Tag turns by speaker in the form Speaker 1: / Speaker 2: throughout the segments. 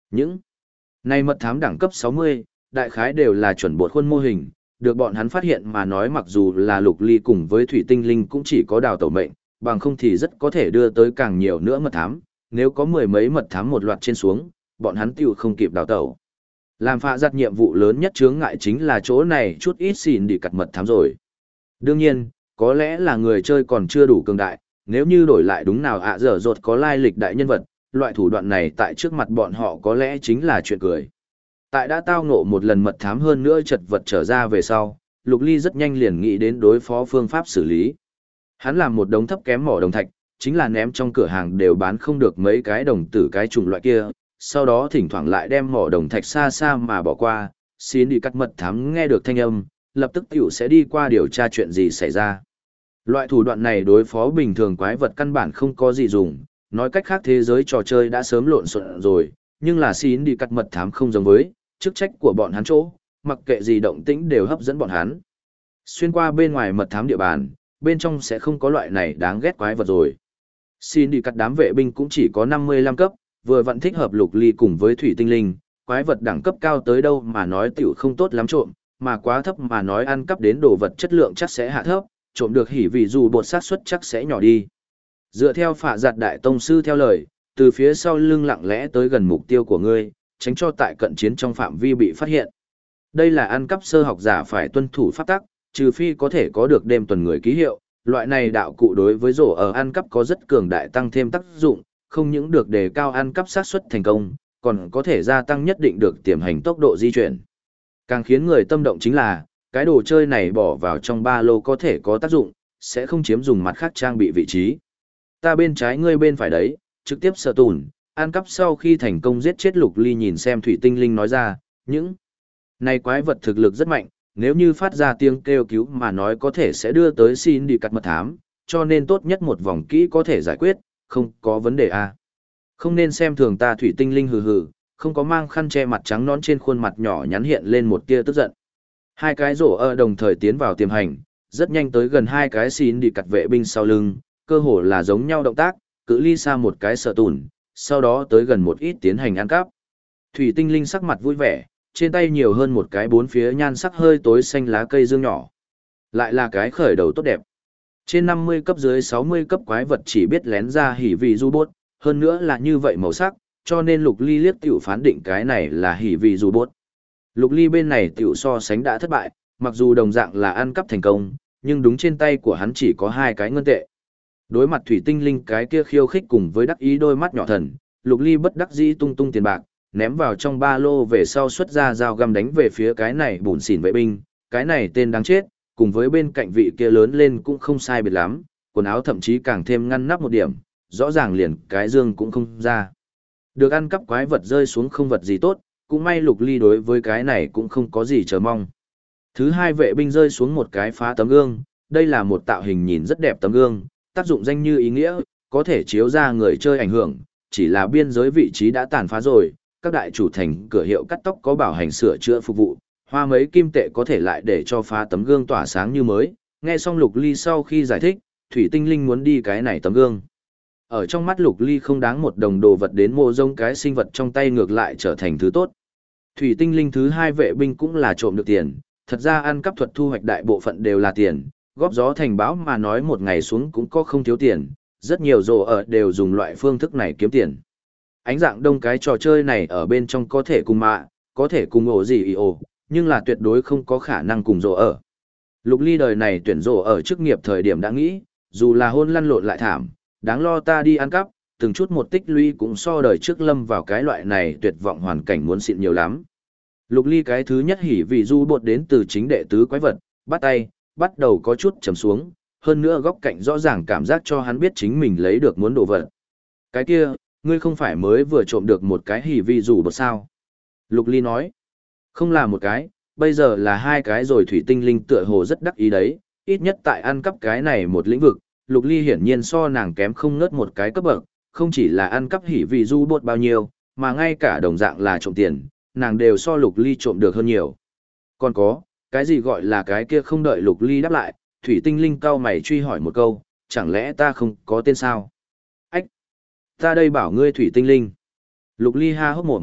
Speaker 1: Những này mật thám đẳng cấp 60, đại khái đều là chuẩn bột khuôn mô hình, được bọn hắn phát hiện mà nói mặc dù là Lục Ly cùng với Thủy Tinh Linh cũng chỉ có đào tẩu mệnh, bằng không thì rất có thể đưa tới càng nhiều nữa mật thám, nếu có mười mấy mật thám một loạt trên xuống, bọn hắn tiêu không kịp đào tẩu. Làm phạ giặt nhiệm vụ lớn nhất chướng ngại chính là chỗ này chút ít xỉn đi cặt mật thám rồi. Đương nhiên, có lẽ là người chơi còn chưa đủ cường đại, nếu như đổi lại đúng nào dở dột có lai lịch đại nhân vật, loại thủ đoạn này tại trước mặt bọn họ có lẽ chính là chuyện cười. Tại đã tao ngộ một lần mật thám hơn nữa chật vật trở ra về sau, Lục Ly rất nhanh liền nghĩ đến đối phó phương pháp xử lý. Hắn làm một đống thấp kém mỏ đồng thạch, chính là ném trong cửa hàng đều bán không được mấy cái đồng tử cái chủng loại kia, sau đó thỉnh thoảng lại đem mỏ đồng thạch xa xa mà bỏ qua, xin đi cắt mật thám nghe được thanh âm, lập tức tiểu sẽ đi qua điều tra chuyện gì xảy ra. Loại thủ đoạn này đối phó bình thường quái vật căn bản không có gì dùng, nói cách khác thế giới trò chơi đã sớm lộn xộn rồi, nhưng là xin đi cắt mật thám không giống với, chức trách của bọn hắn chỗ, mặc kệ gì động tĩnh đều hấp dẫn bọn hắn. Xuyên qua bên ngoài mật thám địa bàn, bên trong sẽ không có loại này đáng ghét quái vật rồi. Xin đi cắt đám vệ binh cũng chỉ có 55 cấp, vừa vặn thích hợp Lục Ly cùng với Thủy Tinh Linh, quái vật đẳng cấp cao tới đâu mà nói tiểu không tốt lắm trộm, mà quá thấp mà nói ăn cắp đến đồ vật chất lượng chắc sẽ hạ thấp, trộm được hỉ vì dù bột xác suất chắc sẽ nhỏ đi. Dựa theo phạ giặt đại tông sư theo lời, từ phía sau lưng lặng lẽ tới gần mục tiêu của ngươi, tránh cho tại cận chiến trong phạm vi bị phát hiện. Đây là ăn cắp sơ học giả phải tuân thủ pháp tắc, trừ phi có thể có được đêm tuần người ký hiệu, loại này đạo cụ đối với rổ ở ăn cắp có rất cường đại tăng thêm tác dụng, không những được đề cao ăn cắp xác suất thành công, còn có thể gia tăng nhất định được tiềm hành tốc độ di chuyển. Càng khiến người tâm động chính là, cái đồ chơi này bỏ vào trong ba lô có thể có tác dụng, sẽ không chiếm dùng mặt khác trang bị vị trí. Ta bên trái ngươi bên phải đấy, trực tiếp sợ tùn, ăn cắp sau khi thành công giết chết Lục Ly nhìn xem Thủy Tinh Linh nói ra, những này quái vật thực lực rất mạnh, nếu như phát ra tiếng kêu cứu mà nói có thể sẽ đưa tới xin đi cắt mật thám, cho nên tốt nhất một vòng kỹ có thể giải quyết, không có vấn đề à. Không nên xem thường ta. Thủy Tinh Linh hừ hừ, không có mang khăn che mặt trắng nón trên khuôn mặt nhỏ nhắn hiện lên một tia tức giận. Hai cái rổ ở đồng thời tiến vào tiềm hành, rất nhanh tới gần hai cái xin đi cắt vệ binh sau lưng, cơ hồ là giống nhau động tác, cự ly xa một cái sợ tùn, sau đó tới gần một ít tiến hành ăn cắp. Thủy Tinh Linh sắc mặt vui vẻ, trên tay nhiều hơn một cái bốn phía nhan sắc hơi tối xanh lá cây dương nhỏ. Lại là cái khởi đầu tốt đẹp. Trên 50 cấp dưới 60 cấp quái vật chỉ biết lén ra hỉ vị du bốt, hơn nữa là như vậy màu sắc, cho nên Lục Ly liếc tiểu phán định cái này là hỉ vị du bốt. Lục Ly bên này tiểu so sánh đã thất bại, mặc dù đồng dạng là ăn cắp thành công, nhưng đúng trên tay của hắn chỉ có hai cái ngân tệ. Đối mặt Thủy Tinh Linh cái kia khiêu khích cùng với đắc ý đôi mắt nhỏ thần, Lục Ly bất đắc dĩ tung tung tiền bạc, ném vào trong ba lô về sau xuất ra dao găm đánh về phía cái này bủn xỉn vệ binh, cái này tên đáng chết, cùng với bên cạnh vị kia lớn lên cũng không sai biệt lắm, quần áo thậm chí càng thêm ngăn nắp một điểm, rõ ràng liền cái dương cũng không ra. Được ăn cắp quái vật rơi xuống không vật gì tốt, cũng may Lục Ly đối với cái này cũng không có gì chờ mong. Thứ hai vệ binh rơi xuống một cái phá tấm gương, đây là một tạo hình nhìn rất đẹp tấm gương, tác dụng danh như ý nghĩa, có thể chiếu ra người chơi ảnh hưởng, chỉ là biên giới vị trí đã tàn phá rồi, các đại chủ thành cửa hiệu cắt tóc có bảo hành sửa chữa phục vụ, hoa mấy kim tệ có thể lại để cho phá tấm gương tỏa sáng như mới. Nghe xong Lục Ly sau khi giải thích, Thủy Tinh Linh muốn đi cái này tấm gương. Ở trong mắt Lục Ly không đáng một đồng đồ vật đến mô rông cái sinh vật trong tay ngược lại trở thành thứ tốt. Thủy Tinh Linh thứ hai vệ binh cũng là trộm được tiền, thật ra ăn cắp thuật thu hoạch đại bộ phận đều là tiền, góp gió thành bão mà nói một ngày xuống cũng có không thiếu tiền, rất nhiều rồ ở đều dùng loại phương thức này kiếm tiền. Ánh dạng đông cái trò chơi này ở bên trong có thể cùng mạ, có thể cùng ổ gì ổ, nhưng là tuyệt đối không có khả năng cùng rồ ở. Lục Ly đời này tuyển rồ ở chức nghiệp thời điểm đã nghĩ, dù là hôn lăn lộn lại thảm, đáng lo ta đi ăn cắp, từng chút một tích lũy cũng so đời trước lâm vào cái loại này tuyệt vọng hoàn cảnh muốn xịn nhiều lắm. Lục Ly cái thứ nhất hỉ vì du bột đến từ chính đệ tứ quái vật, bắt tay, bắt đầu có chút trầm xuống, hơn nữa góc cạnh rõ ràng cảm giác cho hắn biết chính mình lấy được muốn đồ vật. Cái kia, ngươi không phải mới vừa trộm được một cái hỉ vi rủ bột sao? Lục Ly nói, không là một cái, bây giờ là hai cái rồi. Thủy Tinh Linh tựa hồ rất đắc ý đấy, ít nhất tại ăn cắp cái này một lĩnh vực, Lục Ly hiển nhiên so nàng kém không ngớt một cái cấp bậc, không chỉ là ăn cắp hỉ vi du bột bao nhiêu, mà ngay cả đồng dạng là trộm tiền, nàng đều so Lục Ly trộm được hơn nhiều. Còn có, cái gì gọi là cái kia? Không đợi Lục Ly đáp lại, Thủy Tinh Linh cau mày truy hỏi một câu, chẳng lẽ ta không có tên sao? Ách! Ta đây bảo ngươi Thủy Tinh Linh. Lục Ly ha hốc mồm,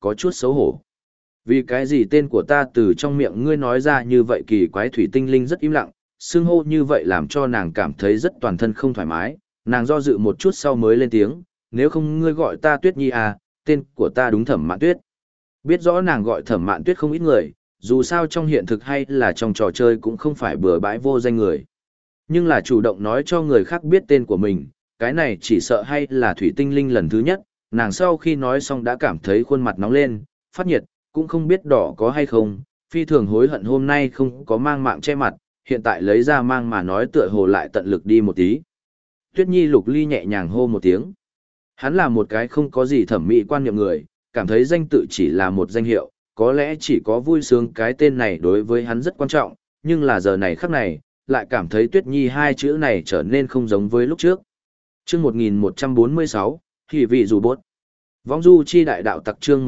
Speaker 1: có chút xấu hổ. Vì cái gì tên của ta từ trong miệng ngươi nói ra như vậy kỳ quái? Thủy Tinh Linh rất im lặng, xưng hô như vậy làm cho nàng cảm thấy rất toàn thân không thoải mái, nàng do dự một chút sau mới lên tiếng, nếu không ngươi gọi ta Tuyết Nhi à, tên của ta đúng Thẩm Mạn Tuyết. Biết rõ nàng gọi Thẩm Mạn Tuyết không ít người, dù sao trong hiện thực hay là trong trò chơi cũng không phải bừa bãi vô danh người. Nhưng là chủ động nói cho người khác biết tên của mình, cái này chỉ sợ hay là Thủy Tinh Linh lần thứ nhất, nàng sau khi nói xong đã cảm thấy khuôn mặt nóng lên, phát nhiệt, cũng không biết đỏ có hay không, phi thường hối hận hôm nay không có mang mạng che mặt, hiện tại lấy ra mang mà nói tựa hồ lại tận lực đi một tí. Tuyết Nhi. Lục Ly nhẹ nhàng hô một tiếng. Hắn là một cái không có gì thẩm mỹ quan niệm người, cảm thấy danh tự chỉ là một danh hiệu, có lẽ chỉ có vui sướng cái tên này đối với hắn rất quan trọng, nhưng là giờ này khắc này, lại cảm thấy Tuyết Nhi hai chữ này trở nên không giống với lúc trước. Chương 1146, Hỉ vị dù bốt. Vong du chi đại đạo tặc chương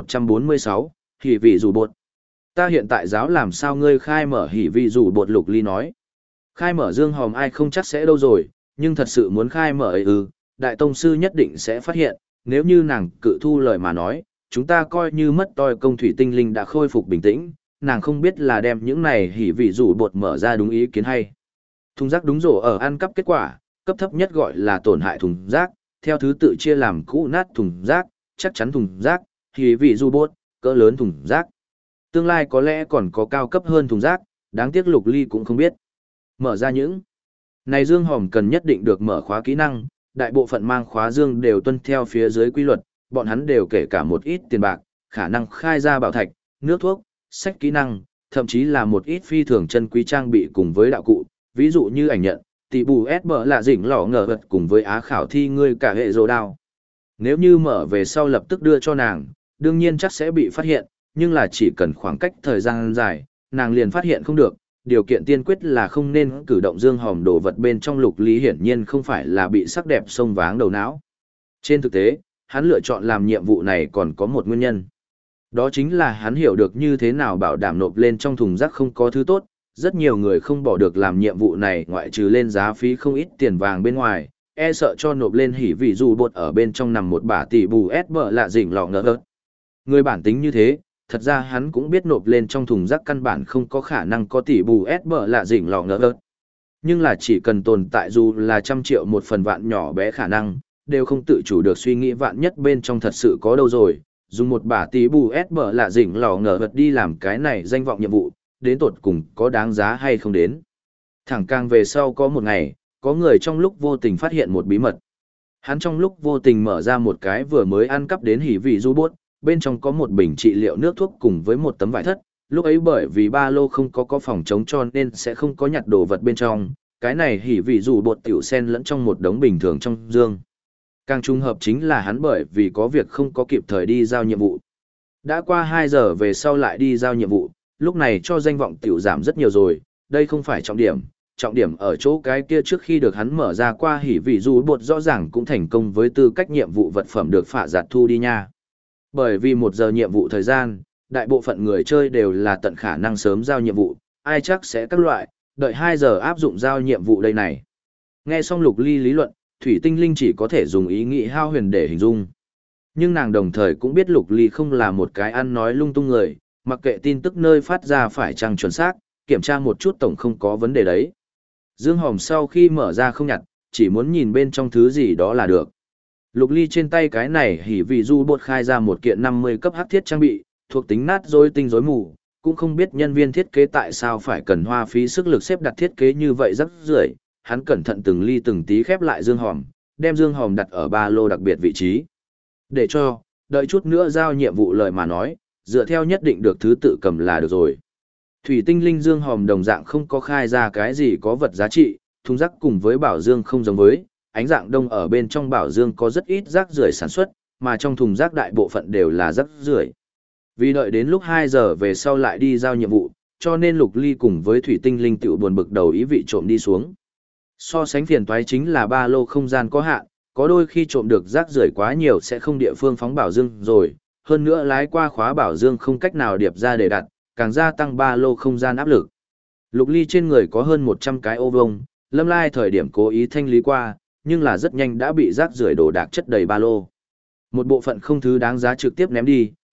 Speaker 1: 1146, Hỉ vị dù bốt. Ta hiện tại giáo làm sao ngươi khai mở hỉ vị dù bột? Lục Ly nói. Khai mở dương hòm ai không chắc sẽ đâu rồi, nhưng thật sự muốn khai mở ấy đại tông sư nhất định sẽ phát hiện, nếu như nàng cự thu lời mà nói, chúng ta coi như mất toi công. Thủy Tinh Linh đã khôi phục bình tĩnh, nàng không biết là đem những này hỉ vị rủ bột mở ra đúng ý kiến hay. Thùng rác đúng rổ ở ăn cắp kết quả, cấp thấp nhất gọi là tổn hại thùng rác, theo thứ tự chia làm cũ nát thùng rác, chắc chắn thùng rác, hỉ vị rủ bột, cỡ lớn thùng rác. Tương lai có lẽ còn có cao cấp hơn thùng rác, đáng tiếc Lục Ly cũng không biết. Mở ra những này dương hòm cần nhất định được mở khóa kỹ năng, đại bộ phận mang khóa dương đều tuân theo phía dưới quy luật, bọn hắn đều kể cả một ít tiền bạc, khả năng khai ra bảo thạch, nước thuốc, sách kỹ năng, thậm chí là một ít phi thường chân quý trang bị cùng với đạo cụ, ví dụ như ảnh nhận, tỷ bù ép bờ là dỉnh lỏ ngờ vật cùng với á khảo thi ngươi cả hệ rồ đao. Nếu như mở về sau lập tức đưa cho nàng, đương nhiên chắc sẽ bị phát hiện, nhưng là chỉ cần khoảng cách thời gian dài, nàng liền phát hiện không được. Điều kiện tiên quyết là không nên cử động dương hòm đồ vật bên trong. Lục Lý hiển nhiên không phải là bị sắc đẹp xông váng đầu não. Trên thực tế, hắn lựa chọn làm nhiệm vụ này còn có một nguyên nhân. Đó chính là hắn hiểu được như thế nào bảo đảm nộp lên trong thùng rác không có thứ tốt. Rất nhiều người không bỏ được làm nhiệm vụ này ngoại trừ lên giá phí không ít tiền vàng bên ngoài, e sợ cho nộp lên hỉ vị dù bột ở bên trong nằm một bả tỷ bù ép bờ lạ dỉnh lọ ngỡ ớt. Người bản tính như thế. Thật ra hắn cũng biết nộp lên trong thùng rác căn bản không có khả năng có tỷ bù ép bờ lạ dỉnh lò ngỡ ớt. Nhưng là chỉ cần tồn tại dù là 100 triệu một phần vạn nhỏ bé khả năng, đều không tự chủ được suy nghĩ vạn nhất bên trong thật sự có đâu rồi, dùng một bả tỷ bù ép bờ lạ dỉnh lò ngỡ ớt đi làm cái này danh vọng nhiệm vụ, đến tột cùng có đáng giá hay không đến. Thẳng càng về sau có một ngày, có người trong lúc vô tình phát hiện một bí mật. Hắn trong lúc vô tình mở ra một cái vừa mới ăn cắp đến hỉ vị du bốt, bên trong có một bình trị liệu nước thuốc cùng với một tấm vải thất, lúc ấy bởi vì ba lô không có phòng chống cho nên sẽ không có nhặt đồ vật bên trong, cái này hỉ vị dù bột tiểu sen lẫn trong một đống bình thường trong dương. Càng trùng hợp chính là hắn bởi vì có việc không có kịp thời đi giao nhiệm vụ. Đã qua 2 giờ về sau lại đi giao nhiệm vụ, lúc này cho danh vọng tiểu giảm rất nhiều rồi, đây không phải trọng điểm ở chỗ cái kia trước khi được hắn mở ra qua hỉ vị dù bột rõ ràng cũng thành công với tư cách nhiệm vụ vật phẩm được phạ giặt thu đi nha. Bởi vì 1 giờ nhiệm vụ thời gian, đại bộ phận người chơi đều là tận khả năng sớm giao nhiệm vụ, ai chắc sẽ các loại, đợi 2 giờ áp dụng giao nhiệm vụ đây này. Nghe xong Lục Ly lý luận, Thủy Tinh Linh chỉ có thể dùng ý nghĩ hao huyền để hình dung. Nhưng nàng đồng thời cũng biết Lục Ly không là một cái ăn nói lung tung người, mặc kệ tin tức nơi phát ra phải chăng chuẩn xác, kiểm tra một chút tổng không có vấn đề đấy. Dương hòm sau khi mở ra không nhặt, chỉ muốn nhìn bên trong thứ gì đó là được. Lục Ly trên tay cái này hỉ vị du bột khai ra một kiện 50 cấp hắc thiết trang bị, thuộc tính nát rối tinh rối mù, cũng không biết nhân viên thiết kế tại sao phải cần hoa phí sức lực xếp đặt thiết kế như vậy rất rưởi. Hắn cẩn thận từng ly từng tí khép lại dương hòm, đem dương hòm đặt ở ba lô đặc biệt vị trí. Để cho, đợi chút nữa giao nhiệm vụ lời mà nói, dựa theo nhất định được thứ tự cầm là được rồi. Thủy Tinh Linh dương hòm đồng dạng không có khai ra cái gì có vật giá trị, thùng rác cùng với bảo dương không giống với, ánh dạng đông ở bên trong bảo dương có rất ít rác rưởi sản xuất, mà trong thùng rác đại bộ phận đều là rác rưởi. Vì đợi đến lúc 2 giờ về sau lại đi giao nhiệm vụ, cho nên Lục Ly cùng với Thủy Tinh Linh tiểu buồn bực đầu ý vị trộm đi xuống. So sánh phiền toái chính là ba lô không gian có hạn, có đôi khi trộm được rác rưởi quá nhiều sẽ không địa phương phóng bảo dương rồi, hơn nữa lái qua khóa bảo dương không cách nào điệp ra để đặt, càng gia tăng ba lô không gian áp lực. Lục Ly trên người có hơn 100 cái ô vông, Lâm Lai thời điểm cố ý thanh lý qua, nhưng là rất nhanh đã bị rác rưởi đồ đạc chất đầy ba lô. Một bộ phận không thứ đáng giá trực tiếp ném đi,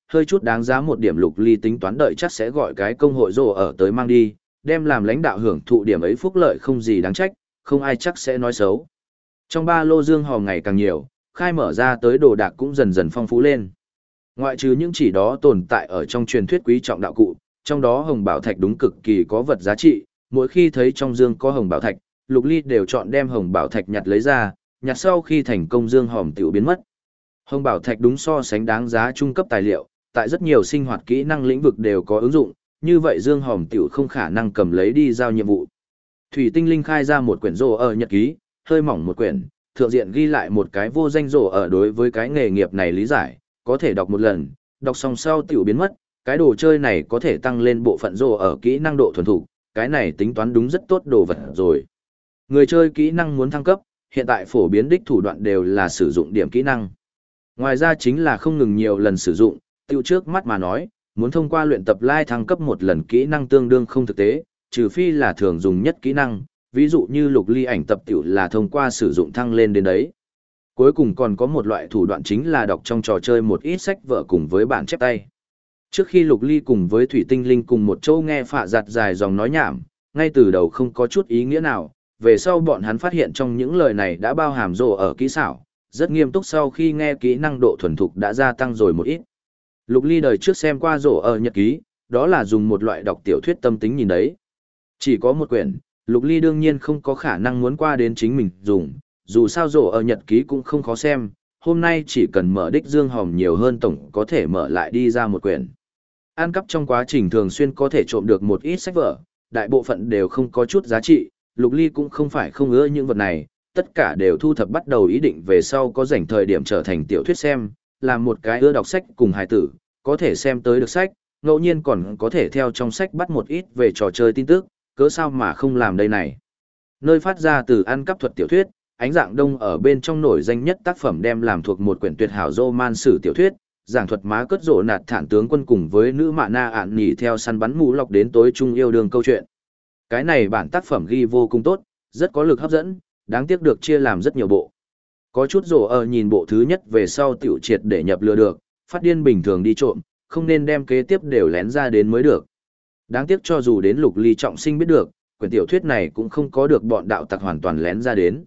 Speaker 1: hơi chút đáng giá một điểm Lục Ly tính toán đợi chắc sẽ gọi cái công hội rồ ở tới mang đi, đem làm lãnh đạo hưởng thụ điểm ấy phúc lợi không gì đáng trách, không ai chắc sẽ nói xấu. Trong ba lô dương hòm ngày càng nhiều, khai mở ra tới đồ đạc cũng dần dần phong phú lên. Ngoại trừ những chỉ đó tồn tại ở trong truyền thuyết quý trọng đạo cụ, trong đó hồng bảo thạch đúng cực kỳ có vật giá trị, mỗi khi thấy trong dương có hồng bảo thạch, Lục Ly đều chọn đem hồng bảo thạch nhặt lấy ra, nhặt sau khi thành công dương hòm tiểu biến mất. Hồng bảo thạch đúng so sánh đáng giá trung cấp tài liệu, tại rất nhiều sinh hoạt kỹ năng lĩnh vực đều có ứng dụng, như vậy dương hòm tiểu không khả năng cầm lấy đi giao nhiệm vụ. Thủy Tinh Linh khai ra một quyển rồ ở nhật ký, hơi mỏng một quyển, thượng diện ghi lại một cái vô danh rồ ở đối với cái nghề nghiệp này lý giải, có thể đọc một lần, đọc xong sau tiểu biến mất, cái đồ chơi này có thể tăng lên bộ phận rồ ở kỹ năng độ thuần thục, cái này tính toán đúng rất tốt đồ vật rồi. Người chơi kỹ năng muốn thăng cấp, hiện tại phổ biến đích thủ đoạn đều là sử dụng điểm kỹ năng. Ngoài ra chính là không ngừng nhiều lần sử dụng, tiêu trước mắt mà nói, muốn thông qua luyện tập lai thăng cấp một lần kỹ năng tương đương không thực tế, trừ phi là thường dùng nhất kỹ năng, ví dụ như Lục Ly ảnh tập tiểu là thông qua sử dụng thăng lên đến đấy. Cuối cùng còn có một loại thủ đoạn chính là đọc trong trò chơi một ít sách vở cùng với bản chép tay. Trước khi Lục Ly cùng với Thủy Tinh Linh cùng một chỗ nghe phạ giặt dài dòng nói nhảm, ngay từ đầu không có chút ý nghĩa nào, về sau bọn hắn phát hiện trong những lời này đã bao hàm rồ ở kỹ xảo, rất nghiêm túc sau khi nghe kỹ năng độ thuần thục đã gia tăng rồi một ít. Lục Ly đời trước xem qua rồ ở nhật ký, đó là dùng một loại đọc tiểu thuyết tâm tính nhìn đấy. Chỉ có một quyển, Lục Ly đương nhiên không có khả năng muốn qua đến chính mình dùng, dù sao rồ ở nhật ký cũng không khó xem, hôm nay chỉ cần mở đích dương hòm nhiều hơn tổng có thể mở lại đi ra một quyển. Ăn cắp trong quá trình thường xuyên có thể trộm được một ít sách vở, đại bộ phận đều không có chút giá trị, Lục Ly cũng không phải không ưa những vật này, tất cả đều thu thập bắt đầu ý định về sau có rảnh thời điểm trở thành tiểu thuyết xem, làm một cái ưa đọc sách cùng hài tử, có thể xem tới được sách, ngẫu nhiên còn có thể theo trong sách bắt một ít về trò chơi tin tức, cớ sao mà không làm đây này. Nơi phát ra từ ăn cắp thuật tiểu thuyết, Ánh Dạng Đông ở bên trong nổi danh nhất tác phẩm đem làm thuộc một quyển tuyệt hảo roman sử tiểu thuyết, giảng thuật má cất rộ nạt thản tướng quân cùng với nữ mạ na ạn nhỉ theo săn bắn mũ lọc đến tối chung yêu đương câu chuyện. Cái này bản tác phẩm ghi vô cùng tốt, rất có lực hấp dẫn, đáng tiếc được chia làm rất nhiều bộ. Có chút rồ ở nhìn bộ thứ nhất về sau tiểu triệt để nhập lừa được, phát điên bình thường đi trộm, không nên đem kế tiếp đều lén ra đến mới được. Đáng tiếc cho dù đến Lục Ly trọng sinh biết được, quyển tiểu thuyết này cũng không có được bọn đạo tặc hoàn toàn lén ra đến.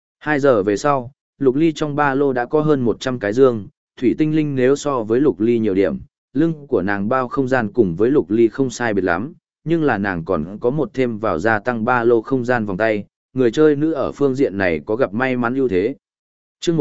Speaker 1: 2 giờ về sau, Lục Ly trong ba lô đã có hơn 100 cái dương, Thủy Tinh Linh nếu so với Lục Ly nhiều điểm, lưng của nàng bao không gian cùng với Lục Ly không sai biệt lắm, nhưng là nàng còn có một thêm vào gia tăng ba lô không gian vòng tay, người chơi nữ ở phương diện này có gặp may mắn ưu thế. Chương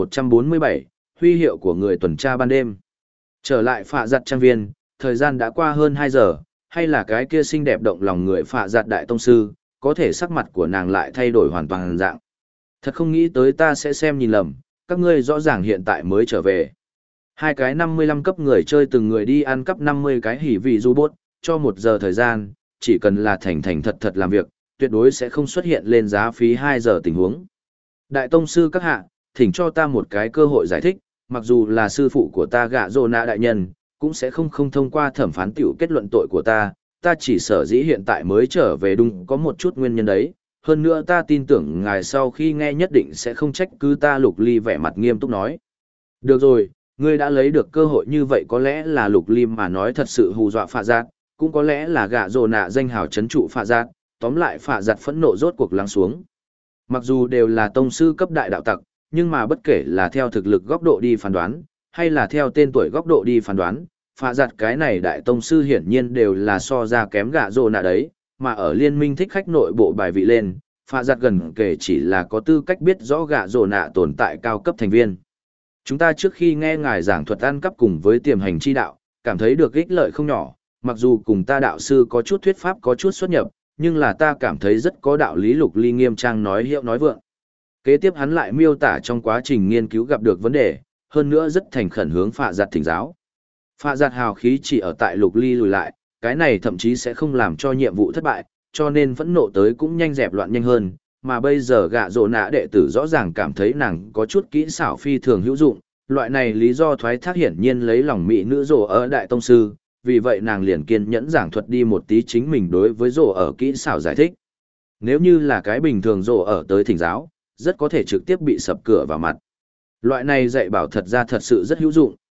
Speaker 1: 1147, huy hiệu của người tuần tra ban đêm. Trở lại phạ giặt trang viên, thời gian đã qua hơn 2 giờ, hay là cái kia xinh đẹp động lòng người phạ giặt đại tông sư, có thể sắc mặt của nàng lại thay đổi hoàn toàn dạng. Thật không nghĩ tới ta sẽ xem nhìn lầm, các ngươi rõ ràng hiện tại mới trở về. Hai cái 55 cấp người chơi từng người đi ăn cắp 50 cái hỉ vị du bốt, cho 1 giờ thời gian, chỉ cần là thành thành thật thật làm việc, tuyệt đối sẽ không xuất hiện lên giá phí 2 giờ tình huống. Đại tông sư các hạ, thỉnh cho ta một cái cơ hội giải thích, mặc dù là sư phụ của ta gạ rồ nạ đại nhân, cũng sẽ không thông qua thẩm phán tiểu kết luận tội của ta chỉ sở dĩ hiện tại mới trở về đúng có một chút nguyên nhân đấy. Hơn nữa ta tin tưởng ngài sau khi nghe nhất định sẽ không trách cứ ta. Lục Ly vẻ mặt nghiêm túc nói. Được rồi, ngươi đã lấy được cơ hội như vậy có lẽ là Lục Ly mà nói thật sự hù dọa phạ giặt, cũng có lẽ là gạ rồ nạ danh hào chấn trụ phạ giặt, tóm lại phạ giặt phẫn nộ rốt cuộc lắng xuống. Mặc dù đều là tông sư cấp đại đạo tặc, nhưng mà bất kể là theo thực lực góc độ đi phán đoán, hay là theo tên tuổi góc độ đi phán đoán, phạ giặt cái này đại tông sư hiển nhiên đều là so ra kém gạ rồ nạ đấy, mà ở liên minh thích khách nội bộ bài vị lên, phạ giặt gần kể chỉ là có tư cách biết rõ gạ rồ nạ tồn tại cao cấp thành viên. Chúng ta trước khi nghe ngài giảng thuật ăn cắp cùng với tiềm hành chi đạo, cảm thấy được ích lợi không nhỏ, mặc dù cùng ta đạo sư có chút thuyết pháp có chút xuất nhập, nhưng là ta cảm thấy rất có đạo lý. Lục Ly nghiêm trang nói hiệu nói vượng. Kế tiếp hắn lại miêu tả trong quá trình nghiên cứu gặp được vấn đề, hơn nữa rất thành khẩn hướng phạ giặt thỉnh giáo. Phạ giặt hào khí chỉ ở tại Lục Ly lùi lại, cái này thậm chí sẽ không làm cho nhiệm vụ thất bại, cho nên phẫn nộ tới cũng nhanh dẹp loạn nhanh hơn, mà bây giờ gạ rồ nạ đệ tử rõ ràng cảm thấy nàng có chút kỹ xảo phi thường hữu dụng, loại này lý do thoái thác hiển nhiên lấy lòng mỹ nữ rồ ở đại tông sư, vì vậy nàng liền kiên nhẫn giảng thuật đi một tí chính mình đối với rồ ở kỹ xảo giải thích. Nếu như là cái bình thường rồ ở tới thỉnh giáo, rất có thể trực tiếp bị sập cửa vào mặt. Loại này dạy bảo thật ra thật sự rất hữu dụng,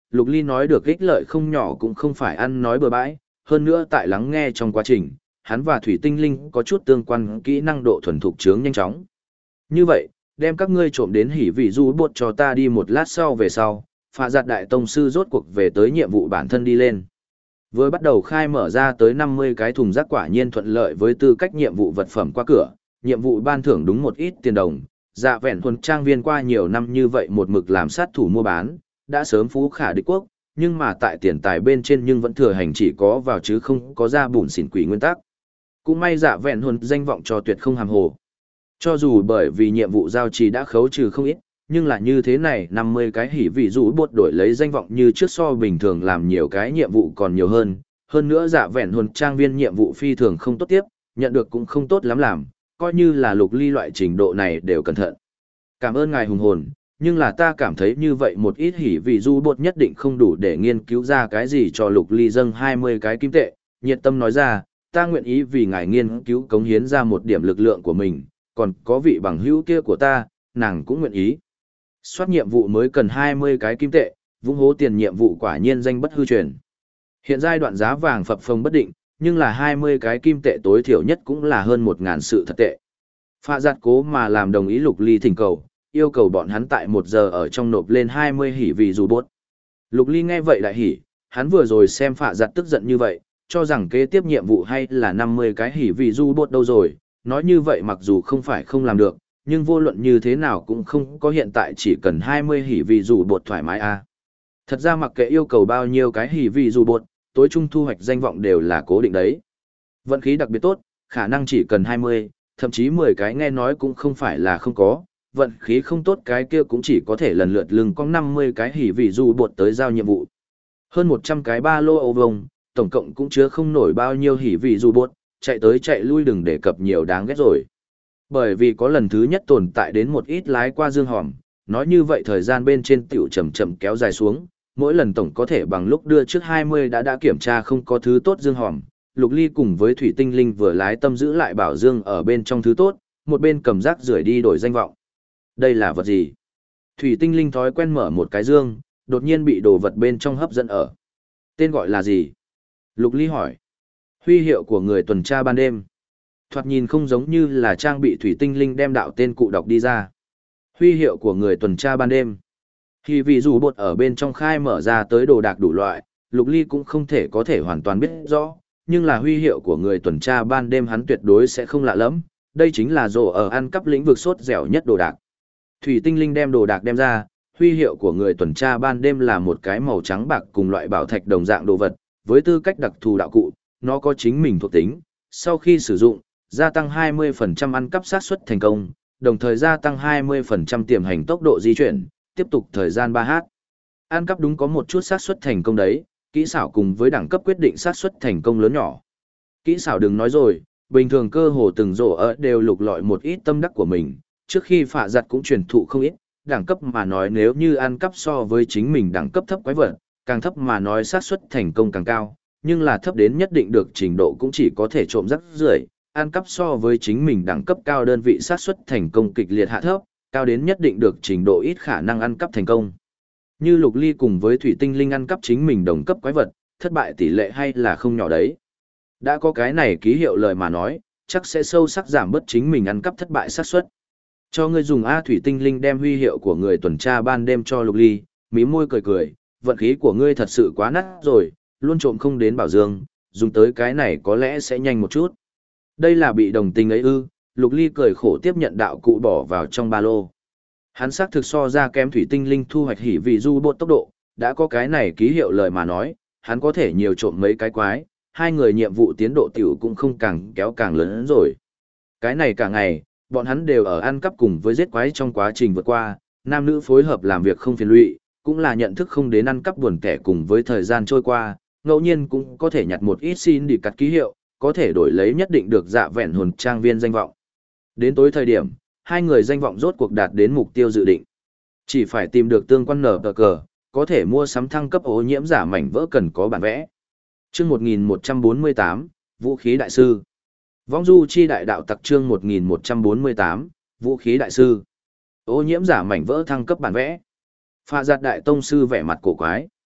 Speaker 1: Lục Ly nói được ích lợi không nhỏ cũng không phải ăn nói bừa bãi, hơn nữa tại lắng nghe trong quá trình, hắn và Thủy Tinh Linh có chút tương quan kỹ năng độ thuần thục chướng nhanh chóng. Như vậy, đem các ngươi trộm đến hỉ vị du bột cho ta đi một lát sau về sau, Phạ Giặt đại tông sư rốt cuộc về tới nhiệm vụ bản thân đi lên. Vừa bắt đầu khai mở ra tới 50 cái thùng rác quả nhiên thuận lợi với tư cách nhiệm vụ vật phẩm qua cửa, nhiệm vụ ban thưởng đúng một ít tiền đồng, dạ vẹn thuần trang viên qua nhiều năm như vậy một mực làm sát thủ mua bán, đã sớm phú khả địch quốc, nhưng mà tại tiền tài bên trên nhưng vẫn thừa hành chỉ có vào chứ không có ra bùn xỉn quỷ nguyên tắc. Cũng may dạ vẹn thuần danh vọng cho tuyệt không hàm hồ. Cho dù bởi vì nhiệm vụ giao trì đã khấu trừ không ít, nhưng là như thế này 50 cái hỉ vị rủ bột đổi lấy danh vọng như trước so bình thường làm nhiều cái nhiệm vụ còn nhiều hơn nữa dạ vẹn thuần trang viên nhiệm vụ phi thường không tốt tiếp, nhận được cũng không tốt lắm làm, coi như là Lục Ly loại trình độ này đều cẩn thận. Cảm ơn ngài hùng hồn, nhưng là ta cảm thấy như vậy một ít hỉ vị du bột nhất định không đủ để nghiên cứu ra cái gì cho Lục Ly dâng 20 cái kim tệ, nhiệt tâm nói ra, ta nguyện ý vì ngài nghiên cứu cống hiến ra một điểm lực lượng của mình, còn có vị bằng hữu kia của ta, nàng cũng nguyện ý. Soát nhiệm vụ mới cần 20 cái kim tệ, vung hố tiền nhiệm vụ quả nhiên danh bất hư truyền. Hiện giai đoạn giá vàng phập phồng bất định, nhưng là 20 cái kim tệ tối thiểu nhất cũng là hơn 1.000 sự thật tệ. Phạ Giặt cố mà làm đồng ý Lục Ly thỉnh cầu, yêu cầu bọn hắn tại 1 giờ ở trong nộp lên 20 hỉ vì dù bốt. Lục Ly nghe vậy lại hỉ, hắn vừa rồi xem Phạ Giặt tức giận như vậy, cho rằng kế tiếp nhiệm vụ hay là 50 cái hỉ vì dù bốt đâu rồi, nói như vậy mặc dù không phải không làm được, nhưng vô luận như thế nào cũng không có hiện tại chỉ cần 20 hỉ vì dù bột thoải mái a. Thật ra mặc kệ yêu cầu bao nhiêu cái hỉ vì dù bột, tối trung thu hoạch danh vọng đều là cố định đấy. Vận khí đặc biệt tốt, khả năng chỉ cần 20, thậm chí 10 cái nghe nói cũng không phải là không có, vận khí không tốt cái kia cũng chỉ có thể lần lượt lưng con 50 cái hỉ vì dù bột tới giao nhiệm vụ. Hơn 100 cái ba lô ô vông, tổng cộng cũng chứa không nổi bao nhiêu hỉ vì dù bột, chạy tới chạy lui đừng đề cập nhiều đáng ghét rồi. Bởi vì có lần thứ nhất tồn tại đến một ít lái qua dương hòm, nói như vậy thời gian bên trên tiểu chậm chậm kéo dài xuống, mỗi lần tổng có thể bằng lúc đưa trước 20 đã kiểm tra không có thứ tốt dương hòm. Lục Ly cùng với Thủy Tinh Linh vừa lái tâm giữ lại bảo dương ở bên trong thứ tốt, một bên cầm rác rưởi đi đổi danh vọng. Đây là vật gì? Thủy Tinh Linh thói quen mở một cái dương, đột nhiên bị đồ vật bên trong hấp dẫn ở. Tên gọi là gì? Lục Ly hỏi. Huy hiệu của người tuần tra ban đêm. Thoạt nhìn không giống như là trang bị Thủy Tinh Linh đem đạo tên cụ đọc đi ra. Huy hiệu của người tuần tra ban đêm. Khi vì dù bột ở bên trong khai mở ra tới đồ đạc đủ loại, Lục Ly cũng không thể có thể hoàn toàn biết rõ, nhưng là huy hiệu của người tuần tra ban đêm hắn tuyệt đối sẽ không lạ lắm, đây chính là rổ ở ăn cắp lĩnh vực sốt dẻo nhất đồ đạc. Thủy Tinh Linh đem đồ đạc đem ra, huy hiệu của người tuần tra ban đêm là một cái màu trắng bạc cùng loại bảo thạch đồng dạng đồ vật, với tư cách đặc thù đạo cụ, nó có chính mình thuộc tính, sau khi sử dụng, gia tăng 20% ăn cắp xác suất thành công, đồng thời gia tăng 20% tiềm hành tốc độ di chuyển, tiếp tục thời gian 3h. Ăn cắp đúng có một chút xác suất thành công đấy, kỹ xảo cùng với đẳng cấp quyết định xác suất thành công lớn nhỏ. Kỹ xảo đừng nói rồi, bình thường cơ hồ từng rổ ở đều lục lọi một ít tâm đắc của mình, trước khi Phạ Giặt cũng truyền thụ không ít, đẳng cấp mà nói nếu như ăn cắp so với chính mình đẳng cấp thấp quái vật, càng thấp mà nói xác suất thành công càng cao, nhưng là thấp đến nhất định được trình độ cũng chỉ có thể trộm rác rưởi, ăn cắp so với chính mình đẳng cấp cao đơn vị xác suất thành công kịch liệt hạ thấp, cao đến nhất định được trình độ ít khả năng ăn cắp thành công. Như Lục Ly cùng với Thủy Tinh Linh ăn cắp chính mình đồng cấp quái vật, thất bại tỷ lệ hay là không nhỏ đấy. Đã có cái này ký hiệu lời mà nói, chắc sẽ sâu sắc giảm bớt chính mình ăn cắp thất bại xác suất. Cho ngươi dùng A. Thủy Tinh Linh đem huy hiệu của người tuần tra ban đêm cho Lục Ly, mím môi cười cười, vận khí của ngươi thật sự quá nát rồi, luôn trộm không đến bảo dương, dùng tới cái này có lẽ sẽ nhanh một chút. Đây là bị đồng tình ấy ư? Lục Ly cười khổ tiếp nhận đạo cụ bỏ vào trong ba lô. Hắn xác thực so ra kém Thủy Tinh Linh thu hoạch hỉ vì du bột tốc độ, đã có cái này ký hiệu lời mà nói, hắn có thể nhiều trộm mấy cái quái, hai người nhiệm vụ tiến độ tiểu cũng không càng kéo càng lớn hơn rồi. Cái này cả ngày, bọn hắn đều ở ăn cắp cùng với giết quái trong quá trình vượt qua, nam nữ phối hợp làm việc không phiền lụy, cũng là nhận thức không đến ăn cắp buồn kẻ cùng với thời gian trôi qua, ngẫu nhiên cũng có thể nhặt một ít xin đi cắt ký hiệu, có thể đổi lấy nhất định được dạ vẹn hồn trang viên danh vọng. Đến tối thời điểm, hai người danh vọng rốt cuộc đạt đến mục tiêu dự định. Chỉ phải tìm được tương quan nở tờ cờ, có thể mua sắm thăng cấp ô nhiễm giả mảnh vỡ cần có bản vẽ. Chương 1148, Vũ khí đại sư. Vong du chi đại đạo tặc chương 1148, Vũ khí đại sư. Ô nhiễm giả mảnh vỡ thăng cấp bản vẽ. Phạ Giặt đại tông sư vẻ mặt cổ quái.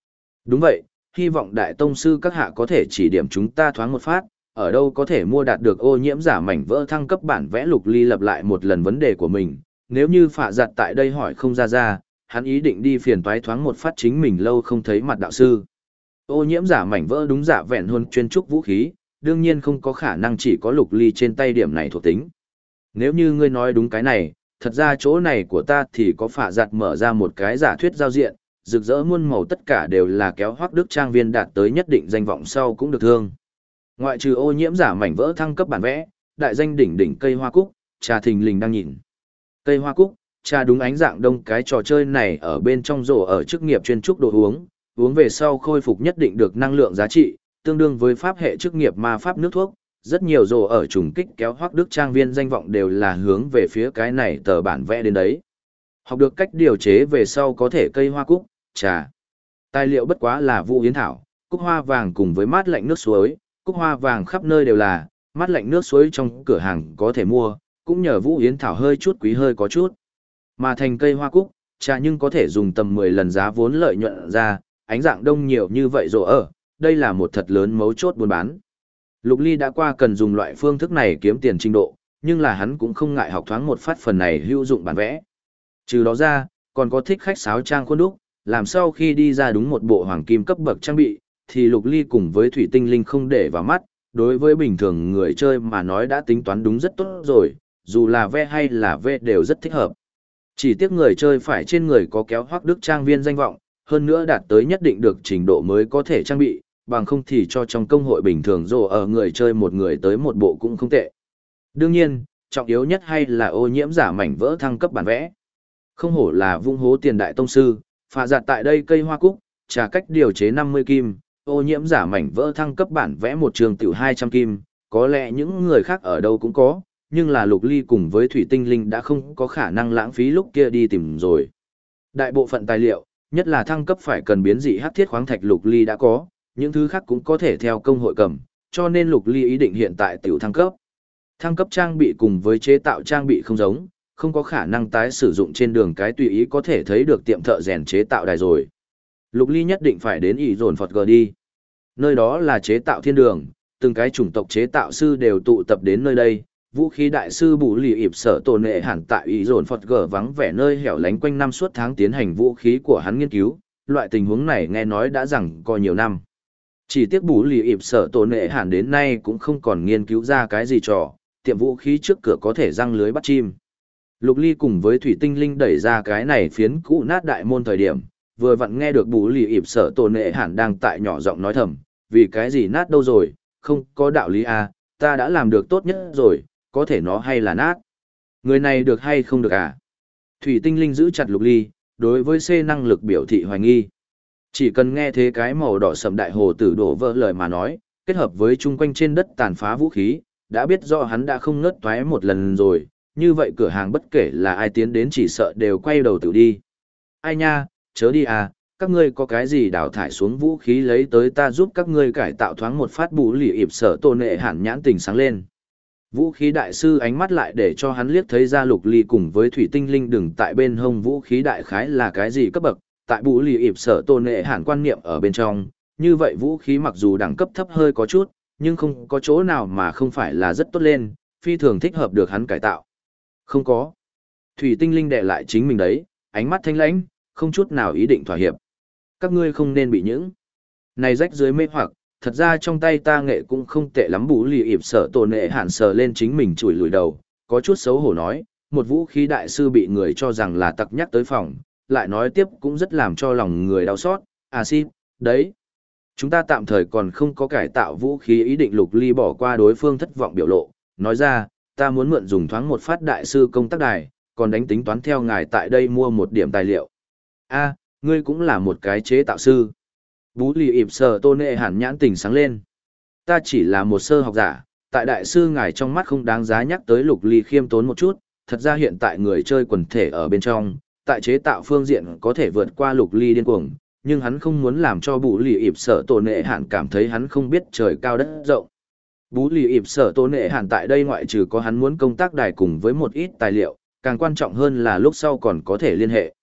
Speaker 1: Đúng vậy, hy vọng đại tông sư các hạ có thể chỉ điểm chúng ta thoáng một phát, ở đâu có thể mua đạt được ô nhiễm giả mảnh vỡ thăng cấp bản vẽ. Lục Ly lập lại một lần vấn đề của mình, nếu như phạ giặt tại đây hỏi không ra, hắn ý định đi phiền toái thoáng một phát chính mình lâu không thấy mặt đạo sư. Ô nhiễm giả mảnh vỡ đúng giả vẹn hơn chuyên trúc vũ khí, đương nhiên không có khả năng chỉ có Lục Ly trên tay điểm này thuộc tính. Nếu như ngươi nói đúng cái này, thật ra chỗ này của ta thì có phạ giặt mở ra một cái giả thuyết giao diện, rực rỡ muôn màu tất cả đều là kéo Hoắc Đức trang viên đạt tới nhất định danh vọng sau cũng được thương. Ngoại trừ ô nhiễm giả mảnh vỡ thăng cấp bản vẽ, đại danh đỉnh đỉnh cây hoa cúc, trà thình lình đang nhìn. Cây hoa cúc, trà đúng ánh dạng đông, cái trò chơi này ở bên trong rổ ở chức nghiệp chuyên trúc đồ uống, uống về sau khôi phục nhất định được năng lượng giá trị, tương đương với pháp hệ chức nghiệp ma pháp nước thuốc. Rất nhiều rổ ở trùng kích kéo Hoắc Đức trang viên danh vọng đều là hướng về phía cái này tờ bản vẽ đến đấy. Học được cách điều chế về sau có thể cây hoa cúc, trà. Tài liệu bất quá là vũ yến thảo, cúc hoa vàng cùng với mát lạnh nước suối, cúc hoa vàng khắp nơi đều là, mát lạnh nước suối trong cửa hàng có thể mua, cũng nhờ vũ yến thảo hơi chút quý hơi có chút. Mà thành cây hoa cúc, trà nhưng có thể dùng tầm 10 lần giá vốn lợi nhuận ra, ánh dạng đông nhiều như vậy rồi ở, đây là một thật lớn mấu chốt buôn bán. Lục Ly đã qua cần dùng loại phương thức này kiếm tiền trình độ, nhưng là hắn cũng không ngại học thoáng một phát phần này hữu dụng bản vẽ. Trừ đó ra, còn có thích khách sáo trang khuôn đúc, làm sau khi đi ra đúng một bộ hoàng kim cấp bậc trang bị, thì Lục Ly cùng với Thủy Tinh Linh không để vào mắt, đối với bình thường người chơi mà nói đã tính toán đúng rất tốt rồi, dù là ve hay là ve đều rất thích hợp. Chỉ tiếc người chơi phải trên người có kéo Hoắc Đức trang viên danh vọng, hơn nữa đạt tới nhất định được trình độ mới có thể trang bị, bằng không thì cho trong công hội bình thường rồ ở người chơi một người tới một bộ cũng không tệ. Đương nhiên, trọng yếu nhất hay là ô nhiễm giả mảnh vỡ thăng cấp bản vẽ. Không hổ là vung hố tiền đại tông sư, phạ giặt tại đây cây hoa cúc, trả cách điều chế 50 kim, ô nhiễm giả mảnh vỡ thăng cấp bản vẽ một trường tiểu 200 kim, có lẽ những người khác ở đâu cũng có, nhưng là Lục Ly cùng với Thủy Tinh Linh đã không có khả năng lãng phí lúc kia đi tìm rồi. Đại bộ phận tài liệu, nhất là thăng cấp phải cần biến dị hắc thiết khoáng thạch Lục Ly đã có, những thứ khác cũng có thể theo công hội cầm, cho nên Lục Ly ý định hiện tại tiểu thăng cấp. Thăng cấp trang bị cùng với chế tạo trang bị không giống, không có khả năng tái sử dụng trên đường cái tùy ý có thể thấy được tiệm thợ rèn chế tạo đài rồi. Lục Ly nhất định phải đến ỷ dồn Phật G đi. Nơi đó là chế tạo thiên đường, từng cái chủng tộc chế tạo sư đều tụ tập đến nơi đây. Vũ khí đại sư Bù Lì ịp sở tổ nệ hẳn tại ỷ dồn Phật G vắng vẻ nơi hẻo lánh quanh năm suốt tháng tiến hành vũ khí của hắn nghiên cứu. Loại tình huống này nghe nói đã rằng có nhiều năm. Chỉ tiếc Bù Lì ịp sở tổ nệ hẳn đến nay cũng không còn nghiên cứu ra cái gì trò, tiệm vũ khí trước cửa có thể răng lưới bắt chim. Lục Ly cùng với Thủy Tinh Linh đẩy ra cái này phiến cũ nát đại môn thời điểm, vừa vặn nghe được Bù Lì ịp sở tổ nệ hẳn đang tại nhỏ giọng nói thầm, vì cái gì nát đâu rồi, không có đạo lý à, ta đã làm được tốt nhất rồi, có thể nó hay là nát. Người này được hay không được à? Thủy Tinh Linh giữ chặt Lục Ly, đối với C năng lực biểu thị hoài nghi. Chỉ cần nghe thế cái màu đỏ sầm đại hồ tử đổ vỡ lời mà nói, kết hợp với chung quanh trên đất tàn phá vũ khí, đã biết rõ hắn đã không ngớt toé một lần rồi, như vậy cửa hàng bất kể là ai tiến đến chỉ sợ đều quay đầu tự đi. Ai nha, chớ đi à, các ngươi có cái gì đào thải xuống vũ khí lấy tới ta giúp các ngươi cải tạo thoáng một phát. Bù Lì ịp sở tổ nệ hẳn nhãn tình sáng lên. Vũ khí đại sư ánh mắt lại để cho hắn liếc thấy ra Lục Ly cùng với Thủy Tinh Linh đừng tại bên hông vũ khí đại khái là cái gì cấp bậc, tại Bù Lì ịp sở tổ nệ hẳn quan niệm ở bên trong, như vậy vũ khí mặc dù đẳng cấp thấp hơi có chút, nhưng không có chỗ nào mà không phải là rất tốt lên, phi thường thích hợp được hắn cải tạo. Không có. Thủy Tinh Linh đè lại chính mình đấy, ánh mắt thanh lãnh, không chút nào ý định thỏa hiệp. Các ngươi không nên bị những này rách dưới mê hoặc, thật ra trong tay ta nghệ cũng không tệ lắm. Bù Lì ịp sở tổ nệ hẳn sờ lên chính mình chùi lùi đầu, có chút xấu hổ nói, một vũ khí đại sư bị người cho rằng là tặc nhắc tới phòng, lại nói tiếp cũng rất làm cho lòng người đau xót. À xin, đấy. Chúng ta tạm thời còn không có cải tạo vũ khí. Ý định Lục Ly bỏ qua đối phương thất vọng biểu lộ, nói ra, ta muốn mượn dùng thoáng một phát đại sư công tác đài, còn đánh tính toán theo ngài tại đây mua một điểm tài liệu. A, ngươi cũng là một cái chế tạo sư. Bú Lì ịp sở tôn nệ hẳn nhãn tình sáng lên. Ta chỉ là một sơ học giả, tại đại sư ngài trong mắt không đáng giá nhắc tới. Lục Ly khiêm tốn một chút, thật ra hiện tại người chơi quần thể ở bên trong, tại chế tạo phương diện có thể vượt qua Lục Ly điên cuồng, nhưng hắn không muốn làm cho Bú Lì ịp sở tôn nệ hẳn cảm thấy hắn không biết trời cao đất rộng. Bú Lì ịp sở tôn nệ hẳn tại đây ngoại trừ có hắn muốn công tác đài cùng với một ít tài liệu, càng quan trọng hơn là lúc sau còn có thể liên hệ.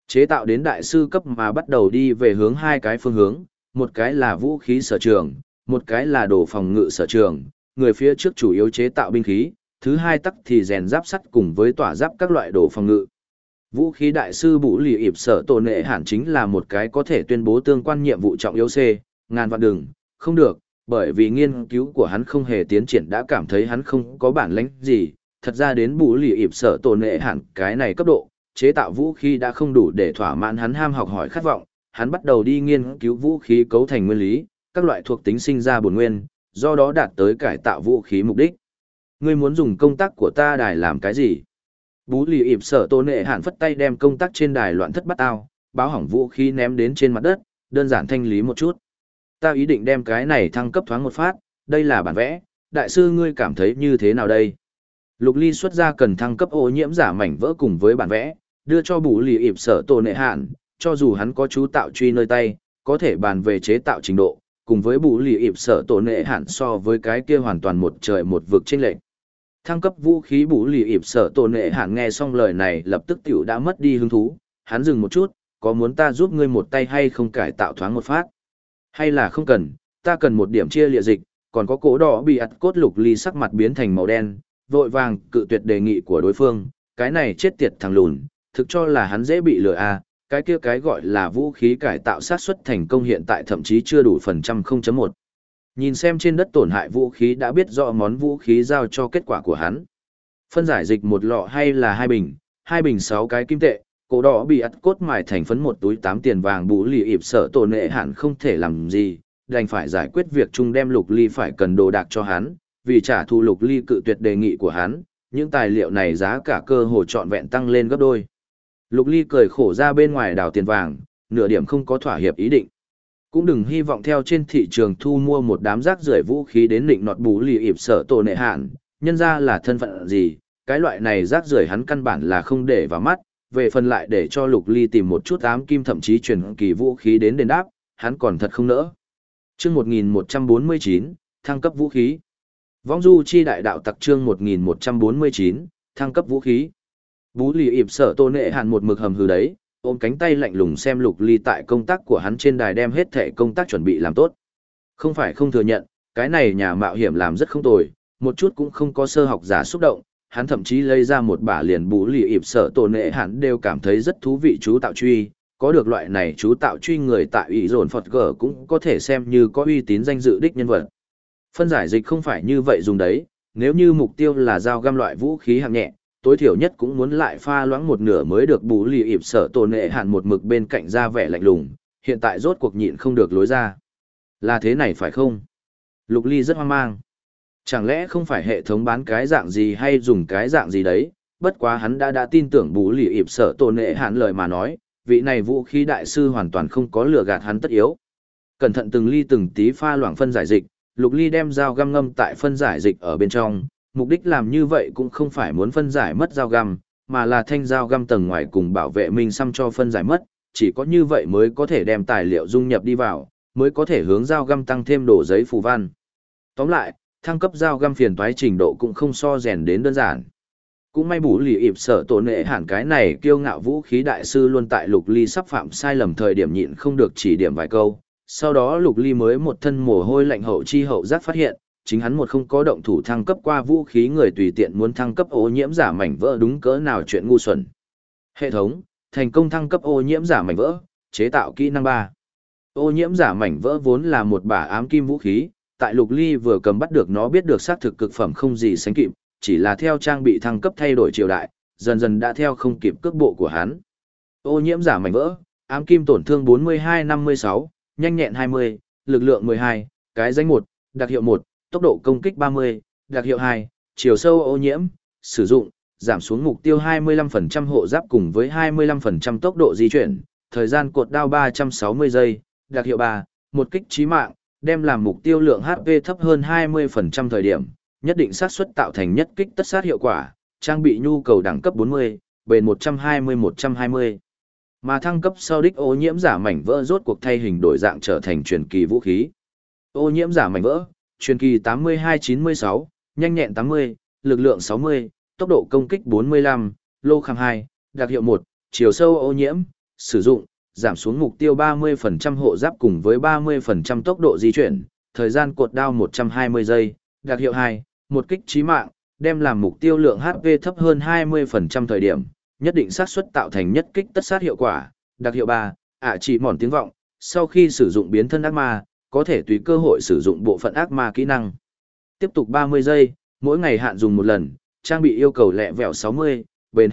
Speaker 1: Chế tạo đến đại sư cấp mà bắt đầu đi về hướng hai cái phương hướng, một cái là vũ khí sở trường, một cái là đồ phòng ngự sở trường, người phía trước chủ yếu chế tạo binh khí, thứ hai tắc thì rèn giáp sắt cùng với tỏa giáp các loại đồ phòng ngự. Vũ khí đại sư Bú Lì ịp sở tổ nệ hẳn chính là một cái có thể tuyên bố tương quan nhiệm vụ trọng yếu C, ngàn vạn đừng, không được, bởi vì nghiên cứu của hắn không hề tiến triển đã cảm thấy hắn không có bản lĩnh gì, thật ra đến Bú Lì ịp sở tổ nệ hẳn cái này cấp độ, chế tạo vũ khí đã không đủ để thỏa mãn hắn ham học hỏi khát vọng, hắn bắt đầu đi nghiên cứu vũ khí cấu thành nguyên lý, các loại thuộc tính sinh ra bổn nguyên, do đó đạt tới cải tạo vũ khí mục đích. Ngươi muốn dùng công tác của ta đài làm cái gì? Bú Lì ịp sở tổ nệ hạn phất tay đem công tác trên đài loạn thất bát ao, báo hỏng vũ khí ném đến trên mặt đất, đơn giản thanh lý một chút. Ta ý định đem cái này thăng cấp thoáng một phát, đây là bản vẽ, đại sư ngươi cảm thấy như thế nào đây? Lục Ly xuất ra cần thăng cấp ô nhiễm giả mảnh vỡ cùng với bản vẽ, đưa cho Bú Lì ịp sở tổ nệ hạn, cho dù hắn có chú tạo truy nơi tay, có thể bàn về chế tạo trình độ, cùng với Bú Lì ịp sở tổ nệ hạn so với cái kia hoàn toàn một trời một vực chênh lệch. Thăng cấp vũ khí Bú Lì ịp sở tổ nệ hạn nghe xong lời này lập tức tiểu đã mất đi hứng thú, hắn dừng một chút, có muốn ta giúp ngươi một tay hay không cải tạo thoáng một phát? Hay là không cần, ta cần một điểm chia lịa dịch, còn có cổ đỏ bị ặt cốt. Lục Ly sắc mặt biến thành màu đen, vội vàng cự tuyệt đề nghị của đối phương, cái này chết tiệt thằng lùn, thực cho là hắn dễ bị lừa à, cái kia cái gọi là vũ khí cải tạo xác suất thành công hiện tại thậm chí chưa đủ phần trăm 0.1. Nhìn xem trên đất tổn hại vũ khí đã biết rõ món vũ khí giao cho kết quả của hắn. Phân giải dịch một lọ hay là hai bình 6 cái kim tệ, cổ đỏ bị ắt cốt mài thành phấn một túi 8 tiền vàng. Bú Lì ịp sở tổ nệ hạn không thể làm gì, đành phải giải quyết việc chung đem Lục Ly phải cần đồ đạc cho hắn, vì trả thù Lục Ly cự tuyệt đề nghị của hắn, những tài liệu này giá cả cơ hồ trọn vẹn tăng lên gấp đôi. Lục Ly cười khổ ra bên ngoài đào tiền vàng, nửa điểm không có thỏa hiệp ý định. Cũng đừng hy vọng theo trên thị trường thu mua một đám rác rưởi vũ khí đến định nọt Bú Lì ịp sở tổ nệ hạn, nhân ra là thân phận gì, cái loại này rác rưởi hắn căn bản là không để vào mắt, về phần lại để cho Lục Ly tìm một chút ám kim thậm chí truyền kỳ vũ khí đến đền đáp, hắn còn thật không nỡ. Chương 1149, thăng cấp vũ khí. Vong du chi đại đạo tặc chương 1149, thăng cấp vũ khí. Bú Lì ịp sở tổ nệ hạn một mực hầm hừ đấy, ôm cánh tay lạnh lùng xem Lục Ly tại công tác của hắn trên đài đem hết thể công tác chuẩn bị làm tốt. Không phải không thừa nhận, cái này nhà mạo hiểm làm rất không tồi, một chút cũng không có sơ học giả xúc động, hắn thậm chí lấy ra một bả liền Bú Lì ịp sở tổ nệ hạn đều cảm thấy rất thú vị chú tạo truy, có được loại này chú tạo truy người tại ủy dồn Phật gở cũng có thể xem như có uy tín danh dự đích nhân vật. Phân giải dịch không phải như vậy dùng đấy, nếu như mục tiêu là dao găm loại vũ khí hạng nhẹ, tối thiểu nhất cũng muốn lại pha loãng một nửa mới được. Bú Lì ịp sở tổ nệ hạn một mực bên cạnh ra vẻ lạnh lùng, hiện tại rốt cuộc nhịn không được lối ra. Là thế này phải không? Lục Ly rất hoang mang. Chẳng lẽ không phải hệ thống bán cái dạng gì hay dùng cái dạng gì đấy, bất quá hắn đã tin tưởng Bú Lì ịp sở tổ nệ hạn lời mà nói, vị này vũ khí đại sư hoàn toàn không có lừa gạt hắn tất yếu. Cẩn thận từng ly từng tí pha loãng phân giải dịch, Lục Ly đem dao găm ngâm tại phân giải dịch ở bên trong, mục đích làm như vậy cũng không phải muốn phân giải mất dao găm, mà là thanh dao găm tầng ngoài cùng bảo vệ mình xăm cho phân giải mất, chỉ có như vậy mới có thể đem tài liệu dung nhập đi vào, mới có thể hướng dao găm tăng thêm đổ giấy phù văn. Tóm lại, thăng cấp dao găm phiền toái trình độ cũng không so rèn đến đơn giản. Cũng may Bú Lì ịp sở tổ nệ hạn cái này kiêu ngạo vũ khí đại sư luôn tại Lục Ly sắp phạm sai lầm thời điểm nhịn không được chỉ điểm vài câu, sau đó Lục Ly mới một thân mồ hôi lạnh hậu chi hậu giác phát hiện, chính hắn một không có động thủ thăng cấp qua vũ khí người tùy tiện muốn thăng cấp ô nhiễm giả mảnh vỡ đúng cỡ nào chuyện ngu xuẩn. Hệ thống, thành công thăng cấp ô nhiễm giả mảnh vỡ, chế tạo kỹ năng 3. Ô nhiễm giả mảnh vỡ vốn là một bả ám kim vũ khí, tại Lục Ly vừa cầm bắt được nó biết được xác thực cực phẩm không gì sánh kịp, chỉ là theo trang bị thăng cấp thay đổi triều đại, dần dần đã theo không kịp cước bộ của hắn. Ô nhiễm giả mảnh vỡ, ám kim tổn thương 42-56, nhanh nhẹn 20, lực lượng 12, cái danh 1, đặc hiệu 1, tốc độ công kích 30, đặc hiệu 2, chiều sâu ô nhiễm, sử dụng, giảm xuống mục tiêu 25% hộ giáp cùng với 25% tốc độ di chuyển, thời gian cột đao 360 giây, đặc hiệu 3, một kích chí mạng, đem làm mục tiêu lượng HP thấp hơn 20% thời điểm, nhất định xác suất tạo thành nhất kích tất sát hiệu quả, trang bị nhu cầu đẳng cấp 40, bền 120-120. Mà thăng cấp sau đích ô nhiễm giả mảnh vỡ rốt cuộc thay hình đổi dạng trở thành truyền kỳ vũ khí. Ô nhiễm giả mảnh vỡ, truyền kỳ 82-96, nhanh nhẹn 80, lực lượng 60, tốc độ công kích 45, lô kham 2, đặc hiệu 1, chiều sâu ô nhiễm, sử dụng, giảm xuống mục tiêu 30% hộ giáp cùng với 30% tốc độ di chuyển, thời gian cột đao 120 giây, đặc hiệu 2, một kích chí mạng, đem làm mục tiêu lượng HP thấp hơn 20% thời điểm, nhất định xác suất tạo thành nhất kích tất sát hiệu quả, đặc hiệu 3, chỉ mòn tiếng vọng, sau khi sử dụng biến thân ác ma, có thể tùy cơ hội sử dụng bộ phận ác ma kỹ năng. Tiếp tục 30 giây, mỗi ngày hạn dùng một lần, trang bị yêu cầu lẹ vẹo 60, bền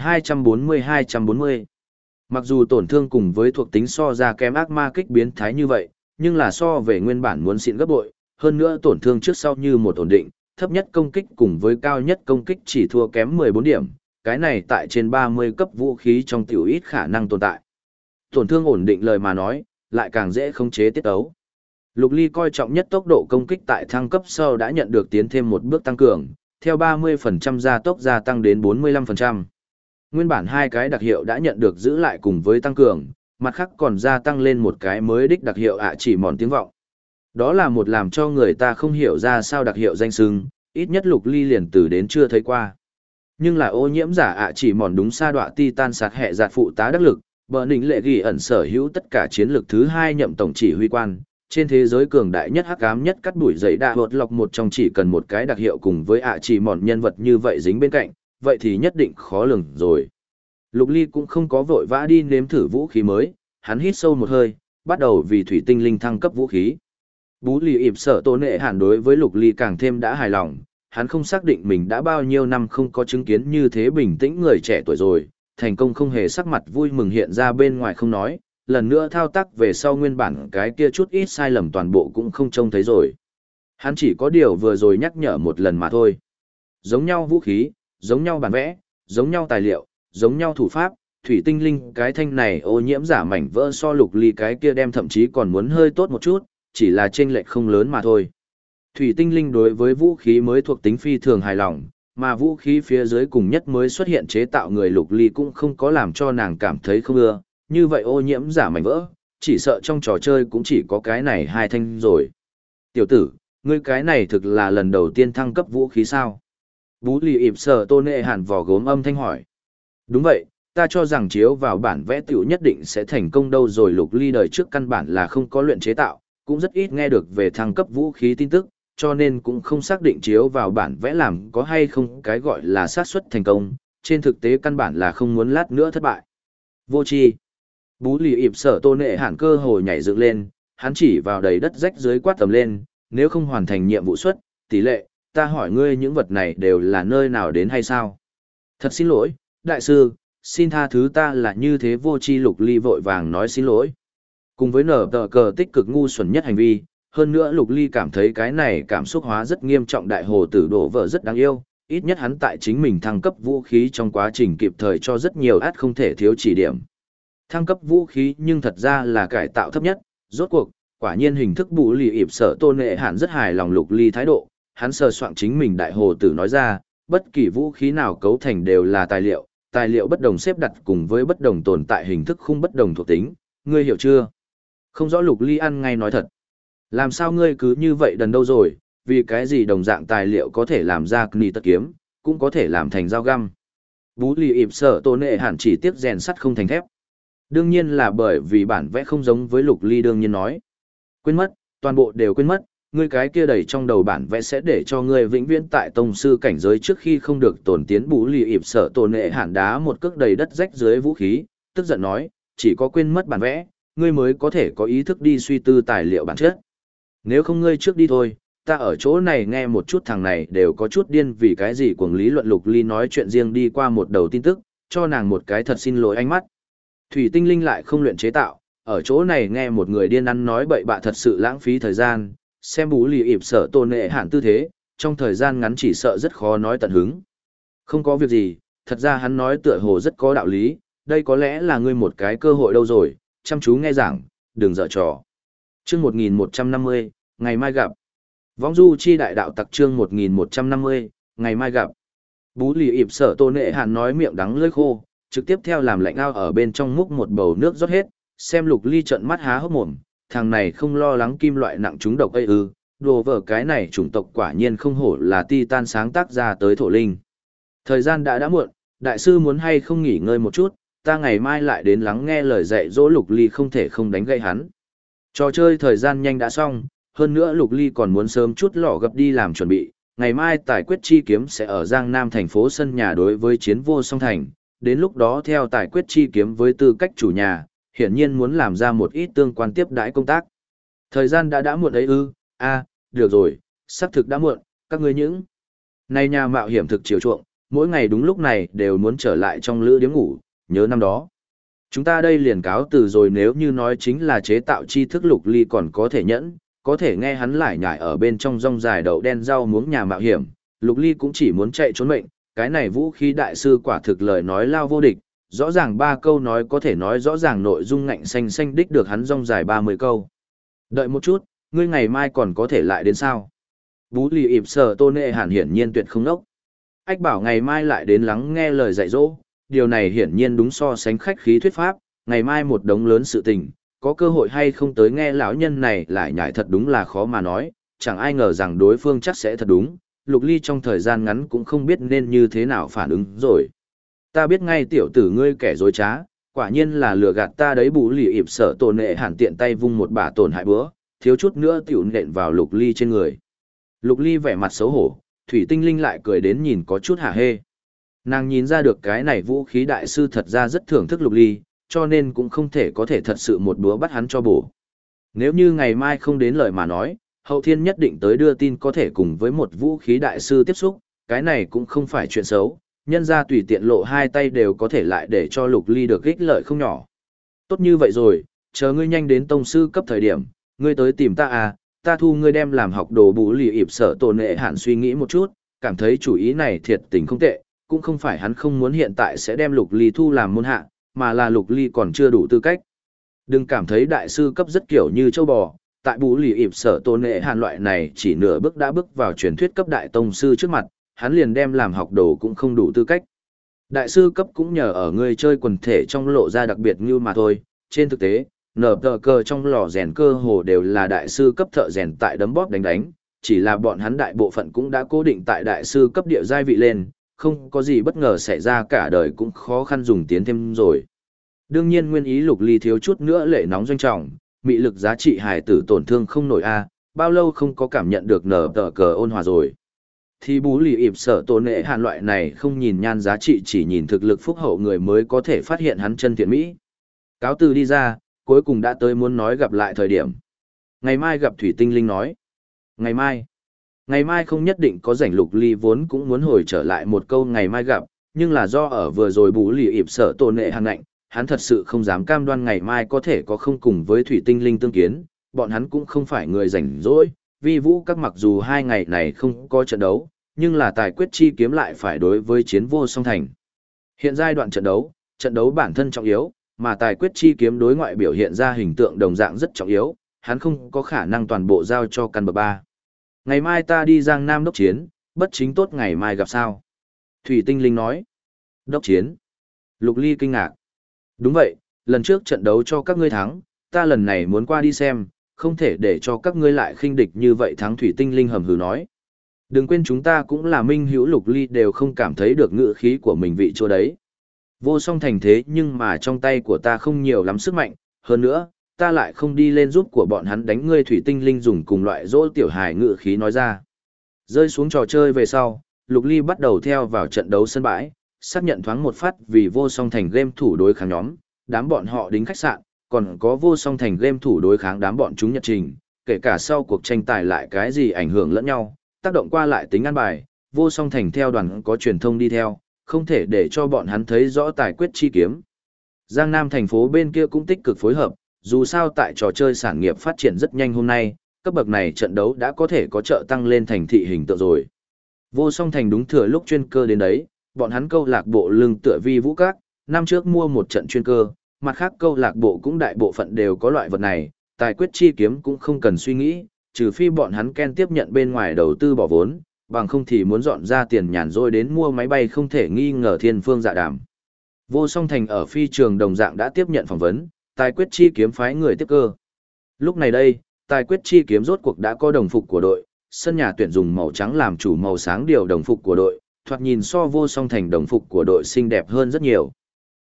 Speaker 1: 240-240. Mặc dù tổn thương cùng với thuộc tính so ra kém ác ma kích biến thái như vậy, nhưng là so về nguyên bản muốn xịn gấp bội, hơn nữa tổn thương trước sau như một ổn định, thấp nhất công kích cùng với cao nhất công kích chỉ thua kém 14 điểm, cái này tại trên 30 cấp vũ khí trong tiểu ít khả năng tồn tại. Tổn thương ổn định lời mà nói, lại càng dễ khống chế tiết ấu. Lục Ly coi trọng nhất tốc độ công kích tại thăng cấp sau đã nhận được tiến thêm một bước tăng cường, theo 30% gia tốc gia tăng đến 45%. Nguyên bản hai cái đặc hiệu đã nhận được giữ lại cùng với tăng cường, mặt khác còn gia tăng lên một cái mới đích đặc hiệu chỉ mòn tiếng vọng. Đó là một làm cho người ta không hiểu ra sao đặc hiệu danh xưng, ít nhất Lục Ly liền từ đến chưa thấy qua. Nhưng là ô nhiễm giả chỉ mòn đúng sa đọa titan sạt hệ giạt phụ tá đắc lực, bờ nỉnh lệ ghi ẩn sở hữu tất cả chiến lược thứ hai nhậm tổng chỉ huy quan, trên thế giới cường đại nhất hắc ám nhất cắt đuổi giấy đa hột lọc một trong chỉ cần một cái đặc hiệu cùng với chỉ mòn nhân vật như vậy dính bên cạnh, vậy thì nhất định khó lường rồi. Lục Ly cũng không có vội vã đi nếm thử vũ khí mới, hắn hít sâu một hơi, bắt đầu vì thủy tinh linh thăng cấp vũ khí. Bú lì ịp sở tổ nệ hẳn đối với Lục Ly càng thêm đã hài lòng, hắn không xác định mình đã bao nhiêu năm không có chứng kiến như thế bình tĩnh người trẻ tuổi rồi, thành công không hề sắc mặt vui mừng hiện ra bên ngoài không nói, lần nữa thao tác về sau nguyên bản cái kia chút ít sai lầm toàn bộ cũng không trông thấy rồi. Hắn chỉ có điều vừa rồi nhắc nhở một lần mà thôi. Giống nhau vũ khí, giống nhau bản vẽ, giống nhau tài liệu, giống nhau thủ pháp, thủy tinh linh cái thanh này ô nhiễm giả mảnh vỡ so Lục Ly cái kia đem thậm chí còn muốn hơi tốt một chút, chỉ là chênh lệch không lớn mà thôi. Thủy tinh linh đối với vũ khí mới thuộc tính phi thường hài lòng, mà vũ khí phía dưới cùng nhất mới xuất hiện chế tạo người Lục Ly cũng không có làm cho nàng cảm thấy không ưa, như vậy ô nhiễm giả mảnh vỡ, chỉ sợ trong trò chơi cũng chỉ có cái này hai thanh rồi. Tiểu tử, ngươi cái này thực là lần đầu tiên thăng cấp vũ khí sao? Bú lì ịp sở tôn nệ hàn vò gốm âm thanh hỏi. Đúng vậy, ta cho rằng chiếu vào bản vẽ tiểu nhất định sẽ thành công đâu rồi. Lục Ly đời trước căn bản là không có luyện chế tạo, cũng rất ít nghe được về thăng cấp vũ khí tin tức, cho nên cũng không xác định chiếu vào bản vẽ làm có hay không cái gọi là xác suất thành công, trên thực tế căn bản là không muốn lát nữa thất bại. Vô tri. Bú lì ịp sở tôn nệ hẳn cơ hồ nhảy dựng lên, hắn chỉ vào đầy đất rách dưới quát tầm lên, nếu không hoàn thành nhiệm vụ suất, tỷ lệ, ta hỏi ngươi những vật này đều là nơi nào đến hay sao? Thật xin lỗi, đại sư, xin tha thứ ta là như thế vô tri. Lục Ly vội vàng nói xin lỗi. Cùng với nở tờ cờ tích cực ngu xuẩn nhất hành vi, hơn nữa Lục Ly cảm thấy cái này cảm xúc hóa rất nghiêm trọng. Đại hồ tử đổ vỡ rất đáng yêu, ít nhất hắn tại chính mình thăng cấp vũ khí trong quá trình kịp thời cho rất nhiều át không thể thiếu chỉ điểm. Thăng cấp vũ khí nhưng thật ra là cải tạo thấp nhất, rốt cuộc, quả nhiên hình thức bù lì ịp sở tôn nệ hẳn rất hài lòng Lục Ly thái độ, hắn sờ soạn chính mình đại hồ tử nói ra, bất kỳ vũ khí nào cấu thành đều là tài liệu bất đồng xếp đặt cùng với bất đồng tồn tại hình thức khung bất đồng thuộc tính, ngươi hiểu chưa? Không rõ. Lục Ly ăn ngay nói thật. Làm sao ngươi cứ như vậy đần đâu rồi, vì cái gì đồng dạng tài liệu có thể làm ra kni tật kiếm, cũng có thể làm thành dao găm. Bú lì ịp sở tôn nệ hẳn chỉ tiếc rèn sắt không thành thép. Đương nhiên là bởi vì bản vẽ không giống với Lục Ly đương nhiên nói. Quên mất, toàn bộ đều quên mất, ngươi cái kia đầy trong đầu bản vẽ sẽ để cho ngươi vĩnh viễn tại tông sư cảnh giới trước khi không được tổn tiến. Bú lì ịp sở tôn nệ hẳn đá một cước đầy đất rách dưới vũ khí, tức giận nói, chỉ có quên mất bản vẽ, ngươi mới có thể có ý thức đi suy tư tài liệu bản chất. Nếu không ngươi trước đi thôi, ta ở chỗ này nghe một chút thằng này đều có chút điên vì cái gì cuồng lý luận. Lục Ly nói chuyện riêng đi qua một đầu tin tức, cho nàng một cái thật xin lỗi ánh mắt. Thủy tinh linh lại không luyện chế tạo, ở chỗ này nghe một người điên ăn nói bậy bạ thật sự lãng phí thời gian, xem bú lì ịp sở tôn nệ hẳn tư thế, trong thời gian ngắn chỉ sợ rất khó nói tận hứng. Không có việc gì, thật ra hắn nói tựa hồ rất có đạo lý, đây có lẽ là ngươi một cái cơ hội đâu rồi, chăm chú nghe giảng, đừng dở trò. Chương 1150, ngày mai gặp. Võng du chi đại đạo tặc chương 1150, ngày mai gặp. Bú lì ịp sở tôn nệ hẳn nói miệng đắng lưỡi khô, trực tiếp theo làm lạnh ao ở bên trong múc một bầu nước rót hết, xem Lục Ly trợn mắt há hốc mồm, thằng này không lo lắng kim loại nặng trúng độc ấy ư, đồ vở cái này chủng tộc quả nhiên không hổ là Titan sáng tác ra tới thổ linh. Thời gian đã muộn, đại sư muốn hay không nghỉ ngơi một chút, ta ngày mai lại đến lắng nghe lời dạy dỗ Lục Ly không thể không đánh gậy hắn. Trò chơi thời gian nhanh đã xong, hơn nữa Lục Ly còn muốn sớm chút lỏ gập đi làm chuẩn bị, ngày mai tài quyết chi kiếm sẽ ở Giang Nam thành phố sân nhà đối với chiến vô song thành, đến lúc đó theo tài quyết chi kiếm với tư cách chủ nhà, hiển nhiên muốn làm ra một ít tương quan tiếp đãi công tác. Thời gian đã muộn ấy ư? Được rồi, sắp thực đã muộn, các ngươi những này nhà mạo hiểm thực chiều chuộng, mỗi ngày đúng lúc này đều muốn trở lại trong lữ điếm ngủ, nhớ năm đó. Chúng ta đây liền cáo từ rồi, nếu như nói chính là chế tạo tri thức Lục Ly còn có thể nhẫn, có thể nghe hắn lải nhải ở bên trong rong dài đậu đen rau muống nhà mạo hiểm, Lục Ly cũng chỉ muốn chạy trốn mệnh, cái này vũ khí đại sư quả thực lời nói lao vô địch, rõ ràng 3 câu nói có thể nói rõ ràng nội dung ngạnh xanh xanh đích được hắn rong dài 30 câu. Đợi một chút, ngươi ngày mai còn có thể lại đến sao? Bú lì ịp sở tôn nệ hẳn hiển nhiên tuyệt không nốc. Ách bảo ngày mai lại đến lắng nghe lời dạy dỗ, điều này hiển nhiên đúng so sánh khách khí thuyết pháp, ngày mai một đống lớn sự tình, có cơ hội hay không tới nghe lão nhân này lại nhải thật đúng là khó mà nói, chẳng ai ngờ rằng đối phương chắc sẽ thật đúng, Lục Ly trong thời gian ngắn cũng không biết nên như thế nào phản ứng rồi. Ta biết ngay tiểu tử ngươi kẻ dối trá, quả nhiên là lừa gạt ta đấy. Bú lì ịp sở tổ nệ hẳn tiện tay vung một bả tổn hại bữa, thiếu chút nữa tiểu nện vào Lục Ly trên người. Lục Ly vẻ mặt xấu hổ, Thủy Tinh Linh lại cười đến nhìn có chút hả hê. Nàng nhìn ra được cái này vũ khí đại sư thật ra rất thưởng thức Lục Ly, cho nên cũng không thể có thể thật sự một búa bắt hắn cho bổ. Nếu như ngày mai không đến lời mà nói, Hậu Thiên nhất định tới đưa tin có thể cùng với một vũ khí đại sư tiếp xúc, cái này cũng không phải chuyện xấu, nhân ra tùy tiện lộ hai tay đều có thể lại để cho Lục Ly được ích lợi không nhỏ. Tốt như vậy rồi, chờ ngươi nhanh đến tông sư cấp thời điểm, ngươi tới tìm ta ta thu ngươi đem làm học đồ. Bú lì ịp sở tổ nệ hạn suy nghĩ một chút, cảm thấy chủ ý này thiệt tình không tệ, cũng không phải hắn không muốn hiện tại sẽ đem Lục Ly thu làm môn hạ, mà là Lục Ly còn chưa đủ tư cách. Đừng cảm thấy đại sư cấp rất kiểu như châu bò, tại Bú lì ịp sở tổ nệ hạn loại này chỉ nửa bước đã bước vào truyền thuyết cấp đại tông sư trước mặt, hắn liền đem làm học đồ cũng không đủ tư cách. Đại sư cấp cũng nhờ ở người chơi quần thể trong lộ ra đặc biệt như mà thôi, trên thực tế, nở tờ cờ trong lò rèn cơ hồ đều là đại sư cấp thợ rèn tại đấm bóp đánh, chỉ là bọn hắn đại bộ phận cũng đã cố định tại đại sư cấp địa giai vị lên, không có gì bất ngờ xảy ra cả đời cũng khó khăn dùng tiến thêm rồi. Đương nhiên nguyên ý Lục Ly thiếu chút nữa lệ nóng doanh trọng, mị lực giá trị hài tử tổn thương không nổi bao lâu không có cảm nhận được nở tờ cờ ôn hòa rồi. Thì Bú lì ịp sở tổ nệ hàn loại này không nhìn nhan giá trị chỉ nhìn thực lực phúc hậu người mới có thể phát hiện hắn chân thiện mỹ. Cáo từ đi ra, cuối cùng đã tới muốn nói gặp lại thời điểm. Ngày mai gặp. Thủy Tinh Linh nói. Ngày mai không nhất định có rảnh. Lục Ly vốn cũng muốn hồi trở lại một câu ngày mai gặp, nhưng là do ở vừa rồi Bú lì ịp sở tổ nệ hàng ngạnh, hắn thật sự không dám cam đoan ngày mai có thể có không cùng với Thủy Tinh Linh tương kiến, bọn hắn cũng không phải người rảnh rỗi, vi vũ các mặc dù 2 ngày này không có trận đấu, nhưng là tài quyết chi kiếm lại phải đối với chiến vô song thành. Hiện giai đoạn trận đấu bản thân trọng yếu, mà tài quyết chi kiếm đối ngoại biểu hiện ra hình tượng đồng dạng rất trọng yếu, hắn không có khả năng toàn bộ giao cho căn bậc 3. Ngày mai ta đi Giang Nam đốc chiến, bất chính tốt ngày mai gặp sao? Thủy Tinh Linh nói. Đốc chiến. Lục Ly kinh ngạc. Đúng vậy, lần trước trận đấu cho các ngươi thắng, ta lần này muốn qua đi xem, không thể để cho các ngươi lại khinh địch như vậy. Thắng. Thủy Tinh Linh hầm hừ nói. Đừng quên chúng ta cũng là minh hữu. Lục Ly đều không cảm thấy được ngự khí của mình vị chỗ đấy. Vô song thành thế nhưng mà trong tay của ta không nhiều lắm sức mạnh, hơn nữa, ta lại không đi lên giúp của bọn hắn đánh ngươi. Thủy Tinh Linh dùng cùng loại dỗ tiểu hài ngự khí nói ra. Rơi xuống trò chơi về sau, Lục Ly bắt đầu theo vào trận đấu sân bãi, xác nhận thoáng một phát vì vô song thành game thủ đối kháng nhóm, đám bọn họ đính khách sạn, còn có vô song thành game thủ đối kháng đám bọn chúng nhật trình, kể cả sau cuộc tranh tài lại cái gì ảnh hưởng lẫn nhau, tác động qua lại tính ăn bài, vô song thành theo đoàn có truyền thông đi theo, không thể để cho bọn hắn thấy rõ tài quyết chi kiếm. Giang Nam thành phố bên kia cũng tích cực phối hợp, dù sao tại trò chơi sản nghiệp phát triển rất nhanh hôm nay, cấp bậc này trận đấu đã có thể có trợ tăng lên thành thị hình tượng rồi. Vô song thành đúng thừa lúc chuyên cơ đến đấy, bọn hắn câu lạc bộ lưng tựa vi vũ các, năm trước mua một trận chuyên cơ, mặt khác câu lạc bộ cũng đại bộ phận đều có loại vật này, tài quyết chi kiếm cũng không cần suy nghĩ, trừ phi bọn hắn Ken tiếp nhận bên ngoài đầu tư bỏ vốn, bằng không thì muốn dọn ra tiền nhàn rỗi đến mua máy bay không thể nghi ngờ thiên phương dạ đàm. Vô song thành ở phi trường đồng dạng đã tiếp nhận phỏng vấn, tài quyết chi kiếm phái người tiếp cơ. Lúc này đây, tài quyết chi kiếm rốt cuộc đã có đồng phục của đội, sân nhà tuyển dùng màu trắng làm chủ màu sáng điều đồng phục của đội, thoạt nhìn so vô song thành đồng phục của đội xinh đẹp hơn rất nhiều.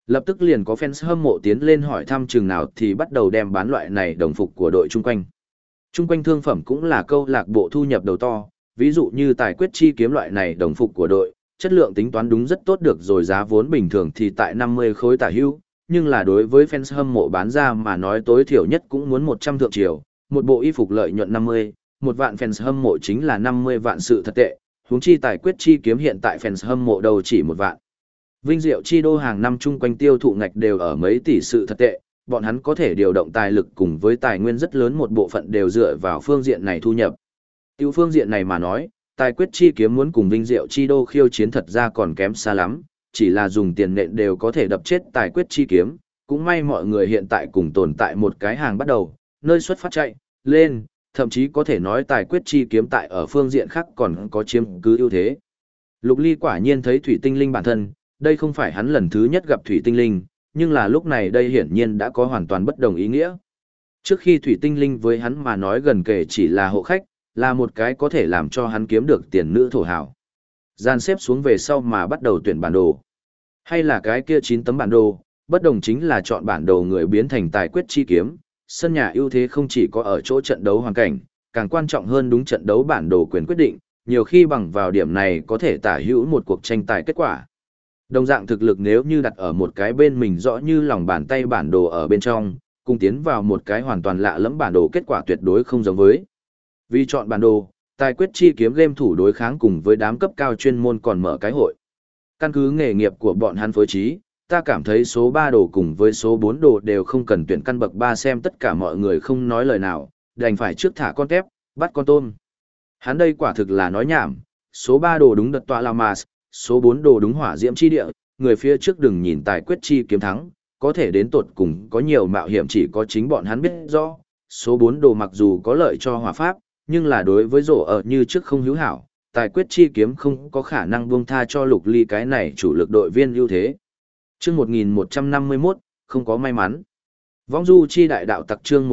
Speaker 1: Lập tức liền có fans hâm mộ tiến lên hỏi thăm chừng nào thì bắt đầu đem bán loại này đồng phục của đội chung quanh. Chung quanh thương phẩm cũng là câu lạc bộ thu nhập đầu to, ví dụ như tài quyết chi kiếm loại này đồng phục của đội, chất lượng tính toán đúng rất tốt được rồi, giá vốn bình thường thì tại 50 khối tả hữu, nhưng là đối với fans hâm mộ bán ra mà nói tối thiểu nhất cũng muốn 100 thượng triều, một bộ y phục lợi nhuận 50, một vạn fans hâm mộ chính là 50 vạn sự thật tệ, huống chi tài quyết chi kiếm hiện tại fans hâm mộ đầu chỉ một vạn. Vinh Diệu Chi Đô hàng năm chung quanh tiêu thụ ngạch đều ở mấy tỷ sự thật tệ, bọn hắn có thể điều động tài lực cùng với tài nguyên rất lớn, một bộ phận đều dựa vào phương diện này thu nhập. Tiêu phương diện này mà nói, tài quyết chi kiếm muốn cùng Vinh Diệu Chi Đô khiêu chiến thật ra còn kém xa lắm, chỉ là dùng tiền nện đều có thể đập chết tài quyết chi kiếm, cũng may mọi người hiện tại cùng tồn tại một cái hàng bắt đầu, nơi xuất phát chạy, lên, thậm chí có thể nói tài quyết chi kiếm tại ở phương diện khác còn có chiếm cứ ưu thế. Lục Ly quả nhiên thấy thủy tinh linh bản thân, đây không phải hắn lần thứ nhất gặp thủy tinh linh, nhưng là lúc này đây hiển nhiên đã có hoàn toàn bất đồng ý nghĩa. Trước khi thủy tinh linh với hắn mà nói gần kể chỉ là hộ khách, là một cái có thể làm cho hắn kiếm được tiền nữ thổ hào. Gian xếp xuống về sau mà bắt đầu tuyển bản đồ. Hay là cái kia 9 tấm bản đồ, bất đồng chính là chọn bản đồ người biến thành tài quyết chi kiếm. Sân nhà ưu thế không chỉ có ở chỗ trận đấu hoàn cảnh, càng quan trọng hơn đúng trận đấu bản đồ quyền quyết định, nhiều khi bằng vào điểm này có thể tả hữu một cuộc tranh tài kết quả. Đồng dạng thực lực nếu như đặt ở một cái bên mình rõ như lòng bàn tay bản đồ ở bên trong, cùng tiến vào một cái hoàn toàn lạ lẫm bản đồ kết quả tuyệt đối không giống với. Vì chọn bản đồ, tài quyết chi kiếm game thủ đối kháng cùng với đám cấp cao chuyên môn còn mở cái hội. Căn cứ nghề nghiệp của bọn hắn phối trí, ta cảm thấy số 3 đồ cùng với số 4 đồ đều không cần tuyển căn bậc 3 xem tất cả mọi người không nói lời nào, đành phải trước thả con tép, bắt con tôm. Hắn đây quả thực là nói nhảm, số 3 đồ đúng đợt tọa là mà, số 4 đồ đúng hỏa diễm chi địa, người phía trước đừng nhìn tài quyết chi kiếm thắng, có thể đến tột cùng có nhiều mạo hiểm chỉ có chính bọn hắn biết rõ. Số 4 đồ mặc dù có lợi cho hỏa pháp, nhưng là đối với rổ ở như trước không hữu hảo, tài quyết chi kiếm không có khả năng buông tha cho Lục Ly cái này chủ lực đội viên ưu thế. Chương 1151, không có may mắn. Vong du chi đại đạo tặc chương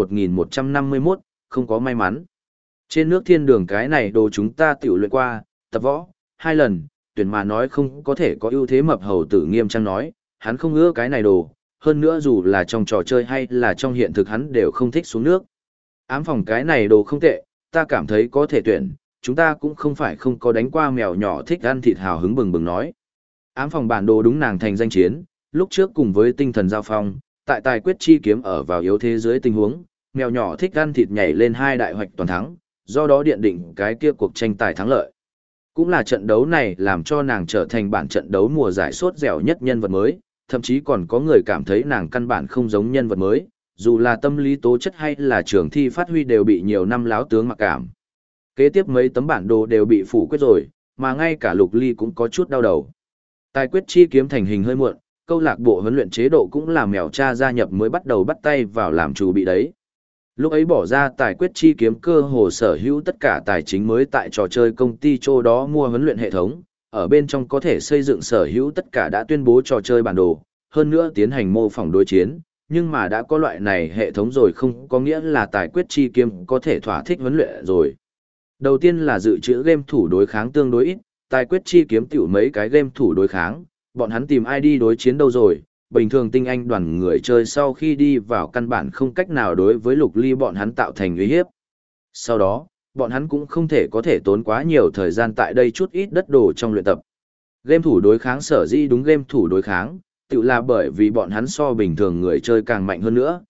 Speaker 1: 1151, không có may mắn. Trên nước thiên đường cái này đồ chúng ta tiểu luyện qua, tập võ, 2 lần, tuyển mà nói không có thể có ưu thế. Mập hầu tử nghiêm trang nói, hắn không ưa cái này đồ, hơn nữa dù là trong trò chơi hay là trong hiện thực hắn đều không thích xuống nước. Ám phòng cái này đồ không tệ, ta cảm thấy có thể tuyển, chúng ta cũng không phải không có đánh qua mèo nhỏ thích ăn thịt hào hứng bừng bừng nói. Ám phòng bản đồ đúng nàng thành danh chiến, lúc trước cùng với tinh thần giao phong, tại tài quyết chi kiếm ở vào yếu thế dưới tình huống, mèo nhỏ thích ăn thịt nhảy lên 2 đại hoạch toàn thắng, do đó điện định cái kia cuộc tranh tài thắng lợi. Cũng là trận đấu này làm cho nàng trở thành bản trận đấu mùa giải sốt dẻo nhất nhân vật mới, thậm chí còn có người cảm thấy nàng căn bản không giống nhân vật mới, dù là tâm lý tố chất hay là trường thi phát huy đều bị nhiều năm láo tướng mặc cảm. Kế tiếp mấy tấm bản đồ đều bị phủ quyết rồi, mà ngay cả Lục Ly cũng có chút đau đầu. Tài quyết chi kiếm thành hình hơi muộn, câu lạc bộ huấn luyện chế độ cũng là mèo cha gia nhập mới bắt đầu bắt tay vào làm chủ bị đấy. Lúc ấy bỏ ra tài quyết chi kiếm cơ hồ sở hữu tất cả tài chính mới tại trò chơi công ty chỗ đó mua huấn luyện hệ thống, ở bên trong có thể xây dựng sở hữu tất cả đã tuyên bố trò chơi bản đồ, hơn nữa tiến hành mô phỏng đối chiến, nhưng mà đã có loại này hệ thống rồi không có nghĩa là tài quyết chi kiếm có thể thỏa thích huấn luyện rồi. Đầu tiên là dự trữ game thủ đối kháng tương đối ít, tài quyết chi kiếm tiểu mấy cái game thủ đối kháng, bọn hắn tìm ai đi đối chiến đâu rồi, bình thường tinh anh đoàn người chơi sau khi đi vào căn bản không cách nào đối với Lục Ly bọn hắn tạo thành uy hiếp. Sau đó, bọn hắn cũng không thể có thể tốn quá nhiều thời gian tại đây chút ít đất đồ trong luyện tập. Game thủ đối kháng sở dĩ đúng game thủ đối kháng, tự là bởi vì bọn hắn so bình thường người chơi càng mạnh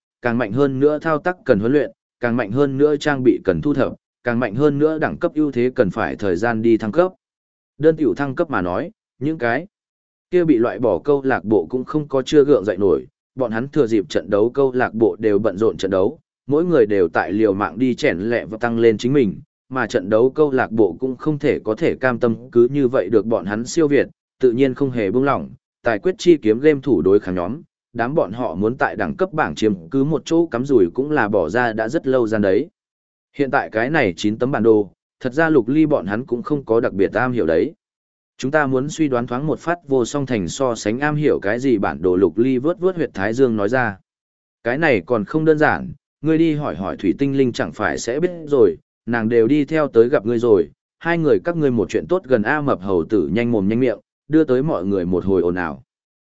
Speaker 1: hơn nữa thao tác cần huấn luyện, càng mạnh hơn nữa trang bị cần thu thập, càng mạnh hơn nữa đẳng cấp ưu thế cần phải thời gian đi thăng cấp. Đơn tiểu thăng cấp mà nói, những cái kia bị loại bỏ câu lạc bộ cũng không có chưa gượng dậy nổi, bọn hắn thừa dịp trận đấu câu lạc bộ đều bận rộn trận đấu, mỗi người đều tại liều mạng đi chèn lẹ và tăng lên chính mình, mà trận đấu câu lạc bộ cũng không thể có thể cam tâm cứ như vậy được bọn hắn siêu việt, tự nhiên không hề buông lỏng, tài quyết chi kiếm game thủ đối kháng nhóm, đám bọn họ muốn tại đẳng cấp bảng chiếm cứ một chỗ cắm rủi cũng là bỏ ra đã rất lâu gian đấy. Hiện tại cái này 9 tấm bản đồ, thật ra Lục Ly bọn hắn cũng không có đặc biệt am hiểu đấy. Chúng ta muốn suy đoán thoáng một phát vô song thành so sánh am hiểu cái gì bản đồ. Lục Ly vớt vớt huyệt thái dương nói ra. Cái này còn không đơn giản, ngươi đi hỏi hỏi thủy tinh linh chẳng phải sẽ biết rồi, nàng đều đi theo tới gặp ngươi rồi, hai người các ngươi một chuyện tốt gần a. Mập hầu tử nhanh mồm nhanh miệng, đưa tới mọi người một hồi ồn ào.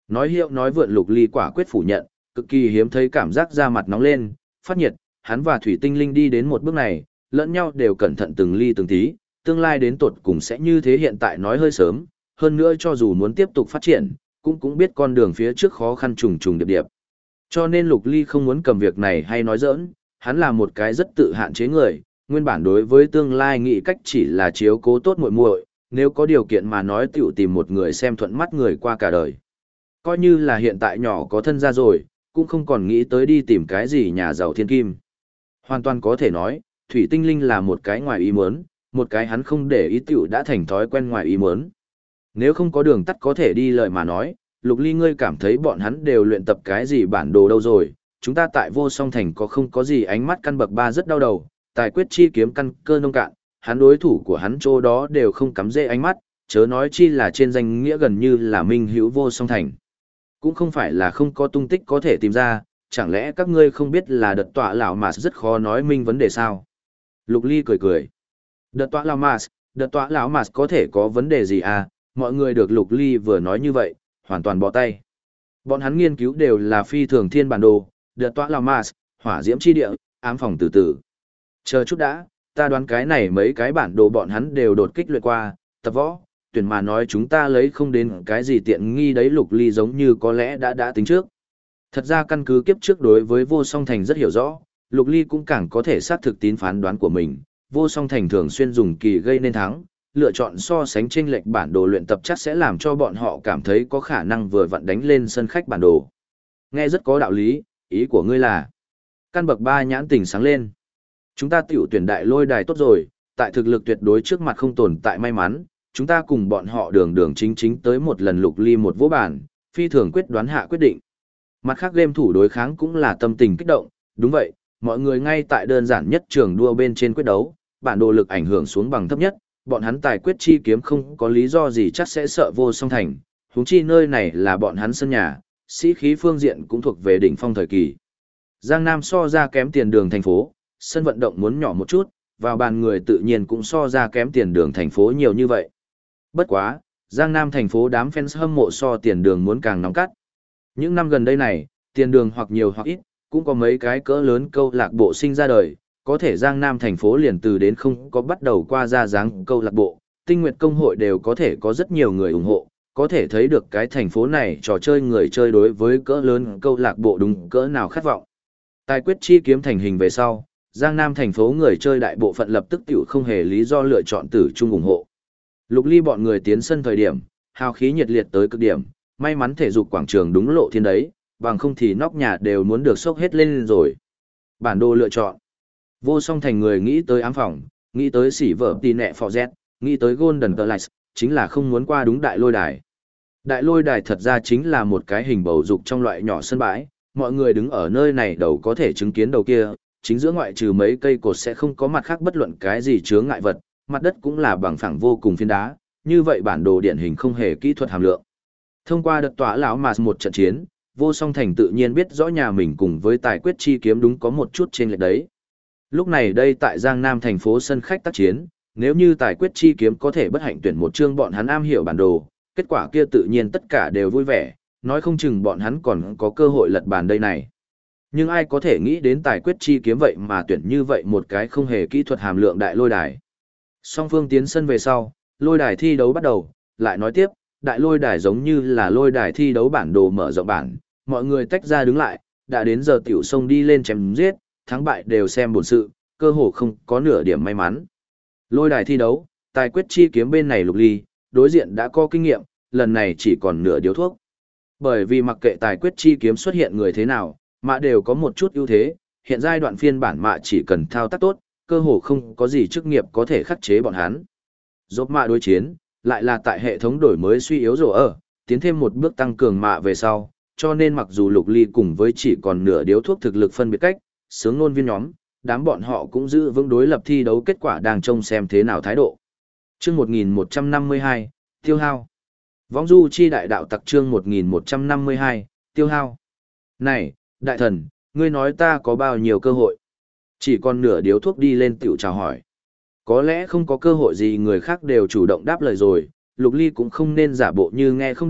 Speaker 1: Nói hiệu nói vượn Lục Ly quả quyết phủ nhận, cực kỳ hiếm thấy cảm giác da mặt nóng lên, phát nhiệt, hắn và Thủy Tinh Linh đi đến một bước này, lẫn nhau đều cẩn thận từng ly từng tí, tương lai đến tột cùng sẽ như thế hiện tại nói hơi sớm, hơn nữa cho dù muốn tiếp tục phát triển, cũng biết con đường phía trước khó khăn trùng trùng điệp điệp. Cho nên Lục Ly không muốn cầm việc này hay nói giỡn, hắn là một cái rất tự hạn chế người, nguyên bản đối với tương lai nghĩ cách chỉ là chiếu cố tốt muội muội, nếu có điều kiện mà nói tiểu tìm một người xem thuận mắt người qua cả đời. Coi như là hiện tại nhỏ có thân ra rồi, cũng không còn nghĩ tới đi tìm cái gì nhà giàu thiên kim. Hoàn toàn có thể nói, Thủy Tinh Linh là một cái ngoài ý muốn, một cái hắn không để ý tiểu đã thành thói quen ngoài ý muốn. Nếu không có đường tắt có thể đi lời mà nói, Lục Ly ngươi cảm thấy bọn hắn đều luyện tập cái gì bản đồ đâu rồi, chúng ta tại Vô Song Thành có không có gì ánh mắt căn bậc 3 rất đau đầu, tài quyết chi kiếm căn cơ nông cạn, hắn đối thủ của hắn chỗ đó đều không cắm rễ ánh mắt, chớ nói chi là trên danh nghĩa gần như là minh hữu Vô Song Thành. Cũng không phải là không có tung tích có thể tìm ra, chẳng lẽ các ngươi không biết là đợt tọa lão mà rất khó nói minh vấn đề sao? Lục Ly cười cười. Đợt tọa lão mà có thể có vấn đề gì à? Mọi người được Lục Ly vừa nói như vậy, hoàn toàn bỏ tay. Bọn hắn nghiên cứu đều là phi thường thiên bản đồ, đợt tọa lão mà, hỏa diễm chi địa, ám phòng từ từ. Chờ chút đã, ta đoán cái này mấy cái bản đồ bọn hắn đều đột kích luyện qua, tập võ, tuyển mà nói chúng ta lấy không đến cái gì tiện nghi đấy. Lục Ly giống như có lẽ đã tính trước. Thật ra căn cứ kiếp trước đối với Vô Song Thành rất hiểu rõ, Lục Ly cũng càng có thể xác thực tín phán đoán của mình. Vô Song Thành thường xuyên dùng kỳ gây nên thắng, lựa chọn so sánh chênh lệch bản đồ luyện tập chắc sẽ làm cho bọn họ cảm thấy có khả năng vừa vặn đánh lên sân khách bản đồ. Nghe rất có đạo lý, ý của ngươi là căn bậc 3 nhãn tình sáng lên. Chúng ta tiểu tuyển Đại Lôi Đài tốt rồi, tại thực lực tuyệt đối trước mặt không tồn tại may mắn, chúng ta cùng bọn họ đường chính tới một lần. Lục Ly một vỗ bản, phi thường quyết đoán hạ quyết định. Mặt khác game thủ đối kháng cũng là tâm tình kích động, đúng vậy, mọi người ngay tại đơn giản nhất trường đua bên trên quyết đấu, bản đồ lực ảnh hưởng xuống bằng thấp nhất, bọn hắn tài quyết chi kiếm không có lý do gì chắc sẽ sợ Vô Song Thành, huống chi nơi này là bọn hắn sân nhà, sĩ khí phương diện cũng thuộc về đỉnh phong thời kỳ. Giang Nam so ra kém Tiền Đường thành phố, sân vận động muốn nhỏ một chút, vào bàn người tự nhiên cũng so ra kém Tiền Đường thành phố nhiều như vậy. Bất quá, Giang Nam thành phố đám fans hâm mộ so Tiền Đường muốn càng nóng cắt. Những năm gần đây này, Tiền Đường hoặc nhiều hoặc ít, cũng có mấy cái cỡ lớn câu lạc bộ sinh ra đời, có thể Giang Nam thành phố liền từ đến không có bắt đầu qua ra dáng câu lạc bộ, Tinh Nguyệt công hội đều có thể có rất nhiều người ủng hộ, có thể thấy được cái thành phố này trò chơi người chơi đối với cỡ lớn câu lạc bộ đúng cỡ nào khát vọng. Tài quyết chi kiếm thành hình về sau, Giang Nam thành phố người chơi đại bộ phận lập tức tiểu không hề lý do lựa chọn tử chung ủng hộ. Lục Ly bọn người tiến sân thời điểm, hào khí nhiệt liệt tới cực điểm, may mắn thể dục quảng trường đúng lộ thiên đấy, bằng không thì nóc nhà đều muốn được sốc hết lên rồi. Bản đồ lựa chọn. Vô Song Thành người nghĩ tới ám phòng, nghĩ tới xỉ vở tì nẹ phò Z, nghĩ tới Golden Palace, chính là không muốn qua đúng Đại Lôi Đài. Đại Lôi Đài thật ra chính là một cái hình bầu dục trong loại nhỏ sân bãi, mọi người đứng ở nơi này đầu có thể chứng kiến đầu kia, chính giữa ngoại trừ mấy cây cột sẽ không có mặt khác bất luận cái gì chướng ngại vật, mặt đất cũng là bằng phẳng vô cùng phiến đá, như vậy bản đồ điển hình không hề kỹ thuật hàm lượng. Thông qua đợt tỏa lão mà một trận chiến, Vô Song Thành tự nhiên biết rõ nhà mình cùng với tài quyết chi kiếm đúng có một chút trên lệch đấy. Lúc này đây tại Giang Nam thành phố sân khách tác chiến, nếu như tài quyết chi kiếm có thể bất hạnh tuyển một chương bọn hắn am hiểu bản đồ, kết quả kia tự nhiên tất cả đều vui vẻ, nói không chừng bọn hắn còn có cơ hội lật bàn đây này. Nhưng ai có thể nghĩ đến tài quyết chi kiếm vậy mà tuyển như vậy một cái không hề kỹ thuật hàm lượng Đại Lôi Đài. Song phương tiến sân về sau, lôi đài thi đấu bắt đầu, lại nói tiếp, Đại Lôi Đài giống như là lôi đài thi đấu bản đồ mở rộng bản, mọi người tách ra đứng lại, đã đến giờ tiểu sông đi lên chém giết, thắng bại đều xem bổn sự, cơ hồ không có nửa điểm may mắn. Lôi đài thi đấu, tài quyết chi kiếm bên này Lục Ly, đối diện đã có kinh nghiệm, lần này chỉ còn nửa điếu thuốc. Bởi vì mặc kệ tài quyết chi kiếm xuất hiện người thế nào, mạ đều có một chút ưu thế, hiện giai đoạn phiên bản mạ chỉ cần thao tác tốt, cơ hồ không có gì chức nghiệp có thể khắc chế bọn hắn. Dốt mạ đối chiến, lại là tại hệ thống đổi mới suy yếu rồi tiến thêm một bước tăng cường mạ về sau, cho nên mặc dù Lục Ly cùng với chỉ còn nửa điếu thuốc thực lực phân biệt cách, sướng nôn viên nhóm, đám bọn họ cũng giữ vững đối lập thi đấu kết quả đang trông xem thế nào thái độ. Chương 1152, tiêu hao. Võng du chi đại đạo tặc chương 1152, tiêu hao. Này, đại thần, ngươi nói ta có bao nhiêu cơ hội? Chỉ còn nửa điếu thuốc đi lên tiểu chào hỏi. Có lẽ không có cơ hội gì người khác đều chủ động đáp lời rồi, Lục Ly cũng không nên giả bộ như nghe không được,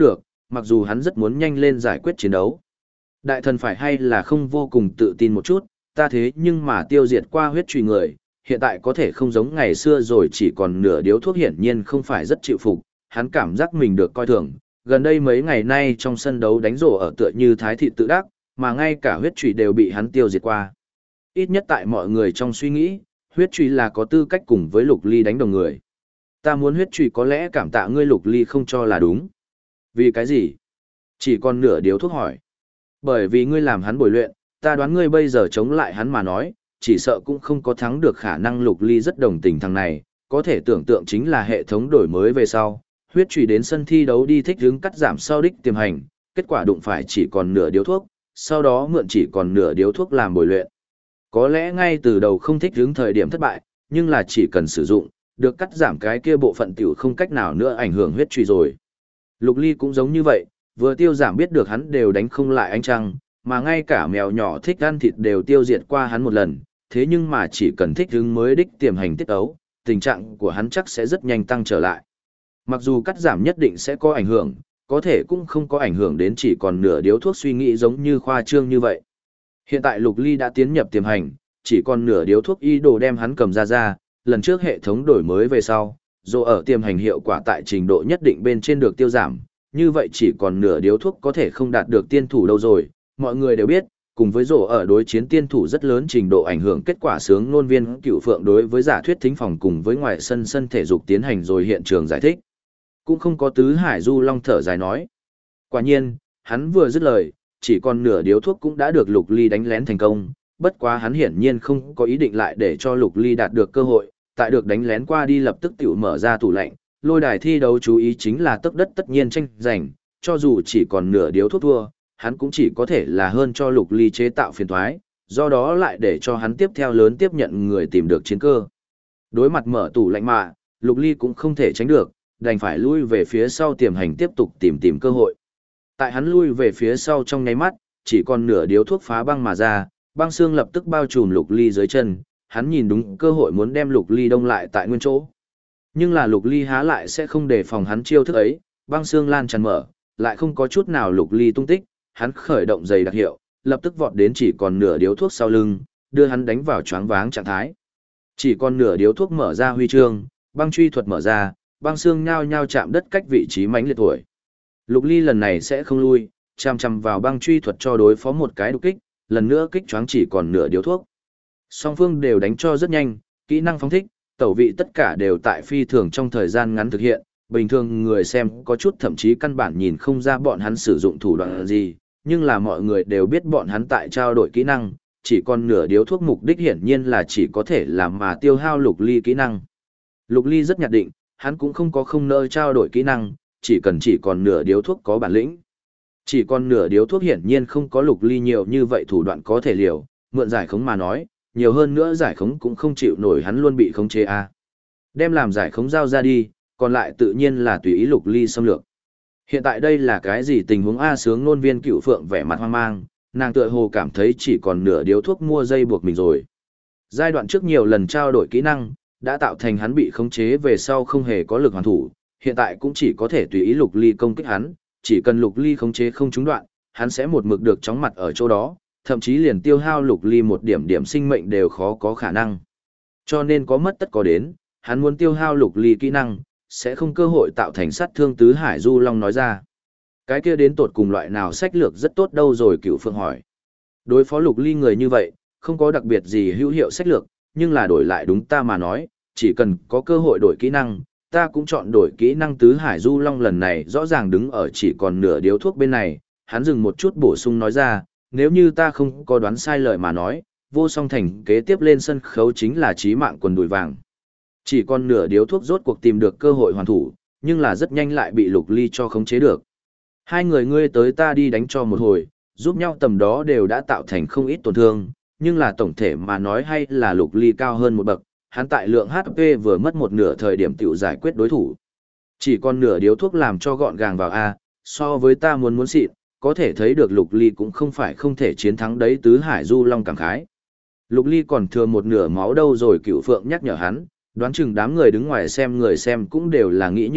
Speaker 1: mặc dù hắn rất muốn nhanh lên giải quyết chiến đấu. Đại thần phải hay là không vô cùng tự tin một chút, ta thế nhưng mà tiêu diệt qua huyết truy người, hiện tại có thể không giống ngày xưa rồi, chỉ còn nửa điếu thuốc hiển nhiên không phải rất chịu phục, hắn cảm giác mình được coi thường. Gần đây mấy ngày nay trong sân đấu đánh rổ ở tựa như thái thị tự đắc, mà ngay cả huyết truy đều bị hắn tiêu diệt qua. Ít nhất tại mọi người trong suy nghĩ, huyết truy là có tư cách cùng với Lục Ly đánh đồng người. Ta muốn huyết truy có lẽ cảm tạ ngươi Lục Ly không cho là đúng. Vì cái gì? Chỉ còn nửa điếu thuốc hỏi. Bởi vì ngươi làm hắn bồi luyện, ta đoán ngươi bây giờ chống lại hắn mà nói, chỉ sợ cũng không có thắng được khả năng. Lục Ly rất đồng tình thằng này, có thể tưởng tượng chính là hệ thống đổi mới về sau, huyết truy đến sân thi đấu đi thích hứng cắt giảm sau đích tiềm hành, kết quả đụng phải chỉ còn nửa điếu thuốc, sau đó mượn chỉ còn nửa điếu thuốc làm bồi luyện. Có lẽ ngay từ đầu không thích hứng thời điểm thất bại, nhưng là chỉ cần sử dụng, được cắt giảm cái kia bộ phận tiểu không cách nào nữa ảnh hưởng huyết truy rồi. Lục Ly cũng giống như vậy, vừa tiêu giảm biết được hắn đều đánh không lại ánh trăng, mà ngay cả mèo nhỏ thích ăn thịt đều tiêu diệt qua hắn một lần, thế nhưng mà chỉ cần thích hứng mới đích tiềm hành tiết ấu, tình trạng của hắn chắc sẽ rất nhanh tăng trở lại. Mặc dù cắt giảm nhất định sẽ có ảnh hưởng, có thể cũng không có ảnh hưởng đến chỉ còn nửa điếu thuốc suy nghĩ giống như khoa trương như vậy. Hiện tại Lục Ly đã tiến nhập tiềm hành, chỉ còn nửa điếu thuốc y đồ đem hắn cầm ra, lần trước hệ thống đổi mới về sau, dù ở tiềm hành hiệu quả tại trình độ nhất định bên trên được tiêu giảm, như vậy chỉ còn nửa điếu thuốc có thể không đạt được tiên thủ đâu rồi. Mọi người đều biết, cùng với rổ ở đối chiến tiên thủ rất lớn trình độ ảnh hưởng kết quả sướng ngôn viên Cửu Phượng đối với giả thuyết thính phòng cùng với ngoài sân thể dục tiến hành rồi hiện trường giải thích. Cũng không có Tứ Hải Du Long thở dài nói. Quả nhiên, hắn vừa dứt lời, chỉ còn nửa điếu thuốc cũng đã được Lục Ly đánh lén thành công, bất quá hắn hiển nhiên không có ý định lại để cho Lục Ly đạt được cơ hội, tại được đánh lén qua đi lập tức tiểu mở ra tủ lạnh, lôi đài thi đấu chú ý chính là tấc đất tất nhiên tranh giành, cho dù chỉ còn nửa điếu thuốc thua, hắn cũng chỉ có thể là hơn cho Lục Ly chế tạo phiền toái, do đó lại để cho hắn tiếp theo lớn tiếp nhận người tìm được chiến cơ. Đối mặt mở tủ lạnh mà, Lục Ly cũng không thể tránh được, đành phải lui về phía sau tiềm hành tiếp tục tìm cơ hội. Tại hắn lui về phía sau trong nháy mắt, chỉ còn nửa điếu thuốc phá băng mà ra, băng xương lập tức bao trùm Lục Ly dưới chân, hắn nhìn đúng cơ hội muốn đem Lục Ly đông lại tại nguyên chỗ. Nhưng là Lục Ly há lại sẽ không đề phòng hắn chiêu thức ấy, băng xương lan tràn mở, lại không có chút nào Lục Ly tung tích, hắn khởi động giày đặc hiệu, lập tức vọt đến chỉ còn nửa điếu thuốc sau lưng, đưa hắn đánh vào choáng váng trạng thái. Chỉ còn nửa điếu thuốc mở ra huy chương, băng truy thuật mở ra, băng xương nhao nhao chạm đất cách vị trí mãnh liệt tuổi. Lục Ly lần này sẽ không lui, chằm chằm vào băng truy thuật cho đối phó một cái đục kích, lần nữa kích choáng chỉ còn nửa điếu thuốc. Song phương đều đánh cho rất nhanh, kỹ năng phóng thích, tẩu vị tất cả đều tại phi thường trong thời gian ngắn thực hiện, bình thường người xem có chút thậm chí căn bản nhìn không ra bọn hắn sử dụng thủ đoạn gì, nhưng là mọi người đều biết bọn hắn tại trao đổi kỹ năng, chỉ còn nửa điếu thuốc mục đích hiển nhiên là chỉ có thể làm mà tiêu hao Lục Ly kỹ năng. Lục Ly rất nhạt định, hắn cũng không có không nỡ trao đổi kỹ năng, chỉ còn nửa điếu thuốc có bản lĩnh. Chỉ còn nửa điếu thuốc hiển nhiên không có Lục Ly nhiều như vậy thủ đoạn có thể liều, mượn giải khống mà nói, nhiều hơn nữa giải khống cũng không chịu nổi hắn luôn bị khống chế a. Đem làm giải khống giao ra đi, còn lại tự nhiên là tùy ý Lục Ly xâm lược. Hiện tại đây là cái gì tình huống a? Sướng ngôn viên Cửu Phượng vẻ mặt hoang mang, nàng tựa hồ cảm thấy chỉ còn nửa điếu thuốc mua dây buộc mình rồi. Giai đoạn trước nhiều lần trao đổi kỹ năng, đã tạo thành hắn bị khống chế về sau không hề có lực hoàn thủ, hiện tại cũng chỉ có thể tùy ý Lục Ly công kích hắn, chỉ cần Lục Ly khống chế không trúng đoạn, hắn sẽ một mực được chóng mặt ở chỗ đó, thậm chí liền tiêu hao Lục Ly một điểm sinh mệnh đều khó có khả năng. Cho nên có mất tất có đến, hắn muốn tiêu hao Lục Ly kỹ năng, sẽ không cơ hội tạo thành sát thương. Tứ Hải Du Long nói ra. Cái kia đến tột cùng loại nào sách lược rất tốt đâu rồi? Cửu Phượng hỏi. Đối phó Lục Ly người như vậy, không có đặc biệt gì hữu hiệu sách lược, nhưng là đổi lại đúng ta mà nói, chỉ cần có cơ hội đổi kỹ năng, ta cũng chọn đổi kỹ năng. Tứ Hải Du Long lần này rõ ràng đứng ở chỉ còn nửa điếu thuốc bên này, hắn dừng một chút bổ sung nói ra, nếu như ta không có đoán sai lời mà nói, Vô Song Thành kế tiếp lên sân khấu chính là chí mạng quần đùi vàng. Chỉ còn nửa điếu thuốc rốt cuộc tìm được cơ hội hoàn thủ, nhưng là rất nhanh lại bị Lục Ly cho khống chế được. Hai người ngươi tới ta đi đánh cho một hồi, giúp nhau tầm đó đều đã tạo thành không ít tổn thương, nhưng là tổng thể mà nói hay là Lục Ly cao hơn một bậc, hắn tại lượng HP vừa mất một nửa thời điểm tiểu giải quyết đối thủ. Chỉ còn nửa điếu thuốc làm cho gọn gàng vào A, so với ta muốn xịn, có thể thấy được Lục Ly cũng không phải không thể chiến thắng đấy. Tứ Hải Du Long cảm khái. Lục Ly còn thừa một nửa máu đâu rồi? Cửu Phượng nhắc nhở hắn, đoán chừng đám người đứng ngoài xem người xem cũng đều là nghĩ như vậy,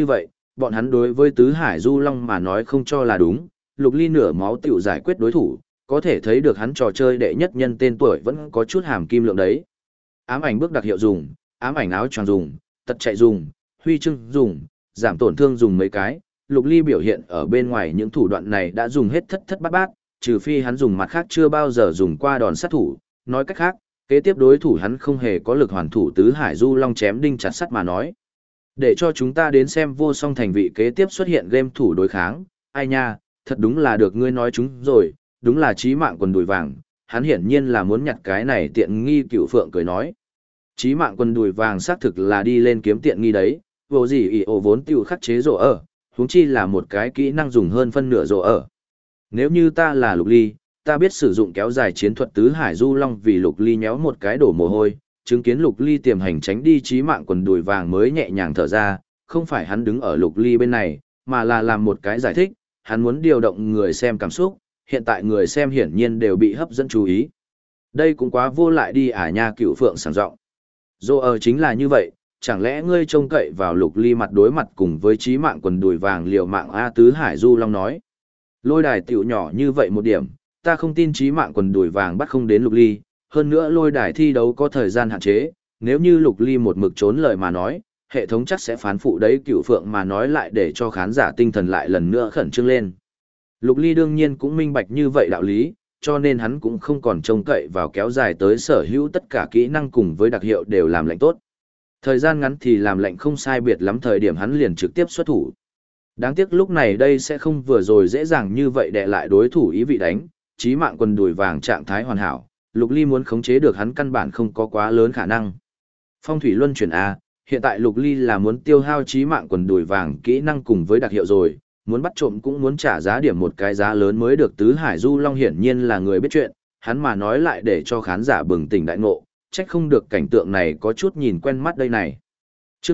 Speaker 1: bọn hắn đối với Tứ Hải Du Long mà nói không cho là đúng, Lục Ly nửa máu tiểu giải quyết đối thủ, có thể thấy được hắn trò chơi đệ nhất nhân tên tuổi vẫn có chút hàm kim lượng đấy. Ám ảnh bước đặc hiệu dùng, ám ảnh áo choàng dùng, tật chạy dùng, huy chương dùng, giảm tổn thương dùng mấy cái, Lục Ly biểu hiện ở bên ngoài những thủ đoạn này đã dùng hết thất thất bát bát, trừ phi hắn dùng mặt khác chưa bao giờ dùng qua đòn sát thủ, nói cách khác, kế tiếp đối thủ hắn không hề có lực hoàn thủ Tứ Hải Du Long chém đinh chặt sắt mà nói. Để cho chúng ta đến xem vô song thành vị kế tiếp xuất hiện game thủ đối kháng, ai nha, thật đúng là được ngươi nói chúng rồi, đúng là chí mạng quần đùi vàng, hắn hiển nhiên là muốn nhặt cái này tiện nghi. Cửu Phượng cười nói. Chí mạng quần đùi vàng xác thực là đi lên kiếm tiện nghi đấy, vô gì ỷ ổ vốn tiêu khắc chế rổ ở, huống chi là một cái kỹ năng dùng hơn phân nửa rổ ở. Nếu như ta là Lục Ly, ta biết sử dụng kéo dài chiến thuật Tứ Hải Du Long vì Lục Ly nhéo một cái đổ mồ hôi, chứng kiến Lục Ly tiềm hành tránh đi chí mạng quần đùi vàng mới nhẹ nhàng thở ra, không phải hắn đứng ở Lục Ly bên này, mà là làm một cái giải thích, hắn muốn điều động người xem cảm xúc, hiện tại người xem hiển nhiên đều bị hấp dẫn chú ý. Đây cũng quá vô lại đi à nha. Cửu Phượng sảng giọng. Dô ở chính là như vậy, chẳng lẽ ngươi trông cậy vào Lục Ly mặt đối mặt cùng với chí mạng quần đùi vàng liều mạng a? Tứ Hải Du Long nói. Lôi đài tiểu nhỏ như vậy một điểm, ta không tin chí mạng quần đùi vàng bắt không đến Lục Ly, hơn nữa lôi đài thi đấu có thời gian hạn chế, nếu như Lục Ly một mực trốn lời mà nói, hệ thống chắc sẽ phán phụ đấy. Cửu Phượng mà nói lại để cho khán giả tinh thần lại lần nữa khẩn trương lên. Lục Ly đương nhiên cũng minh bạch như vậy đạo lý, cho nên hắn cũng không còn trông cậy vào kéo dài tới sở hữu tất cả kỹ năng cùng với đặc hiệu đều làm lệnh tốt. Thời gian ngắn thì làm lệnh không sai biệt lắm, thời điểm hắn liền trực tiếp xuất thủ. Đáng tiếc lúc này đây sẽ không vừa rồi dễ dàng như vậy đè lại đối thủ ý vị đánh, chí mạng quần đùi vàng trạng thái hoàn hảo, Lục Ly muốn khống chế được hắn căn bản không có quá lớn khả năng. Phong thủy luân chuyển A, hiện tại Lục Ly là muốn tiêu hao chí mạng quần đùi vàng kỹ năng cùng với đặc hiệu rồi, muốn bắt trộm cũng muốn trả giá điểm một cái giá lớn mới được. Tứ Hải Du Long hiển nhiên là người biết chuyện, hắn mà nói lại để cho khán giả bừng tỉnh đại ngộ, trách không được cảnh tượng này có chút nhìn quen mắt đây này. Chương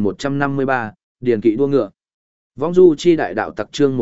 Speaker 1: 1153, Điền Kỵ đua ngựa. Vong Du chi đại đạo tặc chương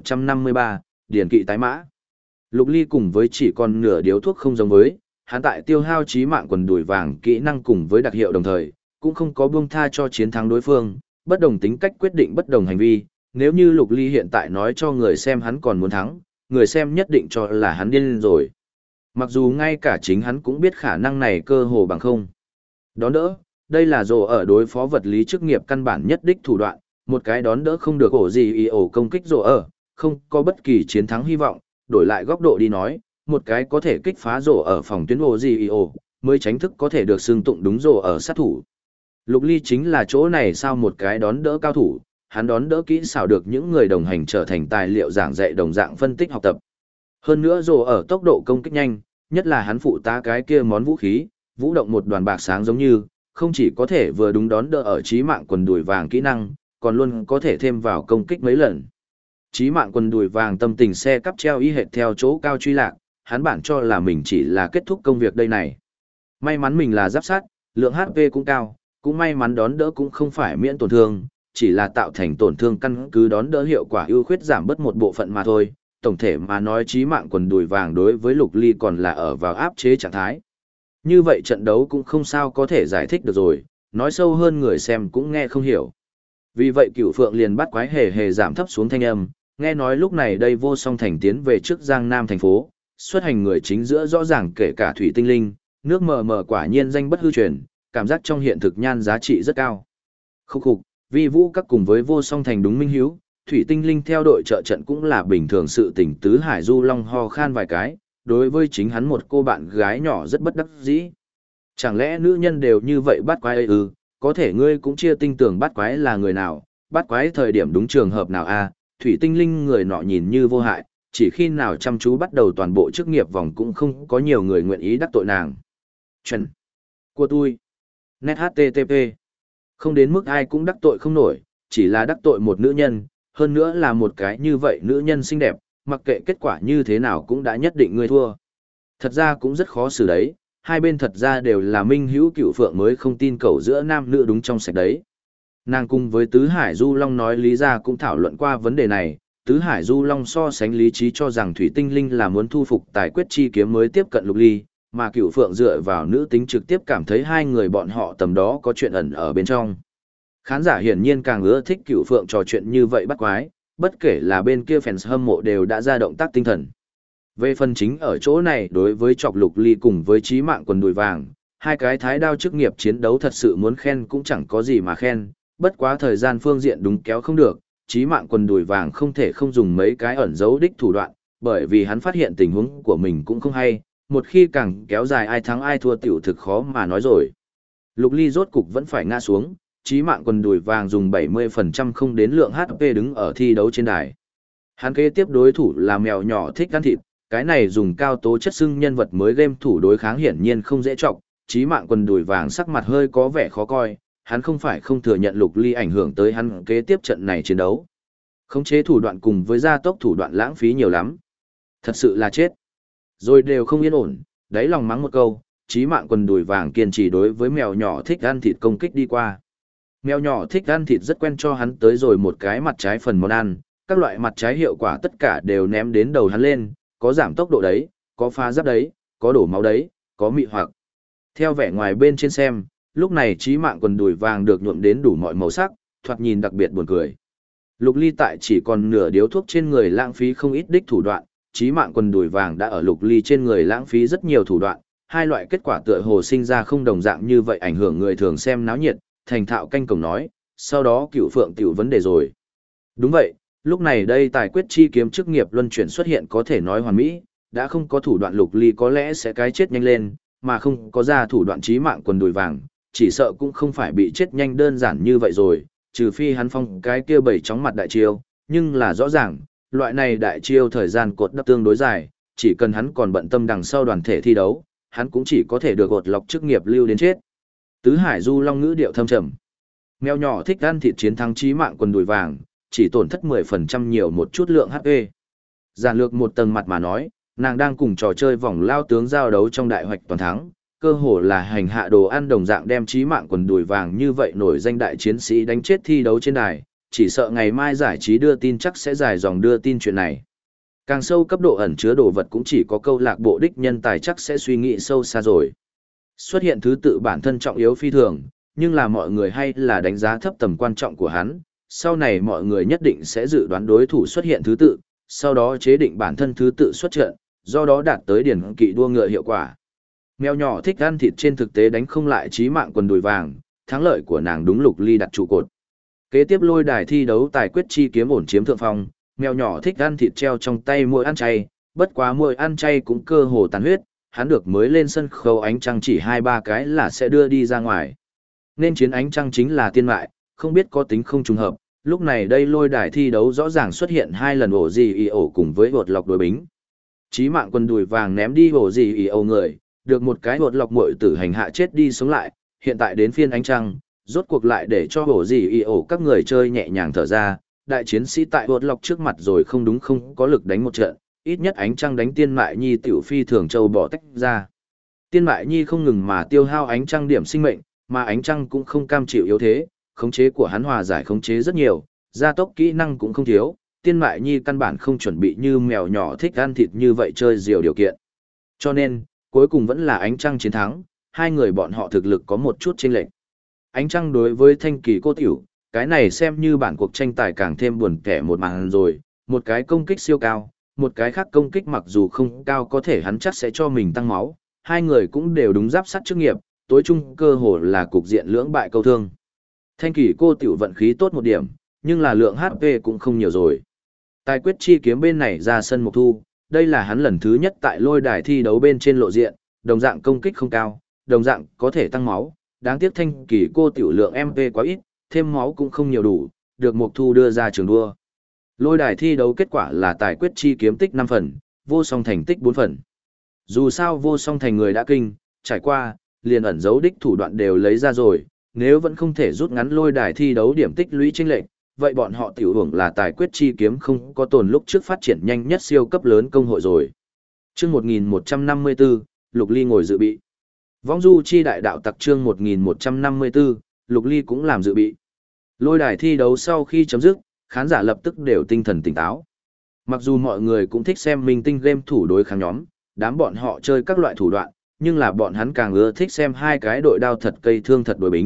Speaker 1: 1153, Điền Kỵ tái mã. Lục Ly cùng với chỉ còn nửa điếu thuốc không giống với, hắn tại tiêu hao chí mạng quần đùi vàng kỹ năng cùng với đặc hiệu đồng thời, cũng không có buông tha cho chiến thắng đối phương, bất đồng tính cách quyết định bất đồng hành vi. Nếu như Lục Ly hiện tại nói cho người xem hắn còn muốn thắng, người xem nhất định cho là hắn điên rồi. Mặc dù ngay cả chính hắn cũng biết khả năng này cơ hồ bằng không. Đón đỡ, đây là rồ ở đối phó vật lý chức nghiệp căn bản nhất đích thủ đoạn, một cái đón đỡ không được ổ gì ổ công kích rồ ở, không có bất kỳ chiến thắng hy vọng. Đổi lại góc độ đi nói, một cái có thể kích phá rồ ở phòng tuyến ổ gì ổ, mới tránh thức có thể được xưng tụng đúng rồ ở sát thủ. Lục Ly chính là chỗ này sao một cái đón đỡ cao thủ, hắn đón đỡ kỹ xảo được những người đồng hành trở thành tài liệu giảng dạy đồng dạng phân tích học tập. Hơn nữa rồ ở tốc độ công kích nhanh, nhất là hắn phụ tá cái kia món vũ khí, vũ động một đoàn bạc sáng giống như, không chỉ có thể vừa đúng đón đỡ ở chí mạng quần đùi vàng kỹ năng, còn luôn có thể thêm vào công kích mấy lần. Chí mạng quần đùi vàng tâm tình xe cắp treo y hệt theo chỗ cao truy lạc, hắn bản cho là mình chỉ là kết thúc công việc đây này. May mắn mình là giáp sát, lượng HP cũng cao, cũng may mắn đón đỡ cũng không phải miễn tổn thương, chỉ là tạo thành tổn thương căn cứ đón đỡ hiệu quả ưu khuyết giảm bớt một bộ phận mà thôi. Tổng thể mà nói chí mạng quần đùi vàng đối với Lục Ly còn là ở vào áp chế trạng thái. Như vậy trận đấu cũng không sao có thể giải thích được rồi, nói sâu hơn người xem cũng nghe không hiểu. Vì vậy Cửu Phượng liền bắt quái hề hề giảm thấp xuống thanh âm, nghe nói lúc này đây Vô Song Thành tiến về trước Giang Nam thành phố, xuất hành người chính giữa rõ ràng kể cả Thủy Tinh Linh, nước mờ mờ quả nhiên danh bất hư truyền, cảm giác trong hiện thực nhan giá trị rất cao. Khúc khục, Vi Vũ các cùng với Vô Song Thành đúng minh hiếu, Thủy Tinh Linh theo đội trợ trận cũng là bình thường sự tình. Tứ Hải Du Long ho khan vài cái, đối với chính hắn một cô bạn gái nhỏ rất bất đắc dĩ. Chẳng lẽ nữ nhân đều như vậy bắt quái ư? Có thể ngươi cũng chia tinh tưởng bắt quái là người nào, bắt quái thời điểm đúng trường hợp nào a? Thủy Tinh Linh người nọ nhìn như vô hại, chỉ khi nào chăm chú bắt đầu toàn bộ chức nghiệp vòng cũng không có nhiều người nguyện ý đắc tội nàng. Chuẩn của tôi. Net HTTP. Không đến mức ai cũng đắc tội không nổi, chỉ là đắc tội một nữ nhân, hơn nữa là một cái như vậy nữ nhân xinh đẹp, mặc kệ kết quả như thế nào cũng đã nhất định ngươi thua. Thật ra cũng rất khó xử đấy, hai bên thật ra đều là minh hữu. Cửu Phượng mới không tin cầu giữa nam nữ đúng trong sạch đấy. Nàng cùng với Tứ Hải Du Long nói lý ra cũng thảo luận qua vấn đề này, Tứ Hải Du Long so sánh lý trí cho rằng Thủy Tinh Linh là muốn thu phục tài quyết chi kiếm mới tiếp cận Lục Ly, mà Cửu Phượng dựa vào nữ tính trực tiếp cảm thấy hai người bọn họ tầm đó có chuyện ẩn ở bên trong. Khán giả hiển nhiên càng ưa thích Cửu Phượng trò chuyện như vậy bắt quái, bất kể là bên kia fans hâm mộ đều đã ra động tác tinh thần. Về phần chính ở chỗ này đối với Chọc Lục Ly cùng với Chí Mạng Quần Đùi Vàng, hai cái thái đao chức nghiệp chiến đấu thật sự muốn khen cũng chẳng có gì mà khen, bất quá thời gian phương diện đúng kéo không được, Chí Mạng Quần Đùi Vàng không thể không dùng mấy cái ẩn dấu đích thủ đoạn, bởi vì hắn phát hiện tình huống của mình cũng không hay, một khi càng kéo dài ai thắng ai thua tiểu thực khó mà nói rồi. Lục Ly rốt cục vẫn phải ngã xuống, Chí Mạng Quần Đùi Vàng dùng 70% không đến lượng HP đứng ở thi đấu trên đài. Hắn kế tiếp đối thủ là mèo nhỏ thích ăn thịt, cái này dùng cao tố chất xưng nhân vật mới game thủ đối kháng hiển nhiên không dễ trọng, Chí Mạng Quần Đùi Vàng sắc mặt hơi có vẻ khó coi, hắn không phải không thừa nhận Lục Ly ảnh hưởng tới hắn kế tiếp trận này chiến đấu. Khống chế thủ đoạn cùng với gia tốc thủ đoạn lãng phí nhiều lắm. Thật sự là chết. Rồi đều không yên ổn, đáy lòng mắng một câu, Chí Mạng Quần Đùi Vàng kiên trì đối với mèo nhỏ thích ăn thịt công kích đi qua. Mèo nhỏ thích ăn thịt rất quen cho hắn tới rồi một cái mặt trái phần món ăn, các loại mặt trái hiệu quả tất cả đều ném đến đầu hắn lên, có giảm tốc độ đấy, có phá giáp đấy, có đổ máu đấy, có mị hoặc. Theo vẻ ngoài bên trên xem, lúc này Chí Mạng Quần Đùi Vàng được nhuộm đến đủ mọi màu sắc, thoạt nhìn đặc biệt buồn cười. Lục Ly tại chỉ còn nửa điếu thuốc trên người lãng phí không ít đích thủ đoạn, Chí Mạng Quần Đùi Vàng đã ở Lục Ly trên người lãng phí rất nhiều thủ đoạn, hai loại kết quả tựa hồ sinh ra không đồng dạng như vậy ảnh hưởng người thường xem náo nhiệt, thành thạo canh cổng nói, sau đó Cửu Phượng tiểu vấn đề rồi. Đúng vậy, lúc này đây tài quyết chi kiếm chức nghiệp luân chuyển xuất hiện có thể nói hoàn mỹ, đã không có thủ đoạn Lục Ly có lẽ sẽ cái chết nhanh lên, mà không có ra thủ đoạn Chí Mạng Quần Đùi Vàng, chỉ sợ cũng không phải bị chết nhanh đơn giản như vậy rồi, trừ phi hắn phong cái kia bảy chóng mặt đại chiêu, nhưng là rõ ràng, loại này đại chiêu thời gian cột đắp tương đối dài, chỉ cần hắn còn bận tâm đằng sau đoàn thể thi đấu, hắn cũng chỉ có thể được gột lọc chức nghiệp lưu đến chết. Tứ Hải Du Long ngữ điệu thâm trầm. Mèo nhỏ thích ăn thịt chiến thắng Chí Mạng Quần Đùi Vàng, chỉ tổn thất 10% nhiều một chút lượng HP. Giản lược một tầng mặt mà nói, nàng đang cùng trò chơi vòng lao tướng giao đấu trong đại hoạch toàn thắng, cơ hồ là hành hạ đồ ăn đồng dạng đem Chí Mạng Quần Đùi Vàng như vậy nổi danh đại chiến sĩ đánh chết thi đấu trên đài, chỉ sợ ngày mai giải trí đưa tin chắc sẽ dài dòng đưa tin chuyện này. Càng sâu cấp độ ẩn chứa đồ vật cũng chỉ có câu lạc bộ đích nhân tài chắc sẽ suy nghĩ sâu xa rồi. Xuất hiện thứ tự bản thân trọng yếu phi thường, nhưng là mọi người hay là đánh giá thấp tầm quan trọng của hắn, sau này mọi người nhất định sẽ dự đoán đối thủ xuất hiện thứ tự, sau đó chế định bản thân thứ tự xuất trận, do đó đạt tới điển kỵ đua ngựa hiệu quả. Mèo nhỏ thích ăn thịt trên thực tế đánh không lại Chí Mạng Quần Đùi Vàng, thắng lợi của nàng đúng Lục Ly đặt trụ cột. Kế tiếp lôi đài thi đấu tài quyết chi kiếm ổn chiếm thượng phong, mèo nhỏ thích ăn thịt treo trong tay môi ăn chay, bất quá môi ăn chay cũng cơ hồ tàn huyết, hắn được mới lên sân khấu ánh trăng chỉ 2-3 cái là sẽ đưa đi ra ngoài. Nên chiến ánh trăng chính là tiên mại, không biết có tính không trùng hợp, lúc này đây lôi đài thi đấu rõ ràng xuất hiện 2 lần ổ gì y ổ cùng với hột lọc đối bính. Chí Mạng Quần Đùi Vàng ném đi ổ gì y ổ người, được một cái hột lọc muội tử hành hạ chết đi sống lại, hiện tại đến phiên ánh trăng, rốt cuộc lại để cho ổ gì y ổ các người chơi nhẹ nhàng thở ra, đại chiến sĩ tại hột lọc trước mặt rồi không đúng không có lực đánh một trận, ít nhất ánh trăng đánh Tiên Mại Nhi tiểu phi thường châu bỏ tách ra. Tiên Mại Nhi không ngừng mà tiêu hao ánh trăng điểm sinh mệnh, mà ánh trăng cũng không cam chịu yếu thế, khống chế của hắn hòa giải khống chế rất nhiều, gia tốc kỹ năng cũng không thiếu, Tiên Mại Nhi căn bản không chuẩn bị như mèo nhỏ thích ăn thịt như vậy chơi diều điều kiện. Cho nên, cuối cùng vẫn là ánh trăng chiến thắng, hai người bọn họ thực lực có một chút chênh lệch. Ánh trăng đối với Thanh Kỳ cô tiểu, cái này xem như bản cuộc tranh tài càng thêm buồn kẻ một màn rồi, một cái công kích siêu cao, một cái khác công kích mặc dù không cao có thể hắn chắc sẽ cho mình tăng máu, hai người cũng đều đúng giáp sắt chức nghiệp, tối chung cơ hồ là cục diện lưỡng bại câu thương. Thanh Kỳ cô tiểu vận khí tốt một điểm, nhưng là lượng HP cũng không nhiều rồi. Tài quyết chi kiếm bên này ra sân Mộc Thu, đây là hắn lần thứ nhất tại lôi đài thi đấu bên trên lộ diện, đồng dạng công kích không cao, đồng dạng có thể tăng máu, đáng tiếc Thanh Kỳ cô tiểu lượng MP quá ít, thêm máu cũng không nhiều đủ, được Mộc Thu đưa ra trường đua. Lôi đài thi đấu kết quả là tài quyết chi kiếm tích 5 phần, vô song thành tích 4 phần. Dù sao vô song thành người đã kinh, trải qua, liền ẩn dấu đích thủ đoạn đều lấy ra rồi, nếu vẫn không thể rút ngắn lôi đài thi đấu điểm tích lũy chênh lệch, vậy bọn họ tiểu hưởng là tài quyết chi kiếm không có tồn lúc trước phát triển nhanh nhất siêu cấp lớn công hội rồi. Chương 1154, Lục Ly ngồi dự bị. Vong du chi đại đạo tặc chương 1154, Lục Ly cũng làm dự bị. Lôi đài thi đấu sau khi chấm dứt, khán giả lập tức đều tinh thần tỉnh táo. Mặc dù mọi người cũng thích xem minh tinh game thủ đối kháng nhóm, đám bọn họ chơi các loại thủ đoạn, nhưng là bọn hắn càng ưa thích xem hai cái đội đao thật cây thương thật đối bính,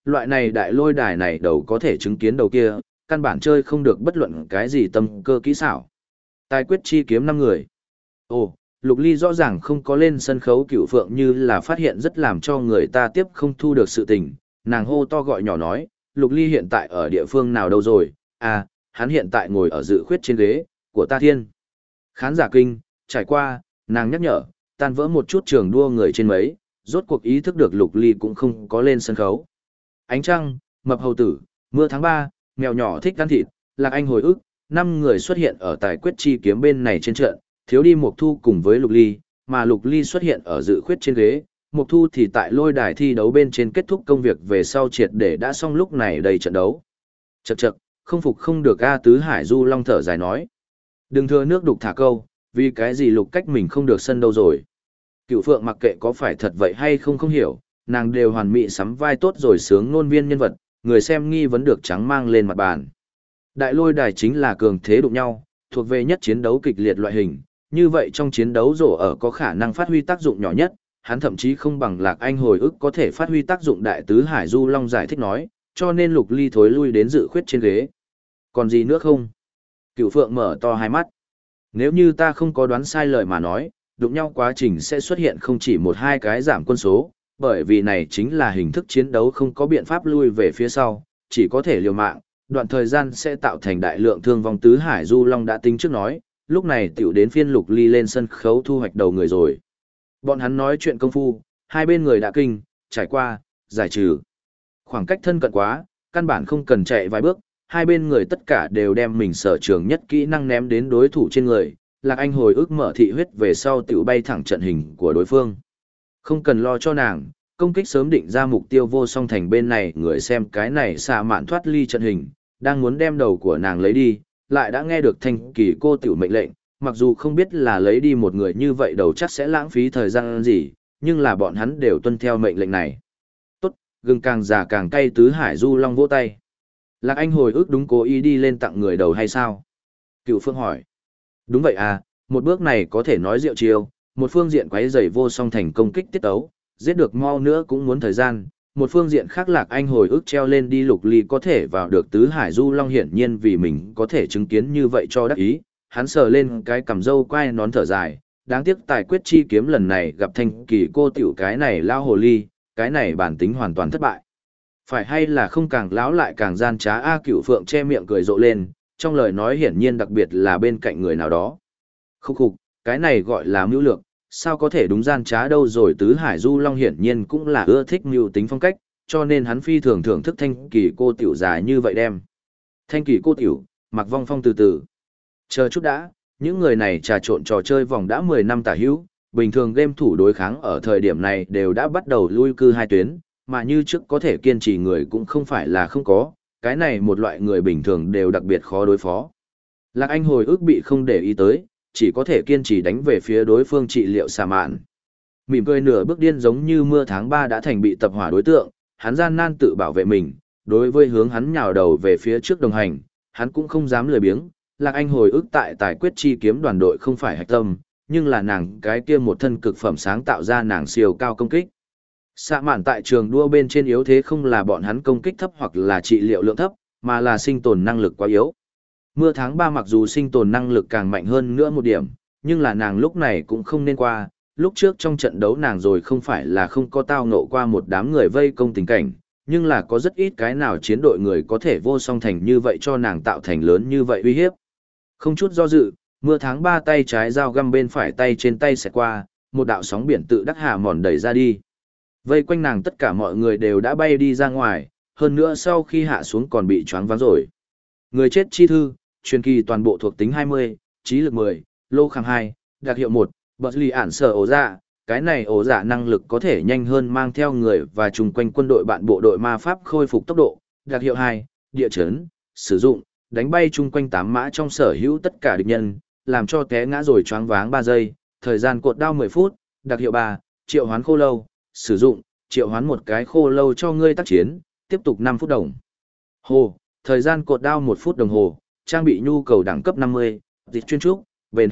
Speaker 1: loại này đại lôi đài này đầu có thể chứng kiến đầu kia, căn bản chơi không được bất luận cái gì tâm cơ kỹ xảo. Tài quyết chi kiếm 5 người. Ồ, Lục Ly rõ ràng không có lên sân khấu Cửu Phượng như là phát hiện rất làm cho người ta tiếp không thu được sự tình, nàng hô to gọi nhỏ nói, Lục Ly hiện tại ở địa phương nào đâu rồi, à, hắn hiện tại ngồi ở dự khuyết trên ghế, của ta thiên. Khán giả kinh, trải qua, nàng nhắc nhở, tan vỡ một chút trường đua người trên mấy, rốt cuộc ý thức được Lục Ly cũng không có lên sân khấu. Ánh trăng, mập hầu tử, mưa tháng 3, mèo nhỏ thích ăn thịt, Lạc Anh hồi ức, 5 người xuất hiện ở tài quyết chi kiếm bên này trên trận, thiếu đi Mộc Thu cùng với Lục Ly, mà Lục Ly xuất hiện ở dự khuyết trên ghế, Mộc Thu thì tại lôi đài thi đấu bên trên kết thúc công việc về sau triệt để đã xong lúc này đầy trận đấu. Chậc chậc, không phục không được A Tứ Hải Du Long thở dài nói. Đừng thừa nước đục thả câu, vì cái gì Lục cách mình không được sân đâu rồi. Cửu Phượng mặc kệ có phải thật vậy hay không không hiểu, nàng đều hoàn mỹ sắm vai tốt rồi sướng ngôn viên nhân vật, người xem nghi vấn được trắng mang lên mặt bàn. Đại lôi đài chính là cường thế đụng nhau, thuộc về nhất chiến đấu kịch liệt loại hình, như vậy trong chiến đấu rổ ở có khả năng phát huy tác dụng nhỏ nhất, hắn thậm chí không bằng Lạc Anh hồi ức có thể phát huy tác dụng. Đại Tứ Hải Du Long giải thích nói, cho nên Lục Ly thối lui đến dự khuyết trên ghế. Còn gì nữa không? Cửu Phượng mở to hai mắt. Nếu như ta không có đoán sai lời mà nói, đụng nhau quá trình sẽ xuất hiện không chỉ một hai cái giảm quân số, bởi vì này chính là hình thức chiến đấu không có biện pháp lui về phía sau, chỉ có thể liều mạng, đoạn thời gian sẽ tạo thành đại lượng thương vong. Tứ Hải Du Long đã tính trước nói, lúc này tiểu đến phiên Lục Ly lên sân khấu thu hoạch đầu người rồi. Bọn hắn nói chuyện công phu, hai bên người đã kinh, trải qua, giải trừ. Khoảng cách thân cận quá, căn bản không cần chạy vài bước, hai bên người tất cả đều đem mình sở trường nhất kỹ năng ném đến đối thủ trên người. Lạc Anh hồi ức mở thị huyết về sau tiểu bay thẳng trận hình của đối phương. Không cần lo cho nàng, công kích sớm định ra mục tiêu vô song thành bên này, người xem cái này xạ mạn thoát ly trận hình, đang muốn đem đầu của nàng lấy đi, lại đã nghe được Thanh Kỳ cô tiểu mệnh lệnh, mặc dù không biết là lấy đi một người như vậy đầu chắc sẽ lãng phí thời gian gì, nhưng là bọn hắn đều tuân theo mệnh lệnh này. Tốt, gừng càng già càng cay. Tứ Hải Du Long vỗ tay. Lạc Anh hồi ức đúng cố ý đi lên tặng người đầu hay sao? Cửu Phương hỏi. Đúng vậy à, một bước này có thể nói diệu chiêu, một phương diện quấy rầy vô song thành công kích tiết tấu, giết được mau nữa cũng muốn thời gian. Một phương diện khác Lạc Anh hồi ức treo lên đi Lục Ly có thể vào được Tứ Hải Du Long hiển nhiên vì mình có thể chứng kiến như vậy cho đắc ý, hắn sờ lên cái cằm râu quai nón thở dài, đáng tiếc tài quyết chi kiếm lần này gặp Thanh Kỳ cô tiểu cái này lao hồ ly, cái này bản tính hoàn toàn thất bại. Phải hay là không càng láo lại càng gian trá A. Cửu Phượng che miệng cười rộ lên, trong lời nói hiển nhiên đặc biệt là bên cạnh người nào đó. Khúc khục, cái này gọi là mưu lược, sao có thể đúng gian trá đâu rồi. Tứ Hải Du Long hiển nhiên cũng là ưa thích mưu tính phong cách, cho nên hắn phi thường thưởng thức Thanh Kỳ cô tiểu dài như vậy đem. Thanh Kỳ cô tiểu, Mặc Vong Phong từ từ. Chờ chút đã, những người này trà trộn trò chơi vòng đã 10 năm tả hữu, bình thường game thủ đối kháng ở thời điểm này đều đã bắt đầu lui cư hai tuyến, mà như trước có thể kiên trì người cũng không phải là không có, cái này một loại người bình thường đều đặc biệt khó đối phó. Lạc Anh hồi ức bị không để ý tới, chỉ có thể kiên trì đánh về phía đối phương trị liệu xà mạn. Mỉm cười nửa bước điên giống như mưa tháng 3 đã thành bị tập hỏa đối tượng, hắn gian nan tự bảo vệ mình, đối với hướng hắn nhào đầu về phía trước đồng hành, hắn cũng không dám lười biếng. Lạc Anh hồi ức tại tài quyết chi kiếm đoàn đội không phải hạch tâm, nhưng là nàng cái kia một thân cực phẩm sáng tạo ra nàng siêu cao công kích. Xạ mạn tại trường đua bên trên yếu thế không là bọn hắn công kích thấp hoặc là trị liệu lượng thấp, mà là sinh tồn năng lực quá yếu. Mưa tháng 3 mặc dù sinh tồn năng lực càng mạnh hơn nữa một điểm, nhưng là nàng lúc này cũng không nên qua, lúc trước trong trận đấu nàng rồi không phải là không có tao ngộ qua một đám người vây công tình cảnh, nhưng là có rất ít cái nào chiến đội người có thể vô song thành như vậy cho nàng tạo thành lớn như vậy uy hiếp. Không chút do dự, mưa tháng 3 tay trái dao găm bên phải tay trên tay xẹt qua, một đạo sóng biển tự đắc hạ mòn đẩy ra đi. Vây quanh nàng tất cả mọi người đều đã bay đi ra ngoài, hơn nữa sau khi hạ xuống còn bị choáng váng rồi. Người chết chi thư, truyền kỳ toàn bộ thuộc tính 20, trí lực 10, lô kháng 2, đặc hiệu 1, bật lì ản sở ổ dạ. Cái này ổ dạ năng lực có thể nhanh hơn mang theo người và chung quanh quân đội bạn bộ đội ma pháp khôi phục tốc độ. Đặc hiệu 2, địa chấn, sử dụng, đánh bay chung quanh 8 mã trong sở hữu tất cả địch nhân, làm cho té ngã rồi choáng váng 3 giây, thời gian cột đao 10 phút. Đặc hiệu 3, triệu hoán khô lâu, sử dụng, triệu hoán một cái khô lâu cho ngươi tác chiến, tiếp tục 5 phút đồng hồ, thời gian cột đao 1 phút đồng hồ, trang bị nhu cầu đẳng cấp 50, dịch chuyên trúc, bền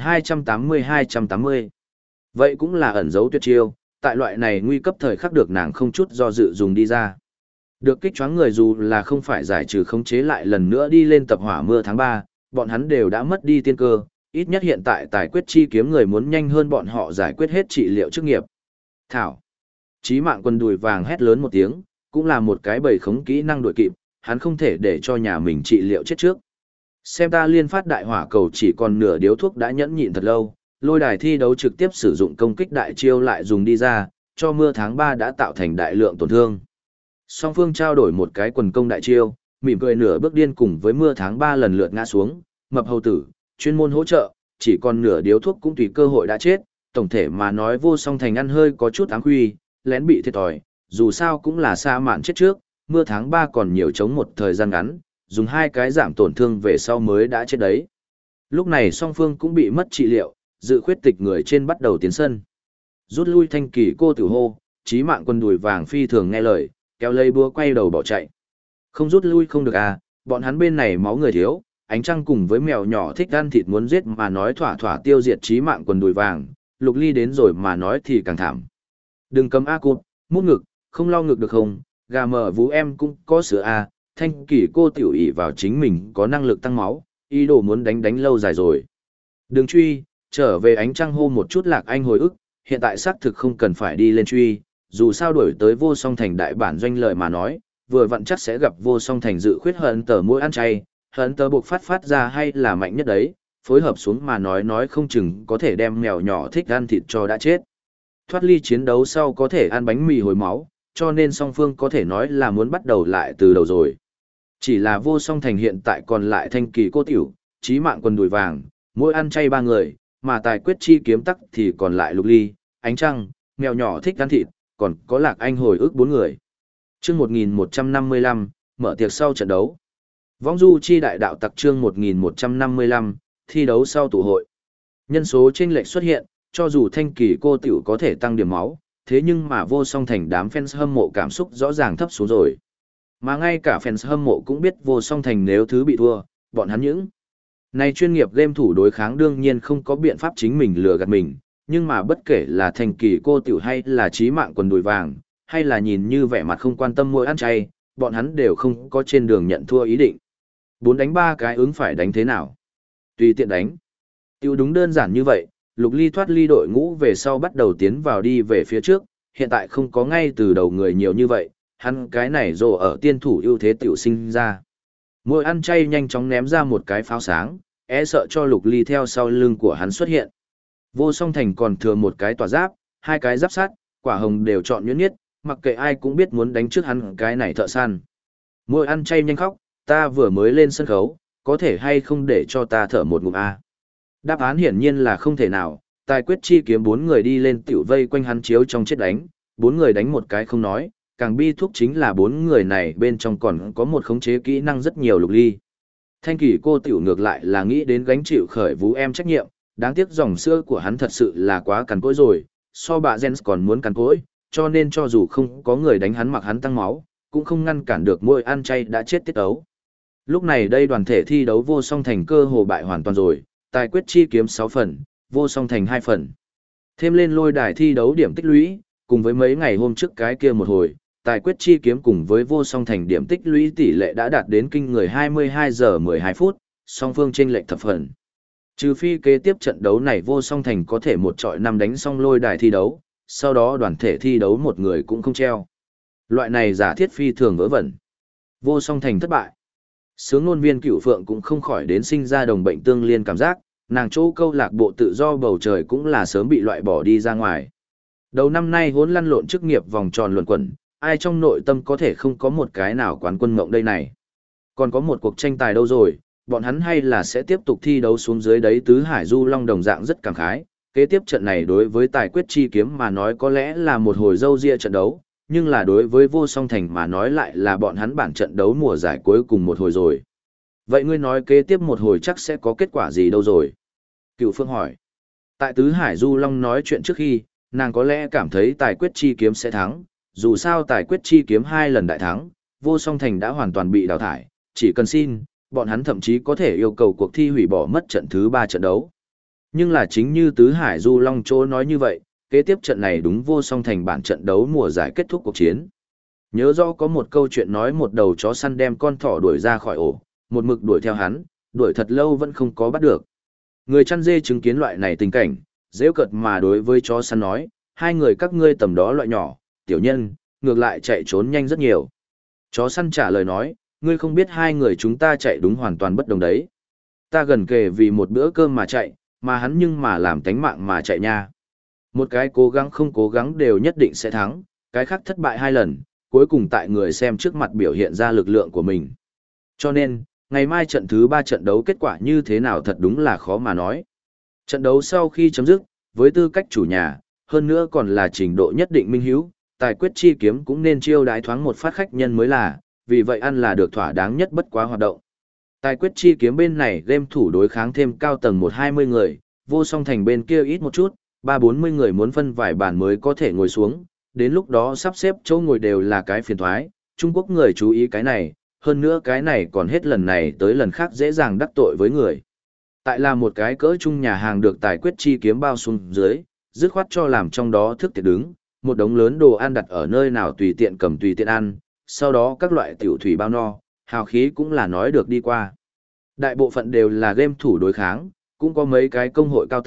Speaker 1: 280-280. Vậy cũng là ẩn dấu tuyệt chiêu, tại loại này nguy cấp thời khắc được nàng không chút do dự dùng đi ra. Được kích choáng người dù là không phải giải trừ khống chế lại lần nữa đi lên tập hỏa mưa tháng 3, bọn hắn đều đã mất đi tiên cơ, ít nhất hiện tại tài quyết chi kiếm người muốn nhanh hơn bọn họ giải quyết hết trị liệu chức nghiệp. Thảo. Chí mạng quân đùi vàng hét lớn một tiếng, cũng là một cái bầy khống kỹ năng đuổi kịp, hắn không thể để cho nhà mình trị liệu chết trước. Xem ta liên phát đại hỏa cầu chỉ còn nửa điếu thuốc đã nhẫn nhịn thật lâu, lôi đài thi đấu trực tiếp sử dụng công kích đại chiêu lại dùng đi ra, cho mưa tháng 3 đã tạo thành đại lượng tổn thương. Song phương trao đổi một cái quần công đại chiêu, mỉm cười nửa bước điên cùng với mưa tháng 3 lần lượt ngã xuống, mập hầu tử, chuyên môn hỗ trợ, chỉ còn nửa điếu thuốc cũng tùy cơ hội đã chết, tổng thể mà nói Vô Song Thành ăn hơi có chút áng khuy, lén bị thiệt thòi, dù sao cũng là xa mạn chết trước, mưa tháng 3 còn nhiều chống một thời gian ngắn, dùng hai cái giảm tổn thương về sau mới đã chết đấy. Lúc này song phương cũng bị mất trị liệu, dự khuyết tịch người trên bắt đầu tiến sân. Rút lui Thanh Kỳ cô tử hô, Chí mạng quân đùi vàng phi thường nghe lời, kéo lấy búa quay đầu bỏ chạy. Không rút lui không được à, bọn hắn bên này máu người thiếu, ánh trăng cùng với mèo nhỏ thích ăn thịt muốn giết mà nói thỏa thỏa tiêu diệt Chí mạng quân đùi vàng, Lục Ly đến rồi mà nói thì càng thảm. Đừng cấm A cụt, mút ngực, không lo ngực được không, gà mờ vú em cũng có sữa A, Thanh Kỳ cô tiểu ỷ vào chính mình có năng lực tăng máu, ý đồ muốn đánh lâu dài rồi. Đừng truy, trở về ánh trăng hô một chút Lạc Anh hồi ức, hiện tại xác thực không cần phải đi lên truy, dù sao đuổi tới Vô Song Thành đại bản doanh lợi mà nói, vừa vặn chắc sẽ gặp Vô Song Thành dự khuyết hận tờ mỗi ăn chay, hận tờ buộc phát ra hay là mạnh nhất đấy, phối hợp xuống mà nói không chừng có thể đem mèo nhỏ thích ăn thịt cho đã chết. Thoát ly chiến đấu sau có thể ăn bánh mì hồi máu, cho nên song phương có thể nói là muốn bắt đầu lại từ đầu rồi. Chỉ là Vô Song Thành hiện tại còn lại Thanh Kỳ cô tiểu, Chí mạng quân đùi vàng, mỗi ăn chay 3 người, mà tài quyết chi kiếm tắc thì còn lại Lục Ly, ánh trăng, mèo nhỏ thích ăn thịt, còn có Lạc Anh hồi ức 4 người. Chương 1155, mở tiệc sau trận đấu. Vong du chi đại đạo tặc chương 1155, thi đấu sau tụ hội. Nhân số chênh lệch xuất hiện, cho dù Thanh Kỳ cô tiểu có thể tăng điểm máu, thế nhưng mà Vô Song Thành đám fans hâm mộ cảm xúc rõ ràng thấp xuống rồi. Mà ngay cả fans hâm mộ cũng biết Vô Song Thành nếu thứ bị thua, bọn hắn những này chuyên nghiệp game thủ đối kháng đương nhiên không có biện pháp chính mình lừa gạt mình, nhưng mà bất kể là Thanh Kỳ cô tiểu hay là Chí mạng quần đùi vàng, hay là nhìn như vẻ mặt không quan tâm mỗi ăn chay, bọn hắn đều không có trên đường nhận thua ý định. 4 đánh 3 cái ứng phải đánh thế nào? Tùy tiện đánh. Tiêu đúng đơn giản như vậy, Lục Ly thoát ly đội ngũ về sau bắt đầu tiến vào đi về phía trước, hiện tại không có ngay từ đầu người nhiều như vậy, hắn cái này rồ ở tiên thủ ưu thế tiểu sinh ra. Mỗi ăn chay nhanh chóng ném ra một cái pháo sáng, sợ cho Lục Ly theo sau lưng của hắn xuất hiện. Vô Song Thành còn thừa một cái tỏa giáp, 2 cái giáp sắt, quả hồng đều chọn nhuyễn nhất, mặc kệ ai cũng biết muốn đánh trước hắn cái này thợ săn. Mỗi ăn chay nhanh khóc, ta vừa mới lên sân khấu, có thể hay không để cho ta thở một ngụm A. Đáp án hiển nhiên là không thể nào, tài quyết chi kiếm 4 người đi lên tiểu vây quanh hắn chiếu trong chết đánh, 4 người đánh một cái không nói, càng bi thúc chính là 4 người này bên trong còn có một khống chế kỹ năng rất nhiều Lục Ly. Thanh Kỳ cô tiểu ngược lại là nghĩ đến gánh chịu khởi vũ em trách nhiệm, đáng tiếc dòng xưa của hắn thật sự là quá cằn cỗi rồi, so bà Jens còn muốn cằn cỗi, cho nên cho dù không có người đánh hắn mặc hắn tăng máu, cũng không ngăn cản được mỗi ăn chay đã chết tiết ấu. Lúc này đây đoàn thể thi đấu Vô Song Thành cơ hồ bại hoàn toàn rồi, tài quyết chi kiếm 6 phần, Vô Song Thành 2 phần. Thêm lên lôi đài thi đấu điểm tích lũy, cùng với mấy ngày hôm trước cái kia một hồi, tài quyết chi kiếm cùng với Vô Song Thành điểm tích lũy tỷ lệ đã đạt đến kinh người 22 giờ 12 phút, song phương chênh lệch thập phần. Trừ phi kế tiếp trận đấu này Vô Song Thành có thể một trọi 5 đánh xong lôi đài thi đấu, sau đó đoàn thể thi đấu một người cũng không treo. Loại này giả thiết phi thường vớ vẩn. Vô Song Thành thất bại. Sướng ngôn viên Cửu Phượng cũng không khỏi đến sinh ra đồng bệnh tương liên cảm giác, nàng chỗ câu lạc bộ tự do bầu trời cũng là sớm bị loại bỏ đi ra ngoài. Đầu năm nay hỗn lăn lộn chức nghiệp vòng tròn luẩn quẩn, ai trong nội tâm có thể không có một cái nào quán quân mộng đây này. Còn có một cuộc tranh tài đâu rồi, bọn hắn hay là sẽ tiếp tục thi đấu xuống dưới đấy. Tứ Hải Du Long đồng dạng rất cảm khái, kế tiếp trận này đối với tài quyết chi kiếm mà nói có lẽ là một hồi dâu ria trận đấu, nhưng là đối với Vô Song Thành mà nói lại là bọn hắn bản trận đấu mùa giải cuối cùng một hồi rồi. Vậy ngươi nói kế tiếp một hồi chắc sẽ có kết quả gì đâu rồi? Cựu Phương hỏi. Tại Tứ Hải Du Long nói chuyện trước khi, nàng có lẽ cảm thấy tài quyết chi kiếm sẽ thắng, dù sao tài quyết chi kiếm 2 lần đại thắng, Vô Song Thành đã hoàn toàn bị đào thải, chỉ cần xin, bọn hắn thậm chí có thể yêu cầu cuộc thi hủy bỏ mất trận thứ 3 trận đấu. Nhưng là chính như Tứ Hải Du Long chỗ nói như vậy, kế tiếp trận này đúng Vô Song Thành bản trận đấu mùa giải kết thúc cuộc chiến. Nhớ rõ có một câu chuyện nói một đầu chó săn đem con thỏ đuổi ra khỏi ổ, một mực đuổi theo hắn, đuổi thật lâu vẫn không có bắt được. Người chăn dê chứng kiến loại này tình cảnh, dễ cợt mà đối với chó săn nói, hai người các ngươi tầm đó loại nhỏ, tiểu nhân, ngược lại chạy trốn nhanh rất nhiều. Chó săn trả lời nói, ngươi không biết hai người chúng ta chạy đúng hoàn toàn bất đồng đấy. Ta gần kề vì một bữa cơm mà chạy, mà hắn nhưng mà làm tánh mạng mà chạy nha. Một cái cố gắng không cố gắng đều nhất định sẽ thắng, cái khác thất bại hai lần, cuối cùng tại người xem trước mặt biểu hiện ra lực lượng của mình. Cho nên, ngày mai trận thứ 3 trận đấu kết quả như thế nào thật đúng là khó mà nói. Trận đấu sau khi chấm dứt, với tư cách chủ nhà, hơn nữa còn là trình độ nhất định minh hiếu, tài quyết chi kiếm cũng nên chiêu đái thoáng một phát khách nhân mới là, vì vậy ăn là được thỏa đáng nhất bất quá hoạt động. Tài quyết chi kiếm bên này game thủ đối kháng thêm cao tầng 1-20 người, vô song thành bên kia ít một chút, 30-40 người muốn phân vài bàn mới có thể ngồi xuống, đến lúc đó sắp xếp chỗ ngồi đều là cái phiền thoái, Trung Quốc người chú ý cái này, hơn nữa cái này còn hết lần này tới lần khác dễ dàng đắc tội với người. Tại là một cái cỡ chung nhà hàng được tài quyết chi kiếm bao xuống dưới, dứt khoát cho làm trong đó thức tiệc đứng, một đống lớn đồ ăn đặt ở nơi nào tùy tiện cầm tùy tiện ăn, sau đó các loại tiểu thủy bao no, hào khí cũng là nói được đi qua. Đại bộ phận đều là game thủ đối kháng, cũng có mấy cái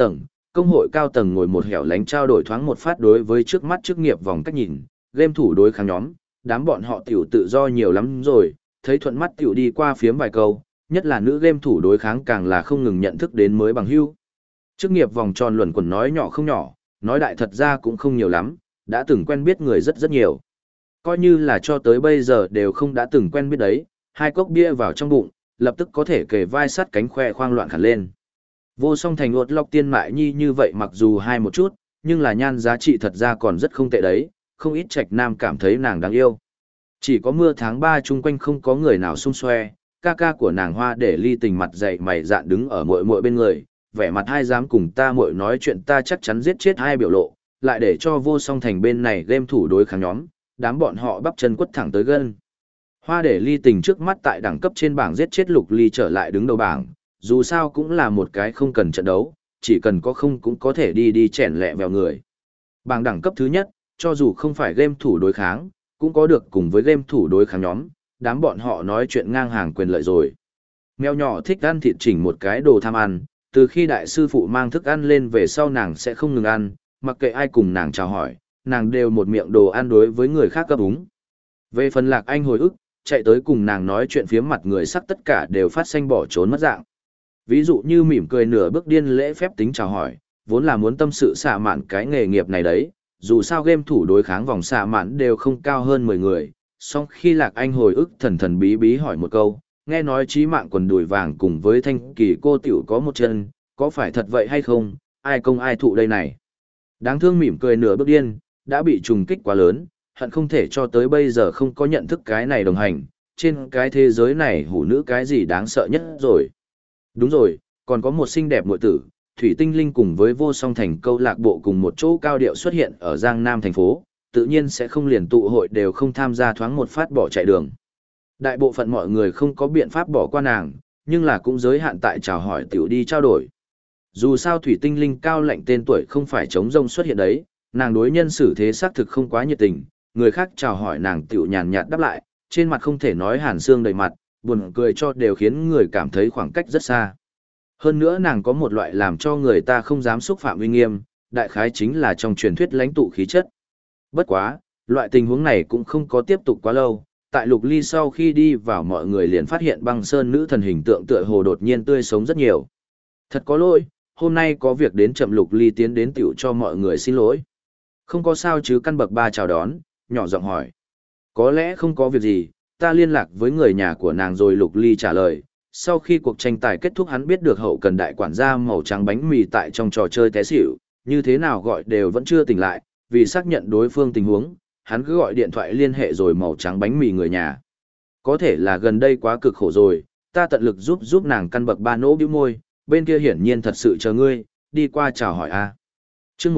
Speaker 1: công hội cao tầng ngồi một hẻo lánh trao đổi thoáng một phát đối với trước mắt chức nghiệp vòng cách nhìn, game thủ đối kháng nhóm, đám bọn họ tiểu tự do nhiều lắm rồi, thấy thuận mắt tiểu đi qua phiếm vài câu, nhất là nữ game thủ đối kháng càng là không ngừng nhận thức đến mới bằng hữu. Chức nghiệp vòng tròn luẩn quẩn nói nhỏ không nhỏ, nói đại thật ra cũng không nhiều lắm, đã từng quen biết người rất rất nhiều. Coi như là cho tới bây giờ đều không đã từng quen biết đấy, hai cốc bia vào trong bụng, lập tức có thể kề vai sát cánh khoe khoang loạn khản lên. Vô song thành uột lọc tiên mại nhi như vậy mặc dù hai một chút, nhưng là nhan giá trị thật ra còn rất không tệ đấy, không ít trạch nam cảm thấy nàng đáng yêu. Chỉ có mưa tháng 3 chung quanh không có người nào xung xoe, ca ca của nàng Hoa để ly tình mặt dậy mày dạn đứng ở muội muội bên người, vẻ mặt hai dám cùng ta muội nói chuyện ta chắc chắn giết chết hai biểu lộ, lại để cho vô song thành bên này game thủ đối kháng nhóm, đám bọn họ bắp chân quất thẳng tới gân. Hoa để ly tình trước mắt tại đẳng cấp trên bảng giết chết Lục Ly trở lại đứng đầu bảng, dù sao cũng là một cái không cần trận đấu, chỉ cần có không cũng có thể đi chèn lẹ vèo người. Bảng đẳng cấp thứ nhất, cho dù không phải game thủ đối kháng, cũng có được cùng với game thủ đối kháng nhóm, đám bọn họ nói chuyện ngang hàng quyền lợi rồi. Mèo nhỏ thích ăn thịt chỉnh một cái đồ tham ăn, từ khi đại sư phụ mang thức ăn lên về sau nàng sẽ không ngừng ăn, mặc kệ ai cùng nàng chào hỏi, nàng đều một miệng đồ ăn đối với người khác cấp úng. Về phần Lạc Anh hồi ức, chạy tới cùng nàng nói chuyện phía mặt người sắc tất cả đều phát xanh bỏ trốn mất dạng. Ví dụ như mỉm cười nửa bước điên lễ phép tính chào hỏi, vốn là muốn tâm sự xạ mạn cái nghề nghiệp này đấy, dù sao game thủ đối kháng vòng xạ mạn đều không cao hơn 10 người, song khi Lạc Anh hồi ức thần thần bí bí hỏi một câu, nghe nói chí mạng quần đùi vàng cùng với thanh kỳ cô tiểu có một chân, có phải thật vậy hay không, ai công ai thụ đây này. Đáng thương mỉm cười nửa bước điên, đã bị trùng kích quá lớn, hận không thể cho tới bây giờ không có nhận thức cái này đồng hành, trên cái thế giới này hủ nữ cái gì đáng sợ nhất rồi. Đúng rồi, còn có một xinh đẹp muội tử, Thủy Tinh Linh cùng với Vô Song Thành câu lạc bộ cùng một chỗ cao điệu xuất hiện ở Giang Nam thành phố, tự nhiên sẽ không liền tụ hội đều không tham gia thoáng một phát bỏ chạy đường. Đại bộ phận mọi người không có biện pháp bỏ qua nàng, nhưng là cũng giới hạn tại chào hỏi tiểu đi trao đổi. Dù sao Thủy Tinh Linh cao lạnh tên tuổi không phải chống rông xuất hiện đấy, nàng đối nhân xử thế xác thực không quá nhiệt tình, người khác chào hỏi nàng tiểu nhàn nhạt đáp lại, trên mặt không thể nói hàn xương đầy mặt, buồn cười cho đều khiến người cảm thấy khoảng cách rất xa. Hơn nữa nàng có một loại làm cho người ta không dám xúc phạm uy nghiêm, đại khái chính là trong truyền thuyết lãnh tụ khí chất. Bất quá, loại tình huống này cũng không có tiếp tục quá lâu, tại Lục Ly sau khi đi vào mọi người liền phát hiện băng sơn nữ thần hình tượng tựa hồ đột nhiên tươi sống rất nhiều. Thật có lỗi, hôm nay có việc đến chậm. Lục Ly tiến đến tiểu cho mọi người xin lỗi. Không có sao chứ, căn bậc 3 chào đón, nhỏ giọng hỏi. Có lẽ không có việc gì, ta liên lạc với người nhà của nàng rồi. Lục Ly trả lời. Sau khi cuộc tranh tài kết thúc hắn biết được hậu cần đại quản gia màu trắng bánh mì tại trong trò chơi té xỉu, như thế nào gọi đều vẫn chưa tỉnh lại, vì xác nhận đối phương tình huống, hắn cứ gọi điện thoại liên hệ rồi màu trắng bánh mì người nhà. Có thể là gần đây quá cực khổ rồi, ta tận lực giúp nàng. Căn bậc 3 nỗ bĩu môi, bên kia hiển nhiên thật sự chờ ngươi, đi qua chào hỏi a. Chương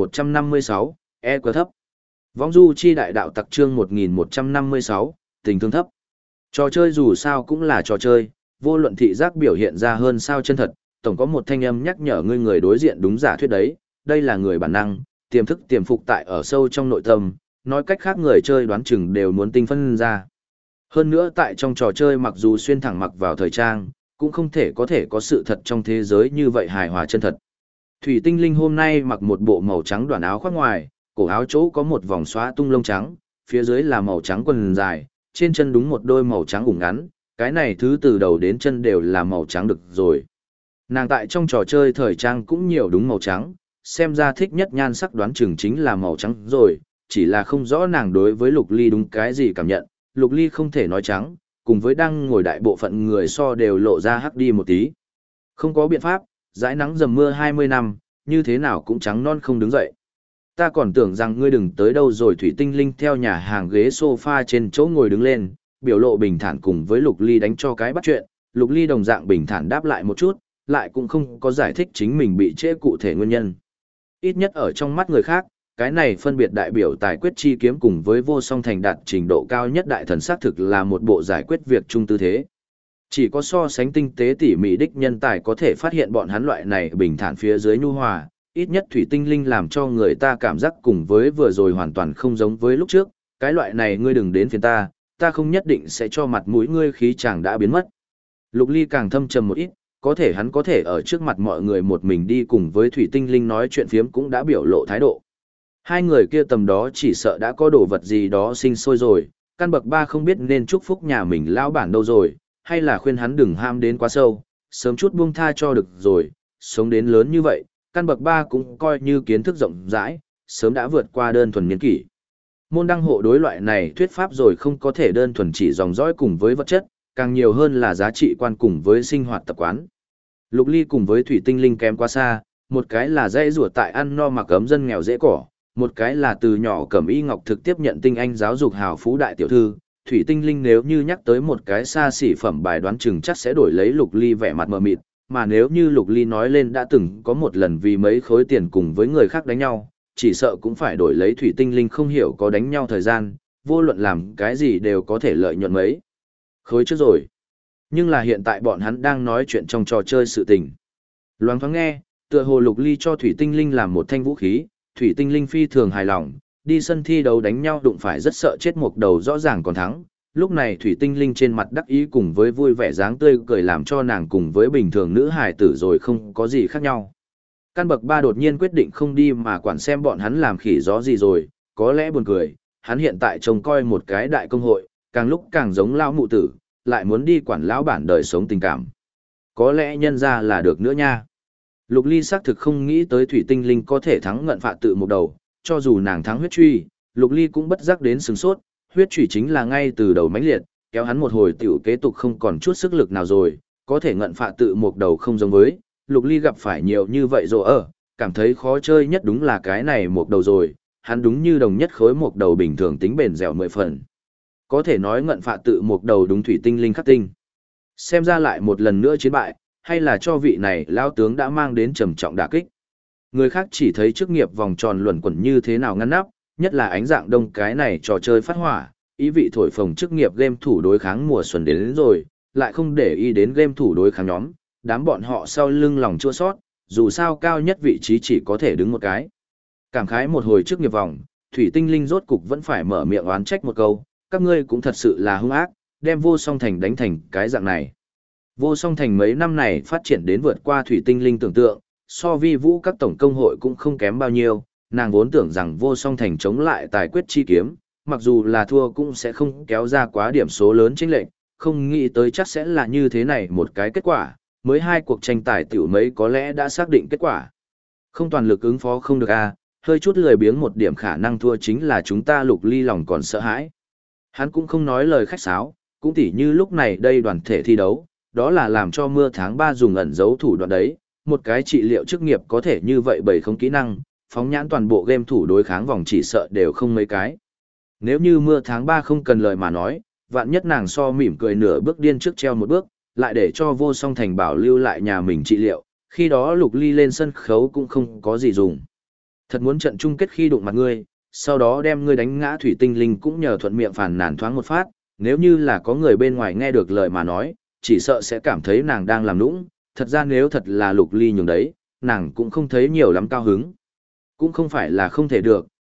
Speaker 1: 1156, quá thấp. Vong du chi đại đạo tặc chương 1156, tình thương thấp. Trò chơi dù sao cũng là trò chơi, vô luận thị giác biểu hiện ra hơn sao chân thật, tổng có một thanh âm nhắc nhở ngươi người đối diện đúng giả thuyết đấy, đây là người bản năng, tiềm thức tiềm phục tại ở sâu trong nội tâm, nói cách khác người chơi đoán chừng đều muốn tinh phân ra. Hơn nữa tại trong trò chơi mặc dù xuyên thẳng mặc vào thời trang, cũng không thể có sự thật trong thế giới như vậy hài hòa chân thật. Thủy Tinh Linh hôm nay mặc một bộ màu trắng đoạn áo khoác ngoài, cổ áo chỗ có một vòng xóa tung lông trắng, phía dưới là màu trắng quần dài, trên chân đúng một đôi màu trắng ủng ngắn, cái này thứ từ đầu đến chân đều là màu trắng được rồi. Nàng tại trong trò chơi thời trang cũng nhiều đúng màu trắng, xem ra thích nhất nhan sắc đoán chừng chính là màu trắng rồi, chỉ là không rõ nàng đối với Lục Ly đúng cái gì cảm nhận, Lục Ly không thể nói trắng, cùng với đang ngồi đại bộ phận người so đều lộ ra hắc đi một tí. Không có biện pháp, dãi nắng dầm mưa 20 năm, như thế nào cũng trắng non không đứng dậy. Ta còn tưởng rằng ngươi đừng tới đâu rồi. Thủy Tinh Linh theo nhà hàng ghế sofa trên chỗ ngồi đứng lên, biểu lộ bình thản cùng với Lục Ly đánh cho cái bắt chuyện, Lục Ly đồng dạng bình thản đáp lại một chút, lại cũng không có giải thích chính mình bị trễ cụ thể nguyên nhân. Ít nhất ở trong mắt người khác, cái này phân biệt đại biểu tài quyết chi kiếm cùng với vô song thành đạt trình độ cao nhất đại thần xác thực là một bộ giải quyết việc chung tư thế. Chỉ có so sánh tinh tế tỉ mỉ đích nhân tài có thể phát hiện bọn hắn loại này bình thản phía dưới nhu hòa, ít nhất Thủy Tinh Linh làm cho người ta cảm giác cùng với vừa rồi hoàn toàn không giống với lúc trước, cái loại này ngươi đừng đến phiền ta không nhất định sẽ cho mặt mũi ngươi khí chàng đã biến mất. Lục Ly càng thâm trầm một ít, có thể hắn có thể ở trước mặt mọi người một mình đi cùng với Thủy Tinh Linh nói chuyện phiếm cũng đã biểu lộ thái độ. Hai người kia tầm đó chỉ sợ đã có đồ vật gì đó sinh sôi rồi, căn bậc ba không biết nên chúc phúc nhà mình lão bản đâu rồi, hay là khuyên hắn đừng ham đến quá sâu, sớm chút buông tha cho được rồi, sống đến lớn như vậy, căn bậc ba cũng coi như kiến thức rộng rãi, sớm đã vượt qua đơn thuần niên kỷ. Môn đăng hộ đối loại này thuyết pháp rồi không có thể đơn thuần chỉ dòng dõi cùng với vật chất, càng nhiều hơn là giá trị quan cùng với sinh hoạt tập quán. Lục Ly cùng với Thủy Tinh Linh kém quá xa, một cái là dây rùa tại ăn no mặc ấm dân nghèo dễ cỏ, một cái là từ nhỏ cẩm y ngọc thực tiếp nhận tinh anh giáo dục hào phú đại tiểu thư. Thủy Tinh Linh nếu như nhắc tới một cái xa xỉ phẩm bài đoán chừng chắc sẽ đổi lấy Lục Ly vẻ mặt mờ mịt, mà nếu như Lục Ly nói lên đã từng có một lần vì mấy khối tiền cùng với người khác đánh nhau, chỉ sợ cũng phải đổi lấy Thủy Tinh Linh không hiểu có đánh nhau thời gian, vô luận làm cái gì đều có thể lợi nhuận mấy khối trước rồi. Nhưng là hiện tại bọn hắn đang nói chuyện trong trò chơi sự tình. Loáng thoáng nghe, tựa hồ Lục Ly cho Thủy Tinh Linh làm một thanh vũ khí, Thủy Tinh Linh phi thường hài lòng, đi sân thi đấu đánh nhau đụng phải rất sợ chết một đầu rõ ràng còn thắng. Lúc này Thủy Tinh Linh trên mặt đắc ý cùng với vui vẻ dáng tươi cười làm cho nàng cùng với bình thường nữ hài tử rồi không có gì khác nhau. Căn bậc ba đột nhiên quyết định không đi mà quản xem bọn hắn làm khỉ gió gì rồi, có lẽ buồn cười, hắn hiện tại trông coi một cái đại công hội, càng lúc càng giống lão mụ tử, lại muốn đi quản lão bản đời sống tình cảm. Có lẽ nhân ra là được nữa nha. Lục Ly xác thực không nghĩ tới Thủy Tinh Linh có thể thắng ngận phạ tự một đầu, cho dù nàng thắng huyết truy, Lục Ly cũng bất giác đến sừng sốt, huyết truy chính là ngay từ đầu mãnh liệt, kéo hắn một hồi tiểu kế tục không còn chút sức lực nào rồi, có thể ngận phạ tự một đầu không giống với, Lục Ly gặp phải nhiều như vậy rồi cảm thấy khó chơi nhất đúng là cái này một đầu rồi, hắn đúng như đồng nhất khối một đầu bình thường tính bền dẻo 10 phần. Có thể nói ngận phạ tự một đầu đúng Thủy Tinh Linh khắc tinh. Xem ra lại một lần nữa chiến bại, hay là cho vị này lao tướng đã mang đến trầm trọng đả kích. Người khác chỉ thấy chức nghiệp vòng tròn luẩn quẩn như thế nào ngăn nắp, nhất là ánh dạng đông cái này trò chơi phát hỏa, ý vị thổi phồng chức nghiệp game thủ đối kháng mùa xuân đến rồi, lại không để ý đến game thủ đối kháng nhóm, đám bọn họ sau lưng lòng chua sót, dù sao cao nhất vị trí chỉ có thể đứng một cái. Cảm khái một hồi chức nghiệp vòng, Thủy Tinh Linh rốt cục vẫn phải mở miệng oán trách một câu, các ngươi cũng thật sự là hung ác, đem Vô Song Thành đánh thành cái dạng này. Vô Song Thành mấy năm này phát triển đến vượt qua Thủy Tinh Linh tưởng tượng, so vi vũ các tổng công hội cũng không kém bao nhiêu, nàng vốn tưởng rằng Vô Song Thành chống lại tài quyết chi kiếm, mặc dù là thua cũng sẽ không kéo ra quá điểm số lớn chênh lệch, không nghĩ tới chắc sẽ là như thế này một cái kết quả, mới hai cuộc tranh tài tiểu mấy có lẽ đã xác định kết quả. Không toàn lực ứng phó không được hơi chút lười biếng một điểm khả năng thua chính là chúng ta. Lục Ly lòng còn sợ hãi. Hắn cũng không nói lời khách sáo, cũng tỉ như lúc này đây đoàn thể thi đấu, đó là làm cho mưa tháng 3 dùng ẩn dấu thủ đoạn đấy, một cái trị liệu chức nghiệp có thể như vậy bởi không kỹ năng, phóng nhãn toàn bộ game thủ đối kháng vòng chỉ sợ đều không mấy cái. Nếu như mưa tháng 3 không cần lời mà nói, vạn nhất nàng so mỉm cười nửa bước điên trước treo một bước, lại để cho Vô Song Thành bảo lưu lại nhà mình trị liệu, khi đó Lục Ly lên sân khấu cũng không có gì dùng. Thật muốn trận chung kết khi đụng mặt ngươi, sau đó đem ngươi đánh ngã. Thủy Tinh Linh cũng nhờ thuận miệng phàn nàn thoáng một phát, nếu như là có người bên ngoài nghe được lời mà nói, chỉ sợ sẽ cảm thấy nàng đang làm nũng, thật ra nếu thật là Lục Ly nhường đấy, nàng cũng không thấy nhiều lắm cao hứng. Cũng không phải là không thể được,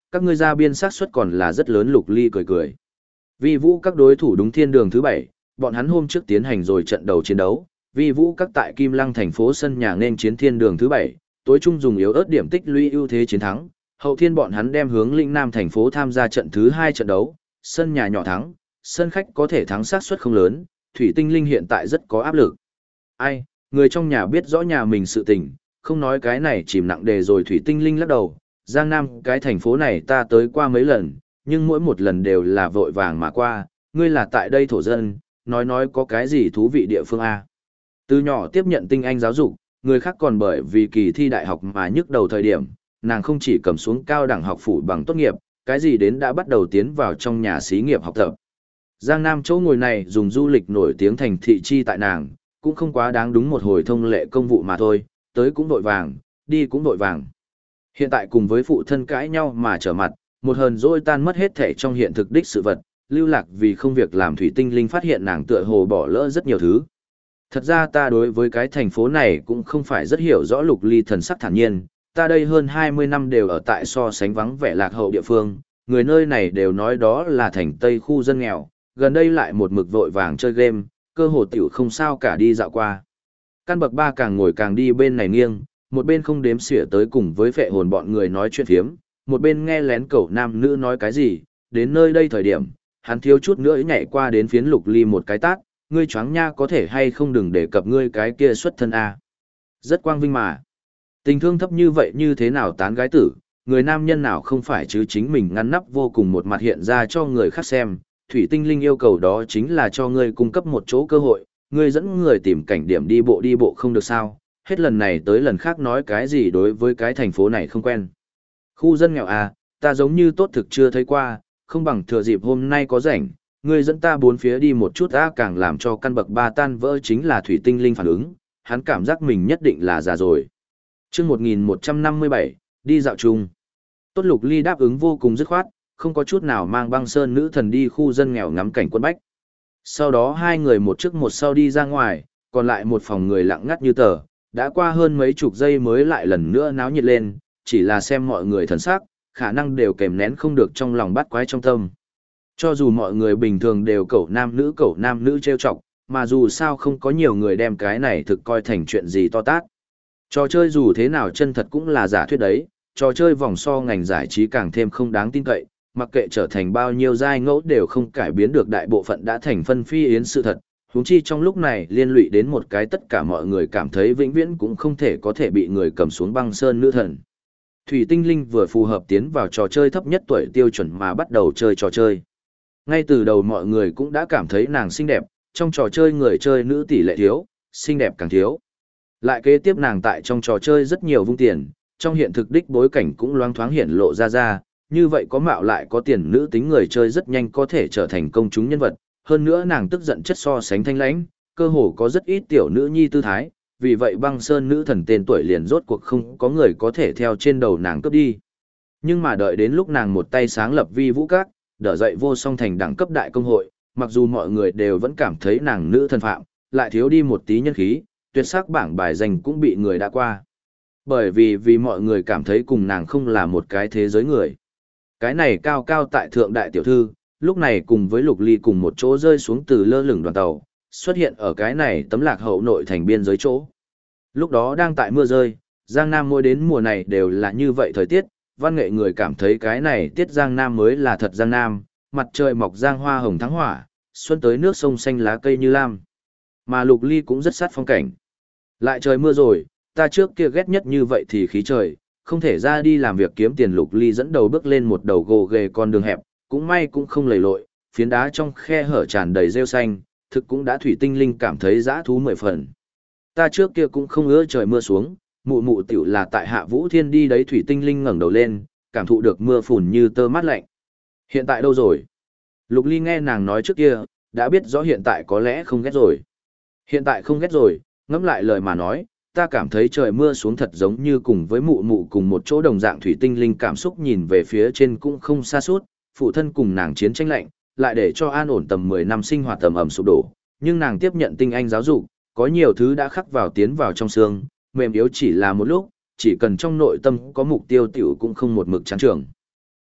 Speaker 1: các ngươi ra biên xác suất còn là rất lớn. Lục Ly cười cười. Vi Vũ các đối thủ đúng thiên đường thứ 7, bọn hắn hôm trước tiến hành rồi trận đầu chiến đấu. Vi Vũ các tại Kim Lăng thành phố sân nhà nên chiến thiên đường thứ 7, tối trung dùng yếu ớt điểm tích lũy ưu thế chiến thắng. Hậu thiên bọn hắn đem hướng Lĩnh Nam thành phố tham gia trận thứ 2 trận đấu, sân nhà nhỏ thắng, sân khách có thể thắng xác suất không lớn, Thủy Tinh Linh hiện tại rất có áp lực. Ai, người trong nhà biết rõ nhà mình sự tình, không nói cái này chìm nặng đề rồi. Thủy Tinh Linh lắc đầu, Giang Nam cái thành phố này ta tới qua mấy lần, nhưng mỗi một lần đều là vội vàng mà qua, ngươi là tại đây thổ dân, nói có cái gì thú vị địa phương a? Từ nhỏ tiếp nhận tinh anh giáo dục, người khác còn bởi vì kỳ thi đại học mà nhức đầu thời điểm, nàng không chỉ cầm xuống cao đẳng học phủ bằng tốt nghiệp, cái gì đến đã bắt đầu tiến vào trong nhà xí nghiệp học tập. Giang Nam chỗ ngồi này dùng du lịch nổi tiếng thành thị chi tại nàng, cũng không quá đáng đúng một hồi thông lệ công vụ mà thôi, tới cũng vội vàng, đi cũng vội vàng. Hiện tại cùng với phụ thân cãi nhau mà trở mặt, một hờn dỗi tan mất hết thể trong hiện thực đích sự vật, lưu lạc vì không việc làm. Thủy Tinh Linh phát hiện nàng tựa hồ bỏ lỡ rất nhiều thứ. Thật ra ta đối với cái thành phố này cũng không phải rất hiểu rõ. Lục Ly thần sắc thản nhiên, ta đây hơn 20 năm đều ở tại so sánh vắng vẻ lạc hậu địa phương, người nơi này đều nói đó là thành Tây khu dân nghèo, gần đây lại một mực vội vàng chơi game, cơ hồ tiểu không sao cả đi dạo qua. Căn bậc 3 càng ngồi càng đi bên này nghiêng, một bên không đếm xỉa tới cùng với phệ hồn bọn người nói chuyện phiếm, một bên nghe lén cậu nam nữ nói cái gì. Đến nơi đây thời điểm, hắn thiếu chút nữa nhảy qua đến phiến Lục Ly một cái tát, ngươi choáng nha, có thể hay không đừng đề cập ngươi cái kia xuất thân a. Rất quang vinh mà. Tình thương thấp như vậy như thế nào tán gái tử, người nam nhân nào không phải chứ chính mình ngăn nắp vô cùng một mặt hiện ra cho người khác xem. Thủy Tinh Linh yêu cầu đó chính là cho ngươi cung cấp một chỗ cơ hội, ngươi dẫn người tìm cảnh điểm đi bộ không được sao, hết lần này tới lần khác nói cái gì đối với cái thành phố này không quen. Khu dân nghèo à, ta giống như tốt thực chưa thấy qua, không bằng thừa dịp hôm nay có rảnh, ngươi dẫn ta bốn phía đi một chút á. Càng làm cho căn bậc 3 tan vỡ chính là Thủy Tinh Linh phản ứng, hắn cảm giác mình nhất định là già rồi. Chương 1157, đi dạo chung. Tốt. Lục Ly đáp ứng vô cùng dứt khoát, không có chút nào mang Băng Sơn nữ thần đi khu dân nghèo ngắm cảnh quân bách. Sau đó hai người một trước một sau đi ra ngoài, còn lại một phòng người lặng ngắt như tờ, đã qua hơn mấy chục giây mới lại lần nữa náo nhiệt lên, chỉ là xem mọi người thần sắc, khả năng đều kèm nén không được trong lòng bắt quái trong tâm. Cho dù mọi người bình thường đều cẩu nam nữ trêu chọc, mà dù sao không có nhiều người đem cái này thực coi thành chuyện gì to tát. Trò chơi dù thế nào chân thật cũng là giả thuyết đấy, trò chơi vòng so ngành giải trí càng thêm không đáng tin cậy, mặc kệ trở thành bao nhiêu giai ngẫu đều không cải biến được đại bộ phận đã thành phân phi yến sự thật, huống chi trong lúc này liên lụy đến một cái tất cả mọi người cảm thấy vĩnh viễn cũng không thể có thể bị người cầm xuống Băng Sơn nữ thần. Thủy Tinh Linh vừa phù hợp tiến vào trò chơi thấp nhất tuổi tiêu chuẩn mà bắt đầu chơi trò chơi. Ngay từ đầu mọi người cũng đã cảm thấy nàng xinh đẹp, trong trò chơi người chơi nữ tỷ lệ thiếu, xinh đẹp càng thiếu. Lại kế tiếp nàng tại trong trò chơi rất nhiều vung tiền, trong hiện thực đích bối cảnh cũng loáng thoáng hiện lộ ra, như vậy có mạo lại có tiền nữ tính người chơi rất nhanh có thể trở thành công chúng nhân vật, hơn nữa nàng tức giận chất so sánh thanh lãnh, cơ hồ có rất ít tiểu nữ nhi tư thái, vì vậy Băng Sơn nữ thần tên tuổi liền rốt cuộc không có người có thể theo trên đầu nàng cướp đi. Nhưng mà đợi đến lúc nàng một tay sáng lập Vi Vũ Các, đỡ dậy Vô Song thành đẳng cấp đại công hội, mặc dù mọi người đều vẫn cảm thấy nàng nữ thần phạm, lại thiếu đi một tí nhân khí, tuyệt sắc bảng bài danh cũng bị người đã qua. Bởi vì mọi người cảm thấy cùng nàng không là một cái thế giới người. Cái này cao cao tại thượng đại tiểu thư, lúc này cùng với Lục Ly cùng một chỗ rơi xuống từ lơ lửng đoàn tàu, xuất hiện ở cái này tấm lạc hậu nội thành biên giới chỗ. Lúc đó đang tại mưa rơi, Giang Nam mỗi đến mùa này đều là như vậy thời tiết, văn nghệ người cảm thấy cái này tiết Giang Nam mới là thật Giang Nam, mặt trời mọc giang hoa hồng thắng hỏa, xuân tới nước sông xanh lá cây như lam. Mà Lục Ly cũng rất sát phong cảnh. Lại trời mưa rồi, ta trước kia ghét nhất như vậy thì khí trời, không thể ra đi làm việc kiếm tiền. Lục Ly dẫn đầu bước lên một đầu gồ ghề con đường hẹp, cũng may cũng không lầy lội, phiến đá trong khe hở tràn đầy rêu xanh, thực cũng đã Thủy Tinh Linh cảm thấy dã thú 10 phần. Ta trước kia cũng không ưa trời mưa xuống, mụ mụ tiểu là tại Hạ Vũ Thiên đi đấy. Thủy Tinh Linh ngẩng đầu lên, cảm thụ được mưa phùn như tơ mát lạnh. Hiện tại đâu rồi? Lục Ly nghe nàng nói trước kia, đã biết rõ hiện tại có lẽ không ghét rồi. Hiện tại không ghét rồi, ngẫm lại lời mà nói, ta cảm thấy trời mưa xuống thật giống như cùng với mụ mụ cùng một chỗ đồng dạng. Thủy Tinh Linh cảm xúc nhìn về phía trên cũng không xa suốt, phụ thân cùng nàng chiến tranh lạnh, lại để cho an ổn tầm 10 năm sinh hoạt tầm ẩm sụp đổ, nhưng nàng tiếp nhận tinh anh giáo dục, có nhiều thứ đã khắc vào tiến vào trong xương, mềm yếu chỉ là một lúc, chỉ cần trong nội tâm có mục tiêu tiểu cũng không một mực chán trường.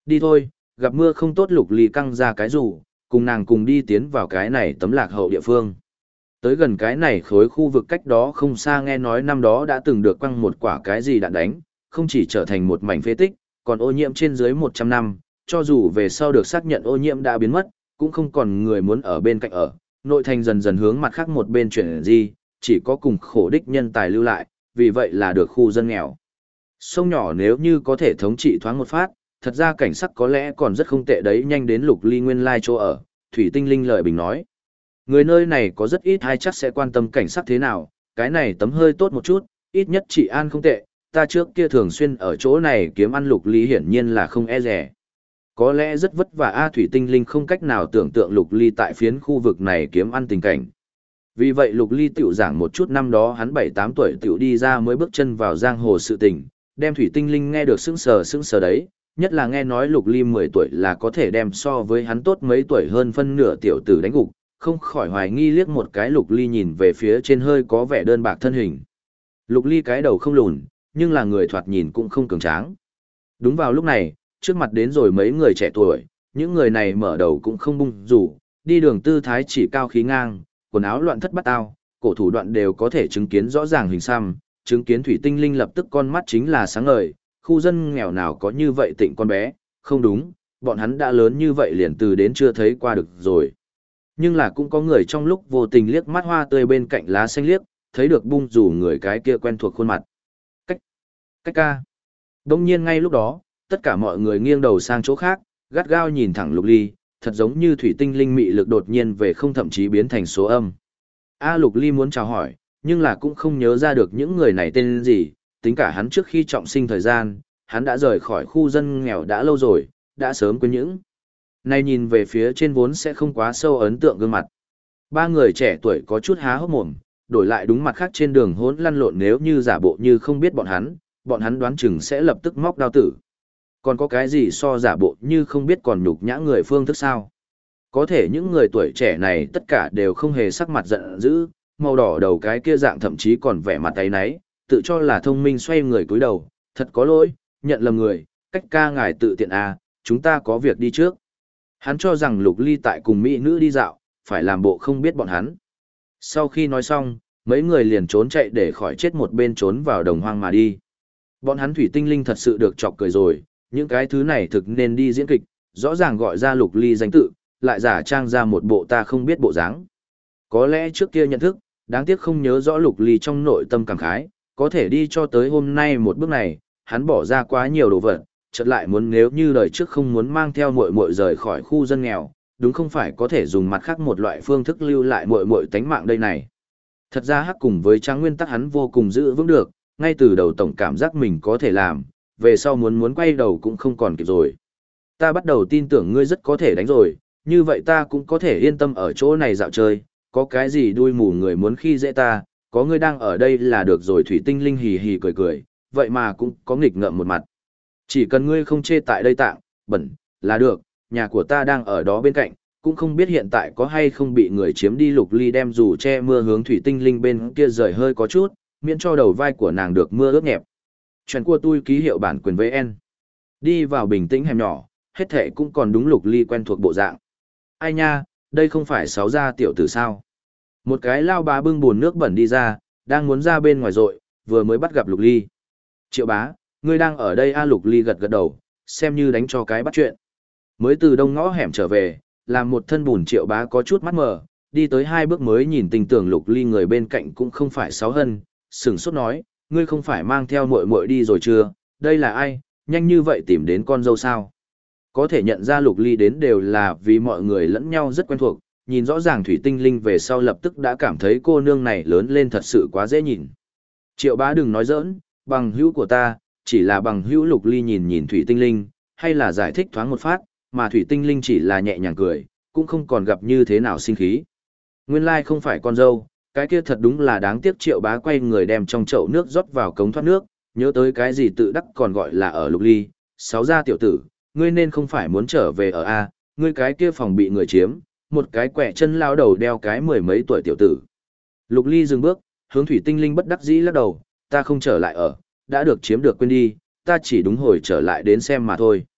Speaker 1: Đi thôi, gặp mưa không tốt. Lục Ly căng ra cái rủ, cùng nàng cùng đi tiến vào cái này tấm lạc hậu địa phương. Tới gần cái này khối khu vực cách đó không xa, nghe nói năm đó đã từng được quăng một quả cái gì đạn đánh, không chỉ trở thành một mảnh phế tích, còn ô nhiễm trên dưới 100 năm, cho dù về sau được xác nhận ô nhiễm đã biến mất, cũng không còn người muốn ở bên cạnh ở, nội thành dần dần hướng mặt khác một bên chuyển di, chỉ có cùng khổ đích nhân tài lưu lại, vì vậy là được khu dân nghèo. Sông nhỏ nếu như có thể thống trị thoáng một phát, thật ra cảnh sắc có lẽ còn rất không tệ đấy. Nhanh đến Lục Ly nguyên lai chỗ ở, Thủy Tinh Linh lời bình nói. Người nơi này có rất ít ai chắc sẽ quan tâm cảnh sắc thế nào, cái này tấm hơi tốt một chút, ít nhất trị an không tệ, ta trước kia thường xuyên ở chỗ này kiếm ăn. Lục Ly hiển nhiên là không e rẻ. Có lẽ rất vất vả a. Thủy Tinh Linh không cách nào tưởng tượng Lục Ly tại phiến khu vực này kiếm ăn tình cảnh. Vì vậy Lục Ly tiểu giảng một chút năm đó hắn 7-8 tuổi tiểu đi ra mới bước chân vào giang hồ sự tình, đem Thủy Tinh Linh nghe được sững sờ đấy, nhất là nghe nói Lục Ly 10 tuổi là có thể đem so với hắn tốt mấy tuổi hơn phân nửa tiểu tử đánh gục, không khỏi hoài nghi liếc một cái. Lục Ly nhìn về phía trên hơi có vẻ đơn bạc thân hình. Lục Ly cái đầu không lùn, nhưng là người thoạt nhìn cũng không cường tráng. Đúng vào lúc này, trước mặt đến rồi mấy người trẻ tuổi, những người này mở đầu cũng không bung rủ, đi đường tư thái chỉ cao khí ngang, quần áo loạn thất bát ao, cổ thủ đoạn đều có thể chứng kiến rõ ràng hình xăm, chứng kiến Thủy Tinh Linh lập tức con mắt chính là sáng ngời, khu dân nghèo nào có như vậy tịnh con bé, không đúng, bọn hắn đã lớn như vậy liền từ đến chưa thấy qua được rồi. Nhưng là cũng có người trong lúc vô tình liếc mắt hoa tươi bên cạnh lá xanh liếc, thấy được bung rủ người cái kia quen thuộc khuôn mặt. Cách ca. Đông nhiên ngay lúc đó, tất cả mọi người nghiêng đầu sang chỗ khác, gắt gao nhìn thẳng Lục Ly, thật giống như Thủy Tinh Linh mị lực đột nhiên về không, thậm chí biến thành số âm. Lục Ly muốn chào hỏi, nhưng là cũng không nhớ ra được những người này tên gì, tính cả hắn trước khi trọng sinh thời gian, hắn đã rời khỏi khu dân nghèo đã lâu rồi, đã sớm quên những. Nay nhìn về phía trên vốn sẽ không quá sâu ấn tượng gương mặt. Ba người trẻ tuổi có chút há hốc mồm, đổi lại đúng mặt khác trên đường hỗn lăn lộn, nếu như giả bộ như không biết bọn hắn đoán chừng sẽ lập tức móc đao tử. Còn có cái gì so giả bộ như không biết còn nhục nhã người phương thức sao? Có thể những người tuổi trẻ này tất cả đều không hề sắc mặt giận dữ, màu đỏ đầu cái kia dạng thậm chí còn vẻ mặt áy náy, tự cho là thông minh xoay người cúi đầu, thật có lỗi, nhận lầm người, cách ca ngài tự tiện chúng ta có việc đi trước. Hắn cho rằng Lục Ly tại cùng mỹ nữ đi dạo, phải làm bộ không biết bọn hắn. Sau khi nói xong, mấy người liền trốn chạy để khỏi chết, một bên trốn vào đồng hoang mà đi. Bọn hắn Thủy Tinh Linh thật sự được chọc cười rồi, những cái thứ này thực nên đi diễn kịch, rõ ràng gọi ra Lục Ly danh tự, lại giả trang ra một bộ ta không biết bộ dáng. Có lẽ trước kia nhận thức, đáng tiếc không nhớ rõ Lục Ly trong nội tâm cảm khái, có thể đi cho tới hôm nay một bước này, hắn bỏ ra quá nhiều đồ vật, chợt lại muốn nếu như đời trước không muốn mang theo muội muội rời khỏi khu dân nghèo, đúng không phải có thể dùng mặt khác một loại phương thức lưu lại muội muội tánh mạng đây này. Thật ra hắc cùng với Tráng nguyên tắc hắn vô cùng giữ vững được, ngay từ đầu tổng cảm giác mình có thể làm, về sau muốn quay đầu cũng không còn kịp rồi. Ta bắt đầu tin tưởng ngươi rất có thể đánh rồi, như vậy ta cũng có thể yên tâm ở chỗ này dạo chơi, có cái gì đuôi mù người muốn khi dễ ta, có ngươi đang ở đây là được rồi. Thủy Tinh Linh hì hì cười cười, vậy mà cũng có nghịch ngợm một mặt. Chỉ cần ngươi không chê tại đây tạng, bẩn, là được, nhà của ta đang ở đó bên cạnh, cũng không biết hiện tại có hay không bị người chiếm đi. Lục Ly đem dù che mưa hướng Thủy Tinh Linh bên kia rời hơi có chút, miễn cho đầu vai của nàng được mưa ướt nhẹp. Chuyện của tôi ký hiệu bản quyền VN. Đi vào bình tĩnh hẻm nhỏ, hết thệ cũng còn đúng Lục Ly quen thuộc bộ dạng. Ai nha, đây không phải Sáu gia tiểu tử sao? Một cái lao bá bưng bồn nước bẩn đi ra, đang muốn ra bên ngoài rội, vừa mới bắt gặp Lục Ly. Triệu bá, ngươi đang ở đây Lục Ly gật gật đầu, xem như đánh cho cái bắt chuyện. Mới từ đông ngõ hẻm trở về, làm một thân bùn Triệu bá có chút mắt mờ, đi tới 2 bước mới nhìn tình tưởng Lục Ly người bên cạnh cũng không phải Sáu Hân, sửng sốt nói, ngươi không phải mang theo muội muội đi rồi chưa, đây là ai, nhanh như vậy tìm đến con dâu sao? Có thể nhận ra Lục Ly đến đều là vì mọi người lẫn nhau rất quen thuộc, nhìn rõ ràng Thủy Tinh Linh về sau lập tức đã cảm thấy cô nương này lớn lên thật sự quá dễ nhìn. Triệu bá đừng nói giỡn, bằng hữu của ta, chỉ là bằng hữu. Lục Ly nhìn nhìn Thủy Tinh Linh, hay là giải thích thoáng một phát, mà Thủy Tinh Linh chỉ là nhẹ nhàng cười, cũng không còn gặp như thế nào sinh khí. Nguyên lai không phải con dâu, cái kia thật đúng là đáng tiếc. Triệu bá quay người đem trong chậu nước rót vào cống thoát nước, nhớ tới cái gì tự đắc còn gọi là ở Lục Ly, Sáu gia tiểu tử, ngươi nên không phải muốn trở về ở A, ngươi cái kia phòng bị người chiếm, một cái quẻ chân lao đầu đeo cái 10 mấy tuổi tiểu tử. Lục Ly dừng bước, hướng Thủy Tinh Linh bất đắc dĩ lắc đầu, ta không trở lại ở, đã được chiếm được quên đi, ta chỉ đúng hồi trở lại đến xem mà thôi.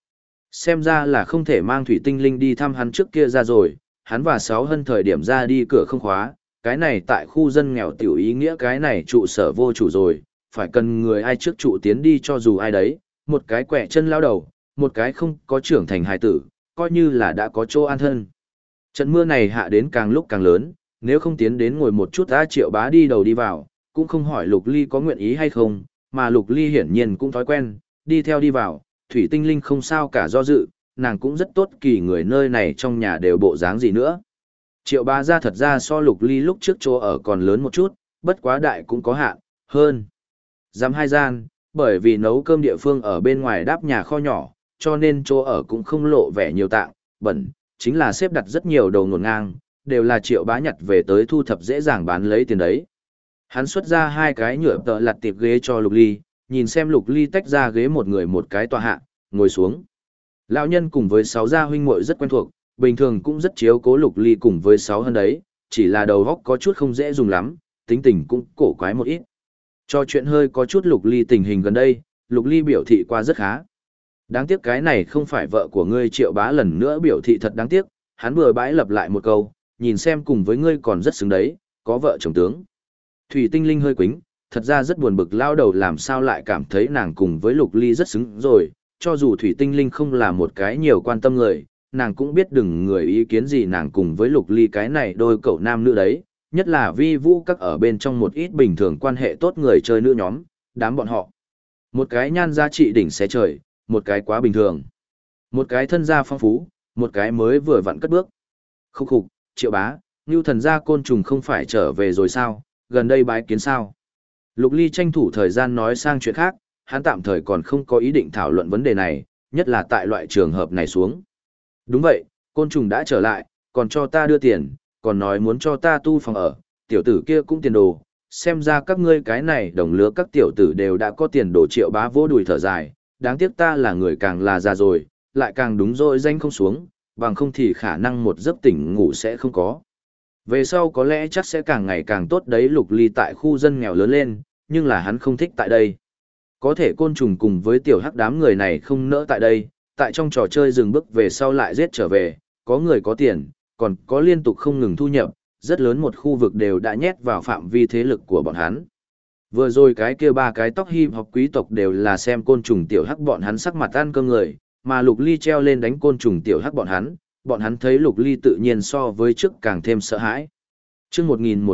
Speaker 1: Xem ra là không thể mang thủy tinh linh đi thăm hắn trước kia ra rồi, hắn và Sáu Hân thời điểm ra đi cửa không khóa, cái này tại khu dân nghèo tiểu ý nghĩa cái này trụ sở vô chủ rồi, phải cần người ai trước trụ tiến đi cho dù ai đấy, một cái quẹ chân lao đầu, một cái không có trưởng thành hài tử, coi như là đã có chỗ an thân. Trận mưa này hạ đến càng lúc càng lớn, nếu không tiến đến ngồi một chút A Triệu Bá đi đầu đi vào, cũng không hỏi Lục Ly có nguyện ý hay không, mà Lục Ly hiển nhiên cũng thói quen, đi theo đi vào, thủy tinh linh không sao cả do dự, nàng cũng rất tốt kỳ người nơi này trong nhà đều bộ dáng gì nữa. Triệu Bá ra thật ra so Lục Ly lúc trước chỗ ở còn lớn một chút, bất quá đại cũng có hạn, hơn. Dám hai gian, bởi vì nấu cơm địa phương ở bên ngoài đáp nhà kho nhỏ, cho nên chỗ ở cũng không lộ vẻ nhiều tạng, bẩn, chính là xếp đặt rất nhiều đầu ngổn ngang, đều là Triệu Bá nhặt về tới thu thập dễ dàng bán lấy tiền đấy. Hắn xuất ra hai cái nhựa tợ lặt tiệp ghế cho Lục Ly, nhìn xem Lục Ly tách ra ghế một người một cái tọa hạ, ngồi xuống. Lão nhân cùng với Sáu gia huynh muội rất quen thuộc, bình thường cũng rất chiếu cố Lục Ly cùng với Sáu Hân đấy, chỉ là đầu óc có chút không dễ dùng lắm, tính tình cũng cổ quái một ít. Cho chuyện hơi có chút Lục Ly tình hình gần đây, Lục Ly biểu thị qua rất khá. Đáng tiếc cái này không phải vợ của ngươi. Triệu Bá lần nữa biểu thị thật đáng tiếc, hắn vừa bãi lặp lại một câu, nhìn xem cùng với ngươi còn rất xứng đấy, có vợ chồng tướng. Thủy tinh linh hơi quính, thật ra rất buồn bực lao đầu làm sao lại cảm thấy nàng cùng với Lục Ly rất xứng rồi, cho dù Thủy tinh linh không là một cái nhiều quan tâm người, nàng cũng biết đừng người ý kiến gì nàng cùng với Lục Ly cái này đôi cậu nam nữ đấy, nhất là vi vũ các ở bên trong một ít bình thường quan hệ tốt người chơi nữ nhóm, đám bọn họ. Một cái nhan giá trị đỉnh xé trời, một cái quá bình thường. Một cái thân gia phong phú, một cái mới vừa vặn cất bước. Khúc khục, Triệu Bá, Ngưu thần gia côn trùng không phải trở về rồi sao, gần đây bái kiến sao. Lục Ly tranh thủ thời gian nói sang chuyện khác, hắn tạm thời còn không có ý định thảo luận vấn đề này, nhất là tại loại trường hợp này xuống. Đúng vậy, côn trùng đã trở lại, còn cho ta đưa tiền, còn nói muốn cho ta tu phòng ở, tiểu tử kia cũng tiền đồ, xem ra các ngươi cái này đồng lứa các tiểu tử đều đã có tiền đồ. Triệu Bá vỗ đùi thở dài, đáng tiếc ta là người càng là già rồi, lại càng đúng rồi danh không xuống, bằng không thì khả năng một giấc tỉnh ngủ sẽ không có. Về sau có lẽ chắc sẽ càng ngày càng tốt đấy. Lục Ly tại khu dân nghèo lớn lên, nhưng là hắn không thích tại đây. Có thể côn trùng cùng với tiểu hắc đám người này không nỡ tại đây, tại trong trò chơi dừng bước về sau lại giết trở về, có người có tiền, còn có liên tục không ngừng thu nhập, rất lớn một khu vực đều đã nhét vào phạm vi thế lực của bọn hắn. Vừa rồi cái kia ba cái tóc hi học quý tộc đều là xem côn trùng tiểu hắc bọn hắn sắc mặt ăn cơm người, mà Lục Ly treo lên đánh côn trùng tiểu hắc bọn hắn thấy Lục Ly tự nhiên so với trước càng thêm sợ hãi. Chương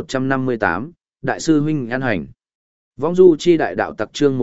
Speaker 1: 1158, Đại sư huynh an hành. Vong du chi đại đạo tặc chương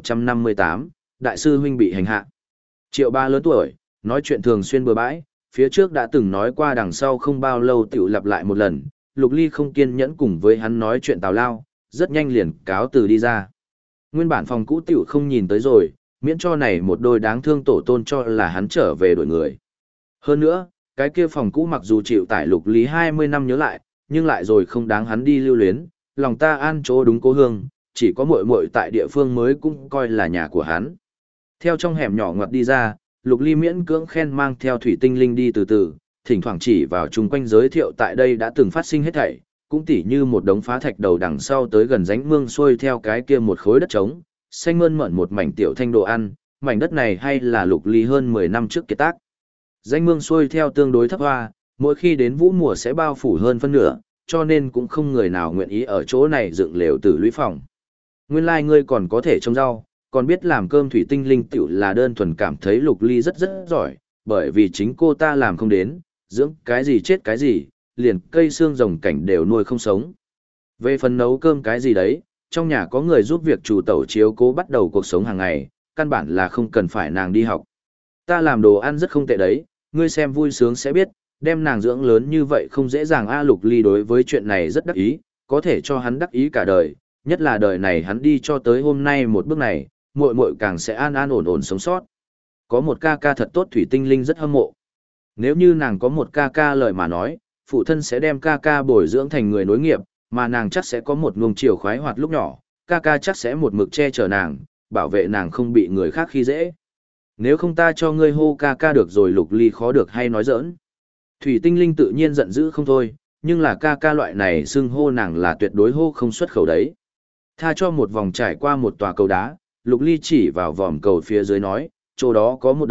Speaker 1: 1158, Đại sư huynh bị hành hạ. Triệu Bá lớn tuổi, nói chuyện thường xuyên bừa bãi, phía trước đã từng nói qua đằng sau không bao lâu tiểu lặp lại một lần, Lục Ly không kiên nhẫn cùng với hắn nói chuyện tào lao, rất nhanh liền cáo từ đi ra. Nguyên bản phòng cũ tiểu không nhìn tới rồi, miễn cho này một đôi đáng thương tổ tôn cho là hắn trở về đổi người. Hơn nữa, cái kia phòng cũ mặc dù chịu tải Lục Ly 20 năm nhớ lại, nhưng lại rồi không đáng hắn đi lưu luyến, lòng ta an chỗ đúng cố hương, chỉ có muội muội tại địa phương mới cũng coi là nhà của hắn. Theo trong hẻm nhỏ ngoặt đi ra, Lục Ly miễn cưỡng khen mang theo thủy tinh linh đi từ từ, thỉnh thoảng chỉ vào chung quanh giới thiệu tại đây đã từng phát sinh hết thảy, cũng tỉ như một đống phá thạch đầu đằng sau tới gần rãnh mương xuôi theo cái kia một khối đất trống, xanh mơn mởn một mảnh tiểu thanh đồ ăn, mảnh đất này hay là Lục Ly hơn 10 năm trước kiệt tác. Rãnh mương xuôi theo tương đối thấp hoa, mỗi khi đến vũ mùa sẽ bao phủ hơn phân nửa, cho nên cũng không người nào nguyện ý ở chỗ này dựng lều tử lũy phòng. Nguyên lai ngươi còn có thể trồng rau, còn biết làm cơm. Thủy tinh linh tiểu là đơn thuần cảm thấy Lục Ly rất rất giỏi, bởi vì chính cô ta làm không đến, dưỡng cái gì chết cái gì, liền cây xương rồng cảnh đều nuôi không sống. Về phần nấu cơm cái gì đấy, trong nhà có người giúp việc chủ tẩu chiếu cố bắt đầu cuộc sống hàng ngày, căn bản là không cần phải nàng đi học. Ta làm đồ ăn rất không tệ đấy, ngươi xem vui sướng sẽ biết, đem nàng dưỡng lớn như vậy không dễ dàng. Lục Ly đối với chuyện này rất đắc ý, có thể cho hắn đắc ý cả đời, nhất là đời này hắn đi cho tới hôm nay một bước này, muội muội càng sẽ an an ổn ổn sống sót. Có một ca ca thật tốt. Thủy tinh linh rất hâm mộ. Nếu như nàng có một ca ca lời mà nói, phụ thân sẽ đem ca ca bồi dưỡng thành người nối nghiệp, mà nàng chắc sẽ có một nuông chiều khoái hoạt lúc nhỏ, ca ca chắc sẽ một mực che chở nàng, bảo vệ nàng không bị người khác khi dễ. Nếu không ta cho ngươi hô ca ca được rồi. Lục Ly khó được hay nói giỡn. Thủy tinh linh tự nhiên giận dữ không thôi, nhưng là ca ca loại này xưng hô nàng là tuyệt đối hô không xuất khẩu đấy. Tha cho một vòng trải qua một tòa cầu đá, Lục Ly chỉ vào vòm cầu phía dưới nói, chỗ đó có một động,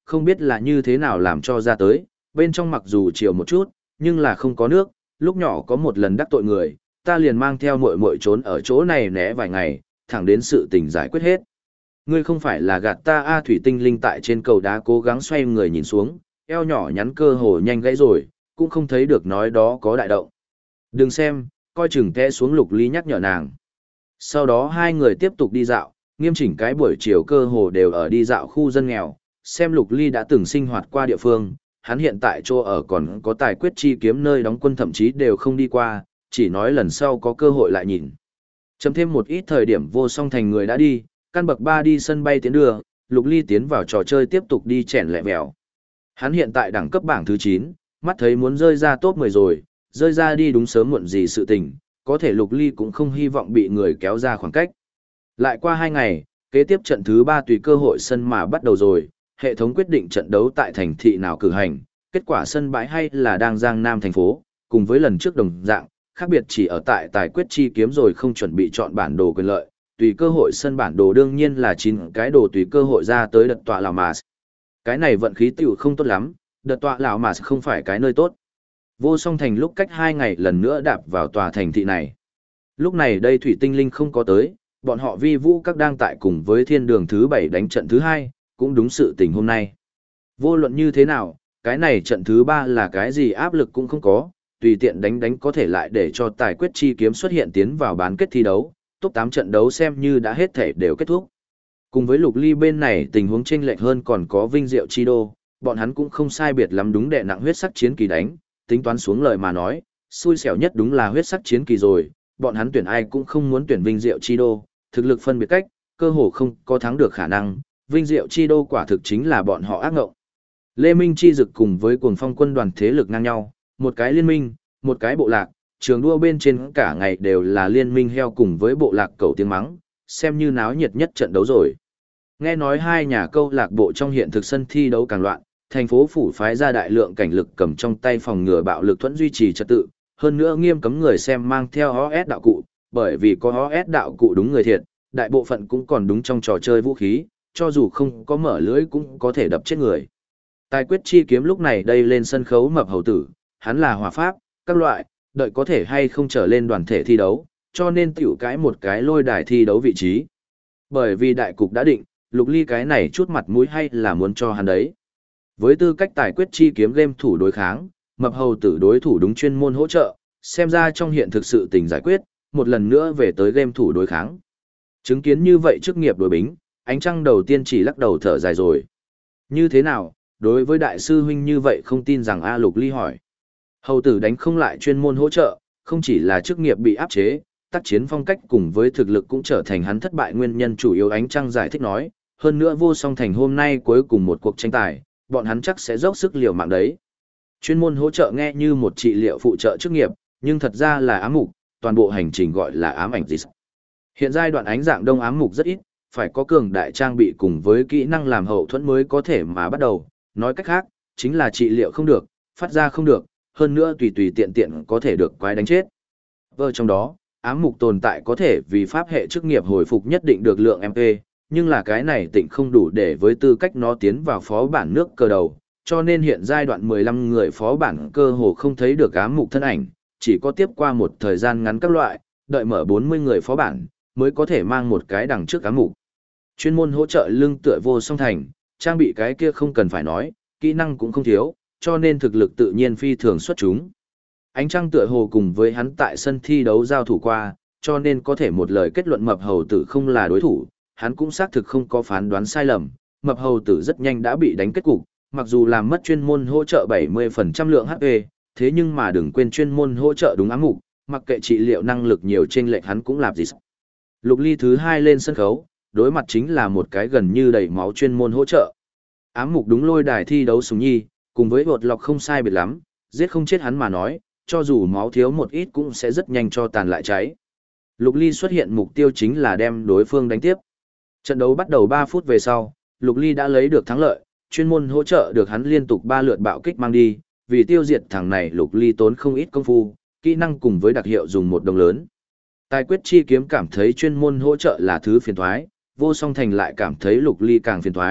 Speaker 1: không biết là như thế nào làm cho ra tới, bên trong mặc dù chiều một chút, nhưng là không có nước, lúc nhỏ có một lần đắc tội người, ta liền mang theo muội muội trốn ở chỗ này né vài ngày, thẳng đến sự tình giải quyết hết. Ngươi không phải là gạt ta a thủy tinh linh tại trên cầu đá cố gắng xoay người nhìn xuống, eo nhỏ nhắn cơ hồ nhanh gãy rồi, cũng không thấy được nói đó có đại động. Đừng xem, coi chừng té xuống Lục Ly nhắc nhở nàng. Sau đó hai người tiếp tục đi dạo, nghiêm chỉnh cái buổi chiều cơ hồ đều ở đi dạo khu dân nghèo, xem Lục Ly đã từng sinh hoạt qua địa phương, hắn hiện tại chỗ ở còn có tài quyết chi kiếm nơi đóng quân thậm chí đều không đi qua, chỉ nói lần sau có cơ hội lại nhìn. Chấm thêm một ít thời điểm Vô Song Thành người đã đi, căn bậc 3 đi sân bay tiến đường, Lục Ly tiến vào trò chơi tiếp tục đi chèn lẹ mèo. Hắn hiện tại đẳng cấp bảng thứ 9, mắt thấy muốn rơi ra top 10 rồi, rơi ra đi đúng sớm muộn gì sự tình, có thể Lục Ly cũng không hy vọng bị người kéo ra khoảng cách. Lại qua 2 ngày, kế tiếp trận thứ 3 tùy cơ hội sân mà bắt đầu rồi, hệ thống quyết định trận đấu tại thành thị nào cử hành, kết quả sân bãi hay là đang Giang Nam thành phố, cùng với lần trước đồng dạng, khác biệt chỉ ở tại tài quyết chi kiếm rồi không chuẩn bị chọn bản đồ quyền lợi, tùy cơ hội sân bản đồ đương nhiên là 9 cái đồ tùy cơ hội ra tới đợt tọa lão mà. Cái này vận khí tiểu không tốt lắm, đợt tọa lão mà không phải cái nơi tốt. Vô Song Thành lúc cách 2 ngày lần nữa đạp vào tòa thành thị này. Lúc này đây Thủy Tinh Linh không có tới, bọn họ Vi Vũ các đang tại cùng với Thiên Đường thứ 7 đánh trận thứ 2, cũng đúng sự tình hôm nay. Vô luận như thế nào, cái này trận thứ 3 là cái gì áp lực cũng không có, tùy tiện đánh có thể lại để cho tài quyết chi kiếm xuất hiện tiến vào bán kết thi đấu, top 8 trận đấu xem như đã hết thể đều kết thúc. Cùng với Lục Ly bên này tình huống chênh lệch hơn còn có Vinh Diệu Chi Đô, bọn hắn cũng không sai biệt lắm đúng đệ nặng huyết sắc chiến kỳ đánh, tính toán xuống lời mà nói, xui xẻo nhất đúng là huyết sắc chiến kỳ rồi, bọn hắn tuyển ai cũng không muốn tuyển Vinh Diệu Chi Đô, thực lực phân biệt cách, cơ hồ không có thắng được khả năng, Vinh Diệu Chi Đô quả thực chính là bọn họ ác ngộng. Lê Minh Chi Dực cùng với Cuồng Phong quân đoàn thế lực ngang nhau, một cái liên minh, một cái bộ lạc, trường đua bên trên cả ngày đều là liên minh heo cùng với bộ lạc cầu tiếng mắng, xem như náo nhiệt nhất trận đấu rồi. Nghe nói hai nhà câu lạc bộ trong hiện thực sân thi đấu càng loạn, thành phố phủ phái ra đại lượng cảnh lực cầm trong tay phòng ngừa bạo lực thuẫn duy trì trật tự, hơn nữa nghiêm cấm người xem mang theo OS đạo cụ, bởi vì có OS đạo cụ đúng người thiệt, đại bộ phận cũng còn đúng trong trò chơi vũ khí, cho dù không có mở lưới cũng có thể đập chết người. Tài quyết chi kiếm lúc này đây lên sân khấu mập hầu tử, hắn là hòa pháp, các loại, đợi có thể hay không trở lên đoàn thể thi đấu, cho nên tiểu cái một cái lôi đài thi đấu vị trí. Bởi vì đại cục đã định, Lục Ly cái này chút mặt mũi hay là muốn cho hắn đấy. Với tư cách tài quyết chi kiếm game thủ đối kháng, mập hầu tử đối thủ đúng chuyên môn hỗ trợ, xem ra trong hiện thực sự tình giải quyết, một lần nữa về tới game thủ đối kháng. Chứng kiến như vậy chức nghiệp đối bính, ánh trăng đầu tiên chỉ lắc đầu thở dài rồi. Như thế nào, đối với đại sư huynh như vậy không tin rằng A Lục Ly hỏi. Hầu tử đánh không lại chuyên môn hỗ trợ, không chỉ là chức nghiệp bị áp chế, tác chiến phong cách cùng với thực lực cũng trở thành hắn thất bại nguyên nhân chủ yếu ánh trăng giải thích nói, hơn nữa Vô Song Thành hôm nay cuối cùng một cuộc tranh tài, bọn hắn chắc sẽ dốc sức liều mạng đấy. Chuyên môn hỗ trợ nghe như một trị liệu phụ trợ chức nghiệp, nhưng thật ra là ám mục, toàn bộ hành trình gọi là ám ảnh gì. Hiện giai đoạn ánh dạng đông ám mục rất ít, phải có cường đại trang bị cùng với kỹ năng làm hậu thuẫn mới có thể mà bắt đầu, nói cách khác, chính là trị liệu không được, phát ra không được, hơn nữa tùy tùy tiện tiện có thể được quái đánh chết. Trong đó, ám mục tồn tại có thể vì pháp hệ chức nghiệp hồi phục nhất định được lượng MP, nhưng là cái này tịnh không đủ để với tư cách nó tiến vào phó bản nước cờ đầu, cho nên hiện giai đoạn 15 người phó bản cơ hồ không thấy được ám mục thân ảnh, chỉ có tiếp qua một thời gian ngắn các loại, đợi mở 40 người phó bản, mới có thể mang một cái đằng trước ám mục. Chuyên môn hỗ trợ lưng tựa Vô Song Thành, trang bị cái kia không cần phải nói, kỹ năng cũng không thiếu, cho nên thực lực tự nhiên phi thường xuất chúng. Ánh trăng tựa hồ cùng với hắn tại sân thi đấu giao thủ qua, cho nên có thể một lời kết luận mập hầu tử không là đối thủ, hắn cũng xác thực không có phán đoán sai lầm, mập hầu tử rất nhanh đã bị đánh kết cục, mặc dù làm mất chuyên môn hỗ trợ 70% lượng HP, thế nhưng mà đừng quên chuyên môn hỗ trợ đúng ám mục, mặc kệ trị liệu năng lực nhiều trên lệch hắn cũng làm gì. Lục Ly thứ 2 lên sân khấu, đối mặt chính là một cái gần như đầy máu chuyên môn hỗ trợ. Ám mục đúng lôi đài thi đấu súng nhi, cùng với bột lọc không sai biệt lắm, giết không chết hắn mà nói, cho dù máu thiếu một ít cũng sẽ rất nhanh cho tàn lại cháy. Lục Ly xuất hiện mục tiêu chính là đem đối phương đánh tiếp. Trận đấu bắt đầu 3 phút về sau, Lục Ly đã lấy được thắng lợi, chuyên môn hỗ trợ được hắn liên tục 3 lượt bạo kích mang đi, vì tiêu diệt thằng này Lục Ly tốn không ít công phu, kỹ năng cùng với đặc hiệu dùng một đồng lớn. Tài quyết chi kiếm cảm thấy chuyên môn hỗ trợ là thứ phiền toái, Vô Song Thành lại cảm thấy Lục Ly càng phiền toái,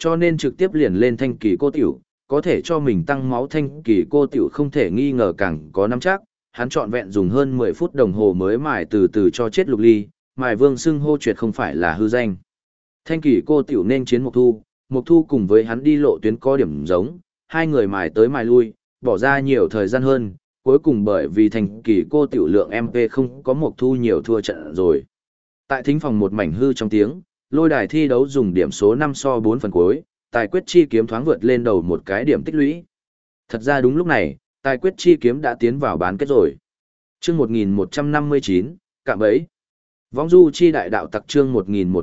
Speaker 1: cho nên trực tiếp liền lên thanh kỳ cô tiểu, có thể cho mình tăng máu thanh kỳ cô tiểu không thể nghi ngờ càng có nắm chắc, hắn trọn vẹn dùng hơn 10 phút đồng hồ mới mài từ từ cho chết Lục Ly, mài vương xưng hô tuyệt không phải là hư danh. Thanh kỳ cô tiểu nên chiến Mộc Thu cùng với hắn đi lộ tuyến có điểm giống, hai người mài tới mài lui, bỏ ra nhiều thời gian hơn, cuối cùng bởi vì thanh kỳ cô tiểu lượng MP không có Mộc Thu nhiều thua trận rồi. Tại thính phòng một mảnh hư trong tiếng, lôi đài thi đấu dùng điểm số 5 so 4 phần cuối, tài quyết chi kiếm thoáng vượt lên đầu một cái điểm tích lũy. Thật ra đúng lúc này, tài quyết chi kiếm đã tiến vào bán kết rồi. Chương 1159, cạm bẫy. Vong du chi đại đạo tặc chương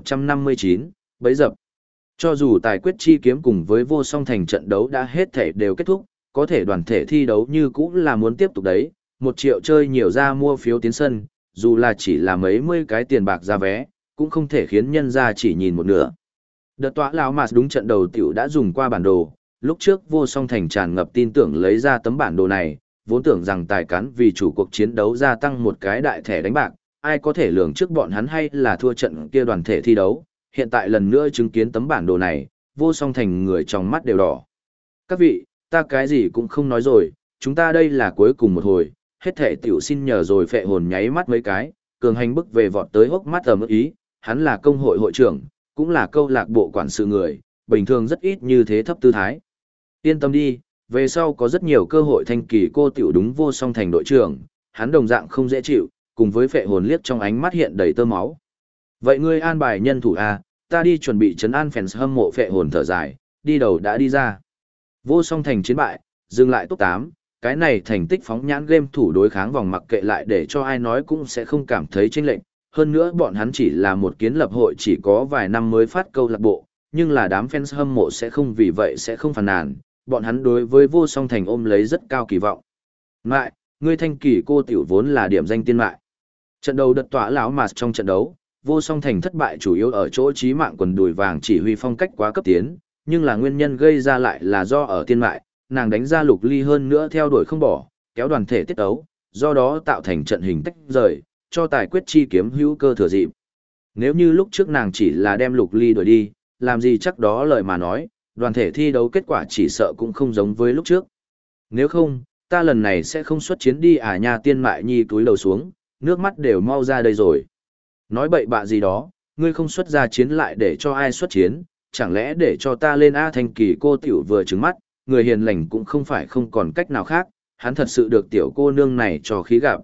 Speaker 1: 1159, bẫy dập. Cho dù tài quyết chi kiếm cùng với vô song thành trận đấu đã hết thể đều kết thúc, có thể đoàn thể thi đấu như cũ là muốn tiếp tục đấy, 1 triệu chơi nhiều ra mua phiếu tiến sân, dù là chỉ là mấy mươi cái tiền bạc ra vé, cũng không thể khiến nhân ra chỉ nhìn một nửa. Đợt tỏa lão mà đúng trận đầu tiểu đã dùng qua bản đồ, lúc trước vô song thành tràn ngập tin tưởng lấy ra tấm bản đồ này, vốn tưởng rằng tài cán vì chủ cuộc chiến đấu gia tăng một cái đại thẻ đánh bạc, ai có thể lường trước bọn hắn hay là thua trận kia đoàn thể thi đấu, hiện tại lần nữa chứng kiến tấm bản đồ này, vô song thành người trong mắt đều đỏ. Các vị, ta cái gì cũng không nói rồi, chúng ta đây là cuối cùng một hồi, hết thể tiểu xin nhờ rồi phệ hồn nháy mắt mấy cái, cường hành bức về vọt tới hốc mắt ầm ý, hắn là công hội hội trưởng, cũng là câu lạc bộ quản sự người, bình thường rất ít như thế thấp tư thái. Yên tâm đi, về sau có rất nhiều cơ hội thanh kỳ cô tiểu đúng vô song thành đội trưởng, hắn đồng dạng không dễ chịu, cùng với phệ hồn liếc trong ánh mắt hiện đầy tơ máu. Vậy ngươi an bài nhân thủ A, ta đi chuẩn bị trấn an fans hâm mộ phệ hồn thở dài, đi đầu đã đi ra. Vô song thành chiến bại, dừng lại top 8, cái này thành tích phóng nhãn game thủ đối kháng vòng mặc kệ lại để cho ai nói cũng sẽ không cảm thấy chênh lệch. Hơn nữa bọn hắn chỉ là một kiến lập hội chỉ có vài năm mới phát câu lạc bộ, nhưng là đám fans hâm mộ sẽ không vì vậy sẽ không phàn nàn, bọn hắn đối với vô song thành ôm lấy rất cao kỳ vọng. Mại, ngươi thanh kỳ cô tiểu vốn là điểm danh tiên mại. Trận đầu đợt tỏa lão mà trong trận đấu, vô song thành thất bại chủ yếu ở chỗ chí mạng quần đùi vàng chỉ huy phong cách quá cấp tiến, nhưng là nguyên nhân gây ra lại là do ở tiên mại, nàng đánh ra Lục Ly hơn nữa theo đuổi không bỏ, kéo đoàn thể tiết đấu, do đó tạo thành trận hình tách rời, cho tài quyết chi kiếm hữu cơ thừa dịp. Nếu như lúc trước nàng chỉ là đem Lục Ly đuổi đi, làm gì chắc đó lời mà nói, đoàn thể thi đấu kết quả chỉ sợ cũng không giống với lúc trước. Nếu không, ta lần này sẽ không xuất chiến đi à nha tiên mại nhi túi đầu xuống, nước mắt đều mau ra đây rồi. Nói bậy bạ gì đó, ngươi không xuất ra chiến lại để cho ai xuất chiến, chẳng lẽ để cho ta lên A thanh kỳ cô tiểu vừa trứng mắt, người hiền lành cũng không phải không còn cách nào khác, hắn thật sự được tiểu cô nương này cho khí gặp.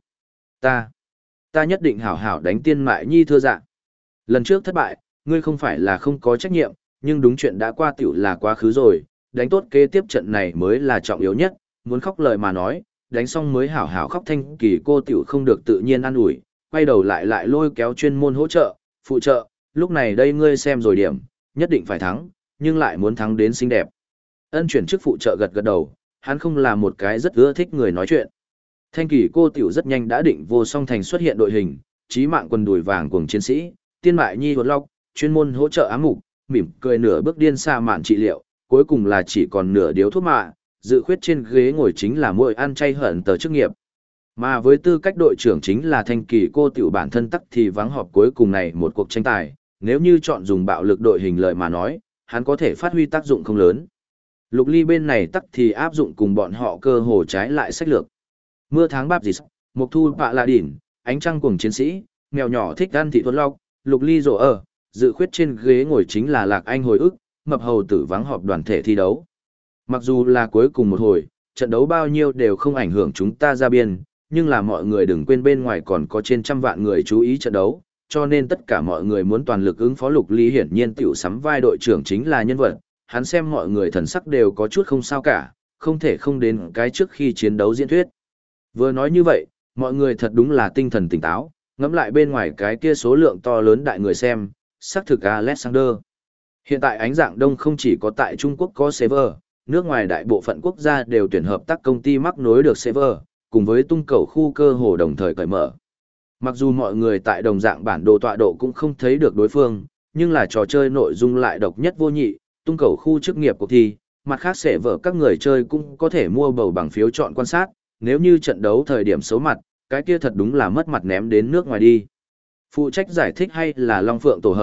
Speaker 1: Ta nhất định hảo hảo đánh tiên mại nhi thưa dạ. Lần trước thất bại, ngươi không phải là không có trách nhiệm, nhưng đúng chuyện đã qua tiểu là quá khứ rồi, đánh tốt kế tiếp trận này mới là trọng yếu nhất, muốn khóc lời mà nói, đánh xong mới hảo hảo khóc thanh kỳ cô tiểu không được tự nhiên an ủi, quay đầu lại lôi kéo chuyên môn hỗ trợ, phụ trợ, lúc này đây ngươi xem rồi điểm, nhất định phải thắng, nhưng lại muốn thắng đến xinh đẹp. Ân chuyển chức phụ trợ gật gật đầu, hắn không là một cái rất ưa thích người nói chuyện. Thanh kỳ cô tiểu rất nhanh đã định vô song thành xuất hiện đội hình, chí mạng quần đùi vàng cùng chiến sĩ, tiên mại nhi hột lóc, chuyên môn hỗ trợ ám mục, mỉm cười nửa bước điên xa mạn trị liệu, cuối cùng là chỉ còn nửa điếu thuốc mạ, dự khuyết trên ghế ngồi chính là mỗi ăn chay hận tờ chức nghiệp. Mà với tư cách đội trưởng chính là thanh kỳ cô tiểu bản thân tắc thì vắng họp cuối cùng này một cuộc tranh tài, nếu như chọn dùng bạo lực đội hình lợi mà nói, hắn có thể phát huy tác dụng không lớn. Lục Ly bên này tắc thì áp dụng cùng bọn họ cơ hồ trái lại sách lược. Mưa tháng bắp gì Mộc Thu bạ là đỉnh, ánh trăng cùng chiến sĩ, mèo nhỏ thích ăn thị thuần lọc, Lục Ly rổ ở, dự khuyết trên ghế ngồi chính là Lạc Anh hồi ức, mập hầu tử vắng họp đoàn thể thi đấu. Mặc dù là cuối cùng một hồi, trận đấu bao nhiêu đều không ảnh hưởng chúng ta ra biên, nhưng là mọi người đừng quên bên ngoài còn có trên trăm vạn người chú ý trận đấu, cho nên tất cả mọi người muốn toàn lực ứng phó. Lục Ly hiển nhiên tiểu sắm vai đội trưởng chính là nhân vật, hắn xem mọi người thần sắc đều có chút không sao cả, không thể không đến cái trước khi chiến đấu diễn thuyết. Vừa nói như vậy, mọi người thật đúng là tinh thần tỉnh táo, ngẫm lại bên ngoài cái kia số lượng to lớn đại người xem, xác thực Alexander. Hiện tại ánh dạng đông không chỉ có tại Trung Quốc có server, nước ngoài đại bộ phận quốc gia đều tuyển hợp tác công ty mắc nối được server, cùng với tung cầu khu cơ hồ đồng thời cởi mở. Mặc dù mọi người tại đồng dạng bản đồ tọa độ cũng không thấy được đối phương, nhưng là trò chơi nội dung lại độc nhất vô nhị, tung cầu khu chức nghiệp cuộc thi, mặt khác server các người chơi cũng có thể mua bầu bằng phiếu chọn quan sát, nếu như trận đấu thời điểm xấu mặt, cái kia thật đúng là mất mặt ném đến nước ngoài đi. Phụ trách giải thích hay là Long Phượng tổ hợp,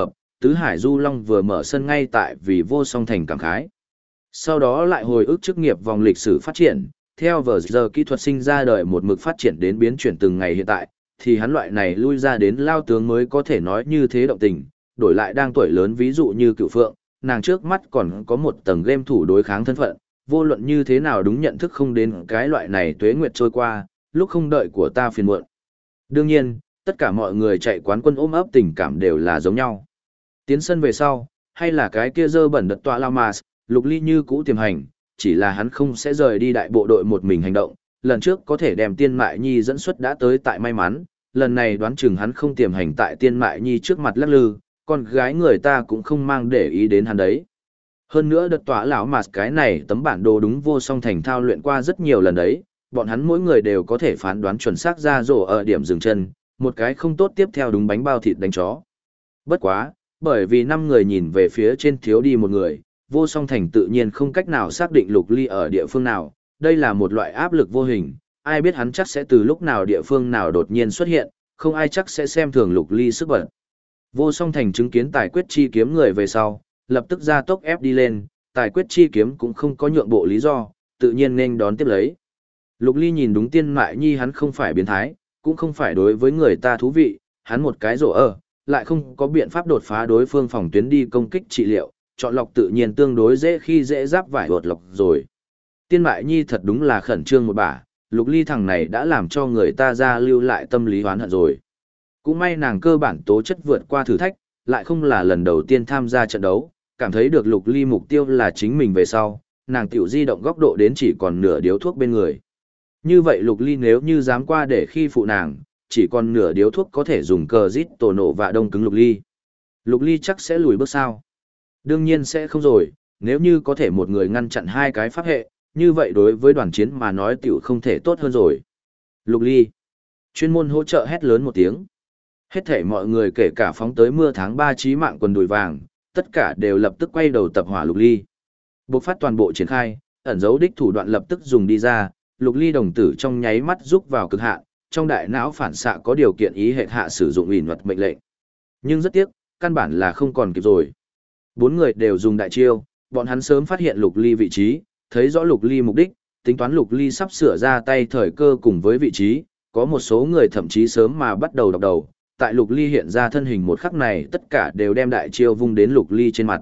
Speaker 1: Tứ Hải Du Long vừa mở sân ngay tại vì Vô Song Thành cảm khái. Sau đó lại hồi ức chức nghiệp vòng lịch sử phát triển, theo vở giờ kỹ thuật sinh ra đời một mực phát triển đến biến chuyển từng ngày hiện tại, thì hắn loại này lui ra đến lao tướng mới có thể nói như thế động tình, đổi lại đang tuổi lớn ví dụ như Cửu Phượng, nàng trước mắt còn có một tầng game thủ đối kháng thân phận, vô luận như thế nào đúng nhận thức không đến cái loại này tuế nguyệt trôi qua, lúc không đợi của ta phiền muộn. Đương nhiên, tất cả mọi người chạy quán quân ôm ấp tình cảm đều là giống nhau. Tiến sân về sau, hay là cái kia dơ bẩn đật tọa lao mà, Lục Ly như cũ tiềm hành, chỉ là hắn không sẽ rời đi đại bộ đội một mình hành động, lần trước có thể đem Tiên Mại Nhi dẫn xuất đã tới tại may mắn, lần này đoán chừng hắn không tiềm hành tại Tiên Mại Nhi trước mặt lắc lư, con gái người ta cũng không mang để ý đến hắn đấy. Hơn nữa đợt tỏa lão mà cái này tấm bản đồ đúng Vô Song Thành thao luyện qua rất nhiều lần đấy, bọn hắn mỗi người đều có thể phán đoán chuẩn xác ra rổ ở điểm dừng chân, một cái không tốt tiếp theo đúng bánh bao thịt đánh chó. Bất quá, bởi vì 5 người nhìn về phía trên thiếu đi một người, Vô Song Thành tự nhiên không cách nào xác định Lục Ly ở địa phương nào, đây là một loại áp lực vô hình, ai biết hắn chắc sẽ từ lúc nào địa phương nào đột nhiên xuất hiện, không ai chắc sẽ xem thường Lục Ly sức bật. Vô Song Thành chứng kiến tài quyết chi kiếm người về sau, lập tức ra tốc ép đi lên, tài quyết chi kiếm cũng không có nhượng bộ lý do, tự nhiên nên đón tiếp lấy. Lục Ly nhìn đúng Tiên Mại Nhi hắn không phải biến thái, cũng không phải đối với người ta thú vị, hắn một cái rổ ở, lại không có biện pháp đột phá đối phương phòng tuyến đi công kích trị liệu, chọn lọc tự nhiên tương đối dễ khi dễ giáp vải đột lọc rồi. Tiên Mại Nhi thật đúng là khẩn trương một bả, Lục Ly thằng này đã làm cho người ta ra lưu lại tâm lý hoán hận rồi. Cũng may nàng cơ bản tố chất vượt qua thử thách, lại không là lần đầu tiên tham gia trận đấu, cảm thấy được Lục Ly mục tiêu là chính mình về sau, nàng tiểu di động góc độ đến chỉ còn nửa điếu thuốc bên người. Như vậy Lục Ly nếu như dám qua để khi phụ nàng, chỉ còn nửa điếu thuốc có thể dùng cờ rít tổ nổ và đông cứng Lục Ly. Lục Ly chắc sẽ lùi bước sao? Đương nhiên sẽ không rồi, nếu như có thể một người ngăn chặn hai cái pháp hệ, như vậy đối với đoàn chiến mà nói tiểu không thể tốt hơn rồi. Lục Ly. Chuyên môn hỗ trợ hét lớn một tiếng. Hết thể mọi người kể cả phóng tới mưa tháng 3 chí mạng quần đùi vàng, tất cả đều lập tức quay đầu tập hỏa Lục Ly. Bộc phát toàn bộ triển khai, ẩn dấu đích thủ đoạn lập tức dùng đi ra, Lục Ly đồng tử trong nháy mắt rút vào cực hạn, trong đại não phản xạ có điều kiện ý hệ hạ sử dụng ủy luật mệnh lệnh. Nhưng rất tiếc, căn bản là không còn kịp rồi. 4 người đều dùng đại chiêu, bọn hắn sớm phát hiện Lục Ly vị trí, thấy rõ Lục Ly mục đích, tính toán Lục Ly sắp sửa ra tay thời cơ cùng với vị trí, có một số người thậm chí sớm mà bắt đầu đọc đầu, tại Lục Ly hiện ra thân hình một khắc này tất cả đều đem đại chiêu vung đến Lục Ly trên mặt.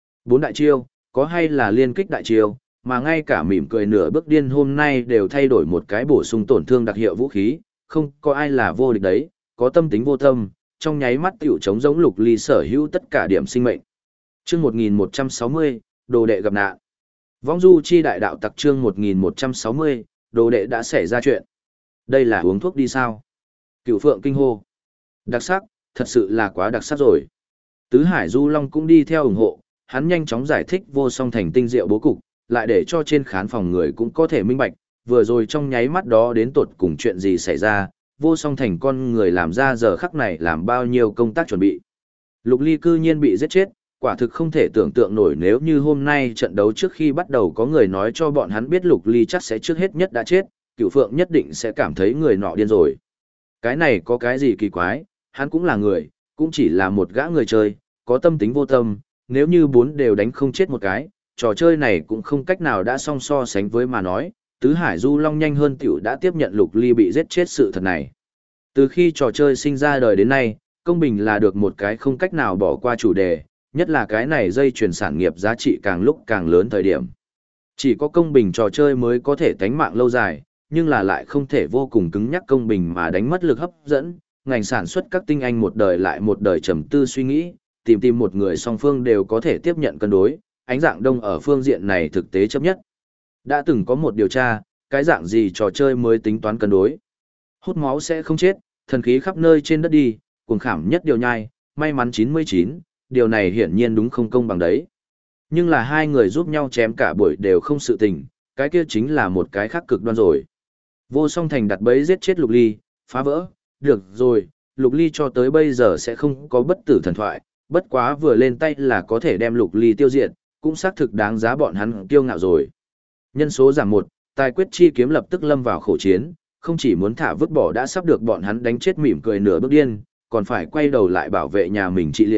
Speaker 1: 4 đại chiêu, có hay là liên kích đại chiêu, mà ngay cả mỉm cười nửa bước điên hôm nay đều thay đổi một cái bổ sung tổn thương đặc hiệu vũ khí, không có ai là vô địch đấy, có tâm tính vô tâm, trong nháy mắt tiểu chống giống Lục Ly sở hữu tất cả điểm sinh mệnh. Chương 1160, đồ đệ gặp nạn. Vong du chi đại đạo tặc chương 1160, đồ đệ đã xảy ra chuyện. Đây là uống thuốc đi sao? Cửu Phượng kinh hô. Đặc sắc, thật sự là quá đặc sắc rồi. Tứ Hải Du Long cũng đi theo ủng hộ, hắn nhanh chóng giải thích Vô Song Thành tinh diệu bố cục, lại để cho trên khán phòng người cũng có thể minh bạch, vừa rồi trong nháy mắt đó đến tột cùng chuyện gì xảy ra, Vô Song Thành con người làm ra giờ khắc này làm bao nhiêu công tác chuẩn bị. Lục Ly cư nhiên bị giết chết, quả thực không thể tưởng tượng nổi nếu như hôm nay trận đấu trước khi bắt đầu có người nói cho bọn hắn biết Lục Ly chắc sẽ trước hết nhất đã chết, Cửu Phượng nhất định sẽ cảm thấy người nọ điên rồi. Cái này có cái gì kỳ quái, hắn cũng là người, cũng chỉ là một gã người chơi, có tâm tính vô tâm, nếu như 4 đều đánh không chết một cái, trò chơi này cũng không cách nào đã song so sánh với mà nói, Tứ Hải Du Long nhanh hơn tiểu đã tiếp nhận Lục Ly bị giết chết sự thật này. Từ khi trò chơi sinh ra đời đến nay, công bình là được một cái không cách nào bỏ qua chủ đề, nhất là cái này dây chuyển sản nghiệp giá trị càng lúc càng lớn thời điểm. Chỉ có công bình trò chơi mới có thể tánh mạng lâu dài, nhưng là lại không thể vô cùng cứng nhắc công bình mà đánh mất lực hấp dẫn. Ngành sản xuất các tinh anh một đời lại một đời trầm tư suy nghĩ, tìm một người song phương đều có thể tiếp nhận cân đối, ánh dạng đông ở phương diện này thực tế chấp nhất. Đã từng có một điều tra, cái dạng gì trò chơi mới tính toán cân đối. Hút máu sẽ không chết, thần khí khắp nơi trên đất đi, cuồng khảm nhất điều nhai, may mắn 99, điều này hiển nhiên đúng không công bằng đấy. Nhưng là hai người giúp nhau chém cả buổi đều không sự tình, cái kia chính là một cái khác cực đoan rồi. Vô Song Thành đặt bẫy giết chết Lục Ly, phá vỡ, được rồi, Lục Ly cho tới bây giờ sẽ không có bất tử thần thoại, bất quá vừa lên tay là có thể đem Lục Ly tiêu diệt, cũng xác thực đáng giá bọn hắn kiêu ngạo rồi. Nhân số giảm 1, tài quyết chi kiếm lập tức lâm vào khổ chiến, không chỉ muốn thả vứt bỏ đã sắp được bọn hắn đánh chết mỉm cười nửa bước điên, còn phải quay đầu lại bảo vệ nhà mình trị liệu,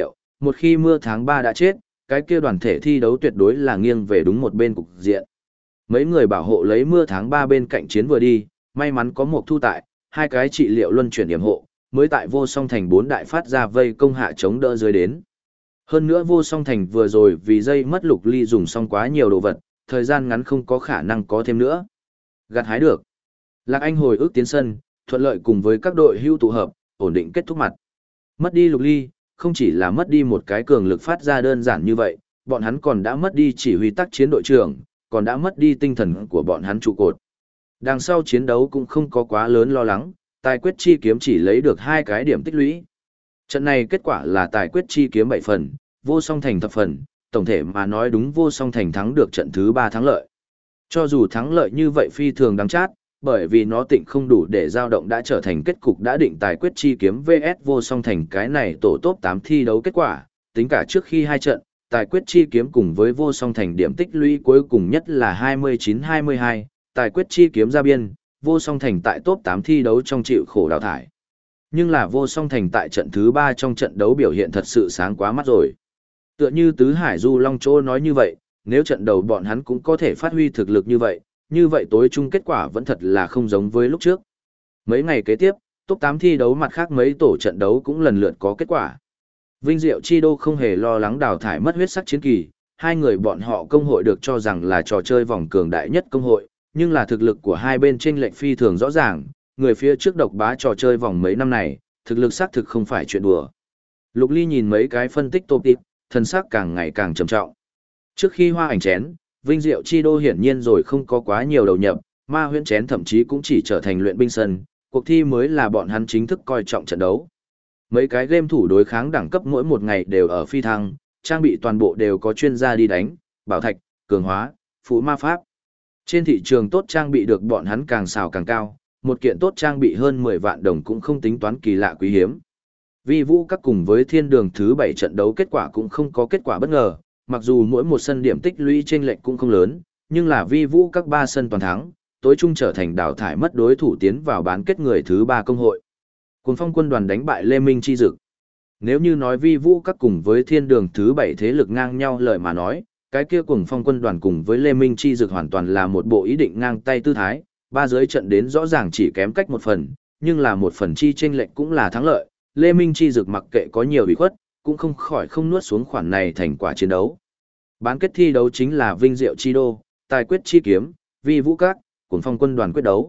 Speaker 1: Một khi mưa tháng 3 đã chết, cái kia đoàn thể thi đấu tuyệt đối là nghiêng về đúng một bên cục diện. Mấy người bảo hộ lấy mưa tháng 3 bên cạnh chiến vừa đi, may mắn có một thu tại, hai cái trị liệu luân chuyển điểm hộ, mới tại vô song thành 4 đại phát ra vây công hạ chống đỡ dưới đến. Hơn nữa vô song thành vừa rồi vì dây mất Lục Ly dùng xong quá nhiều đồ vật, thời gian ngắn không có khả năng có thêm nữa. Gặt hái được. Lạc Anh hồi ức tiến sân, thuận lợi cùng với các đội hưu tụ hợp, ổn định kết thúc mặt. Mất đi Lục Ly, không chỉ là mất đi một cái cường lực phát ra đơn giản như vậy, bọn hắn còn đã mất đi chỉ huy tác chiến đội trưởng, còn đã mất đi tinh thần của bọn hắn trụ cột. Đằng sau chiến đấu cũng không có quá lớn lo lắng, tài quyết chi kiếm chỉ lấy được 2 cái điểm tích lũy. Trận này kết quả là tài quyết chi kiếm 7 phần, vô song thành thập phần, tổng thể mà nói đúng vô song thành thắng được trận thứ 3 thắng lợi. Cho dù thắng lợi như vậy phi thường đáng chát, bởi vì nó tịnh không đủ để dao động đã trở thành kết cục đã định tài quyết chi kiếm vs vô song thành cái này tổ top 8 thi đấu kết quả, tính cả trước khi 2 trận, tài quyết chi kiếm cùng với vô song thành điểm tích lũy cuối cùng nhất là 29-22, tài quyết chi kiếm ra biên, vô song thành tại top 8 thi đấu trong chịu khổ đào thải. Nhưng là vô song thành tại trận thứ 3 trong trận đấu biểu hiện thật sự sáng quá mắt rồi. Tựa như Tứ Hải Du Long Chỗ nói như vậy, nếu trận đầu bọn hắn cũng có thể phát huy thực lực như vậy tối chung kết quả vẫn thật là không giống với lúc trước. Mấy ngày kế tiếp, top 8 thi đấu mặt khác mấy tổ trận đấu cũng lần lượt có kết quả. Vinh Diệu Chi Đô không hề lo lắng đào thải mất huyết sắc chiến kỳ, hai người bọn họ công hội được cho rằng là trò chơi vòng cường đại nhất công hội, nhưng là thực lực của hai bên chênh lệch phi thường rõ ràng, người phía trước độc bá trò chơi vòng mấy năm này, thực lực xác thực không phải chuyện đùa. Lục Ly nhìn mấy cái phân tích top tip, thân xác càng ngày càng trầm trọng. Trước khi hoa ảnh chén, Vinh Diệu Chi Đô hiển nhiên rồi không có quá nhiều đầu nhập, ma huyễn chén thậm chí cũng chỉ trở thành luyện binh sân, cuộc thi mới là bọn hắn chính thức coi trọng trận đấu. Mấy cái game thủ đối kháng đẳng cấp mỗi một ngày đều ở phi thăng, trang bị toàn bộ đều có chuyên gia đi đánh, bảo thạch, cường hóa, phụ ma pháp. Trên thị trường tốt trang bị được bọn hắn càng xào càng cao, một kiện tốt trang bị hơn 10 vạn đồng cũng không tính toán kỳ lạ quý hiếm. Vi Vũ các cùng với Thiên Đường thứ 7 trận đấu kết quả cũng không có kết quả bất ngờ, mặc dù mỗi một sân điểm tích lũy chênh lệch cũng không lớn, nhưng là Vi Vũ các 3 sân toàn thắng, tối trung trở thành đào thải mất đối thủ tiến vào bán kết người thứ 3 công hội. Cuồng Phong quân đoàn đánh bại Lê Minh Chi Dực. Nếu như nói Vi Vũ các cùng với Thiên Đường thứ 7 thế lực ngang nhau lời mà nói, cái kia Cuồng Phong quân đoàn cùng với Lê Minh Chi Dực hoàn toàn là một bộ ý định ngang tay tư thái, ba giới trận đến rõ ràng chỉ kém cách một phần, nhưng là một phần chi chênh lệch cũng là thắng lợi. Lê Minh Chi Dực mặc kệ có nhiều ủy khuất, cũng không khỏi không nuốt xuống khoản này thành quả chiến đấu. Bán kết thi đấu chính là Vinh Diệu Chi Đô, Tài Quyết Chi Kiếm, Vi Vũ Các, Cuồng Phong quân đoàn quyết đấu.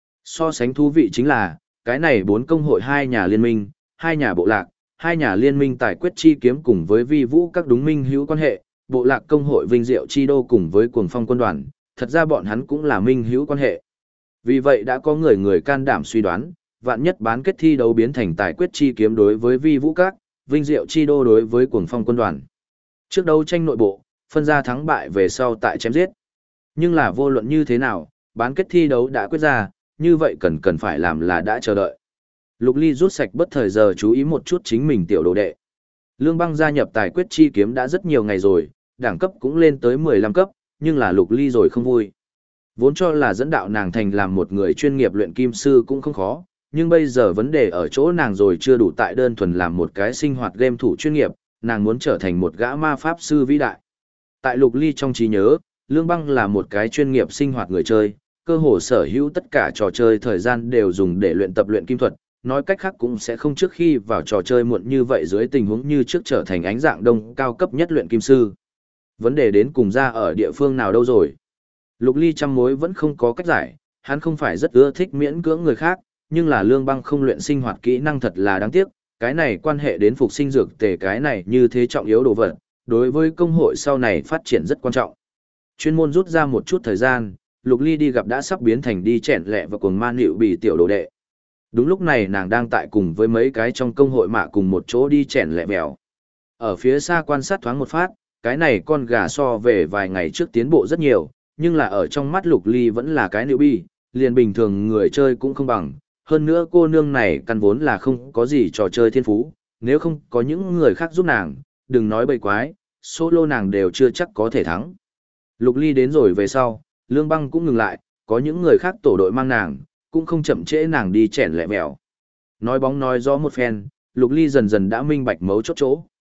Speaker 1: So sánh thú vị chính là, cái này 4 công hội 2 nhà liên minh, 2 nhà bộ lạc, 2 nhà liên minh Tài Quyết Chi Kiếm cùng với Vi Vũ Các đúng minh hữu quan hệ, bộ lạc công hội Vinh Diệu Chi Đô cùng với Cuồng Phong quân đoàn, thật ra bọn hắn cũng là minh hữu quan hệ. Vì vậy đã có người can đảm suy đoán, vạn nhất bán kết thi đấu biến thành Tài Quyết Chi Kiếm đối với Vi Vũ Các, Vinh Diệu Chi Đô đối với Cuồng Phong quân đoàn. Trước đấu tranh nội bộ, phân ra thắng bại về sau tại chém giết. Nhưng là vô luận như thế nào, bán kết thi đấu đã quyết ra, như vậy cần phải làm là đã chờ đợi. Lục Ly rút sạch bất thời giờ chú ý một chút chính mình tiểu đồ đệ. Lương Băng gia nhập Tài Quyết Chi Kiếm đã rất nhiều ngày rồi, đẳng cấp cũng lên tới 15 cấp, nhưng là Lục Ly rồi không vui. Vốn cho là dẫn đạo nàng thành làm một người chuyên nghiệp luyện kim sư cũng không khó, nhưng bây giờ vấn đề ở chỗ nàng rồi chưa đủ tại đơn thuần làm một cái sinh hoạt game thủ chuyên nghiệp, nàng muốn trở thành một gã ma pháp sư vĩ đại. Tại Lục Ly trong trí nhớ, Lương Băng là một cái chuyên nghiệp sinh hoạt người chơi, cơ hồ sở hữu tất cả trò chơi thời gian đều dùng để luyện tập luyện kim thuật, nói cách khác cũng sẽ không trước khi vào trò chơi muộn như vậy dưới tình huống như trước trở thành ánh dạng đông cao cấp nhất luyện kim sư. Vấn đề đến cùng ra ở địa phương nào đâu rồi? Lục Ly trăm mối vẫn không có cách giải, hắn không phải rất ưa thích miễn cưỡng người khác, nhưng là Lương Băng không luyện sinh hoạt kỹ năng thật là đáng tiếc, cái này quan hệ đến phục sinh dược tề cái này như thế trọng yếu đồ vật, đối với công hội sau này phát triển rất quan trọng. Chuyên môn rút ra một chút thời gian, Lục Ly đi gặp đã sắp biến thành đi chèn lẹ và cuồng man hiệu bị tiểu đồ đệ. Đúng lúc này nàng đang tại cùng với mấy cái trong công hội mạ cùng một chỗ đi chèn lẹ mèo. Ở phía xa quan sát thoáng một phát, cái này con gà so về vài ngày trước tiến bộ rất nhiều, nhưng là ở trong mắt Lục Ly vẫn là cái newbie, liền bình thường người chơi cũng không bằng. Hơn nữa cô nương này căn vốn là không có gì trò chơi thiên phú, nếu không có những người khác giúp nàng, đừng nói bậy quái, solo nàng đều chưa chắc có thể thắng. Lục Ly đến rồi về sau, Lương Băng cũng ngừng lại, có những người khác tổ đội mang nàng, cũng không chậm trễ nàng đi chèn lẹ mèo. Nói bóng nói gió một phen, Lục Ly dần dần đã minh bạch mấu chốt chỗ.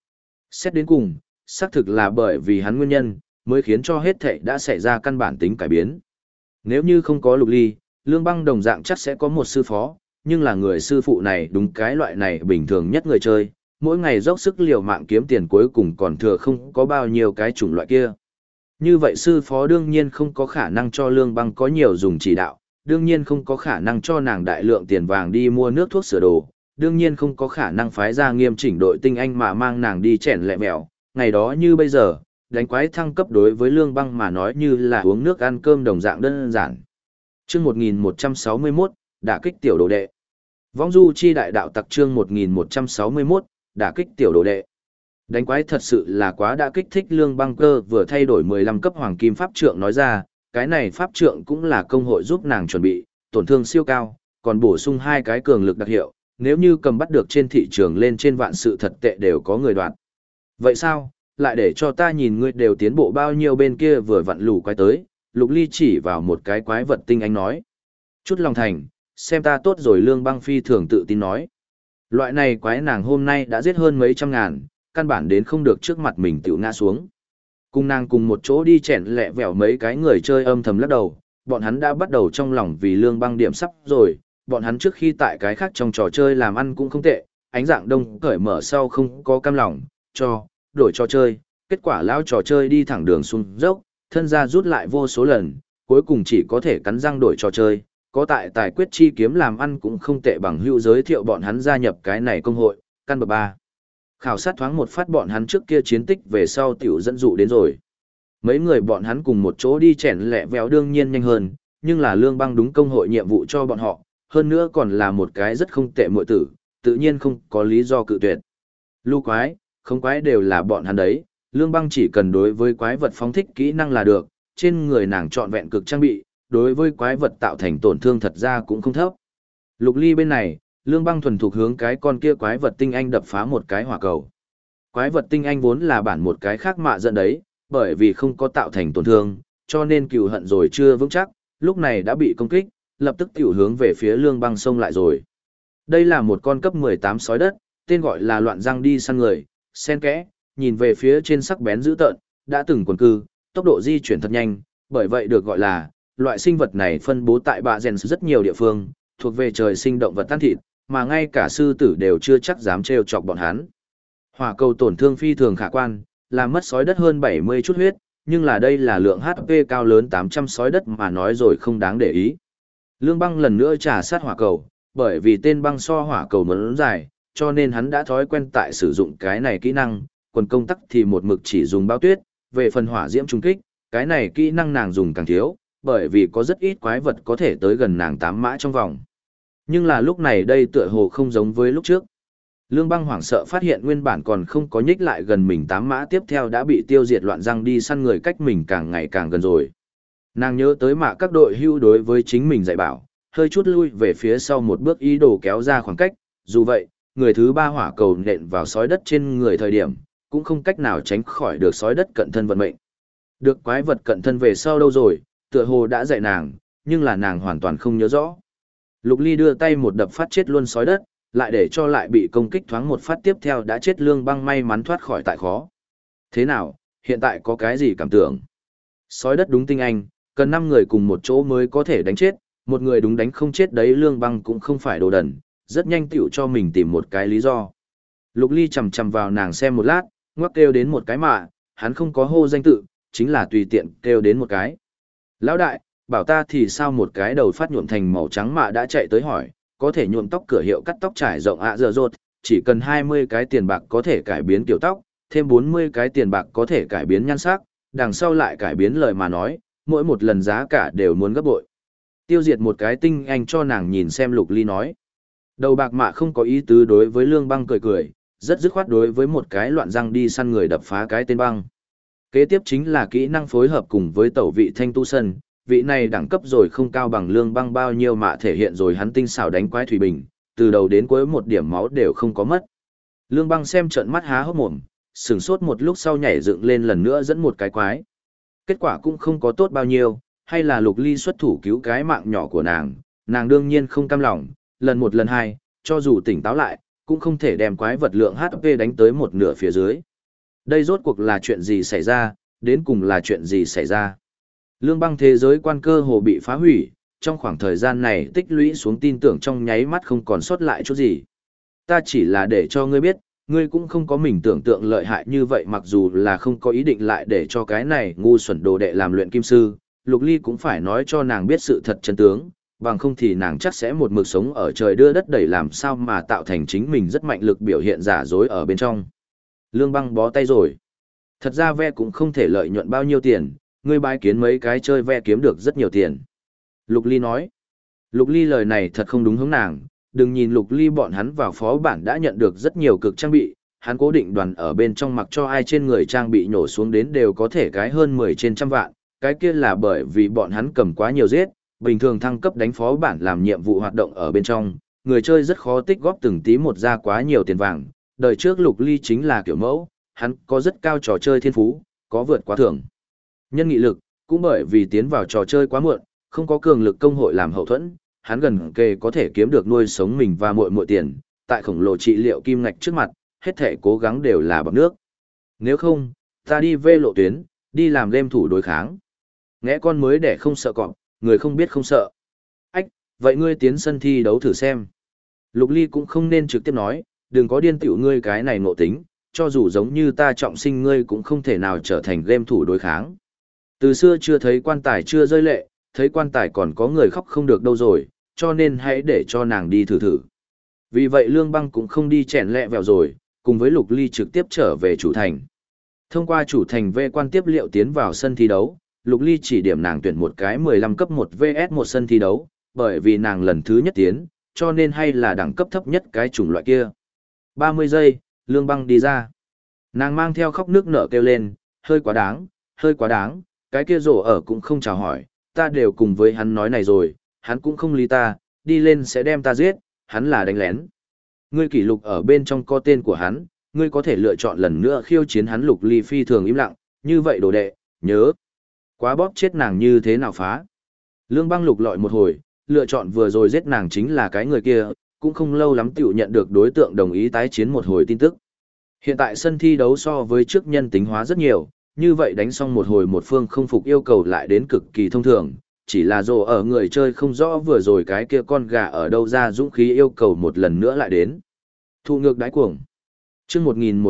Speaker 1: Xét đến cùng, xác thực là bởi vì hắn nguyên nhân, mới khiến cho hết thảy đã xảy ra căn bản tính cải biến. Nếu như không có Lục Ly, Lương Băng đồng dạng chắc sẽ có một sư phó, nhưng là người sư phụ này đúng cái loại này bình thường nhất người chơi, mỗi ngày dốc sức liều mạng kiếm tiền cuối cùng còn thừa không có bao nhiêu cái chủng loại kia. Như vậy sư phó đương nhiên không có khả năng cho Lương Băng có nhiều dùng chỉ đạo, đương nhiên không có khả năng cho nàng đại lượng tiền vàng đi mua nước thuốc sửa đồ, đương nhiên không có khả năng phái ra nghiêm chỉnh đội tinh anh mà mang nàng đi chèn lẹ mèo. Ngày đó như bây giờ, đánh quái thăng cấp đối với Lương Băng mà nói như là uống nước ăn cơm đồng dạng đơn giản. Chương 1161, đả kích tiểu đồ đệ. Vong du chi đại đạo tặc chương 1161, đả kích tiểu đồ đệ. Đánh quái thật sự là quá đã kích thích Lương Băng Cơ vừa thay đổi 15 cấp hoàng kim pháp trượng nói ra, cái này pháp trượng cũng là công hội giúp nàng chuẩn bị, tổn thương siêu cao, còn bổ sung 2 cái cường lực đặc hiệu, nếu như cầm bắt được trên thị trường lên trên vạn sự thật tệ đều có người đoạt. Vậy sao, lại để cho ta nhìn ngươi đều tiến bộ bao nhiêu bên kia vừa vặn lù quái tới, Lục Ly chỉ vào một cái quái vật tinh anh nói. Chút lòng thành, xem ta tốt rồi Lương Băng phi thường tự tin nói. Loại này quái nàng hôm nay đã giết hơn mấy trăm ngàn, căn bản đến không được trước mặt mình tiểu ngã xuống. Cùng nàng cùng một chỗ đi chèn lẹ vẻo mấy cái người chơi âm thầm lắc đầu, bọn hắn đã bắt đầu trong lòng vì Lương Băng điểm sắp rồi, bọn hắn trước khi tại cái khác trong trò chơi làm ăn cũng không tệ, ánh dạng đông cởi mở sau không có cam lòng, đổi trò chơi, kết quả lao trò chơi đi thẳng đường xuống dốc, thân ra rút lại vô số lần, cuối cùng chỉ có thể cắn răng đổi trò chơi, có tại tài quyết chi kiếm làm ăn cũng không tệ bằng hữu giới thiệu bọn hắn gia nhập cái này công hội, căn bậc 3. Khảo sát thoáng một phát bọn hắn trước kia chiến tích về sau tiểu dẫn dụ đến rồi. Mấy người bọn hắn cùng một chỗ đi chèn lẹ véo đương nhiên nhanh hơn, nhưng là Lương Băng đúng công hội nhiệm vụ cho bọn họ, hơn nữa còn là một cái rất không tệ muội tử, tự nhiên không có lý do cự tuyệt. Lưu quái, không quái đều là bọn hắn đấy, Lương Băng chỉ cần đối với quái vật phóng thích kỹ năng là được, trên người nàng trọn vẹn cực trang bị, đối với quái vật tạo thành tổn thương thật ra cũng không thấp. Lục Ly bên này, Lương Băng thuần thục hướng cái con kia quái vật tinh anh đập phá một cái hỏa cầu. Quái vật tinh anh vốn là bản một cái khác mạ giận đấy, bởi vì không có tạo thành tổn thương, cho nên cừu hận rồi chưa vững chắc, lúc này đã bị công kích, lập tức tiểu hướng về phía Lương Băng xông lại rồi. Đây là một con cấp 18 sói đất, tên gọi là loạn răng đi săn người, sen kẽ, nhìn về phía trên sắc bén dữ tợn, đã từng quần cư, tốc độ di chuyển thật nhanh, bởi vậy được gọi là, loại sinh vật này phân bố tại bạ rèn rất nhiều địa phương, thuộc về trời sinh động vật tan thịt, mà ngay cả sư tử đều chưa chắc dám trêu chọc bọn hắn. Hỏa cầu tổn thương phi thường khả quan, làm mất sói đất hơn 70 chút huyết, nhưng là đây là lượng HP cao lớn 800 sói đất mà nói rồi không đáng để ý. Lương Băng lần nữa trả sát hỏa cầu, bởi vì tên băng so hỏa cầu lớn dài, cho nên hắn đã thói quen tại sử dụng cái này kỹ năng, quần công tắc thì một mực chỉ dùng bao tuyết, về phần hỏa diễm trung kích, cái này kỹ năng nàng dùng càng thiếu, bởi vì có rất ít quái vật có thể tới gần nàng 8 mã trong vòng. Nhưng là lúc này đây tựa hồ không giống với lúc trước. Lương Băng hoảng sợ phát hiện nguyên bản còn không có nhích lại gần mình 8 mã tiếp theo đã bị tiêu diệt loạn răng đi săn người cách mình càng ngày càng gần rồi. Nàng nhớ tới mạ các đội hưu đối với chính mình dạy bảo, hơi chút lui về phía sau một bước ý đồ kéo ra khoảng cách, dù vậy, người thứ 3 hỏa cầu nện vào sói đất trên người thời điểm, cũng không cách nào tránh khỏi được sói đất cận thân vận mệnh. Được quái vật cận thân về sau đâu rồi, tựa hồ đã dạy nàng, nhưng là nàng hoàn toàn không nhớ rõ. Lục Ly đưa tay một đập phát chết luôn sói đất, lại để cho lại bị công kích thoáng một phát tiếp theo đã chết Lương Băng may mắn thoát khỏi tại khó. Thế nào, hiện tại có cái gì cảm tưởng? Sói đất đúng tinh anh, cần 5 người cùng một chỗ mới có thể đánh chết, một người đúng đánh không chết đấy Lương Băng cũng không phải đồ đần, rất nhanh tiểu cho mình tìm một cái lý do. Lục Ly chầm chầm vào nàng xem một lát, ngoắc kêu đến một cái mạ, hắn không có hô danh tự, chính là tùy tiện kêu đến một cái. Lão đại, bảo ta thì sao một cái đầu phát nhuộm thành màu trắng mạ đã chạy tới hỏi, có thể nhuộm tóc cửa hiệu cắt tóc trải rộng ạ giờ rột, chỉ cần 20 cái tiền bạc có thể cải biến kiểu tóc, thêm 40 cái tiền bạc có thể cải biến nhan sắc, đằng sau lại cải biến lời mà nói, mỗi một lần giá cả đều muốn gấp bội. Tiêu diệt một cái tinh anh cho nàng nhìn xem Lục Ly nói. Đầu bạc mạ không có ý tứ đối với Lương Băng cười cười, rất dứt khoát đối với một cái loạn răng đi săn người đập phá cái tên băng. Kế tiếp chính là kỹ năng phối hợp cùng với tẩu vị thanh tu sân, vị này đẳng cấp rồi không cao bằng Lương Băng bao nhiêu mà thể hiện rồi hắn tinh xảo đánh quái thủy bình, từ đầu đến cuối một điểm máu đều không có mất. Lương Băng xem trợn mắt há hốc mồm, sửng sốt một lúc sau nhảy dựng lên lần nữa dẫn một cái quái. Kết quả cũng không có tốt bao nhiêu, hay là Lục Ly xuất thủ cứu cái mạng nhỏ của nàng đương nhiên không cam lòng, lần một lần hai, cho dù tỉnh táo lại, cũng không thể đem quái vật lượng HP đánh tới một nửa phía dưới. Đây rốt cuộc là chuyện gì xảy ra, đến cùng là chuyện gì xảy ra. Lương Băng thế giới quan cơ hồ bị phá hủy, trong khoảng thời gian này tích lũy xuống tin tưởng trong nháy mắt không còn sót lại chút gì. Ta chỉ là để cho ngươi biết, ngươi cũng không có mình tưởng tượng lợi hại như vậy, mặc dù là không có ý định lại để cho cái này ngu xuẩn đồ đệ làm luyện kim sư, Lục Ly cũng phải nói cho nàng biết sự thật chân tướng, bằng không thì nàng chắc sẽ một mực sống ở trời đưa đất đẩy, làm sao mà tạo thành chính mình rất mạnh lực biểu hiện giả dối ở bên trong. Lương Băng bó tay rồi. Thật ra ve cũng không thể lợi nhuận bao nhiêu tiền, ngươi bái kiến mấy cái chơi ve kiếm được rất nhiều tiền. Lục Ly nói. Lục Ly lời này thật không đúng hướng nàng, đừng nhìn Lục Ly bọn hắn vào phó bản đã nhận được rất nhiều cực trang bị, hắn cố định đoàn ở bên trong mặc cho ai trên người trang bị nhổ xuống đến đều có thể cái hơn 10 trên trăm vạn, cái kia là bởi vì bọn hắn cầm quá nhiều giết, bình thường thăng cấp đánh phó bản làm nhiệm vụ hoạt động ở bên trong, người chơi rất khó tích góp từng tí một ra quá nhiều tiền vàng, đời trước Lục Ly chính là kiểu mẫu, hắn có rất cao trò chơi thiên phú, có vượt quá thường nhân nghị lực, cũng bởi vì tiến vào trò chơi quá muộn, không có cường lực công hội làm hậu thuẫn, hắn gần kề có thể kiếm được nuôi sống mình và muội tiền, tại khổng lồ trị liệu kim ngạch trước mặt, hết thể cố gắng đều là bằng nước. Nếu không, ta đi vê lộ tuyến, đi làm game thủ đối kháng. Ngẽ con mới để không sợ cọp, người không biết không sợ. Ách, vậy ngươi tiến sân thi đấu thử xem. Lục Ly cũng không nên trực tiếp nói, đừng có điên tiểu ngươi cái này ngộ tính, cho dù giống như ta trọng sinh ngươi cũng không thể nào trở thành game thủ đối kháng. Từ xưa chưa thấy quan tài chưa rơi lệ, thấy quan tài còn có người khóc không được đâu rồi, cho nên hãy để cho nàng đi thử thử. Vì vậy Lương Băng cũng không đi chèn lẹ vèo rồi, cùng với Lục Ly trực tiếp trở về chủ thành. Thông qua chủ thành về quan tiếp liệu tiến vào sân thi đấu, Lục Ly chỉ điểm nàng tuyển một cái 15 cấp 1 vs 1 sân thi đấu, bởi vì nàng lần thứ nhất tiến, cho nên hay là đẳng cấp thấp nhất cái chủng loại kia. 30 giây, Lương Băng đi ra. Nàng mang theo khóc nước nở kêu lên, hơi quá đáng, cái kia rổ ở cũng không chào hỏi, ta đều cùng với hắn nói này rồi, hắn cũng không lý ta, đi lên sẽ đem ta giết, hắn là đánh lén. Ngươi kỷ lục ở bên trong có tên của hắn, ngươi có thể lựa chọn lần nữa khiêu chiến hắn. Lục Ly phi thường im lặng, như vậy đồ đệ, nhớ. Quá bóp chết nàng như thế nào phá. Lương Băng lục lọi một hồi, lựa chọn vừa rồi giết nàng chính là cái người kia, cũng không lâu lắm tiểu nhận được đối tượng đồng ý tái chiến một hồi tin tức. Hiện tại sân thi đấu so với trước nhân tính hóa rất nhiều, như vậy đánh xong một hồi một phương không phục yêu cầu lại đến cực kỳ thông thường, chỉ là rồ ở người chơi không rõ vừa rồi cái kia con gà ở đâu ra dũng khí yêu cầu một lần nữa lại đến. Thụ ngược đái cuồng. Chương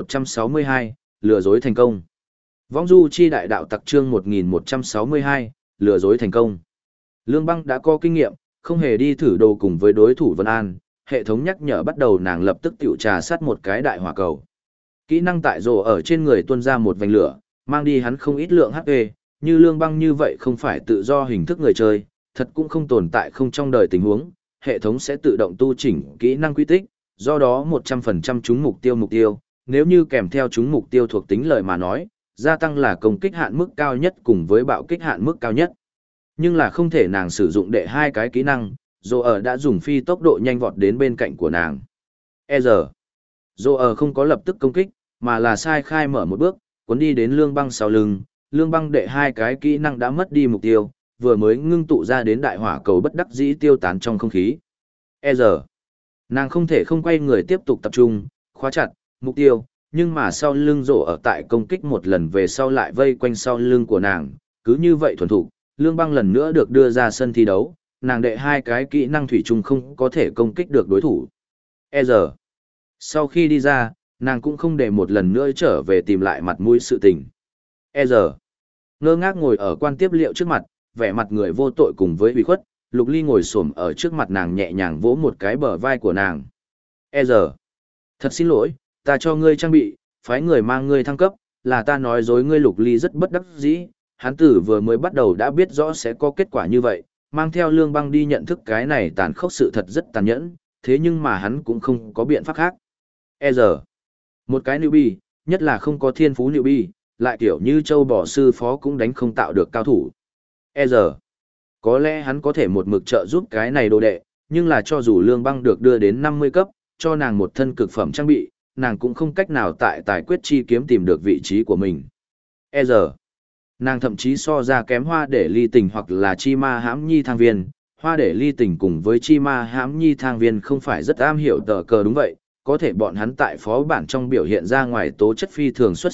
Speaker 1: 1162, lừa dối thành công. Vong du chi đại đạo tặc chương 1162, lừa dối thành công. Lương Băng đã có kinh nghiệm, không hề đi thử đồ cùng với đối thủ Vân An, hệ thống nhắc nhở bắt đầu nàng lập tức tiểu trà sát một cái đại hỏa cầu. Kỹ năng tại rồ ở trên người tuôn ra một vành lửa, mang đi hắn không ít lượng HP, như Lương Băng như vậy không phải tự do hình thức người chơi, thật cũng không tồn tại không trong đời tình huống, hệ thống sẽ tự động tu chỉnh kỹ năng quy tích, do đó 100% trúng mục tiêu, nếu như kèm theo trúng mục tiêu thuộc tính lời mà nói, gia tăng là công kích hạn mức cao nhất cùng với bạo kích hạn mức cao nhất. Nhưng là không thể nàng sử dụng đệ hai cái kỹ năng, Dô ở đã dùng phi tốc độ nhanh vọt đến bên cạnh của nàng. Dô ở không có lập tức công kích, mà là sai khai mở một bước, cuốn đi đến Lương Băng sau lưng, Lương Băng đệ hai cái kỹ năng đã mất đi mục tiêu, vừa mới ngưng tụ ra đến đại hỏa cầu bất đắc dĩ tiêu tán trong không khí. Nàng không thể không quay người tiếp tục tập trung, khóa chặt, mục tiêu, nhưng mà sau lưng rổ ở tại công kích một lần về sau lại vây quanh sau lưng của nàng, cứ như vậy thuần thục, Lương Băng lần nữa được đưa ra sân thi đấu, nàng đệ hai cái kỹ năng thủy chung không có thể công kích được đối thủ. Sau khi đi ra, nàng cũng không để một lần nữa trở về tìm lại mặt mũi sự tình. Ngơ ngác ngồi ở quan tiếp liệu trước mặt, vẻ mặt người vô tội cùng với ủy khuất, Lục Ly ngồi xổm ở trước mặt nàng nhẹ nhàng vỗ một cái bờ vai của nàng. Thật xin lỗi, ta cho ngươi trang bị, phái người mang ngươi thăng cấp, là ta nói dối ngươi. Lục Ly rất bất đắc dĩ, hắn tử vừa mới bắt đầu đã biết rõ sẽ có kết quả như vậy, mang theo Lương Băng đi nhận thức cái này tàn khốc sự thật rất tàn nhẫn, thế nhưng mà hắn cũng không có biện pháp khác. Một cái newbie, nhất là không có thiên phú newbie, lại kiểu như châu bò sư phó cũng đánh không tạo được cao thủ. Có lẽ hắn có thể một mực trợ giúp cái này đồ đệ, nhưng là cho dù Lương Băng được đưa đến 50 cấp, cho nàng một thân cực phẩm trang bị, nàng cũng không cách nào tại tài quyết chi kiếm tìm được vị trí của mình. Nàng thậm chí so ra kém Hoa Để Ly Tình hoặc là Chi Ma Hãm Nhi Thang Viên. Hoa Để Ly Tình cùng với Chi Ma Hãm Nhi Thang Viên không phải rất am hiểu tờ cờ đúng vậy, có thể bọn hắn tại phó bản trong biểu hiện ra ngoài tố chất phi thường xuất sắc,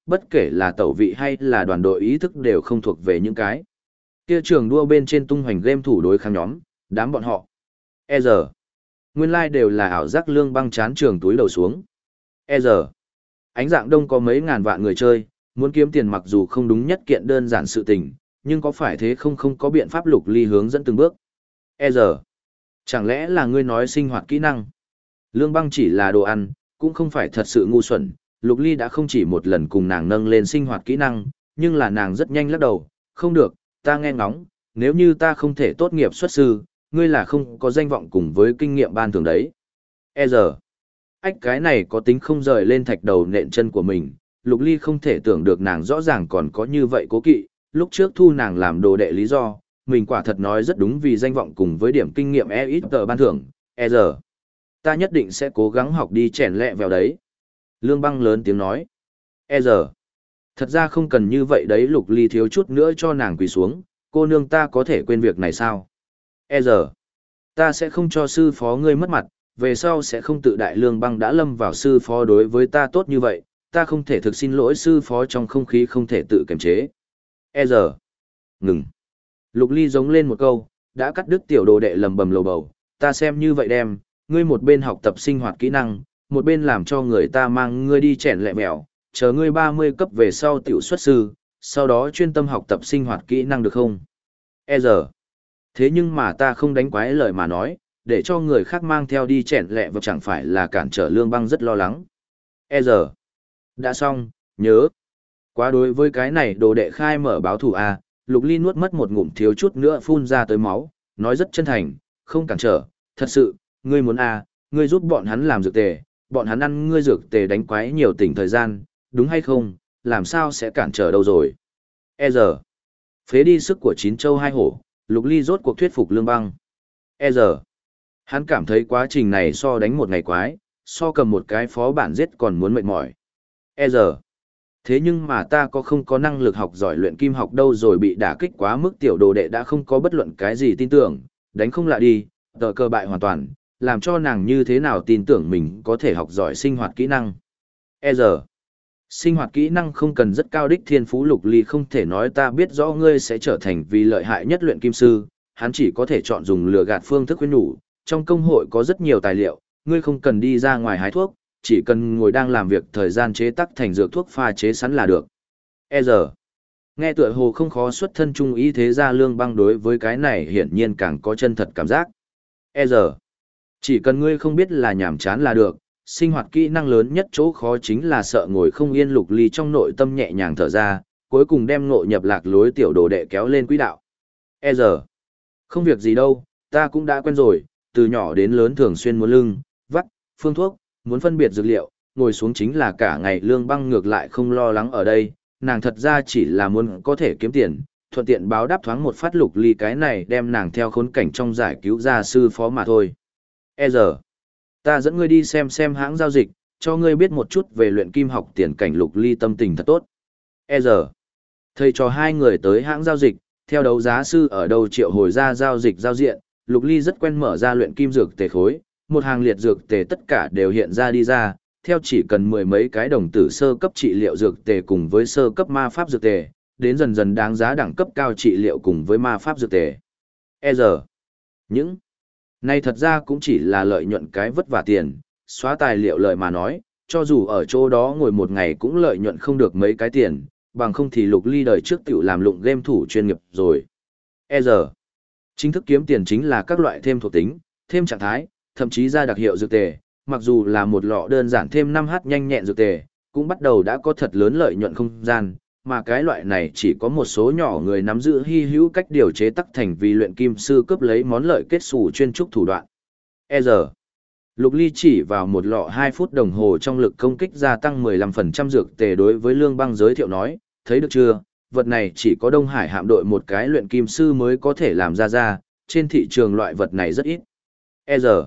Speaker 1: bất kể là tẩu vị hay là đoàn đội ý thức đều không thuộc về những cái. Kia trường đua bên trên tung hoành game thủ đối kháng nhóm, đám bọn họ. E giờ, nguyên lai đều là ảo giác Lương Băng chán trường túi đầu xuống. E giờ, ánh dạng đông có mấy ngàn vạn người chơi, muốn kiếm tiền mặc dù không đúng nhất kiện đơn giản sự tình, nhưng có phải thế không có biện pháp Lục Ly hướng dẫn từng bước. E giờ, chẳng lẽ là ngươi nói sinh hoạt kỹ năng? Lương Băng chỉ là đồ ăn, cũng không phải thật sự ngu xuẩn. Lục Ly đã không chỉ một lần cùng nàng nâng lên sinh hoạt kỹ năng, nhưng là nàng rất nhanh lắc đầu, không được, ta nghe ngóng, nếu như ta không thể tốt nghiệp xuất sư, ngươi là không có danh vọng cùng với kinh nghiệm ban thường đấy. E giờ, ách cái này có tính không rời lên thạch đầu nện chân của mình, Lục Ly không thể tưởng được nàng rõ ràng còn có như vậy cố kỵ, lúc trước thu nàng làm đồ đệ lý do, mình quả thật nói rất đúng vì danh vọng cùng với điểm kinh nghiệm ít tờ ban thưởng, e giờ. Ta nhất định sẽ cố gắng học đi chèn lẹ vào đấy. Lương Băng lớn tiếng nói. E giờ. Thật ra không cần như vậy đấy Lục Ly thiếu chút nữa cho nàng quỳ xuống, cô nương ta có thể quên việc này sao? E giờ. Ta sẽ không cho sư phó ngươi mất mặt, về sau sẽ không tự đại. Lương Băng đã lâm vào sư phó đối với ta tốt như vậy, ta không thể thực xin lỗi sư phó trong không khí không thể tự kiềm chế. E giờ. Ngừng. Lục Ly giống lên một câu, đã cắt đứt tiểu đồ đệ lầm bầm lầu bầu, ta xem như vậy đem, ngươi một bên học tập sinh hoạt kỹ năng, một bên làm cho người ta mang ngươi đi chèn lẹ mèo, chờ ngươi 30 cấp về sau tiểu xuất sư, sau đó chuyên tâm học tập sinh hoạt kỹ năng được không? E giờ. Thế nhưng mà ta không đánh quái lời mà nói, để cho người khác mang theo đi chèn lẹ vật chẳng phải là cản trở Lương Băng rất lo lắng. E giờ. Đã xong, nhớ. Quá đối với cái này đồ đệ khai mở báo thủ A, Lục Ly nuốt mất một ngụm thiếu chút nữa phun ra tới máu, nói rất chân thành, không cản trở, thật sự, ngươi muốn A, ngươi giúp bọn hắn làm dược tề, bọn hắn ăn ngươi dược tề đánh quái nhiều tỉnh thời gian, đúng hay không, làm sao sẽ cản trở đâu rồi. E giờ, phế đi sức của 9 châu 2 hổ, Lục Ly rốt cuộc thuyết phục Lương Băng. E giờ, hắn cảm thấy quá trình này so đánh một ngày quái, so cầm một cái phó bản giết còn muốn mệt mỏi. E giờ, thế nhưng mà ta không có năng lực học giỏi luyện kim học đâu rồi, bị đả kích quá mức tiểu đồ đệ đã không có bất luận cái gì tin tưởng, đánh không lại đi, tờ cơ bại hoàn toàn, làm cho nàng như thế nào tin tưởng mình có thể học giỏi sinh hoạt kỹ năng. E giờ, sinh hoạt kỹ năng không cần rất cao đích thiên phú. Lục Ly không thể nói ta biết rõ ngươi sẽ trở thành vì lợi hại nhất luyện kim sư, hắn chỉ có thể chọn dùng lừa gạt phương thức khuyên nhủ, trong công hội có rất nhiều tài liệu, ngươi không cần đi ra ngoài hái thuốc, chỉ cần ngồi đang làm việc thời gian chế tác thành dược thuốc pha chế sẵn là được. E giờ, nghe tựa hồ không khó xuất thân trung ý, thế ra Lương Băng đối với cái này hiển nhiên càng có chân thật cảm giác. E giờ, chỉ cần ngươi không biết là nhảm chán là được, sinh hoạt kỹ năng lớn nhất chỗ khó chính là sợ ngồi không yên. Lục Ly trong nội tâm nhẹ nhàng thở ra, cuối cùng đem ngộ nhập lạc lối tiểu đồ đệ kéo lên quỹ đạo. E giờ, không việc gì đâu, ta cũng đã quen rồi, từ nhỏ đến lớn thường xuyên muốn lưng, vắt, phương thuốc, muốn phân biệt dược liệu, ngồi xuống chính là cả ngày. Lương Băng ngược lại không lo lắng ở đây, nàng thật ra chỉ là muốn có thể kiếm tiền, thuận tiện báo đáp thoáng một phát Lục Ly cái này đem nàng theo khốn cảnh trong giải cứu ra sư phó mà thôi. E giờ, ta dẫn ngươi đi xem hãng giao dịch, cho ngươi biết một chút về luyện kim học tiền cảnh. Lục Ly tâm tình thật tốt. E giờ, thầy trò hai người tới hãng giao dịch, theo đấu giá sư ở đâu triệu hồi ra giao dịch giao diện, Lục Ly rất quen mở ra luyện kim dược tề khối, một hàng liệt dược tề tất cả đều hiện ra đi ra, theo chỉ cần mười mấy cái đồng tử sơ cấp trị liệu dược tề cùng với sơ cấp ma pháp dược tề, đến dần dần đáng giá đẳng cấp cao trị liệu cùng với ma pháp dược tề. E giờ, những này thật ra cũng chỉ là lợi nhuận cái vất vả tiền, xóa tài liệu lời mà nói, cho dù ở chỗ đó ngồi một ngày cũng lợi nhuận không được mấy cái tiền, bằng không thì Lục Ly đời trước tiểu làm lụng game thủ chuyên nghiệp rồi. E giờ, chính thức kiếm tiền chính là các loại thêm thuộc tính, thêm trạng thái, thậm chí ra đặc hiệu dược tề, mặc dù là một lọ đơn giản thêm 5h nhanh nhẹn dược tề, cũng bắt đầu đã có thật lớn lợi nhuận không gian, mà cái loại này chỉ có một số nhỏ người nắm giữ hy hữu cách điều chế tắc thành vì luyện kim sư cướp lấy món lợi kết xù chuyên trúc thủ đoạn. E giờ, Lục Ly chỉ vào một lọ 2 phút đồng hồ trong lực công kích gia tăng 15% dược tề đối với Lương Băng giới thiệu nói, thấy được chưa, vật này chỉ có Đông Hải hạm đội một cái luyện kim sư mới có thể làm ra, trên thị trường loại vật này rất ít. E giờ,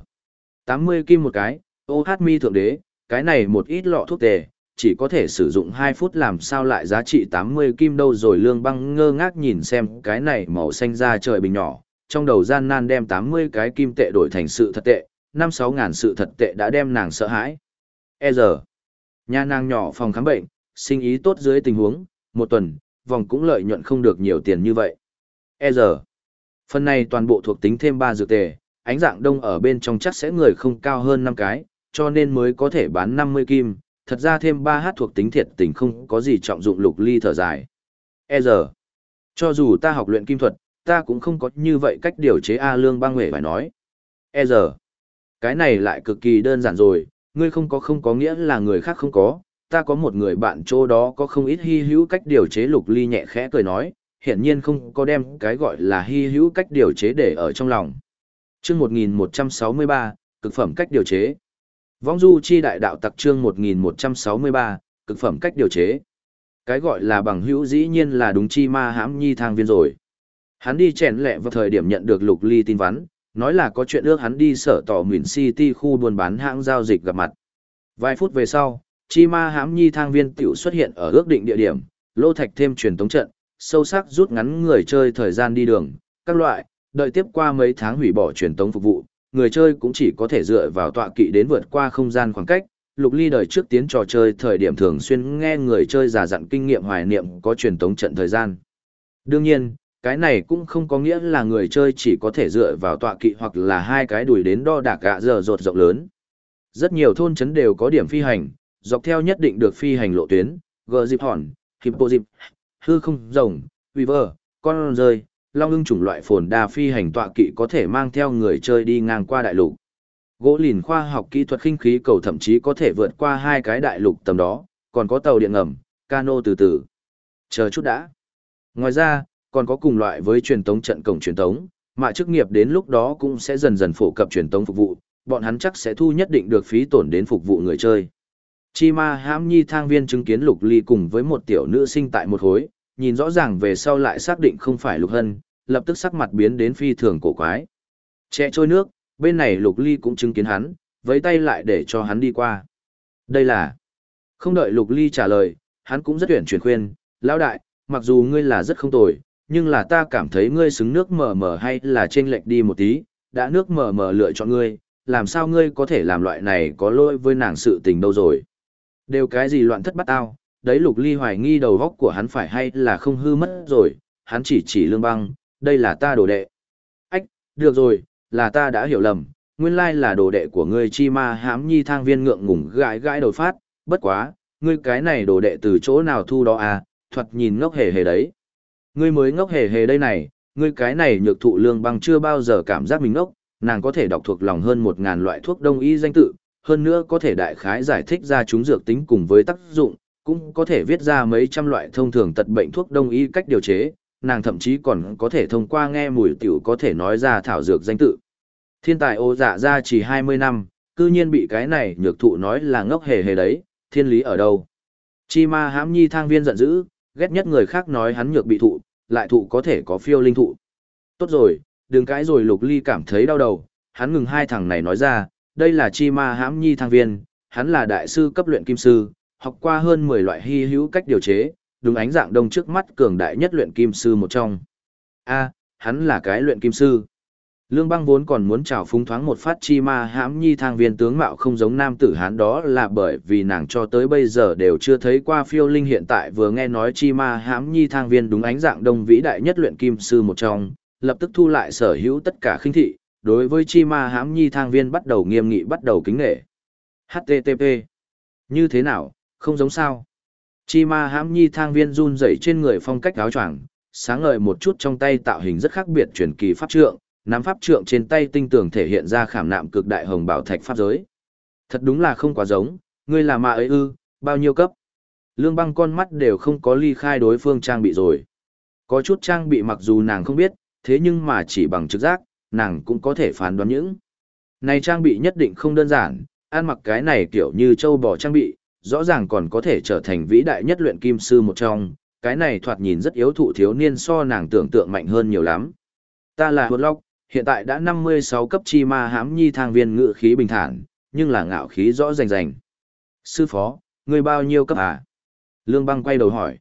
Speaker 1: 80 kim một cái, OH mi thượng đế, cái này một ít lọ thuốc tề, chỉ có thể sử dụng 2 phút làm sao lại giá trị 80 kim đâu rồi. Lương Băng ngơ ngác nhìn xem cái này màu xanh da trời bình nhỏ, trong đầu gian nan đem 80 cái kim tệ đổi thành sự thật tệ, 5-6 ngàn sự thật tệ đã đem nàng sợ hãi. E giờ, nhà nàng nhỏ phòng khám bệnh, sinh ý tốt dưới tình huống, một tuần, vòng cũng lợi nhuận không được nhiều tiền như vậy. giờ. Phần này toàn bộ thuộc tính thêm 3 dược tề, ánh dạng đông ở bên trong chắc sẽ người không cao hơn 5 cái, cho nên mới có thể bán 50 kim, thật ra thêm 3h thuộc tính thiệt tình không có gì trọng dụng. Lục Ly thở dài. giờ. Cho dù ta học luyện kim thuật, ta cũng không có như vậy cách điều chế A. Lương Băng Huệ phải nói. giờ. Cái này lại cực kỳ đơn giản rồi, ngươi không có nghĩa là người khác không có, ta có một người bạn chỗ đó có không ít hy hữu cách điều chế. Lục Ly nhẹ khẽ cười nói, hiển nhiên không có đem cái gọi là hy hữu cách điều chế để ở trong lòng. Chương 1163, cực phẩm cách điều chế. Vong du chi đại đạo tặc chương 1163, cực phẩm cách điều chế. Cái gọi là bằng hữu dĩ nhiên là đúng Chi Ma Hãm Nhi Thang Viên rồi. Hắn đi chèn lẹ vào thời điểm nhận được Lục Ly tin vắn, nói là có chuyện ước hắn đi sở tỏ Mìn City khu buôn bán hãng giao dịch gặp mặt. Vài phút về sau, Chi Ma Hãm Nhi Thang Viên tiểu xuất hiện ở ước định địa điểm, lô thạch thêm truyền tống trận, sâu sắc rút ngắn người chơi thời gian đi đường, các loại, đợi tiếp qua mấy tháng hủy bỏ truyền tống phục vụ, người chơi cũng chỉ có thể dựa vào tọa kỵ đến vượt qua không gian khoảng cách. Lục Ly đời trước tiến trò chơi thời điểm thường xuyên nghe người chơi giả dặn kinh nghiệm hoài niệm có truyền tống trận thời gian. Đương nhiên, cái này cũng không có nghĩa là người chơi chỉ có thể dựa vào tọa kỵ hoặc là hai cái đùi đến đo đạc gạ giờ rột rộng lớn. Rất nhiều thôn trấn đều có điểm phi hành, dọc theo nhất định được phi hành lộ tuyến, gờ dịp hòn, hippo dịp, hư không rồng, weaver, con rơi, long ưng chủng loại phồn đa phi hành tọa kỵ có thể mang theo người chơi đi ngang qua đại lục. Gỗ lìn khoa học kỹ thuật khinh khí cầu thậm chí có thể vượt qua hai cái đại lục tầm đó, còn có tàu điện ngầm, cano từ từ. Chờ chút đã. Ngoài ra, còn có cùng loại với truyền tống trận cổng truyền tống, mà chức nghiệp đến lúc đó cũng sẽ dần dần phổ cập truyền tống phục vụ, bọn hắn chắc sẽ thu nhất định được phí tổn đến phục vụ người chơi. Chi Ma Hãm Nhi Thang Viên chứng kiến Lục Ly cùng với một tiểu nữ sinh tại một hối, nhìn rõ ràng về sau lại xác định không phải Lục Hân, lập tức sắc mặt biến đến phi thường cổ quái. Chẹ trôi nước, bên này Lục Ly cũng chứng kiến hắn, vẫy tay lại để cho hắn đi qua. Đây là... Không đợi Lục Ly trả lời, hắn cũng rất tuyển chuyển khuyên, lão đại, mặc dù ngươi là rất không tồi, nhưng là ta cảm thấy ngươi xứng nước mờ mờ hay là chênh lệch đi một tí, đã nước mờ mờ lựa chọn ngươi, làm sao ngươi có thể làm loại này có lỗi với nàng sự tình đâu rồi. Đều cái gì loạn thất bát ao, đấy. Lục Ly hoài nghi đầu góc của hắn phải hay là không hư mất rồi, hắn chỉ Lương Băng, đây là ta đồ đệ. Ách, được rồi, là ta đã hiểu lầm, nguyên lai là đồ đệ của ngươi. Chi Ma Hãm Nhi Thang Viên ngượng ngùng gãi gãi đầu phát, bất quá, ngươi cái này đồ đệ từ chỗ nào thu đó à, thoạt nhìn ngốc hề hề đấy. Ngươi mới ngốc hề hề đây này, ngươi cái này nhược thụ Lương Băng chưa bao giờ cảm giác mình ngốc, nàng có thể đọc thuộc lòng hơn 1000 loại thuốc đông y danh tự, hơn nữa có thể đại khái giải thích ra chúng dược tính cùng với tác dụng, cũng có thể viết ra mấy trăm loại thông thường tật bệnh thuốc đông y cách điều chế, nàng thậm chí còn có thể thông qua nghe mùi tiểu có thể nói ra thảo dược danh tự. Thiên tài ô dạ ra chỉ 20 năm, cư nhiên bị cái này nhược thụ nói là ngốc hề hề đấy, thiên lý ở đâu? Chi Ma Hãm Nhi Thang Viên giận dữ, ghét nhất người khác nói hắn nhược bị thụ, lại thụ có thể có phiêu linh thụ. Tốt rồi, đừng cãi rồi. Lục Ly cảm thấy đau đầu, hắn ngừng hai thằng này nói ra, đây là Chi Ma Hãm Nhi Thang Viên, hắn là đại sư cấp luyện kim sư, học qua hơn 10 loại hy hữu cách điều chế, đúng ánh dạng đông trước mắt cường đại nhất luyện kim sư một trong. A, hắn là cái luyện kim sư. Lương Băng vốn còn muốn chào phúng thoáng một phát Chi Ma Hãm Nhi Thang Viên tướng mạo không giống nam tử hán, đó là bởi vì nàng cho tới bây giờ đều chưa thấy qua phiêu linh, hiện tại vừa nghe nói Chi Ma Hãm Nhi Thang Viên đúng ánh dạng đông vĩ đại nhất luyện kim sư một trong, lập tức thu lại sở hữu tất cả khinh thị, đối với Chi Ma Hãm Nhi Thang Viên bắt đầu nghiêm nghị, bắt đầu kính nể. HTTP. Như thế nào, không giống sao? Chi Ma Hãm Nhi Thang Viên run rẩy trên người phong cách áo choàng, sáng ngời một chút, trong tay tạo hình rất khác biệt truyền kỳ pháp trượng, nắm pháp trượng trên tay tinh tường thể hiện ra khảm nạm cực đại hồng bảo thạch pháp giới. Thật đúng là không quá giống, ngươi là ma ấy ư, bao nhiêu cấp? Lương Băng con mắt đều không có ly khai đối phương trang bị rồi. Có chút trang bị mặc dù nàng không biết, thế nhưng mà chỉ bằng trực giác, nàng cũng có thể phán đoán những. Này trang bị nhất định không đơn giản, ăn mặc cái này kiểu như châu bò trang bị, rõ ràng còn có thể trở thành vĩ đại nhất luyện kim sư một trong, cái này thoạt nhìn rất yếu thụ thiếu niên so nàng tưởng tượng mạnh hơn nhiều lắm. Ta là Hột Lóc, hiện tại đã 56 cấp. Chi Ma Hãm Nhi Thang Viên ngự khí bình thản, nhưng là ngạo khí rõ rành rành. Sư phó, người bao nhiêu cấp à? Lương Băng quay đầu hỏi.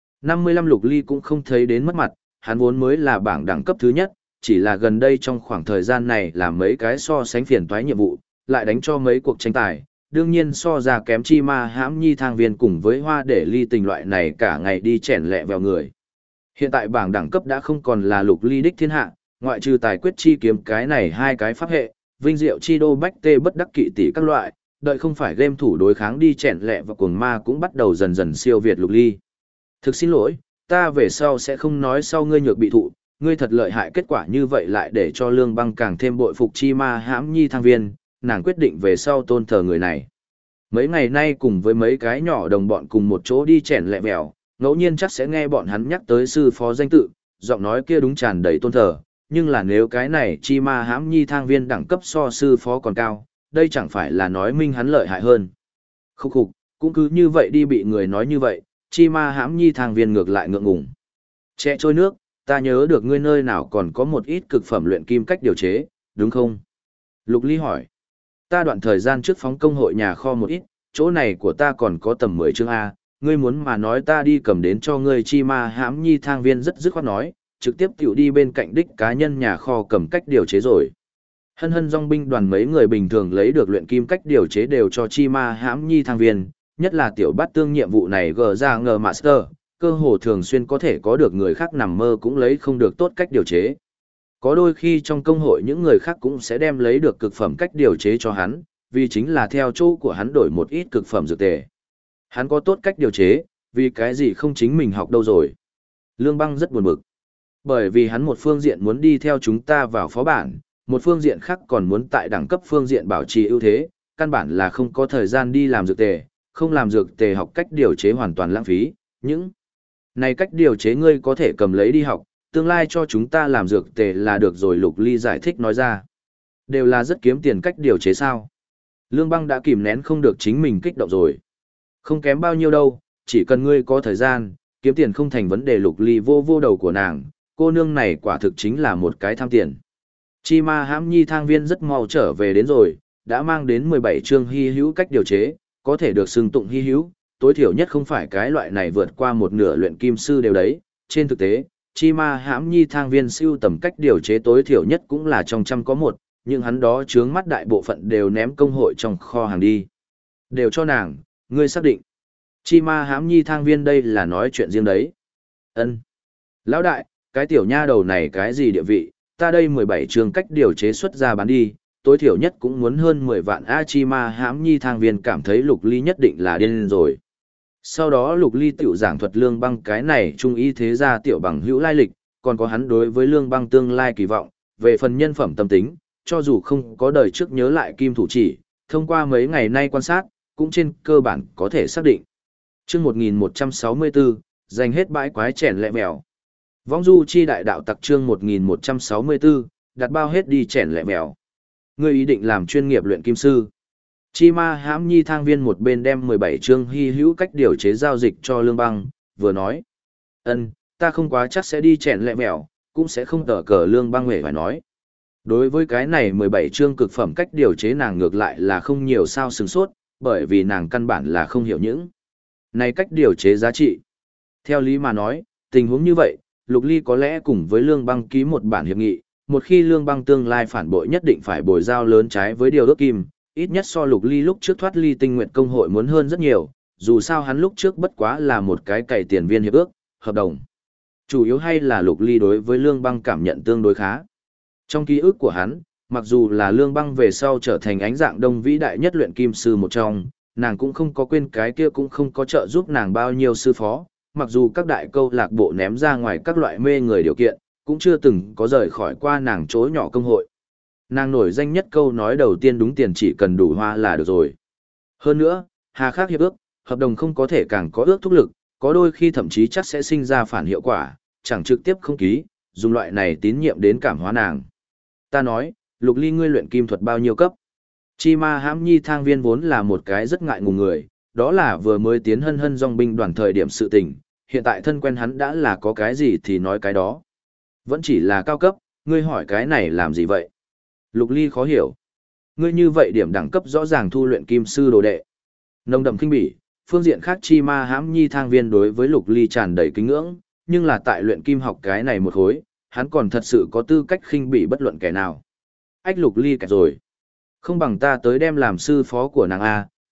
Speaker 1: 55. Lục Ly cũng không thấy đến mất mặt, hắn vốn mới là bảng đẳng cấp thứ nhất, chỉ là gần đây trong khoảng thời gian này làm mấy cái so sánh phiền toái nhiệm vụ, lại đánh cho mấy cuộc tranh tài, đương nhiên so ra kém chi ma hãm nhi thang viên cùng với hoa để ly tình loại này cả ngày đi chèn lẹ vào người. Hiện tại bảng đẳng cấp đã không còn là lục ly đích thiên hạ, ngoại trừ tài quyết chi kiếm cái này hai cái pháp hệ, vinh diệu chi đô bách tê bất đắc kỵ tỷ các loại, đợi không phải game thủ đối kháng đi chèn lẹ và cuồng ma cũng bắt đầu dần dần siêu việt lục ly. Thực xin lỗi, ta về sau sẽ không nói sau ngươi nhược bị thụ, ngươi thật lợi hại, kết quả như vậy lại để cho Lương Băng càng thêm bội phục chi ma hãm nhi thang viên, nàng quyết định về sau tôn thờ người này. Mấy ngày nay cùng với mấy cái nhỏ đồng bọn cùng một chỗ đi chèn lẹ mèo, ngẫu nhiên chắc sẽ nghe bọn hắn nhắc tới sư phó danh tự, giọng nói kia đúng tràn đầy tôn thờ, nhưng là nếu cái này chi ma hãm nhi thang viên đẳng cấp so sư phó còn cao, đây chẳng phải là nói minh hắn lợi hại hơn. Khúc khục, cũng cứ như vậy đi bị người nói như vậy, chi ma hãm nhi thang viên ngược lại ngượng ngùng. Chẹ trôi nước, ta nhớ được ngươi nơi nào còn có một ít cực phẩm luyện kim cách điều chế, đúng không? Lục Ly hỏi. Ta đoạn thời gian trước phóng công hội nhà kho một ít, chỗ này của ta còn có tầm 10 chương A, ngươi muốn mà nói ta đi cầm đến cho ngươi chi ma hãm nhi thang viên rất dứt khoát nói, trực tiếp tiểu đi bên cạnh đích cá nhân nhà kho cầm cách điều chế rồi. Hân hân dòng binh đoàn mấy người bình thường lấy được luyện kim cách điều chế đều cho chi ma hãm nhi thang viên, nhất là tiểu bát tương nhiệm vụ này gờ ra ngờ master, cơ hồ thường xuyên có thể có được người khác nằm mơ cũng lấy không được tốt cách điều chế. Có đôi khi trong công hội những người khác cũng sẽ đem lấy được cực phẩm cách điều chế cho hắn, vì chính là theo chỗ của hắn đổi một ít cực phẩm dược tề. Hắn có tốt cách điều chế, vì cái gì không chính mình học đâu rồi. Lương Băng rất buồn bực. Bởi vì hắn một phương diện muốn đi theo chúng ta vào phó bản, một phương diện khác còn muốn tại đẳng cấp phương diện bảo trì ưu thế, căn bản là không có thời gian đi làm dược tề, không làm dược tề học cách điều chế hoàn toàn lãng phí. Những này cách điều chế ngươi có thể cầm lấy đi học, tương lai cho chúng ta làm dược tề là được rồi, Lục Ly giải thích nói ra. Đều là rất kiếm tiền cách điều chế sao. Lương Băng đã kìm nén không được chính mình kích động rồi. Không kém bao nhiêu đâu, chỉ cần ngươi có thời gian, kiếm tiền không thành vấn đề. Lục Ly vô vô đầu của nàng, cô nương này quả thực chính là một cái tham tiền. Chi ma hãm nhi thang viên rất mau trở về đến rồi, đã mang đến 17 chương hy hữu cách điều chế, có thể được xưng tụng hy hữu, tối thiểu nhất không phải cái loại này vượt qua một nửa luyện kim sư đều đấy. Trên thực tế, chi ma hãm nhi thang viên siêu tầm cách điều chế tối thiểu nhất cũng là trong trăm có một, nhưng hắn đó chướng mắt đại bộ phận đều ném công hội trong kho hàng đi. Đều cho nàng, ngươi xác định. Chi ma hãm nhi thang viên đây là nói chuyện riêng đấy. Ân. Lão đại, cái tiểu nha đầu này cái gì địa vị, ta đây 17 trường cách điều chế xuất ra bán đi, tối thiểu nhất cũng muốn hơn 10 vạn. A chi ma hãm nhi thang viên cảm thấy Lục Ly nhất định là điên rồi. Sau đó Lục Ly tiểu giảng thuật Lương Băng cái này trung y thế gia tiểu bằng hữu lai lịch, còn có hắn đối với Lương Băng tương lai kỳ vọng, về phần nhân phẩm tâm tính, cho dù không có đời trước nhớ lại kim thủ chỉ, thông qua mấy ngày nay quan sát, cũng trên cơ bản có thể xác định. Chương 1164, dành hết bãi quái chèn lẹ mèo. Vong du chi đại đạo tặc chương 1164, đặt bao hết đi chèn lẹ mèo. Ngươi ý định làm chuyên nghiệp luyện kim sư. Chi ma hãm nhi thang viên một bên đem 17 chương hy hữu cách điều chế giao dịch cho Lương Băng, vừa nói. Ta không quá chắc sẽ đi chèn lẹ mèo, cũng sẽ không tờ cờ. Lương Băng hề phải nói. Đối với cái này 17 chương cực phẩm cách điều chế nàng ngược lại là không nhiều sao sừng sốt, bởi vì nàng căn bản là không hiểu những này cách điều chế giá trị. Theo lý mà nói, tình huống như vậy, Lục Ly có lẽ cùng với Lương Băng ký một bản hiệp nghị, một khi Lương Băng tương lai phản bội nhất định phải bồi giao lớn trái với điều ước kim, ít nhất so Lục Ly lúc trước thoát ly Tinh Nguyện công hội muốn hơn rất nhiều, dù sao hắn lúc trước bất quá là một cái cày tiền viên hiệp ước, hợp đồng. Chủ yếu hay là Lục Ly đối với Lương Băng cảm nhận tương đối khá. Trong ký ức của hắn, mặc dù là Lương Băng về sau trở thành ánh dạng đông vĩ đại nhất luyện kim sư một trong, nàng cũng không có quên cái kia cũng không có trợ giúp nàng bao nhiêu sư phó, mặc dù các đại câu lạc bộ ném ra ngoài các loại mê người điều kiện, cũng chưa từng có rời khỏi qua nàng chỗ nhỏ công hội. Nàng nổi danh nhất câu nói đầu tiên đúng tiền chỉ cần đủ hoa là được rồi. Hơn nữa, hà khắc hiệp ước, hợp đồng không có thể càng có ước thúc lực, có đôi khi thậm chí chắc sẽ sinh ra phản hiệu quả, chẳng trực tiếp không ký, dùng loại này tín nhiệm đến cảm hóa nàng. Ta nói, Lục Ly ngươi luyện kim thuật bao nhiêu cấp? Chi ma hãm nhi thang viên vốn là một cái rất ngại ngùng người, đó là vừa mới tiến hân hân dòng binh đoàn thời điểm sự tình, hiện tại thân quen hắn đã là có cái gì thì nói cái đó. Vẫn chỉ là cao cấp, ngươi hỏi cái này làm gì vậy? Lục Ly khó hiểu. Ngươi như vậy điểm đẳng cấp rõ ràng thu luyện kim sư đồ đệ. Nồng đậm kinh bỉ, phương diện khác chi ma hãm nhi thang viên đối với Lục Ly tràn đầy kính ngưỡng, nhưng là tại luyện kim học cái này một khối, hắn còn thật sự có tư cách khinh bỉ bất luận kẻ nào. Ách Lục Ly kẹt rồi. Không bằng ta tới đem làm sư phó của nàng A,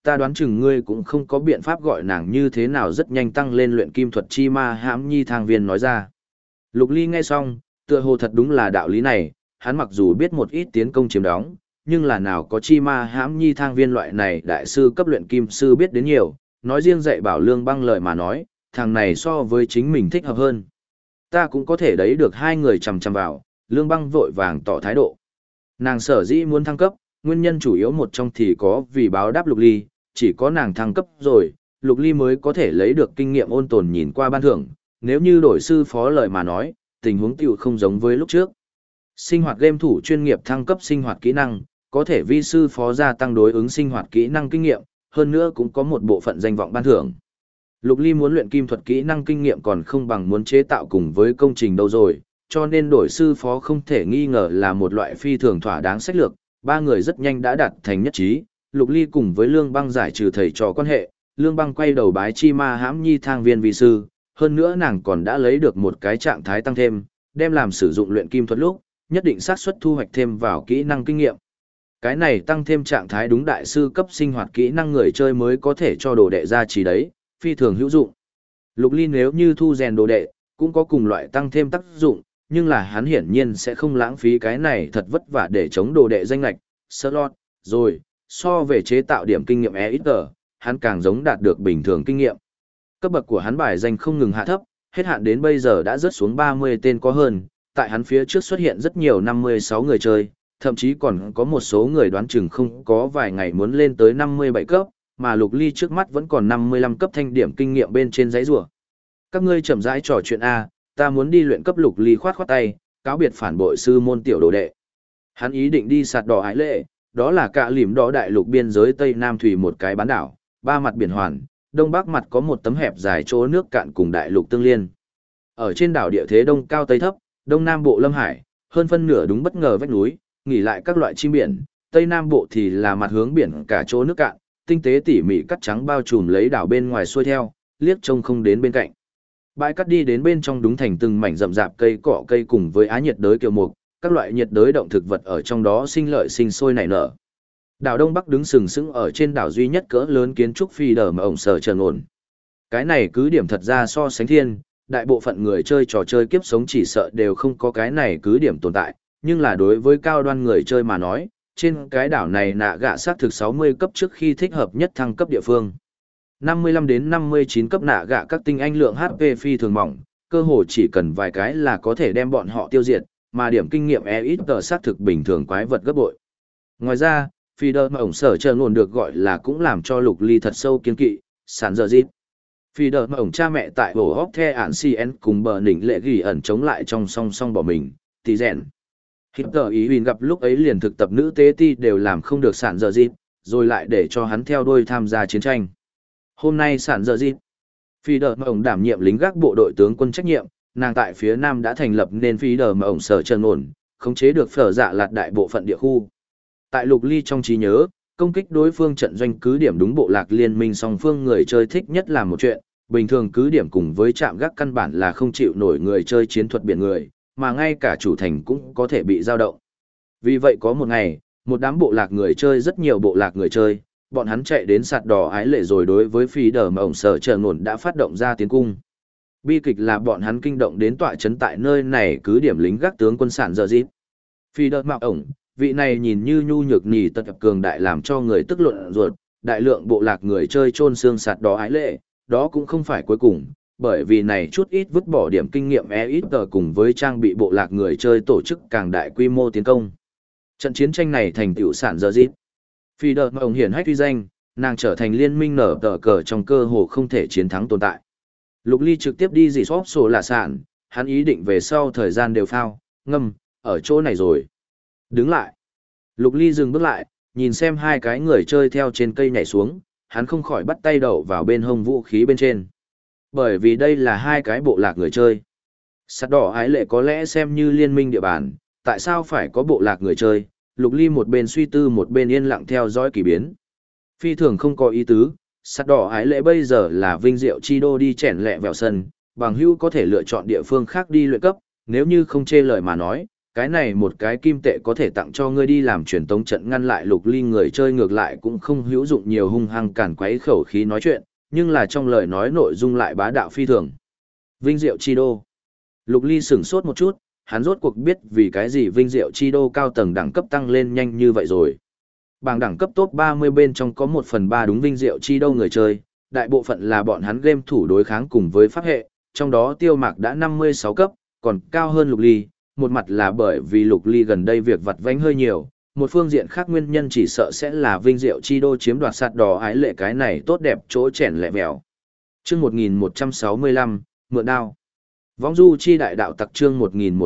Speaker 1: ta đoán chừng ngươi cũng không có biện pháp gọi nàng như thế nào rất nhanh tăng lên luyện kim thuật chi ma hãm nhi thang viên nói ra. Lục Ly nghe xong, tựa hồ thật đúng là đạo lý này, hắn mặc dù biết một ít tiến công chiếm đóng, nhưng là nào có chi ma hãm nhi thang viên loại này đại sư cấp luyện kim sư biết đến nhiều, nói riêng dạy bảo Lương Băng lời mà nói, thằng này so với chính mình thích hợp hơn. Ta cũng có thể đấy được hai người chằm chằm vào, Lương Băng vội vàng tỏ thái độ. Nàng sở dĩ muốn thăng cấp, nguyên nhân chủ yếu một trong thì có vì báo đáp Lục Ly, chỉ có nàng thăng cấp rồi, Lục Ly mới có thể lấy được kinh nghiệm ôn tồn nhìn qua ban thưởng, nếu như đổi sư phó lời mà nói, tình huống tiểu không giống với lúc trước. Sinh hoạt game thủ chuyên nghiệp thăng cấp sinh hoạt kỹ năng, có thể vi sư phó gia tăng đối ứng sinh hoạt kỹ năng kinh nghiệm, hơn nữa cũng có một bộ phận danh vọng ban thưởng. Lục Ly muốn luyện kim thuật kỹ năng kinh nghiệm còn không bằng muốn chế tạo cùng với công trình đâu rồi, cho nên đổi sư phó không thể nghi ngờ là một loại phi thường thỏa đáng sách lược. Ba người rất nhanh đã đạt thành nhất trí, Lục Ly cùng với Lương Băng giải trừ thầy trò quan hệ, Lương Băng quay đầu bái chi ma hãm nhi thang viên vi sư, hơn nữa nàng còn đã lấy được một cái trạng thái tăng thêm, đem làm sử dụng luyện kim thuật lúc, nhất định xác suất thu hoạch thêm vào kỹ năng kinh nghiệm. Cái này tăng thêm trạng thái đúng đại sư cấp sinh hoạt kỹ năng người chơi mới có thể cho đồ đệ ra chỉ đấy, phi thường hữu dụng. Lục Ly nếu như thu rèn đồ đệ, cũng có cùng loại tăng thêm tác dụng, nhưng là hắn hiển nhiên sẽ không lãng phí cái này thật vất vả để chống đồ đệ danh lạch, slot, rồi, so về chế tạo điểm kinh nghiệm EXP, hắn càng giống đạt được bình thường kinh nghiệm. Cấp bậc của hắn bài danh không ngừng hạ thấp, hết hạn đến bây giờ đã rớt xuống 30 tên có hơn, tại hắn phía trước xuất hiện rất nhiều 56 người chơi, thậm chí còn có một số người đoán chừng không có vài ngày muốn lên tới 57 cấp, mà Lục Ly trước mắt vẫn còn 55 cấp thanh điểm kinh nghiệm bên trên giấy rùa. Các ngươi chậm rãi trò chuyện A, ta muốn đi luyện cấp. Lục Ly khoát khoát tay, cáo biệt phản bội sư môn tiểu đồ đệ. Hắn ý định đi sạt đỏ ái lệ, đó là cả lìm đỏ đại lục biên giới Tây Nam Thủy một cái bán đảo, ba mặt biển hoàn, đông bắc mặt có một tấm hẹp dài chỗ nước cạn cùng đại lục tương liên. Ở trên đảo địa thế đông cao tây thấp, đông nam bộ lâm hải, hơn phân nửa đúng bất ngờ vách núi, nghỉ lại các loại chim biển, tây nam bộ thì là mặt hướng biển cả chỗ nước cạn, tinh tế tỉ mỉ cắt trắng bao trùm lấy đảo bên ngoài xuôi theo, liếc trông không đến bên cạnh. Bãi cắt đi đến bên trong đúng thành từng mảnh rậm rạp cây cỏ cây cùng với á nhiệt đới kiều mục, các loại nhiệt đới động thực vật ở trong đó sinh lợi sinh sôi nảy nở. Đảo Đông Bắc đứng sừng sững ở trên đảo duy nhất cỡ lớn kiến trúc phi đờ mà ổng sở trần ổn. Cái này cứ điểm thật ra so sánh thiên, đại bộ phận người chơi trò chơi kiếp sống chỉ sợ đều không có cái này cứ điểm tồn tại, nhưng là đối với cao đoan người chơi mà nói, trên cái đảo này nạ gạ xác thực 60 cấp trước khi thích hợp nhất thăng cấp địa phương. 55 đến 59 cấp nạ gạ các tinh anh lượng HP phi thường mỏng, cơ hồ chỉ cần vài cái là có thể đem bọn họ tiêu diệt, mà điểm kinh nghiệm EXP xác thực bình thường quái vật gấp bội. Ngoài ra, phi đơ mà ổng sở chờ ngồn được gọi là cũng làm cho Lục Ly thật sâu kiên kỵ, sản giờ dịp. Phi đơ mà ổng cha mẹ tại bổ hóc the ản CN cùng bờ nỉnh lệ ghi ẩn chống lại trong song song bỏ mình, tí rèn. Hitler ý huỳnh gặp lúc ấy liền thực tập nữ tế ti đều làm không được sản giờ dịp, rồi lại để cho hắn theo đuôi tham gia chiến tranh. Hôm nay sản giờ dịp, phi đờ mà ổng đảm nhiệm lính gác bộ đội tướng quân trách nhiệm, nàng tại phía nam đã thành lập nên phi đờ mà ổng sở trần ổn, khống chế được phở dạ lạt đại bộ phận địa khu. Tại Lục Ly trong trí nhớ, công kích đối phương trận doanh cứ điểm đúng bộ lạc liên minh song phương người chơi thích nhất làm một chuyện, bình thường cứ điểm cùng với trạm gác căn bản là không chịu nổi người chơi chiến thuật biển người, mà ngay cả chủ thành cũng có thể bị dao động. Vì vậy có một ngày, một đám bộ lạc người chơi rất nhiều bộ lạc người chơi, bọn hắn chạy đến sạt đỏ ái lệ rồi đối với phi đờ mà ổng sở chờ nổn đã phát động ra tiến cung. Bi kịch là bọn hắn kinh động đến tọa trấn tại nơi này cứ điểm lính gác tướng quân sản giờ dịp. Phi đờ mà ổng, vị này nhìn như nhu nhược nhì tật cường đại làm cho người tức luận ruột, đại lượng bộ lạc người chơi chôn xương sạt đỏ ái lệ, đó cũng không phải cuối cùng, bởi vì này chút ít vứt bỏ điểm kinh nghiệm EXP cùng với trang bị bộ lạc người chơi tổ chức càng đại quy mô tiến công. Trận chiến tranh này thành tựu sản giờ dịp. Phi đợt mà ổng hiển hách uy danh, nàng trở thành liên minh nở tờ cờ trong cơ hồ không thể chiến thắng tồn tại. Lục Ly trực tiếp đi dì xóp sổ là sản, hắn ý định về sau thời gian đều phao, ngâm, ở chỗ này rồi. Đứng lại. Lục Ly dừng bước lại, nhìn xem hai cái người chơi theo trên cây nhảy xuống, hắn không khỏi bắt tay đậu vào bên hông vũ khí bên trên. Bởi vì đây là hai cái bộ lạc người chơi. Sắt đỏ ái lệ có lẽ xem như liên minh địa bàn, tại sao phải có bộ lạc người chơi? Lục Ly một bên suy tư một bên yên lặng theo dõi kỳ biến. Phi thường không có ý tứ, sắt đỏ ái lệ bây giờ là vinh diệu chi đô đi chèn lẹ vẹo sân, bằng hữu có thể lựa chọn địa phương khác đi luyện cấp, nếu như không chê lời mà nói, cái này một cái kim tệ có thể tặng cho ngươi đi làm truyền tống trận ngăn lại Lục Ly người chơi ngược lại cũng không hữu dụng nhiều hung hăng cản quấy khẩu khí nói chuyện, nhưng là trong lời nói nội dung lại bá đạo phi thường. Vinh Diệu Chi Đô. Lục Ly sửng sốt một chút, hắn rốt cuộc biết vì cái gì Vinh Diệu Chi Đô cao tầng đẳng cấp tăng lên nhanh như vậy rồi. Bảng đẳng cấp top 30 bên trong có 1/3 đúng Vinh Diệu Chi Đô người chơi, đại bộ phận là bọn hắn game thủ đối kháng cùng với pháp hệ, trong đó Tiêu Mạc đã 56 cấp, còn cao hơn Lục Ly, một mặt là bởi vì Lục Ly gần đây việc vặt vãnh hơi nhiều, một phương diện khác nguyên nhân chỉ sợ sẽ là Vinh Diệu Chi Đô chiếm đoạt sạt đỏ ái lệ cái này tốt đẹp chỗ chèn lẹ mèo. Chương 1165, mượn đao. Võng du chi đại đạo tặc chương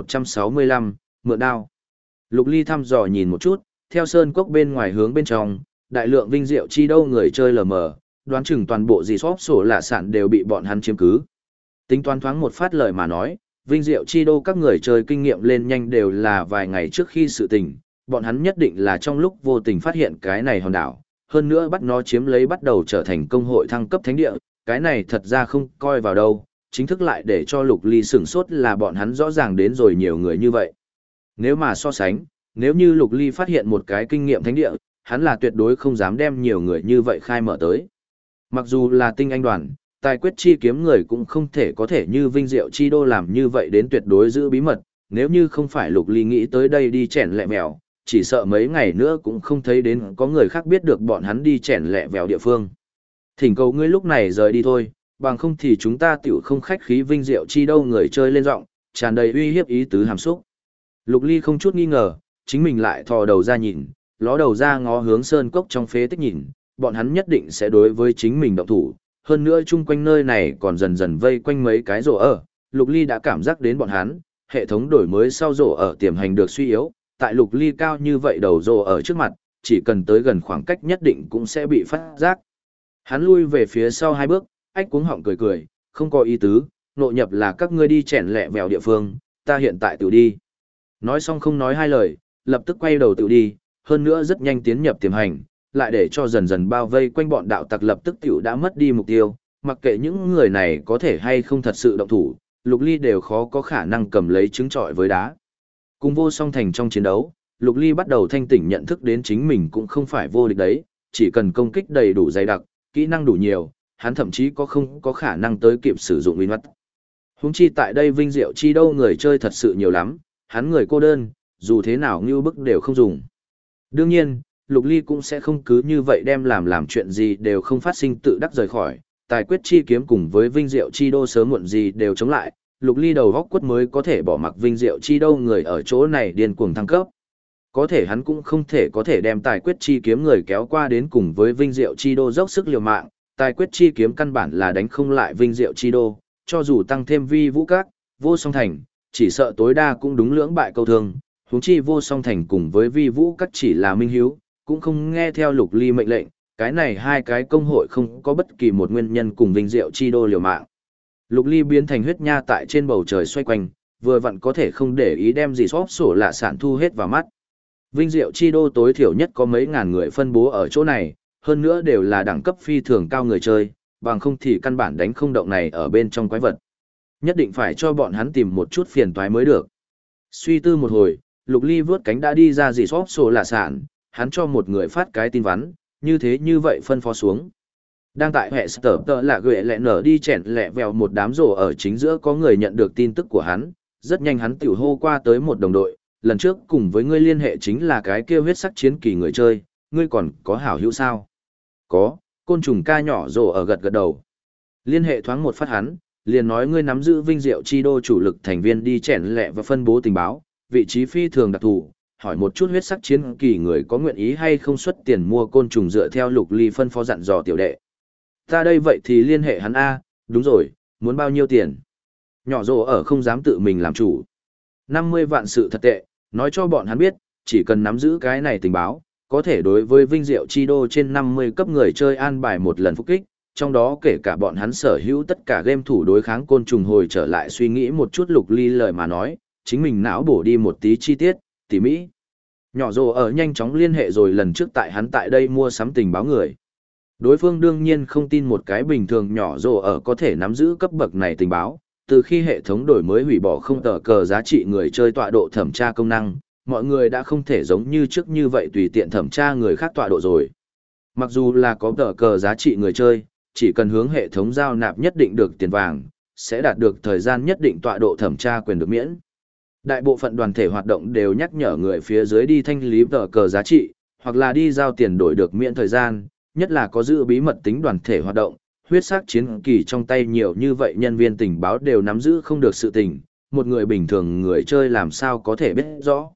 Speaker 1: 1165, mượn đao. Lục Ly thăm dò nhìn một chút, theo sơn cốc bên ngoài hướng bên trong, đại lượng Vinh Diệu Chi Đô người chơi lờ mờ, đoán chừng toàn bộ gì xóp sổ lạ sản đều bị bọn hắn chiếm cứ. Tính toán thoáng một phát lời mà nói, Vinh Diệu Chi Đô các người chơi kinh nghiệm lên nhanh đều là vài ngày trước khi sự tình, bọn hắn nhất định là trong lúc vô tình phát hiện cái này hòn đảo, hơn nữa bắt nó chiếm lấy bắt đầu trở thành công hội thăng cấp thánh địa, cái này thật ra không coi vào đâu, chính thức lại để cho Lục Ly sửng sốt là bọn hắn rõ ràng đến rồi nhiều người như vậy. Nếu mà so sánh, nếu như Lục Ly phát hiện một cái kinh nghiệm thánh địa, hắn là tuyệt đối không dám đem nhiều người như vậy khai mở tới. Mặc dù là tinh anh đoàn, tài quyết chi kiếm người cũng không thể có thể như Vinh Diệu Chi Đô làm như vậy đến tuyệt đối giữ bí mật, nếu như không phải Lục Ly nghĩ tới đây đi chèn lẹ mèo, chỉ sợ mấy ngày nữa cũng không thấy đến có người khác biết được bọn hắn đi chèn lẹ vèo địa phương. Thỉnh cầu ngươi lúc này rời đi thôi, bằng không thì chúng ta tiểu không khách khí Vinh Diệu Chi Đô người chơi lên giọng, tràn đầy uy hiếp ý tứ hàm xúc. Lục Ly không chút nghi ngờ, chính mình lại thò đầu ra nhìn, ló đầu ra ngó hướng sơn cốc trong phế tích nhìn, bọn hắn nhất định sẽ đối với chính mình động thủ. Hơn nữa chung quanh nơi này còn dần dần vây quanh mấy cái rổ ở, Lục Ly đã cảm giác đến bọn hắn, hệ thống đổi mới sau rổ ở tiềm hành được suy yếu, tại Lục Ly cao như vậy đầu rổ ở trước mặt, chỉ cần tới gần khoảng cách nhất định cũng sẽ bị phát giác. Hắn lui về phía sau 2 bước, ách cuống họng cười cười, không có ý tứ, nội nhập là các ngươi đi chèn lẹ vèo địa phương, ta hiện tại tự đi. Nói xong không nói hai lời, lập tức quay đầu tự đi, hơn nữa rất nhanh tiến nhập tiềm hành, lại để cho dần dần bao vây quanh bọn đạo tặc lập tức tiểu đã mất đi mục tiêu, mặc kệ những người này có thể hay không thật sự động thủ, Lục Ly đều khó có khả năng cầm lấy trứng trọi với đá. Cùng Vô Song Thành trong chiến đấu, Lục Ly bắt đầu thanh tỉnh nhận thức đến chính mình cũng không phải vô địch đấy, chỉ cần công kích đầy đủ dày đặc, kỹ năng đủ nhiều, hắn thậm chí không có khả năng tới kịp sử dụng uy mắt. Huống chi tại đây Vinh Diệu Chi Đô người chơi thật sự nhiều lắm, hắn người cô đơn, dù thế nào như bức đều không dùng. Đương nhiên, Lục Ly cũng sẽ không cứ như vậy đem làm chuyện gì đều không phát sinh tự đắc rời khỏi, tài quyết chi kiếm cùng với Vinh Diệu Chi Đô sớm muộn gì đều chống lại, Lục Ly đầu góc quất mới có thể bỏ mặc Vinh Diệu Chi Đô người ở chỗ này điên cuồng thăng cấp. Có thể hắn cũng không thể có thể đem tài quyết chi kiếm người kéo qua đến cùng với Vinh Diệu Chi Đô dốc sức liều mạng, tài quyết chi kiếm căn bản là đánh không lại Vinh Diệu Chi Đô, cho dù tăng thêm vi vũ các, Vô Song Thành, chỉ sợ tối đa cũng đúng lưỡng bại câu thương, huống chi Vô Song Thành cùng với vi vũ các chỉ là minh hiếu, cũng không nghe theo Lục Ly mệnh lệnh, cái này hai cái công hội không có bất kỳ một nguyên nhân cùng Vinh Diệu Chi Đô liều mạng. Lục Ly biến thành huyết nha tại trên bầu trời xoay quanh, vừa vặn có thể không để ý đem gì xóp sổ lạ sản thu hết vào mắt. Vinh Diệu Chi Đô tối thiểu nhất có mấy ngàn người phân bố ở chỗ này, hơn nữa đều là đẳng cấp phi thường cao người chơi, bằng không thì căn bản đánh không động này ở bên trong quái vật. Nhất định phải cho bọn hắn tìm một chút phiền toái mới được. Suy tư một hồi, Lục Ly vướt cánh đã đi ra dì xóp sổ lạ sản, hắn cho một người phát cái tin vắn, như vậy phân phó xuống. Đang tại hệ sở tờ là gửi lẹ nở đi chèn lẹ vèo một đám rổ ở chính giữa có người nhận được tin tức của hắn, rất nhanh hắn tiểu hô qua tới một đồng đội, lần trước cùng với ngươi liên hệ chính là cái kia huyết sắc chiến kỳ người chơi, ngươi còn có hảo hữu sao? Có, côn trùng ca nhỏ rổ ở gật đầu. Liên hệ thoáng một phát hắn, liền nói ngươi nắm giữ Vinh Diệu Chi Đô chủ lực thành viên đi chèn lẹ và phân bố tình báo, vị trí phi thường đặc thù, hỏi một chút huyết sắc chiến kỳ người có nguyện ý hay không xuất tiền mua côn trùng dựa theo Lục Ly phân phó dặn dò tiểu đệ. Ta đây vậy thì liên hệ hắn A, đúng rồi, muốn bao nhiêu tiền? Nhỏ rồ ở không dám tự mình làm chủ. 50 vạn sự thật tệ, nói cho bọn hắn biết, chỉ cần nắm giữ cái này tình báo, có thể đối với Vinh Diệu Chi Đô trên 50 cấp người chơi an bài một lần phục kích, trong đó kể cả bọn hắn sở hữu tất cả game thủ đối kháng côn trùng hồi trở lại suy nghĩ một chút Lục Ly lời mà nói, chính mình não bổ đi một tí chi tiết, tỉ mỹ. Nhỏ rồ ở nhanh chóng liên hệ rồi lần trước tại hắn tại đây mua sắm tình báo người. Đối phương đương nhiên không tin một cái bình thường nhỏ rồ ở có thể nắm giữ cấp bậc này tình báo, từ khi hệ thống đổi mới hủy bỏ không tờ cờ giá trị người chơi tọa độ thẩm tra công năng, mọi người đã không thể giống như trước như vậy tùy tiện thẩm tra người khác tọa độ rồi. Mặc dù là có tờ cờ giá trị người chơi, chỉ cần hướng hệ thống giao nạp nhất định được tiền vàng, sẽ đạt được thời gian nhất định tọa độ thẩm tra quyền được miễn. Đại bộ phận đoàn thể hoạt động đều nhắc nhở người phía dưới đi thanh lý tờ cờ giá trị, hoặc là đi giao tiền đổi được miễn thời gian, nhất là có giữ bí mật tính đoàn thể hoạt động, huyết sắc chiến kỳ trong tay nhiều như vậy nhân viên tình báo đều nắm giữ không được sự tình, một người bình thường người chơi làm sao có thể biết rõ.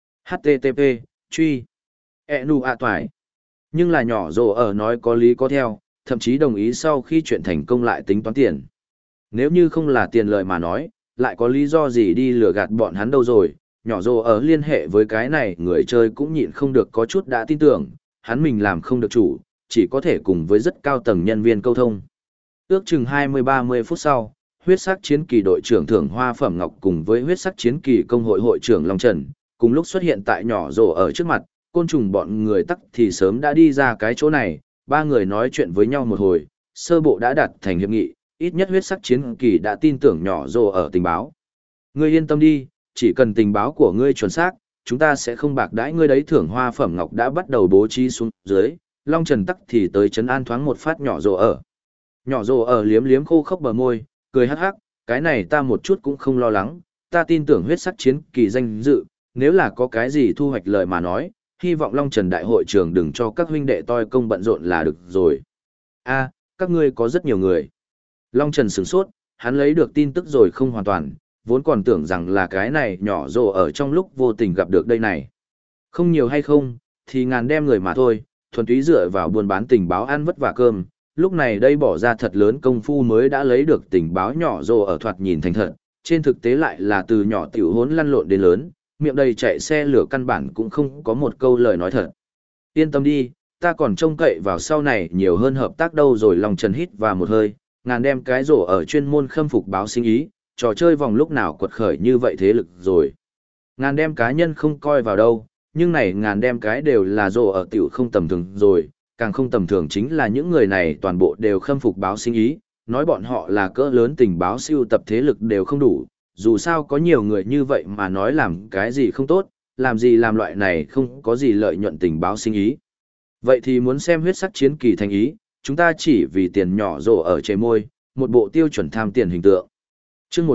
Speaker 1: HTTP, truy, enu a toài. Nhưng là nhỏ rồ ở nói có lý có theo, thậm chí đồng ý sau khi chuyện thành công lại tính toán tiền. Nếu như không là tiền lợi mà nói, lại có lý do gì đi lừa gạt bọn hắn đâu rồi, nhỏ rồ ở liên hệ với cái này người chơi cũng nhịn không được có chút đã tin tưởng, hắn mình làm không được chủ, chỉ có thể cùng với rất cao tầng nhân viên câu thông. Ước chừng 20-30 phút sau, huyết sắc chiến kỳ đội trưởng Thưởng Hoa Phẩm Ngọc cùng với huyết sắc chiến kỳ công hội hội trưởng Long Trần, cùng lúc xuất hiện tại nhỏ rồ ở trước mặt, côn trùng bọn người tắc thì sớm đã đi ra cái chỗ này, ba người nói chuyện với nhau một hồi, sơ bộ đã đạt thành hiệp nghị, ít nhất huyết sắc chiến kỳ đã tin tưởng nhỏ rồ ở tình báo. Ngươi yên tâm đi, chỉ cần tình báo của ngươi chuẩn xác, chúng ta sẽ không bạc đãi ngươi đấy. Thưởng Hoa Phẩm Ngọc đã bắt đầu bố trí xuống dưới, Long Trần tắc thì tới trấn an thoáng một phát nhỏ rồ ở. Nhỏ rồ ở liếm liếm khô khốc bờ môi, cười hắc hắc, cái này ta một chút cũng không lo lắng, ta tin tưởng huyết sắc chiến kỳ danh dự, nếu là có cái gì thu hoạch lợi mà nói, hy vọng Long Trần đại hội trưởng đừng cho các huynh đệ toi công bận rộn là được rồi. A, các ngươi có rất nhiều người. Long Trần sửng sốt, hắn lấy được tin tức rồi không hoàn toàn, vốn còn tưởng rằng là cái này nhỏ rồ ở trong lúc vô tình gặp được đây này. Không nhiều hay không, thì ngàn đem người mà thôi, thuần túy dựa vào buôn bán tình báo ăn vất vả cơm. Lúc này đây bỏ ra thật lớn công phu mới đã lấy được tình báo nhỏ rồ ở thoạt nhìn thành thật, trên thực tế lại là từ nhỏ tiểu hốn lăn lộn đến lớn, miệng đầy chạy xe lửa căn bản cũng không có một câu lời nói thật. Yên tâm đi, ta còn trông cậy vào sau này nhiều hơn hợp tác đâu rồi. Long Trần hít vào một hơi, ngàn đem cái rổ ở chuyên môn khâm phục báo sinh ý, trò chơi vòng lúc nào quật khởi như vậy thế lực rồi. Ngàn đem cá nhân không coi vào đâu, nhưng này ngàn đem cái đều là rổ ở tiểu không tầm thường rồi, càng không tầm thường chính là những người này toàn bộ đều khâm phục báo sinh ý, nói bọn họ là cỡ lớn tình báo siêu tập thế lực đều không đủ, dù sao có nhiều người như vậy mà nói làm cái gì không tốt, làm gì làm loại này không có gì lợi nhuận tình báo sinh ý. Vậy thì muốn xem huyết sắc chiến kỳ thành ý, chúng ta chỉ vì tiền nhỏ rổ ở chề môi, một bộ tiêu chuẩn tham tiền hình tượng. Chương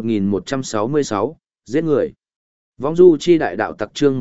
Speaker 1: 1166, giết người. Vong du chi đại đạo tặc chương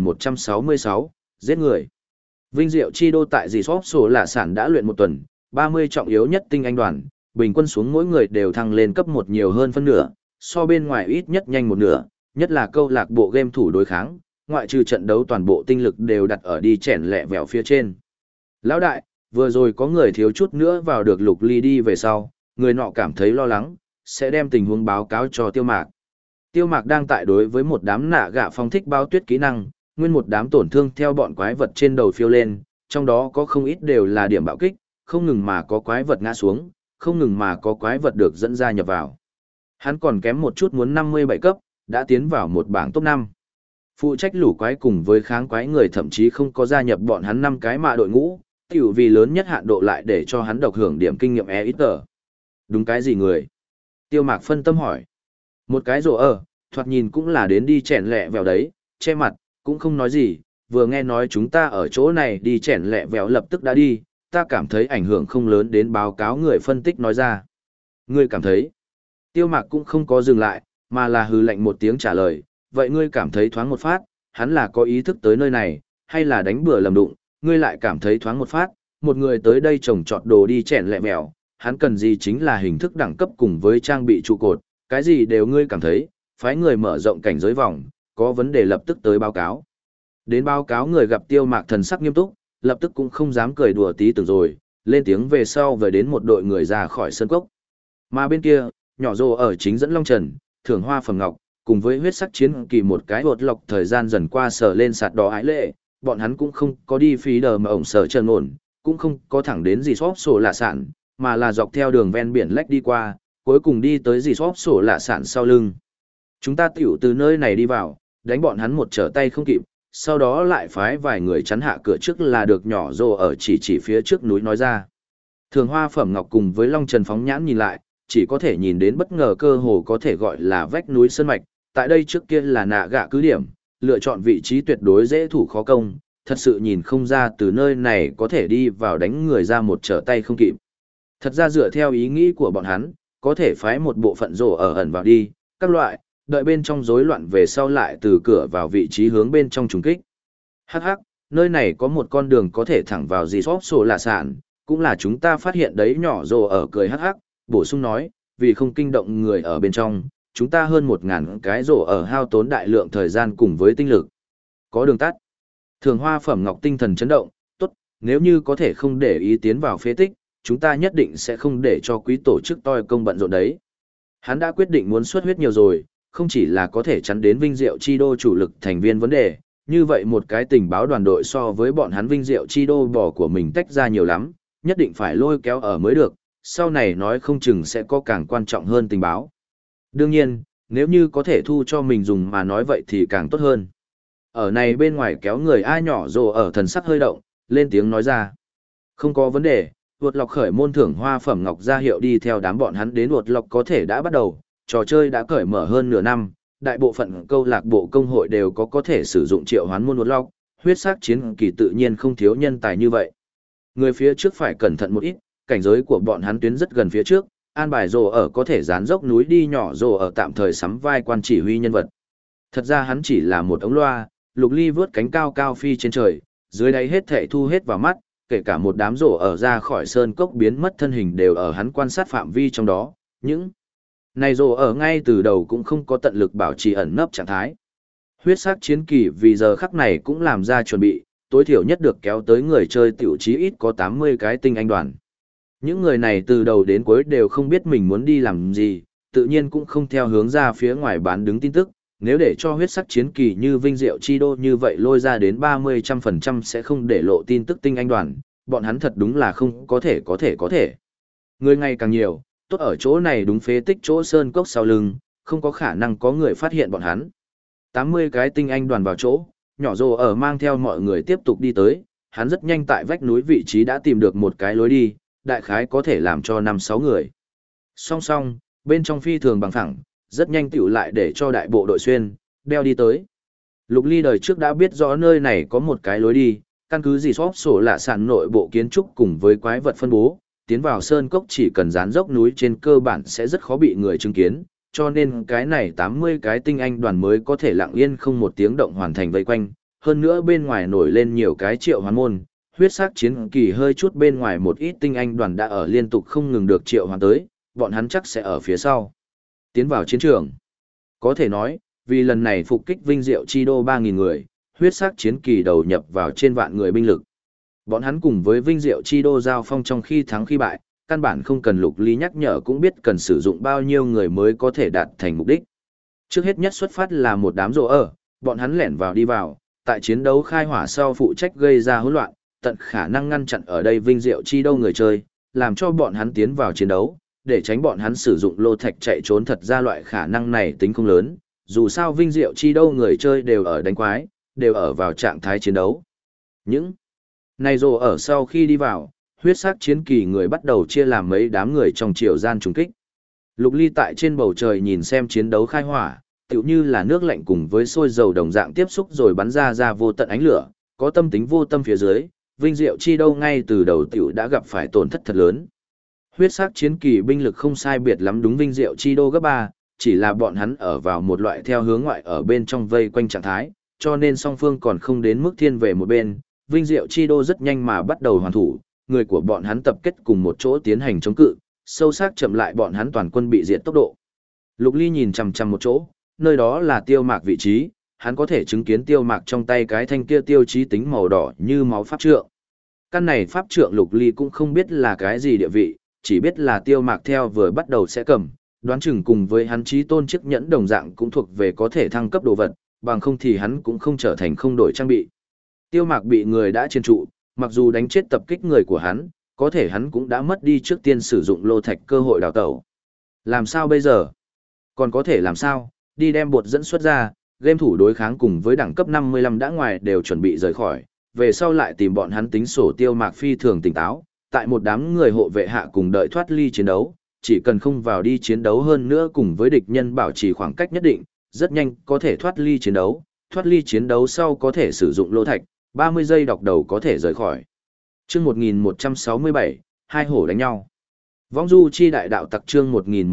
Speaker 1: 1166, giết người. Vinh diệu chi đô tại dì xóp sổ lạ sản đã luyện một tuần, 30 trọng yếu nhất tinh anh đoàn, bình quân xuống mỗi người đều thăng lên cấp 1 nhiều hơn phân nửa, so bên ngoài ít nhất nhanh một nửa, nhất là câu lạc bộ game thủ đối kháng, ngoại trừ trận đấu toàn bộ tinh lực đều đặt ở đi chèn lẹ vẹo phía trên. Lão đại, vừa rồi có người thiếu chút nữa vào được Lục Ly đi về sau, người nọ cảm thấy lo lắng, sẽ đem tình huống báo cáo cho Tiêu Mạc. Tiêu Mạc đang tại đối với một đám nạ gạ phong thích bao tuyết kỹ năng, nguyên một đám tổn thương theo bọn quái vật trên đầu phiêu lên, trong đó có không ít đều là điểm bạo kích, không ngừng mà có quái vật ngã xuống, không ngừng mà có quái vật được dẫn ra nhập vào. Hắn còn kém một chút muốn 57 cấp, đã tiến vào một bảng top 5. Phụ trách lũ quái cùng với kháng quái người thậm chí không có gia nhập bọn hắn 5 cái mạ đội ngũ, tiểu vì lớn nhất hạn độ lại để cho hắn độc hưởng điểm kinh nghiệm ít tờ. Đúng cái gì người? Tiêu Mạc phân tâm hỏi. Một cái rổ ở, thoạt nhìn cũng là đến đi chèn lẹ vèo đấy, che mặt, cũng không nói gì, vừa nghe nói chúng ta ở chỗ này đi chèn lẹ vèo lập tức đã đi, ta cảm thấy ảnh hưởng không lớn đến báo cáo người phân tích nói ra. Ngươi cảm thấy? Tiêu Mạc cũng không có dừng lại, mà là hừ lạnh một tiếng trả lời, vậy ngươi cảm thấy thoáng một phát, hắn là có ý thức tới nơi này, hay là đánh bừa lầm đụng, ngươi lại cảm thấy thoáng một phát, một người tới đây trồng trọt đồ đi chèn lẹ mèo, hắn cần gì chính là hình thức đẳng cấp cùng với trang bị trụ cột, cái gì đều ngươi cảm thấy, phái người mở rộng cảnh giới vòng, có vấn đề lập tức tới báo cáo. Đến báo cáo người gặp Tiêu Mạc thần sắc nghiêm túc, lập tức cũng không dám cười đùa tí tưởng rồi, lên tiếng về sau về đến một đội người ra khỏi sân cốc. Mà bên kia, nhỏ rồ ở chính dẫn Long Trần, Thưởng Hoa Phẩm Ngọc, cùng với huyết sắc chiến kỳ một cái hột lọc thời gian dần qua sở lên sạt đỏ ái lệ, bọn hắn cũng không có đi phí đờ mà ổng sở trần ổn, cũng không có thẳng đến gì xóp sổ lạ sản, mà là dọc theo đường ven biển lách đi qua, cuối cùng đi tới gì xóp sổ lạ sản sau lưng. Chúng ta tiểu từ nơi này đi vào, đánh bọn hắn một trở tay không kịp, sau đó lại phái vài người chắn hạ cửa trước là được nhỏ rồ ở chỉ phía trước núi nói ra. Thường Hoa Phẩm Ngọc cùng với Long Trần phóng nhãn nhìn lại, chỉ có thể nhìn đến bất ngờ cơ hồ có thể gọi là vách núi sơn mạch, tại đây trước kia là nạ gạ cứ điểm, lựa chọn vị trí tuyệt đối dễ thủ khó công, thật sự nhìn không ra từ nơi này có thể đi vào đánh người ra một trở tay không kịp. Thật ra dựa theo ý nghĩ của bọn hắn, có thể phái một bộ phận rổ ở ẩn vào đi, các loại, đợi bên trong rối loạn về sau lại từ cửa vào vị trí hướng bên trong trùng kích. Hắc hắc, nơi này có một con đường có thể thẳng vào gì xóp sổ lạ sản, cũng là chúng ta phát hiện đấy nhỏ rồ ở cười hắc hắc, bổ sung nói, vì không kinh động người ở bên trong, chúng ta hơn 1.000 cái rổ ở hao tốn đại lượng thời gian cùng với tinh lực. Có đường tắt. Thường Hoa Phẩm Ngọc tinh thần chấn động, tốt, nếu như có thể không để ý tiến vào phế tích, chúng ta nhất định sẽ không để cho quý tổ chức toi công bận rộn đấy. Hắn đã quyết định muốn xuất huyết nhiều rồi, không chỉ là có thể chắn đến Vinh Diệu Chi Đô chủ lực thành viên vấn đề, như vậy một cái tình báo đoàn đội so với bọn hắn Vinh Diệu Chi Đô bỏ của mình tách ra nhiều lắm, nhất định phải lôi kéo ở mới được, sau này nói không chừng sẽ có càng quan trọng hơn tình báo. Đương nhiên, nếu như có thể thu cho mình dùng mà nói vậy thì càng tốt hơn. Ở này bên ngoài kéo người ai nhỏ rồ ở thần sắc hơi động, lên tiếng nói ra. Không có vấn đề, Uột Lọc khởi môn thưởng Hoa Phẩm Ngọc ra hiệu đi theo đám bọn hắn đến Uột Lọc có thể đã bắt đầu, trò chơi đã cởi mở hơn nửa năm, đại bộ phận câu lạc bộ công hội đều có thể sử dụng triệu hoán môn Uột Lọc, huyết sắc chiến kỳ tự nhiên không thiếu nhân tài như vậy. Người phía trước phải cẩn thận một ít, cảnh giới của bọn hắn tuyến rất gần phía trước, an bài rồ ở có thể dán dốc núi đi nhỏ rồ ở tạm thời sắm vai quan chỉ huy nhân vật. Thật ra hắn chỉ là một ống loa, Lục Ly vướt cánh cao cao phi trên trời, dưới đáy hết thảy thu hết vào mắt, kể cả một đám rổ ở ra khỏi sơn cốc biến mất thân hình đều ở hắn quan sát phạm vi trong đó, những này rổ ở ngay từ đầu cũng không có tận lực bảo trì ẩn nấp trạng thái. Huyết sắc chiến kỳ vì giờ khắc này cũng làm ra chuẩn bị, tối thiểu nhất được kéo tới người chơi tiểu chí ít có 80 cái tinh anh đoàn. Những người này từ đầu đến cuối đều không biết mình muốn đi làm gì, tự nhiên cũng không theo hướng ra phía ngoài bán đứng tin tức, nếu để cho huyết sắc chiến kỳ như Vinh Diệu Chi Đô như vậy lôi ra đến 30% sẽ không để lộ tin tức tinh anh đoàn, bọn hắn thật đúng là không có thể. Người ngày càng nhiều, tốt ở chỗ này đúng phế tích chỗ sơn cốc sau lưng, không có khả năng có người phát hiện bọn hắn. 80 cái tinh anh đoàn vào chỗ, nhỏ rồ ở mang theo mọi người tiếp tục đi tới, hắn rất nhanh tại vách núi vị trí đã tìm được một cái lối đi, đại khái có thể làm cho 5-6 người. Song song, bên trong phi thường bằng phẳng, rất nhanh tiểu lại để cho đại bộ đội xuyên, đeo đi tới. Lục Ly đời trước đã biết rõ nơi này có một cái lối đi, căn cứ gì xóp sổ lạ sản nội bộ kiến trúc cùng với quái vật phân bố, tiến vào sơn cốc chỉ cần dán dốc núi trên cơ bản sẽ rất khó bị người chứng kiến, cho nên cái này 80 cái tinh anh đoàn mới có thể lặng yên không một tiếng động hoàn thành vây quanh, hơn nữa bên ngoài nổi lên nhiều cái triệu hoán môn, huyết sắc chiến kỳ hơi chút bên ngoài một ít tinh anh đoàn đã ở liên tục không ngừng được triệu hoán tới, bọn hắn chắc sẽ ở phía sau. Tiến vào chiến trường. Có thể nói, vì lần này phục kích Vinh Diệu Chi Đô 3.000 người, huyết sắc chiến kỳ đầu nhập vào trên vạn người binh lực. Bọn hắn cùng với Vinh Diệu Chi Đô giao phong trong khi thắng khi bại, căn bản không cần Lục Ly nhắc nhở cũng biết cần sử dụng bao nhiêu người mới có thể đạt thành mục đích. Trước hết nhất xuất phát là một đám rồ ở, bọn hắn lẻn vào đi vào, tại chiến đấu khai hỏa sau phụ trách gây ra hỗn loạn, tận khả năng ngăn chặn ở đây Vinh Diệu Chi Đô người chơi, làm cho bọn hắn tiến vào chiến đấu, để tránh bọn hắn sử dụng lô thạch chạy trốn. Thật ra loại khả năng này tính không lớn, dù sao Vinh Diệu Chi Đô người chơi đều ở đánh quái, đều ở vào trạng thái chiến đấu. Những này rồ ở sau khi đi vào, huyết sắc chiến kỳ người bắt đầu chia làm mấy đám người trong triều gian trùng kích. Lục Ly tại trên bầu trời nhìn xem chiến đấu khai hỏa, tựu như là nước lạnh cùng với sôi dầu đồng dạng tiếp xúc rồi bắn ra vô tận ánh lửa, có tâm tính vô tâm phía dưới, Vinh Diệu Chi Đô ngay từ đầu tiểu đã gặp phải tổn thất thật lớn. Huyết sắc chiến kỳ binh lực không sai biệt lắm đúng Vinh Diệu Chi Đô gấp 3, chỉ là bọn hắn ở vào một loại theo hướng ngoại ở bên trong vây quanh trạng thái, cho nên song phương còn không đến mức thiên về một bên. Vinh Diệu Chi Đô rất nhanh mà bắt đầu hoàn thủ, người của bọn hắn tập kết cùng một chỗ tiến hành chống cự, sâu sắc chậm lại bọn hắn toàn quân bị diệt tốc độ. Lục Ly nhìn chằm chằm một chỗ, nơi đó là Tiêu Mạc vị trí, hắn có thể chứng kiến Tiêu Mạc trong tay cái thanh kia tiêu chí tính màu đỏ như máu pháp trượng. Căn này pháp trượng Lục Ly cũng không biết là cái gì địa vị, chỉ biết là Tiêu Mạc theo vừa bắt đầu sẽ cầm, đoán chừng cùng với hắn chí tôn chiếc nhẫn đồng dạng cũng thuộc về có thể thăng cấp đồ vật, bằng không thì hắn cũng không trở thành không đổi trang bị. Tiêu Mạc bị người đã chiên trụ, mặc dù đánh chết tập kích người của hắn, có thể hắn cũng đã mất đi trước tiên sử dụng lô thạch cơ hội đào tẩu. Làm sao bây giờ? Còn có thể làm sao? Đi đem bột dẫn xuất ra, game thủ đối kháng cùng với đẳng cấp 55 đã ngoài đều chuẩn bị rời khỏi, về sau lại tìm bọn hắn tính sổ. Tiêu Mạc phi thường tỉnh táo, tại một đám người hộ vệ hạ cùng đợi thoát ly chiến đấu, chỉ cần không vào đi chiến đấu hơn nữa cùng với địch nhân bảo trì khoảng cách nhất định, rất nhanh có thể thoát ly chiến đấu sau có thể sử dụng lô thạch, 30 giây đọc đầu có thể rời khỏi. Chương 1167, hai hổ đánh nhau. Vong du chi đại đạo tặc chương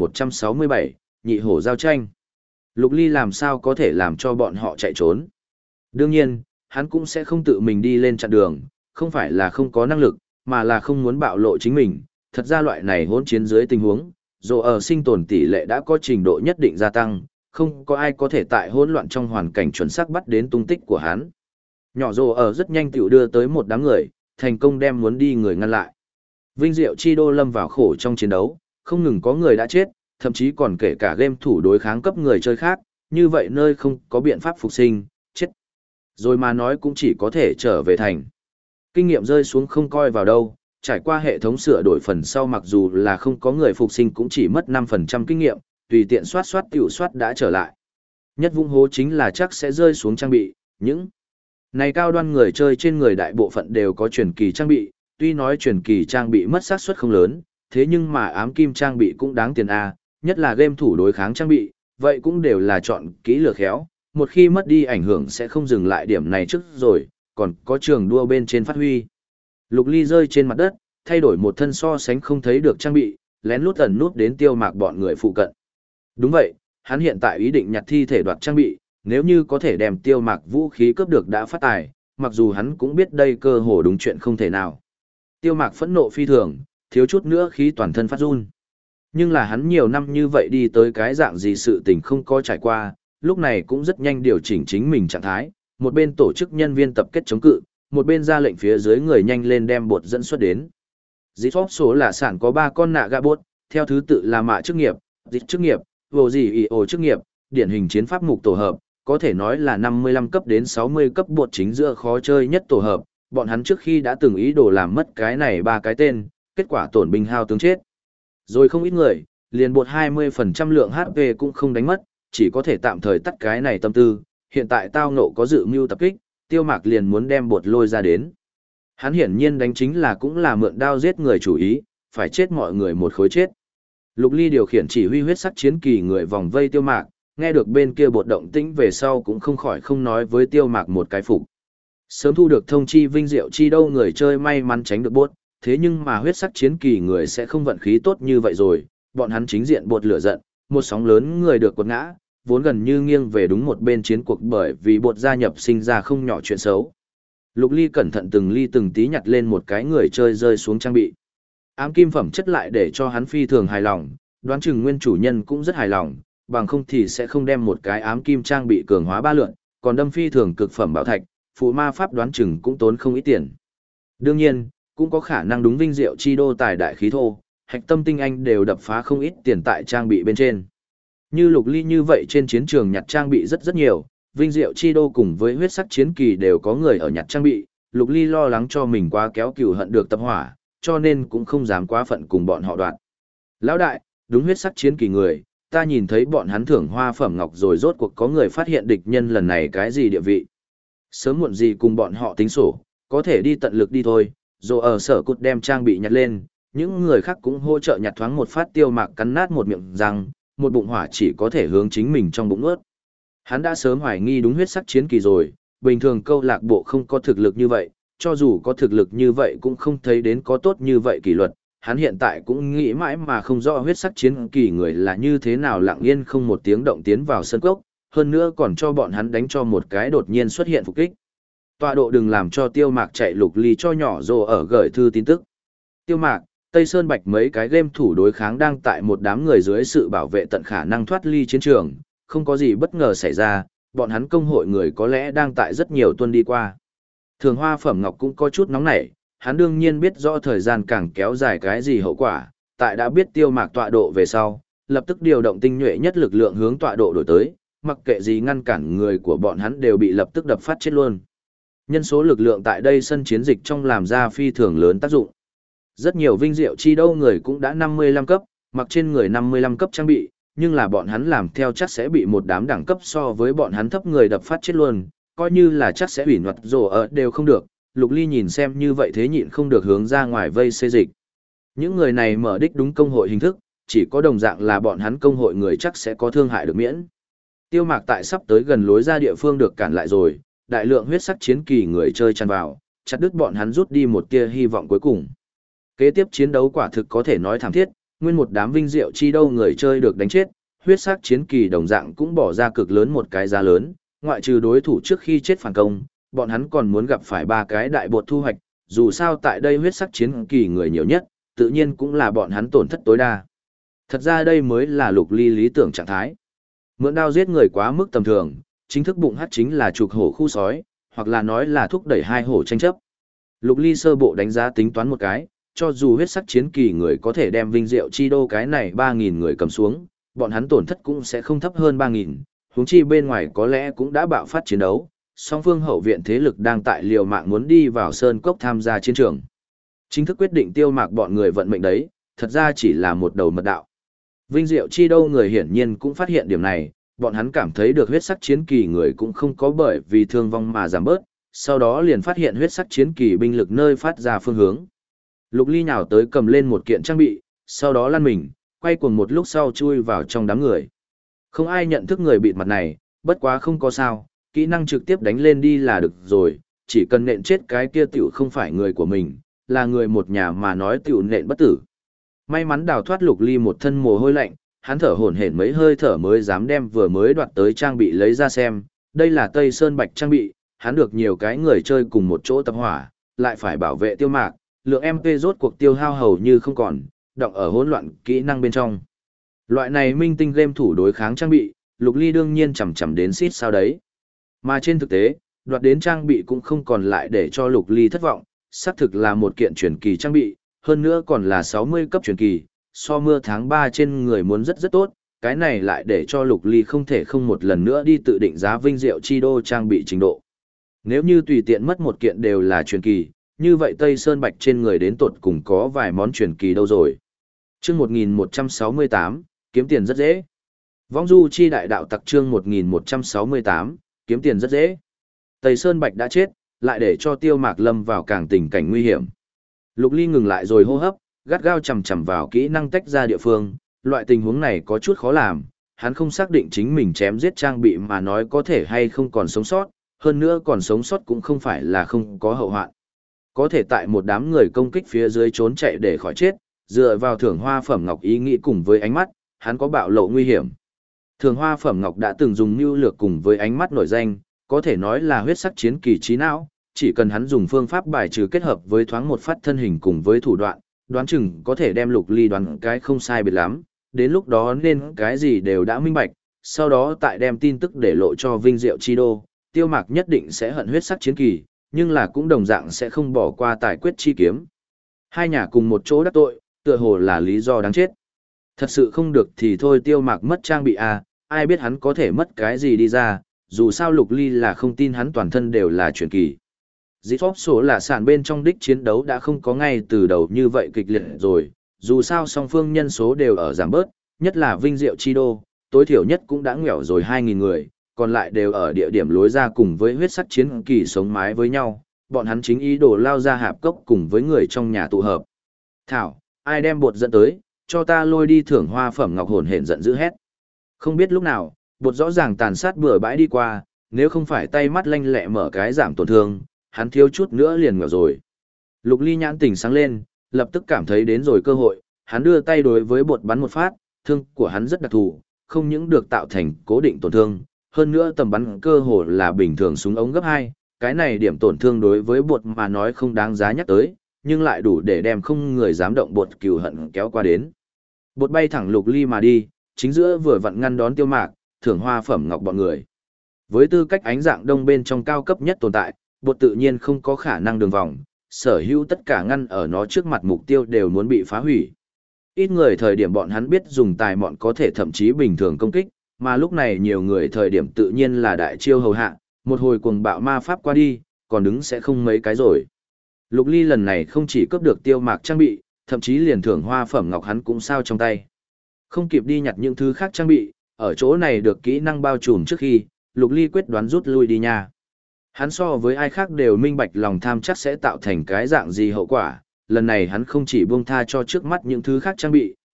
Speaker 1: 1167, nhị hổ giao tranh. Lục Ly làm sao có thể làm cho bọn họ chạy trốn? Đương nhiên, hắn cũng sẽ không tự mình đi lên chặn đường, không phải là không có năng lực, mà là không muốn bạo lộ chính mình. Thật ra loại này hỗn chiến dưới tình huống, dù ở sinh tồn tỷ lệ đã có trình độ nhất định gia tăng, không có ai có thể tại hỗn loạn trong hoàn cảnh chuẩn xác bắt đến tung tích của hắn. Nhỏ dù ở rất nhanh tiểu đưa tới một đám người, thành công đem muốn đi người ngăn lại. Vinh Diệu Chi Đô lâm vào khổ trong chiến đấu, không ngừng có người đã chết, thậm chí còn kể cả game thủ đối kháng cấp người chơi khác, như vậy nơi không có biện pháp phục sinh, chết. Rồi mà nói cũng chỉ có thể trở về thành. Kinh nghiệm rơi xuống không coi vào đâu, trải qua hệ thống sửa đổi phần sau mặc dù là không có người phục sinh cũng chỉ mất 5% kinh nghiệm, tùy tiện soát tiểu soát đã trở lại. Nhất vung hố chính là chắc sẽ rơi xuống trang bị, những này cao đoan người chơi trên người đại bộ phận đều có truyền kỳ trang bị, tuy nói truyền kỳ trang bị mất xác suất không lớn, thế nhưng mà ám kim trang bị cũng đáng tiền A, nhất là game thủ đối kháng trang bị, vậy cũng đều là chọn kỹ lược khéo, một khi mất đi ảnh hưởng sẽ không dừng lại điểm này trước rồi, còn có trường đua bên trên phát huy. Lục Ly rơi trên mặt đất, thay đổi một thân so sánh không thấy được trang bị, lén lút ẩn nút đến Tiêu Mạc bọn người phụ cận. Đúng vậy, hắn hiện tại ý định nhặt thi thể đoạt trang bị, nếu như có thể đem Tiêu Mạc vũ khí cướp được đã phát tài, mặc dù hắn cũng biết đây cơ hồ đúng chuyện không thể nào. Tiêu Mạc phẫn nộ phi thường, thiếu chút nữa khí toàn thân phát run. Nhưng là hắn nhiều năm như vậy đi tới cái dạng gì sự tình không có trải qua, lúc này cũng rất nhanh điều chỉnh chính mình trạng thái, một bên tổ chức nhân viên tập kết chống cự, một bên ra lệnh phía dưới người nhanh lên đem bột dẫn xuất đến. Dịch pháp số là sản có 3 con nạ gạ bột, theo thứ tự là mạ chức nghiệp, dịch chức nghiệp, vô gì ý ồ chức nghiệp, điển hình chiến pháp mục tổ hợp, có thể nói là 55 cấp đến 60 cấp bột chính giữa khó chơi nhất tổ hợp, bọn hắn trước khi đã từng ý đồ làm mất cái này 3 cái tên, kết quả tổn binh hao tướng chết. Rồi không ít người, liền bột 20% lượng HP cũng không đánh mất, chỉ có thể tạm thời tắt cái này tâm tư, hiện tại tao ngộ có dự mưu tập kích, Tiêu Mạc liền muốn đem bột lôi ra đến. Hắn hiển nhiên đánh chính là cũng là mượn đao giết người chủ ý, phải chết mọi người một khối chết. Lục Ly điều khiển chỉ huy huyết sắc chiến kỳ người vòng vây Tiêu Mạc, nghe được bên kia bột động tĩnh về sau cũng không khỏi không nói với Tiêu Mạc một cái phục. Sớm thu được thông chi Vinh Diệu Chi đâu người chơi may mắn tránh được bột, thế nhưng mà huyết sắc chiến kỳ người sẽ không vận khí tốt như vậy rồi, bọn hắn chính diện bột lửa giận, một sóng lớn người được quật ngã, vốn gần như nghiêng về đúng một bên chiến cuộc bởi vì bột gia nhập sinh ra không nhỏ chuyện xấu. Lục Ly cẩn thận từng ly từng tí nhặt lên một cái người chơi rơi xuống trang bị. Ám kim phẩm chất lại để cho hắn phi thường hài lòng, đoán chừng nguyên chủ nhân cũng rất hài lòng, bằng không thì sẽ không đem một cái ám kim trang bị cường hóa 3 lượn, còn đâm phi thường cực phẩm bảo thạch, phụ ma pháp đoán chừng cũng tốn không ít tiền. Đương nhiên, cũng có khả năng đúng Vinh Diệu Chi đô tài đại khí thô, hạch tâm tinh anh đều đập phá không ít tiền tại trang bị bên trên. Như Lục Ly như vậy trên chiến trường nhặt trang bị rất nhiều, Vinh Diệu Chi đô cùng với huyết sắc chiến kỳ đều có người ở nhặt trang bị, Lục Ly lo lắng cho mình quá kéo cừu hận được tập hỏa, cho nên cũng không dám quá phận cùng bọn họ đoạn. Lão đại, đúng huyết sắc chiến kỳ người, ta nhìn thấy bọn hắn thưởng hoa phẩm ngọc rồi rốt cuộc có người phát hiện địch nhân lần này cái gì địa vị. Sớm muộn gì cùng bọn họ tính sổ, có thể đi tận lực đi thôi, rồi ở sở cụt đem trang bị nhặt lên, những người khác cũng hỗ trợ nhặt thoáng một phát. Tiêu Mạc cắn nát một miệng răng, một bụng hỏa chỉ có thể hướng chính mình trong bụng ướt. Hắn đã sớm hoài nghi đúng huyết sắc chiến kỳ rồi, bình thường câu lạc bộ không có thực lực như vậy, cho dù có thực lực như vậy cũng không thấy đến có tốt như vậy kỷ luật. Hắn hiện tại cũng nghĩ mãi mà không rõ huyết sắc chiến kỳ người là như thế nào lặng yên không một tiếng động tiến vào sân cốc, hơn nữa còn cho bọn hắn đánh cho một cái đột nhiên xuất hiện phục kích. Tọa độ đừng làm cho Tiêu Mạc chạy. Lục Ly cho nhỏ rồ ở gửi thư tin tức. Tiêu Mạc, Tây Sơn Bạch mấy cái game thủ đối kháng đang tại một đám người dưới sự bảo vệ tận khả năng thoát ly chiến trường, không có gì bất ngờ xảy ra, bọn hắn công hội người có lẽ đang tại rất nhiều tuần đi qua. Thường Hoa Phẩm Ngọc cũng có chút nóng nảy, hắn đương nhiên biết rõ thời gian càng kéo dài cái gì hậu quả, tại đã biết Tiêu Mạc tọa độ về sau, lập tức điều động tinh nhuệ nhất lực lượng hướng tọa độ đổi tới, mặc kệ gì ngăn cản người của bọn hắn đều bị lập tức đập phát chết luôn. Nhân số lực lượng tại đây sân chiến dịch trong làm ra phi thường lớn tác dụng. Rất nhiều Vinh Diệu Chi đâu người cũng đã 55 cấp, mặc trên người 55 cấp trang bị, nhưng là bọn hắn làm theo chắc sẽ bị một đám đẳng cấp so với bọn hắn thấp người đập phát chết luôn, coi như là chắc sẽ hủy ngoặt rổ ở đều không được. Lục Ly nhìn xem như vậy thế nhịn không được hướng ra ngoài vây xê dịch. Những người này mở đích đúng công hội hình thức, chỉ có đồng dạng là bọn hắn công hội người chắc sẽ có thương hại được miễn. Tiêu Mạc tại sắp tới gần lối ra địa phương được cản lại rồi, đại lượng huyết sắc chiến kỳ người chơi tràn vào, chặt đứt bọn hắn rút đi một tia hy vọng cuối cùng. Kế tiếp chiến đấu quả thực có thể nói thảm thiết, nguyên một đám vinh diệu chi đâu người chơi được đánh chết, huyết sắc chiến kỳ đồng dạng cũng bỏ ra cực lớn một cái giá lớn, ngoại trừ đối thủ trước khi chết phản công, bọn hắn còn muốn gặp phải 3 cái đại bột thu hoạch, dù sao tại đây huyết sắc chiến kỳ người nhiều nhất, tự nhiên cũng là bọn hắn tổn thất tối đa. Thật ra đây mới là Lục Ly lý tưởng trạng thái. Mượn đao giết người quá mức tầm thường, chính thức bụng hắt chính là trục hổ khu sói, hoặc là nói là thúc đẩy hai hổ tranh chấp. Lục Ly sơ bộ đánh giá tính toán một cái, cho dù huyết sắc chiến kỳ người có thể đem vinh diệu chi đô cái này 3.000 người cầm xuống, bọn hắn tổn thất cũng sẽ không thấp hơn 3.000, huống chi bên ngoài có lẽ cũng đã bạo phát chiến đấu, song phương hậu viện thế lực đang tại liều mạng muốn đi vào sơn cốc tham gia chiến trường. Chính thức quyết định Tiêu Mạc bọn người vận mệnh đấy, thật ra chỉ là một đầu mật đạo. Vinh diệu chi đâu người hiển nhiên cũng phát hiện điểm này, bọn hắn cảm thấy được huyết sắc chiến kỳ người cũng không có bởi vì thương vong mà giảm bớt, sau đó liền phát hiện huyết sắc chiến kỳ binh lực nơi phát ra phương hướng. Lục Ly nhào tới cầm lên một kiện trang bị, sau đó lăn mình, quay cuồng một lúc sau chui vào trong đám người. Không ai nhận thức người bịt mặt này, bất quá không có sao, kỹ năng trực tiếp đánh lên đi là được rồi, chỉ cần nện chết cái kia tiểu không phải người của mình, là người một nhà mà nói tiểu nện bất tử. May mắn đào thoát Lục Ly một thân mồ hôi lạnh, hắn thở hổn hển mấy hơi thở mới dám đem vừa mới đoạt tới trang bị lấy ra xem, đây là Tây Sơn Bạch trang bị, hắn được nhiều cái người chơi cùng một chỗ tập hỏa, lại phải bảo vệ Tiêu Mạc, lượng MP rốt cuộc tiêu hao hầu như không còn, đọng ở hỗn loạn kỹ năng bên trong. Loại này minh tinh game thủ đối kháng trang bị, Lục Ly đương nhiên chầm đến xít sao đấy. Mà trên thực tế, đoạt đến trang bị cũng không còn lại để cho Lục Ly thất vọng, xác thực là một kiện truyền kỳ trang bị, hơn nữa còn là 60 cấp truyền kỳ, so mưa tháng 3 trên người muốn rất tốt, cái này lại để cho Lục Ly không thể không một lần nữa đi tự định giá vinh diệu chi đô trang bị trình độ. Nếu như tùy tiện mất một kiện đều là truyền kỳ, như vậy Tây Sơn Bạch trên người đến tột cùng có vài món truyền kỳ đâu rồi. Chương 1168, kiếm tiền rất dễ. Vong du chi đại đạo tặc chương 1168, kiếm tiền rất dễ. Tây Sơn Bạch đã chết, lại để cho Tiêu Mạc lâm vào càng tình cảnh nguy hiểm. Lục Ly ngừng lại rồi hô hấp, gắt gao chầm vào kỹ năng tách ra địa phương, loại tình huống này có chút khó làm, hắn không xác định chính mình chém giết trang bị mà nói có thể hay không còn sống sót, hơn nữa còn sống sót cũng không phải là không có hậu hoạn. Có thể tại một đám người công kích phía dưới trốn chạy để khỏi chết, dựa vào thưởng hoa phẩm ngọc ý nghĩ cùng với ánh mắt, hắn có bạo lộ nguy hiểm. Thưởng hoa phẩm ngọc đã từng dùng mưu lược cùng với ánh mắt nổi danh, có thể nói là huyết sắc chiến kỳ trí não, chỉ cần hắn dùng phương pháp bài trừ kết hợp với thoáng một phát thân hình cùng với thủ đoạn, đoán chừng có thể đem Lục Ly đoán cái không sai biệt lắm, đến lúc đó nên cái gì đều đã minh bạch, sau đó tại đem tin tức để lộ cho Vinh Diệu Chi Đô, Tiêu Mạc nhất định sẽ hận huyết sắc chiến kỳ, nhưng là cũng đồng dạng sẽ không bỏ qua tài quyết chi kiếm. Hai nhà cùng một chỗ đắc tội, tựa hồ là lý do đáng chết. Thật sự không được thì thôi Tiêu Mạc mất trang bị à, ai biết hắn có thể mất cái gì đi ra, dù sao Lục Ly là không tin hắn toàn thân đều là truyền kỳ. Dĩ phóp số là sàn bên trong đích chiến đấu đã không có ngay từ đầu như vậy kịch liệt rồi, dù sao song phương nhân số đều ở giảm bớt, nhất là Vinh Diệu Chi Đô, tối thiểu nhất cũng đã nghèo rồi 2.000 người, còn lại đều ở địa điểm lối ra cùng với huyết sắc chiến kỳ sống mái với nhau, bọn hắn chính ý đồ lao ra hạp cốc cùng với người trong nhà tụ hợp. Thảo, ai đem bột dẫn tới, cho ta lôi đi thưởng hoa phẩm ngọc hồn hển giận dữ hét. Không biết lúc nào, bột rõ ràng tàn sát bừa bãi đi qua, nếu không phải tay mắt lanh lẹ mở cái giảm tổn thương, hắn thiếu chút nữa liền ngờ rồi. Lục Ly nhãn tỉnh sáng lên, lập tức cảm thấy đến rồi cơ hội, hắn đưa tay đối với bột bắn một phát, thương của hắn rất đặc thù, không những được tạo thành cố định tổn thương, hơn nữa tầm bắn cơ hồ là bình thường súng ống gấp 2, cái này điểm tổn thương đối với bột mà nói không đáng giá nhắc tới, nhưng lại đủ để đem không người dám động bột cừu hận kéo qua đến. Bột bay thẳng Lục Ly mà đi, chính giữa vừa vặn ngăn đón Tiêu Mạc, thưởng hoa phẩm ngọc bọn người. Với tư cách ánh dạng đông bên trong cao cấp nhất tồn tại, bột tự nhiên không có khả năng đường vòng, sở hữu tất cả ngăn ở nó trước mặt mục tiêu đều muốn bị phá hủy. Ít người thời điểm bọn hắn biết dùng tài mọn có thể thậm chí bình thường công kích, mà lúc này nhiều người thời điểm tự nhiên là đại chiêu hầu hạ, một hồi cuồng bạo ma pháp qua đi, còn đứng sẽ không mấy cái rồi. Lục Ly lần này không chỉ cướp được Tiêu Mạc trang bị, thậm chí liền thưởng hoa phẩm ngọc hắn cũng sao trong tay. Không kịp đi nhặt những thứ khác trang bị, ở chỗ này được kỹ năng bao trùm trước khi, Lục Ly quyết đoán rút lui đi nha. Hắn so với ai khác đều minh bạch lòng tham chắc sẽ tạo thành cái dạng gì hậu quả, lần này hắn không chỉ buông tha cho trước mắt những thứ khác trang bị,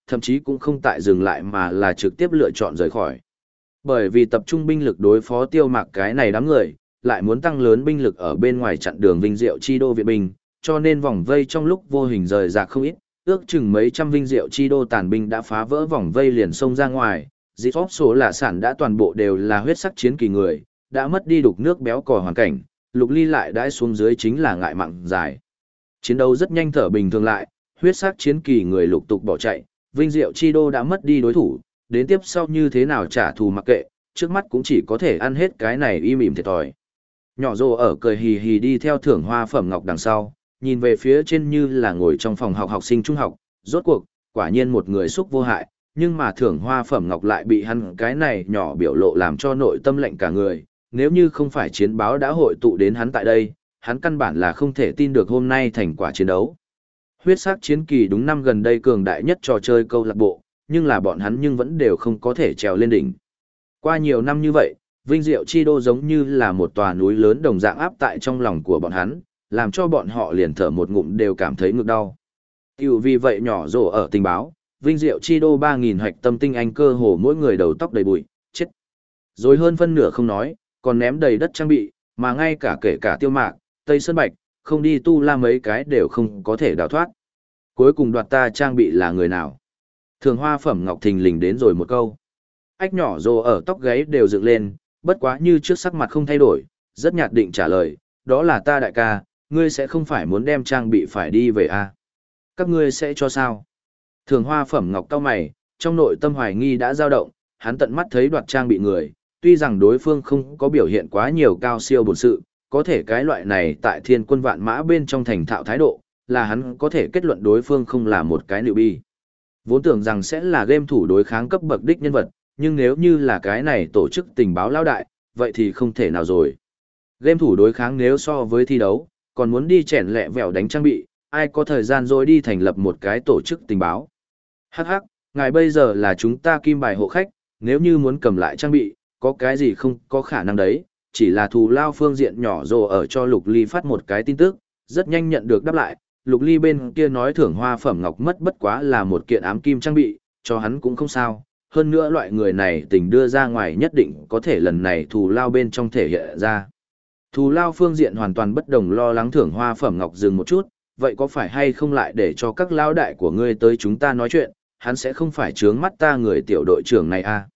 Speaker 1: thậm chí cũng không tại dừng lại mà là trực tiếp lựa chọn rời khỏi. Bởi vì tập trung binh lực đối phó Tiêu Mạc cái này đám người, lại muốn tăng lớn binh lực ở bên ngoài chặn đường Vinh Diệu chi đô viện binh, cho nên vòng vây trong lúc vô hình rời rạc không ít, ước chừng mấy trăm Vinh Diệu chi đô tàn binh đã phá vỡ vòng vây liền xông ra ngoài, dịp phóp số lạ sản đã toàn bộ đều là huyết sắc chiến kỳ người, đã mất đi đục nước béo cò hoàn cảnh, Lục Ly lại đãi xuống dưới chính là ngại mặn dài. Chiến đấu rất nhanh thở bình thường lại, huyết sắc chiến kỳ người lục tục bỏ chạy, Vinh Diệu chi đô đã mất đi đối thủ, đến tiếp sau như thế nào trả thù mặc kệ, trước mắt cũng chỉ có thể ăn hết cái này im ỉm thiệt thòi. Nhỏ Dô ở cười hì hì đi theo Thưởng Hoa Phẩm Ngọc đằng sau, nhìn về phía trên như là ngồi trong phòng học học sinh trung học, rốt cuộc, quả nhiên một người xúc vô hại, nhưng mà Thưởng Hoa Phẩm Ngọc lại bị hắn cái này nhỏ biểu lộ làm cho nội tâm lạnh cả người, nếu như không phải chiến báo đã hội tụ đến hắn tại đây, hắn căn bản là không thể tin được hôm nay thành quả chiến đấu. Huyết sắc chiến kỳ đúng năm gần đây cường đại nhất trò chơi câu lạc bộ, nhưng là bọn hắn nhưng vẫn đều không có thể trèo lên đỉnh. Qua nhiều năm như vậy, Vinh Diệu chi đô giống như là một tòa núi lớn đồng dạng áp tại trong lòng của bọn hắn, làm cho bọn họ liền thở một ngụm đều cảm thấy ngực đau. Tiểu vì vậy nhỏ rổ ở tình báo, Vinh Diệu chi đô 3.000 hạch tâm tinh anh cơ hồ mỗi người đầu tóc đầy bụi, chết. Rồi hơn phân nửa không nói, còn ném đầy đất trang bị, mà ngay cả kể cả Tiêu Mạc, Tây Sơn Bạch, không đi tu la mấy cái đều không có thể đào thoát. Cuối cùng đoạt ta trang bị là người nào? Thường Hoa Phẩm Ngọc thình lình đến rồi một câu. Ách nhỏ rồ ở tóc gáy đều dựng lên, bất quá như trước sắc mặt không thay đổi, rất nhạt định trả lời, đó là ta đại ca, ngươi sẽ không phải muốn đem trang bị phải đi về à? Các ngươi sẽ cho sao? Thường Hoa Phẩm Ngọc cau mày, trong nội tâm hoài nghi đã dao động, hắn tận mắt thấy đoạt trang bị người, tuy rằng đối phương không có biểu hiện quá nhiều cao siêu bổn sự, có thể cái loại này tại Thiên Quân Vạn Mã bên trong thành thạo thái độ, là hắn có thể kết luận đối phương không là một cái newbie. Vốn tưởng rằng sẽ là game thủ đối kháng cấp bậc đích nhân vật, nhưng nếu như là cái này tổ chức tình báo lão đại, vậy thì không thể nào rồi. Game thủ đối kháng nếu so với thi đấu, còn muốn đi chèn lẹ vẹo đánh trang bị, ai có thời gian rồi đi thành lập một cái tổ chức tình báo. Hắc hắc, ngài bây giờ là chúng ta kim bài hộ khách, nếu như muốn cầm lại trang bị, có cái gì không có khả năng đấy, chỉ là thù lao phương diện nhỏ rồi ở cho Lục Ly phát một cái tin tức, rất nhanh nhận được đáp lại. Lục Ly bên kia nói Thưởng Hoa Phẩm Ngọc mất bất quá là một kiện ám kim trang bị, cho hắn cũng không sao. Hơn nữa loại người này tình đưa ra ngoài nhất định có thể lần này thù lao bên trong thể hiện ra. Thù lao phương diện hoàn toàn bất đồng, lo lắng Thưởng Hoa Phẩm Ngọc dừng một chút, vậy có phải hay không lại để cho các lão đại của ngươi tới chúng ta nói chuyện, hắn sẽ không phải trướng mắt ta người tiểu đội trưởng này à?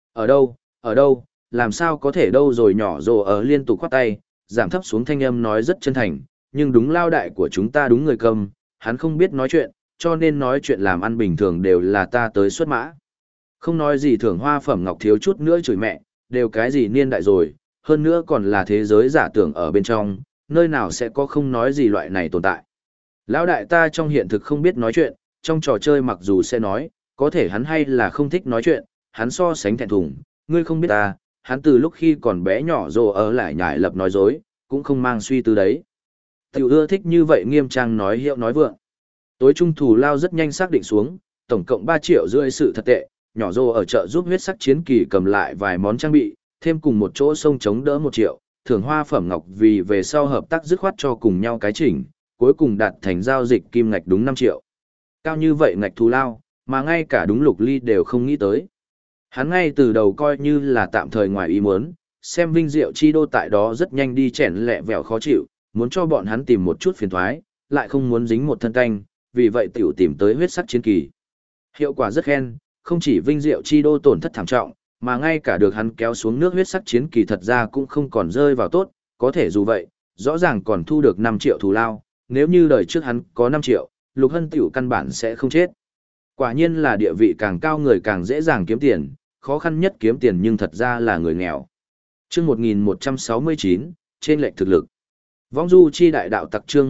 Speaker 1: Ở đâu, làm sao có thể đâu rồi nhỏ rồ ở liên tục khoát tay, giảm thấp xuống thanh âm nói rất chân thành, nhưng đúng lao đại của chúng ta đúng người cầm, hắn không biết nói chuyện, cho nên nói chuyện làm ăn bình thường đều là ta tới xuất mã. Không nói gì Thưởng Hoa Phẩm Ngọc thiếu chút nữa chửi mẹ, đều cái gì niên đại rồi, hơn nữa còn là thế giới giả tưởng ở bên trong, nơi nào sẽ có không nói gì loại này tồn tại. Lão đại ta trong hiện thực không biết nói chuyện, trong trò chơi mặc dù sẽ nói, có thể hắn hay là không thích nói chuyện, hắn so sánh thẹn thùng, ngươi không biết ta, hắn từ lúc khi còn bé nhỏ rồ ở lại nhải lập nói dối, cũng không mang suy tư đấy. Tiểu ưa thích như vậy nghiêm trang nói hiệu nói vượng. Tối trung thù lao rất nhanh xác định xuống, tổng cộng 3,5 triệu sự thật tệ, nhỏ rồ ở chợ giúp huyết sắc chiến kỳ cầm lại vài món trang bị, thêm cùng một chỗ sông chống đỡ 1 triệu, Thưởng Hoa Phẩm Ngọc vì về sau hợp tác dứt khoát cho cùng nhau cái chỉnh, cuối cùng đạt thành giao dịch kim ngạch đúng 5 triệu. Cao như vậy ngạch thù lao, mà ngay cả đúng Lục Ly đều không nghĩ tới. Hắn ngay từ đầu coi như là tạm thời ngoài ý muốn, xem Vinh Diệu chi đô tại đó rất nhanh đi chèn lẹ vẹo khó chịu, muốn cho bọn hắn tìm một chút phiền thoái, lại không muốn dính một thân canh, vì vậy tiểu tìm tới huyết sắc chiến kỳ. Hiệu quả rất khen, không chỉ Vinh Diệu chi đô tổn thất thảm trọng, mà ngay cả được hắn kéo xuống nước huyết sắc chiến kỳ thật ra cũng không còn rơi vào tốt, có thể dù vậy, rõ ràng còn thu được 5 triệu thù lao, nếu như đời trước hắn có 5 triệu, Lục Hân tiểu căn bản sẽ không chết. Quả nhiên là địa vị càng cao người càng dễ dàng kiếm tiền, khó khăn nhất kiếm tiền nhưng thật ra là người nghèo. Chương 1169, trên lệch thực lực. Vong du chi đại đạo tặc chương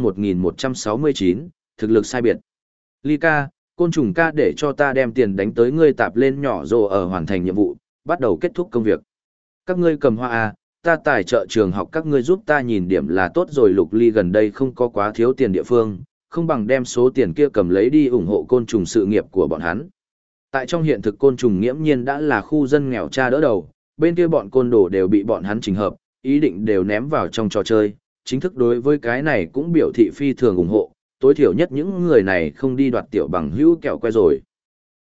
Speaker 1: 1169, thực lực sai biệt. Ly ca, côn trùng ca để cho ta đem tiền đánh tới ngươi tạp lên nhỏ rồ ở hoàn thành nhiệm vụ, bắt đầu kết thúc công việc. Các ngươi cầm hoa à, ta tài trợ trường học các ngươi giúp ta nhìn điểm là tốt rồi. Lục Ly gần đây không có quá thiếu tiền địa phương, không bằng đem số tiền kia cầm lấy đi ủng hộ côn trùng sự nghiệp của bọn hắn. Tại trong hiện thực côn trùng nghiễm nhiên đã là khu dân nghèo cha đỡ đầu, bên kia bọn côn đồ đều bị bọn hắn chỉnh hợp, ý định đều ném vào trong trò chơi, chính thức đối với cái này cũng biểu thị phi thường ủng hộ, tối thiểu nhất những người này không đi đoạt tiểu bằng hữu kẹo que rồi.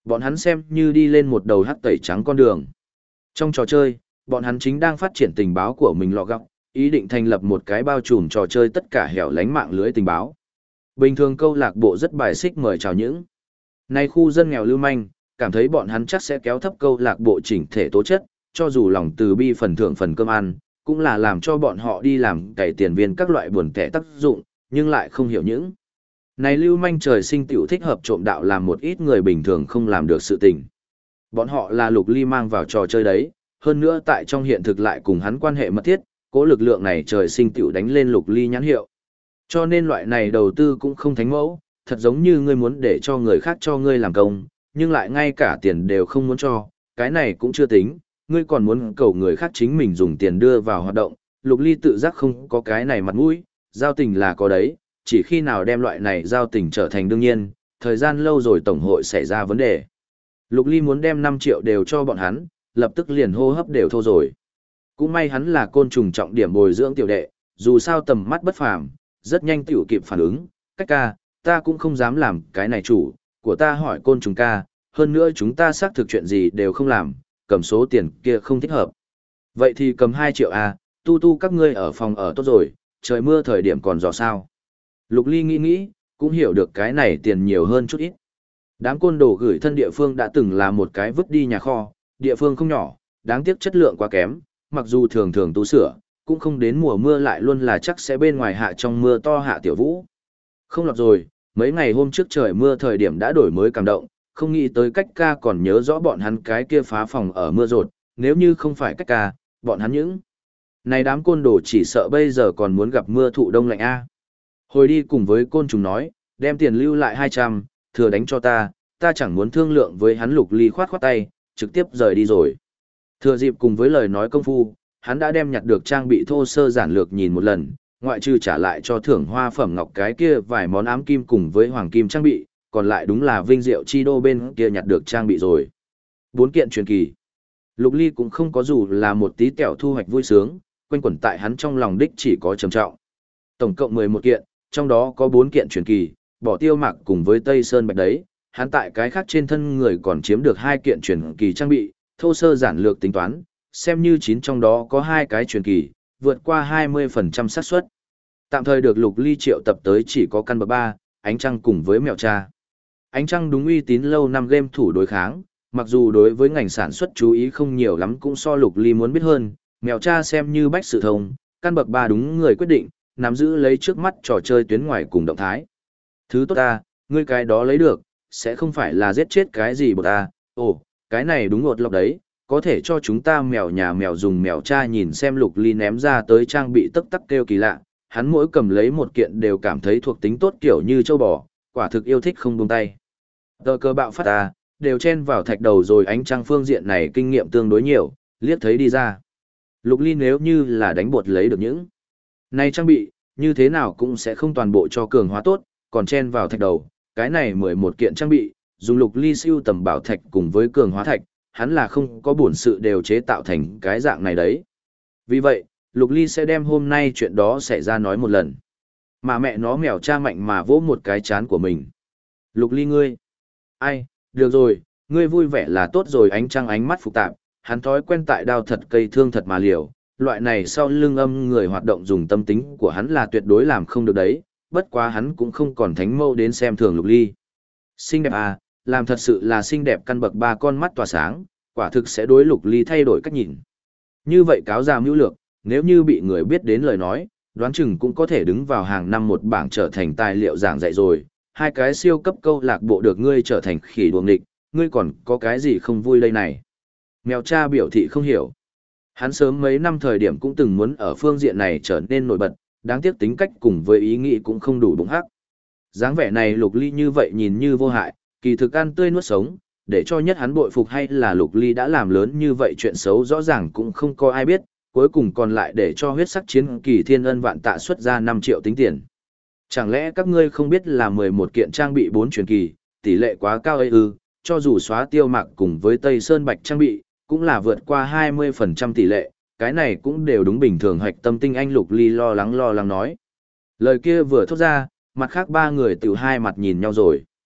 Speaker 1: Bọn hắn xem như đi lên một đầu hắc tẩy trắng con đường. Trong trò chơi, bọn hắn chính đang phát triển tình báo của mình lọ gọng, ý định thành lập một cái bao trùm trò chơi tất cả hẻo lánh mạng lưới tình báo. Bình thường câu lạc bộ rất bài xích mời chào những. Nay khu dân nghèo lưu manh, cảm thấy bọn hắn chắc sẽ kéo thấp câu lạc bộ chỉnh thể tố chất, cho dù lòng từ bi phần thưởng phần cơm ăn, cũng là làm cho bọn họ đi làm cày tiền viên các loại buồn tẻ tác dụng, nhưng lại không hiểu những. Này lưu manh trời sinh tiểu thích hợp trộm đạo làm một ít người bình thường không làm được sự tình. Bọn họ là Lục Ly mang vào trò chơi đấy, hơn nữa tại trong hiện thực lại cùng hắn quan hệ mật thiết, cố lực lượng này trời sinh tiểu đánh lên Lục Ly nhãn hiệu. Cho nên loại này đầu tư cũng không thánh mẫu, thật giống như ngươi muốn để cho người khác cho ngươi làm công, nhưng lại ngay cả tiền đều không muốn cho, cái này cũng chưa tính, ngươi còn muốn cầu người khác chính mình dùng tiền đưa vào hoạt động, Lục Ly tự giác không có cái này mặt mũi, giao tình là có đấy, chỉ khi nào đem loại này giao tình trở thành đương nhiên, thời gian lâu rồi tổng hội xảy ra vấn đề. Lục Ly muốn đem 5 triệu đều cho bọn hắn, lập tức liền hô hấp đều thô rồi. Cũng may hắn là côn trùng trọng điểm bồi dưỡng tiểu đệ, dù sao tầm mắt bất phàm, rất nhanh tiểu kịp phản ứng, cách ca, ta cũng không dám làm cái này chủ, của ta hỏi côn trùng ca, hơn nữa chúng ta xác thực chuyện gì đều không làm, cầm số tiền kia không thích hợp. Vậy thì cầm 2 triệu à, tu các ngươi ở phòng ở tốt rồi, trời mưa thời điểm còn dò sao. Lục Ly nghĩ, cũng hiểu được cái này tiền nhiều hơn chút ít. Đám côn đồ gửi thân địa phương đã từng là một cái vứt đi nhà kho, địa phương không nhỏ, đáng tiếc chất lượng quá kém, mặc dù thường thường tu sửa, cũng không đến mùa mưa lại luôn là chắc sẽ bên ngoài hạ trong mưa to hạ tiểu vũ. Không lọt rồi, mấy ngày hôm trước trời mưa thời điểm đã đổi mới cảm động, không nghĩ tới cách ca còn nhớ rõ bọn hắn cái kia phá phòng ở mưa rột, nếu như không phải cách ca, bọn hắn những. Này đám côn đồ chỉ sợ bây giờ còn muốn gặp mưa thụ đông lạnh A. Hồi đi cùng với côn trùng nói, đem tiền lưu lại 200, thừa đánh cho ta chẳng muốn thương lượng với hắn. Lục Ly khoát tay, trực tiếp rời đi rồi. Thừa dịp cùng với lời nói công phu, hắn đã đem nhặt được trang bị thô sơ giản lược nhìn một lần, ngoại trừ trả lại cho thưởng hoa phẩm ngọc cái kia vài món ám kim cùng với hoàng kim trang bị, còn lại đúng là Vinh Diệu Chi Đô bên kia nhặt được trang bị rồi. 4 kiện truyền kỳ. Lục Ly cũng không có dù là một tí kẹo thu hoạch vui sướng, quanh quẩn tại hắn trong lòng đích chỉ có trầm trọng. Tổng cộng 11 kiện, trong đó có 4 kiện truyền kỳ, bỏ Tiêu Mạc cùng với Tây Sơn Bạch đấy, hắn tại cái khác trên thân người còn chiếm được 2 kiện truyền kỳ trang bị, thô sơ giản lược tính toán, xem như 9 trong đó có 2 cái truyền kỳ, vượt qua 20% xác suất. Tạm thời được Lục Ly triệu tập tới chỉ có căn bậc 3, Ánh Trăng cùng với Mèo Cha. Ánh Trăng đúng uy tín lâu năm game thủ đối kháng, mặc dù đối với ngành sản xuất chú ý không nhiều lắm cũng so Lục Ly muốn biết hơn, Mèo Cha xem như bách sự thông, căn bậc 3 đúng người quyết định, nắm giữ lấy trước mắt trò chơi tuyến ngoài cùng động thái. Thứ tốt ta, ngươi cái đó lấy được, sẽ không phải là giết chết cái gì bột ta, ồ, cái này đúng ngột lọc đấy, có thể cho chúng ta mèo nhà mèo dùng. Mèo Cha nhìn xem Lục Ly ném ra tới trang bị tức tắc kêu kỳ lạ, hắn mỗi cầm lấy một kiện đều cảm thấy thuộc tính tốt kiểu như châu bò, quả thực yêu thích không buông tay. Tờ cơ bạo phát ta, đều chen vào thạch đầu rồi. Ánh Trăng phương diện này kinh nghiệm tương đối nhiều, liếc thấy đi ra. Lục Ly nếu như là đánh bột lấy được những này trang bị, như thế nào cũng sẽ không toàn bộ cho cường hóa tốt, còn chen vào thạch đầu, cái này 11 kiện trang bị, dùng Lục Ly siêu tầm bảo thạch cùng với cường hóa thạch, hắn là không có bổn sự đều chế tạo thành cái dạng này đấy. Vì vậy, Lục Ly sẽ đem hôm nay chuyện đó xảy ra nói một lần. Mà mẹ nó Mèo Cha mạnh mà vỗ một cái chán của mình. Lục Ly ngươi. Ai, được rồi, ngươi vui vẻ là tốt rồi. Ánh Trăng ánh mắt phức tạp, hắn thói quen tại đao thật cây thương thật mà liều. Loại này sau lưng âm người hoạt động dùng tâm tính của hắn là tuyệt đối làm không được đấy, bất quá hắn cũng không còn thánh mâu đến xem thường Lục Ly. Xinh đẹp à, làm thật sự là xinh đẹp. Căn bậc 3 con mắt tỏa sáng, quả thực sẽ đối Lục Ly thay đổi cách nhìn. Như vậy cáo già mưu lược, nếu như bị người biết đến lời nói, đoán chừng cũng có thể đứng vào hàng năm một bảng trở thành tài liệu giảng dạy rồi. 2 cái siêu cấp câu lạc bộ được ngươi trở thành khỉ đuồng địch, ngươi còn có cái gì không vui đây này? Mèo Cha biểu thị không hiểu. Hắn sớm mấy năm thời điểm cũng từng muốn ở phương diện này trở nên nổi bật, đáng tiếc tính cách cùng với ý nghĩ cũng không đủ bụng hắc. Dáng vẻ này Lục Ly như vậy nhìn như vô hại, kỳ thực ăn tươi nuốt sống, để cho nhất hắn bội phục hay là Lục Ly đã làm lớn như vậy chuyện xấu rõ ràng cũng không có ai biết, cuối cùng còn lại để cho huyết sắc chiến kỳ thiên ân vạn tạ xuất ra 5 triệu tính tiền. Chẳng lẽ các ngươi không biết là 11 kiện trang bị 4 truyền kỳ, tỷ lệ quá cao ấy ư? Cho dù xóa Tiêu Mạc cùng với Tây Sơn Bạch trang bị, cũng là vượt qua 20% tỷ lệ, cái này cũng đều đúng bình thường. Hạch tâm tinh anh Lục Ly lo lắng nói. Lời kia vừa thốt ra, mặt khác 3 người tiểu hai mặt nhìn nhau rồi.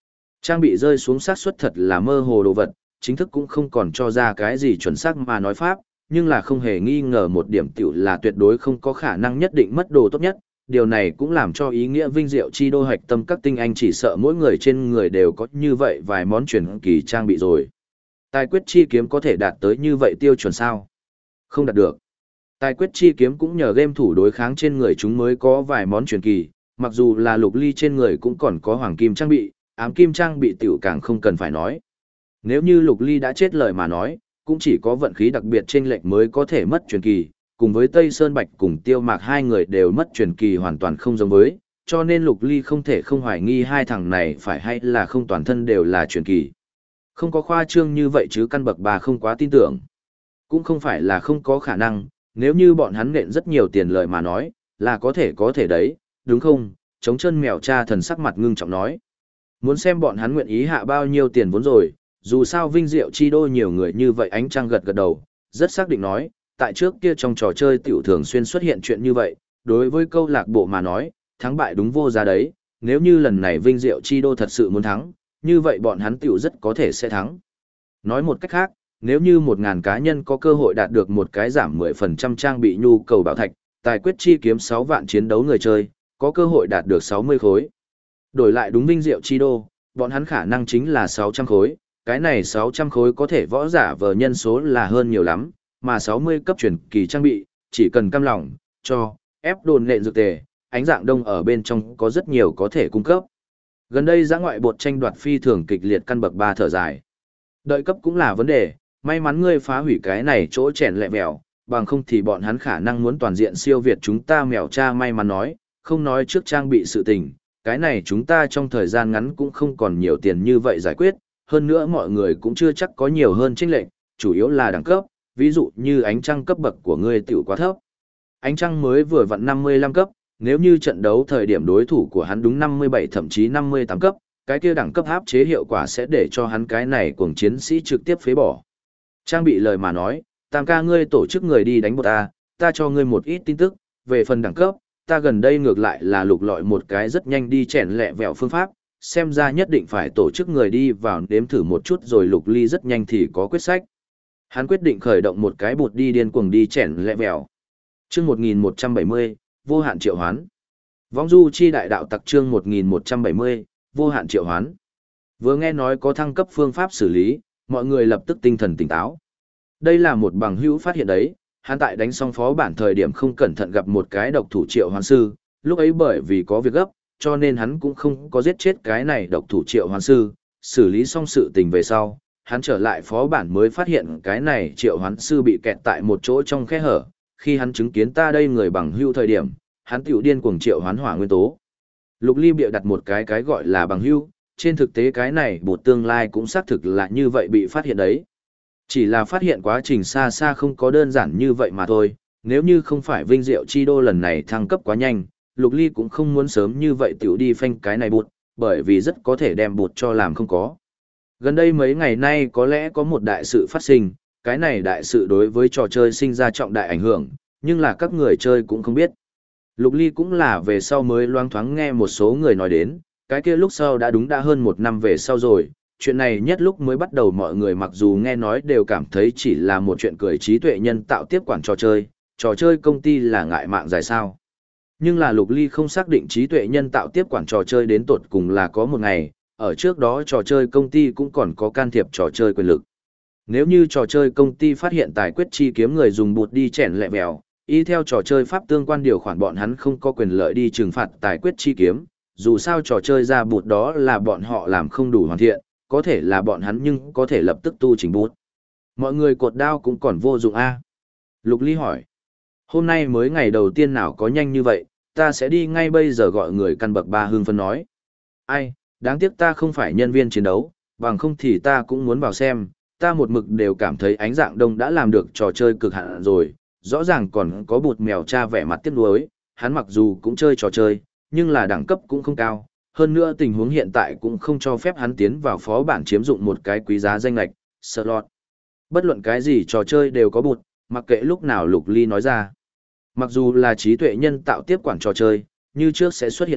Speaker 1: Trang bị rơi xuống xác suất thật là mơ hồ đồ vật, chính thức cũng không còn cho ra cái gì chuẩn xác mà nói pháp, nhưng là không hề nghi ngờ một điểm tiểu là tuyệt đối không có khả năng nhất định mất đồ tốt nhất. Điều này cũng làm cho ý nghĩa vinh diệu chi đô hạch tâm các tinh anh chỉ sợ mỗi người trên người đều có như vậy vài món truyền kỳ trang bị rồi. Tài quyết chi kiếm có thể đạt tới như vậy tiêu chuẩn sao? Không đạt được. Tài quyết chi kiếm cũng nhờ game thủ đối kháng trên người chúng mới có vài món truyền kỳ, mặc dù là Lục Ly trên người cũng còn có hoàng kim trang bị, ám kim trang bị tiểu càng không cần phải nói. Nếu như Lục Ly đã chết lời mà nói, cũng chỉ có vận khí đặc biệt chênh lệch mới có thể mất truyền kỳ, cùng với Tây Sơn Bạch cùng Tiêu Mạc hai người đều mất truyền kỳ hoàn toàn không giống với, cho nên Lục Ly không thể không hoài nghi hai thằng này phải hay là không toàn thân đều là truyền kỳ. Không có khoa trương như vậy chứ căn bậc 3 không quá tin tưởng. Cũng không phải là không có khả năng, nếu như bọn hắn nện rất nhiều tiền lời mà nói, là có thể đấy, đúng không? Trống chân mèo cha thần sắc mặt ngưng trọng nói. Muốn xem bọn hắn nguyện ý hạ bao nhiêu tiền vốn rồi, dù sao vinh diệu chi đô nhiều người như vậy. Ánh Trăng gật gật đầu, rất xác định nói, tại trước kia trong trò chơi tiểu thường xuyên xuất hiện chuyện như vậy, đối với câu lạc bộ mà nói, thắng bại đúng vô giá đấy, nếu như lần này vinh diệu chi đô thật sự muốn thắng, như vậy bọn hắn tiểu rất có thể sẽ thắng. Nói một cách khác, nếu như 1.000 cá nhân có cơ hội đạt được một cái giảm 10% trang bị nhu cầu bảo thạch, tài quyết chi kiếm 6 vạn chiến đấu người chơi, có cơ hội đạt được 60 khối. Đổi lại đúng vinh diệu chi đô, bọn hắn khả năng chính là 600 khối, cái này 600 khối có thể võ giả vờ nhân số là hơn nhiều lắm, mà 60 cấp truyền kỳ trang bị, chỉ cần cam lòng, cho, ép đồn nện dược tề, ánh dạng đông ở bên trong có rất nhiều có thể cung cấp. Gần đây giã ngoại bột tranh đoạt phi thường kịch liệt căn bậc 3 thở dài. Đợi cấp cũng là vấn đề, may mắn ngươi phá hủy cái này chỗ chèn lẹ mèo, bằng không thì bọn hắn khả năng muốn toàn diện siêu việt chúng ta. Mèo cha may mắn nói, không nói trước trang bị sự tình, cái này chúng ta trong thời gian ngắn cũng không còn nhiều tiền như vậy giải quyết, hơn nữa mọi người cũng chưa chắc có nhiều hơn chênh lệch, chủ yếu là đẳng cấp, ví dụ như ánh trăng cấp bậc của ngươi tiểu quá thấp. Ánh trăng mới vừa vặn 55 cấp, nếu như trận đấu thời điểm đối thủ của hắn đúng 57 thậm chí 58 cấp, cái kia đẳng cấp áp chế hiệu quả sẽ để cho hắn cái này cuồng chiến sĩ trực tiếp phế bỏ. Trang bị lời mà nói, Tam ca ngươi tổ chức người đi đánh bột ta cho ngươi một ít tin tức, về phần đẳng cấp, ta gần đây ngược lại là lục lọi một cái rất nhanh đi chèn lẹ vẹo phương pháp, xem ra nhất định phải tổ chức người đi vào đếm thử một chút rồi. Lục Ly rất nhanh thì có quyết sách. Hắn quyết định khởi động một cái bột đi điên cuồng đi chèn lẹ vẹo. Chương 1170, vô hạn triệu hoán. Vong du chi đại đạo tặc chương 1170, vô hạn triệu hoán. Vừa nghe nói có thăng cấp phương pháp xử lý, mọi người lập tức tinh thần tỉnh táo. Đây là một bằng hữu phát hiện đấy, hắn tại đánh xong phó bản thời điểm không cẩn thận gặp một cái độc thủ triệu hoán sư, lúc ấy bởi vì có việc gấp, cho nên hắn cũng không có giết chết cái này độc thủ triệu hoán sư, xử lý xong sự tình về sau, hắn trở lại phó bản mới phát hiện cái này triệu hoán sư bị kẹt tại một chỗ trong khe hở, khi hắn chứng kiến ta đây người bằng hữu thời điểm, hắn tiểu điên cuồng triệu hoán hỏa nguyên tố. Lục Ly bịa đặt một cái gọi là bằng hữu, trên thực tế cái này bột tương lai cũng xác thực là như vậy bị phát hiện đấy. Chỉ là phát hiện quá trình xa xa không có đơn giản như vậy mà thôi, nếu như không phải vinh diệu chi đô lần này thăng cấp quá nhanh, Lục Ly cũng không muốn sớm như vậy tiểu đi phanh cái này bột, bởi vì rất có thể đem bột cho làm không có. Gần đây mấy ngày nay có lẽ có một đại sự phát sinh, cái này đại sự đối với trò chơi sinh ra trọng đại ảnh hưởng, nhưng là các người chơi cũng không biết. Lục Ly cũng là về sau mới loang thoáng nghe một số người nói đến, cái kia lúc sau đã hơn 1 năm về sau rồi, chuyện này nhất lúc mới bắt đầu mọi người mặc dù nghe nói đều cảm thấy chỉ là một chuyện cười trí tuệ nhân tạo tiếp quản trò chơi công ty là ngại mạng dài sao. Nhưng là Lục Ly không xác định trí tuệ nhân tạo tiếp quản trò chơi đến tột cùng là có một ngày, ở trước đó trò chơi công ty cũng còn có can thiệp trò chơi quyền lực. Nếu như trò chơi công ty phát hiện tài quyết chi kiếm người dùng bụt đi chèn lẹ mèo, y theo trò chơi pháp tương quan điều khoản bọn hắn không có quyền lợi đi trừng phạt tài quyết chi kiếm, dù sao trò chơi ra bụt đó là bọn họ làm không đủ hoàn thiện, có thể là bọn hắn nhưng có thể lập tức tu chỉnh bút. Mọi người cột đao cũng còn vô dụng a. Lục Ly hỏi. Hôm nay mới ngày đầu tiên nào có nhanh như vậy, ta sẽ đi ngay bây giờ gọi người căn bậc 3 hưng phấn nói. Ai, đáng tiếc ta không phải nhân viên chiến đấu, bằng không thì ta cũng muốn vào xem, ta một mực đều cảm thấy ánh dạng đông đã làm được trò chơi cực hạn rồi, rõ ràng còn có bụt mèo cha vẻ mặt tiếc nuối, hắn mặc dù cũng chơi trò chơi, nhưng là đẳng cấp cũng không cao, hơn nữa tình huống hiện tại cũng không cho phép hắn tiến vào phó bản chiếm dụng một cái quý giá danh lệch, slot. Bất luận cái gì trò chơi đều có bụt, mặc kệ lúc nào Lục Ly nói ra. Mặc dù là trí tuệ nhân tạo tiếp quản trò chơi, như trước sẽ xuất hiện bút,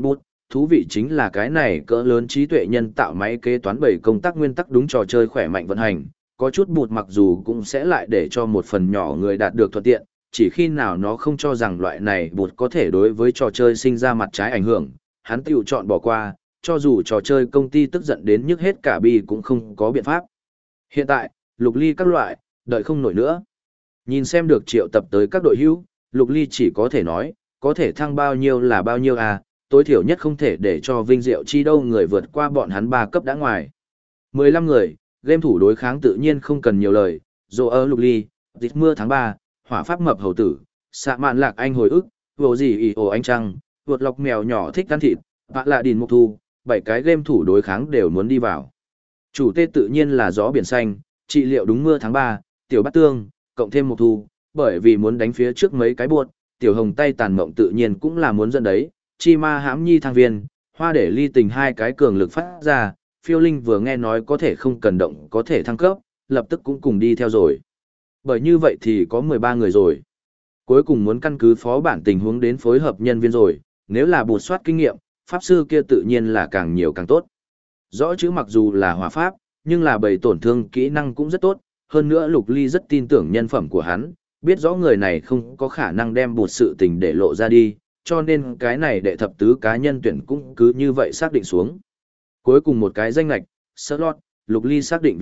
Speaker 1: thú vị chính là cái này cỡ lớn trí tuệ nhân tạo máy kế toán bảy công tác nguyên tắc đúng trò chơi khỏe mạnh vận hành, có chút bụt mặc dù cũng sẽ lại để cho một phần nhỏ người đạt được thuận tiện, chỉ khi nào nó không cho rằng loại này bụt có thể đối với trò chơi sinh ra mặt trái ảnh hưởng, hắn tự chọn bỏ qua, cho dù trò chơi công ty tức giận đến nhức hết cả bi cũng không có biện pháp. Hiện tại, Lục Ly các loại, đợi không nổi nữa. Nhìn xem được triệu tập tới các đội hữu, Lục Ly chỉ có thể nói, có thể thăng bao nhiêu là bao nhiêu à, tối thiểu nhất không thể để cho Vinh Diệu Chi đâu người vượt qua bọn hắn 3 cấp đã ngoài. 15 người, game thủ đối kháng tự nhiên không cần nhiều lời, dồ ở Lục Ly, dịch mưa tháng 3, hỏa pháp mập hầu tử, xạ mạn lạc anh hồi ức, vô gì ỉ ồ anh trăng, vượt lọc mèo nhỏ thích ăn thịt, bạ lạ đìn mục thu, 7 cái game thủ đối kháng đều muốn đi vào. Chủ tê tự nhiên là gió biển xanh, trị liệu đúng mưa tháng 3, tiểu bát tương, cộng thêm mục thu, bởi vì muốn đánh phía trước mấy cái buột, tiểu hồng tay tàn mộng tự nhiên cũng là muốn dẫn đấy, chi ma hãm nhi thang viên, hoa để ly tình hai cái cường lực phát ra, phiêu linh vừa nghe nói có thể không cần động có thể thăng cấp, lập tức cũng cùng đi theo rồi. Bởi như vậy thì có 13 người rồi. Cuối cùng muốn căn cứ phó bản tình huống đến phối hợp nhân viên rồi, nếu là bột soát kinh nghiệm, pháp sư kia tự nhiên là càng nhiều càng tốt. Rõ chứ mặc dù là hỏa pháp, nhưng là bầy tổn thương kỹ năng cũng rất tốt, hơn nữa Lục Ly rất tin tưởng nhân phẩm của hắn, biết rõ người này không có khả năng đem bột sự tình để lộ ra đi, cho nên cái này đệ thập tứ cá nhân tuyển cũng cứ như vậy xác định xuống. Cuối cùng một cái danh lạch, slot, Lục Ly xác định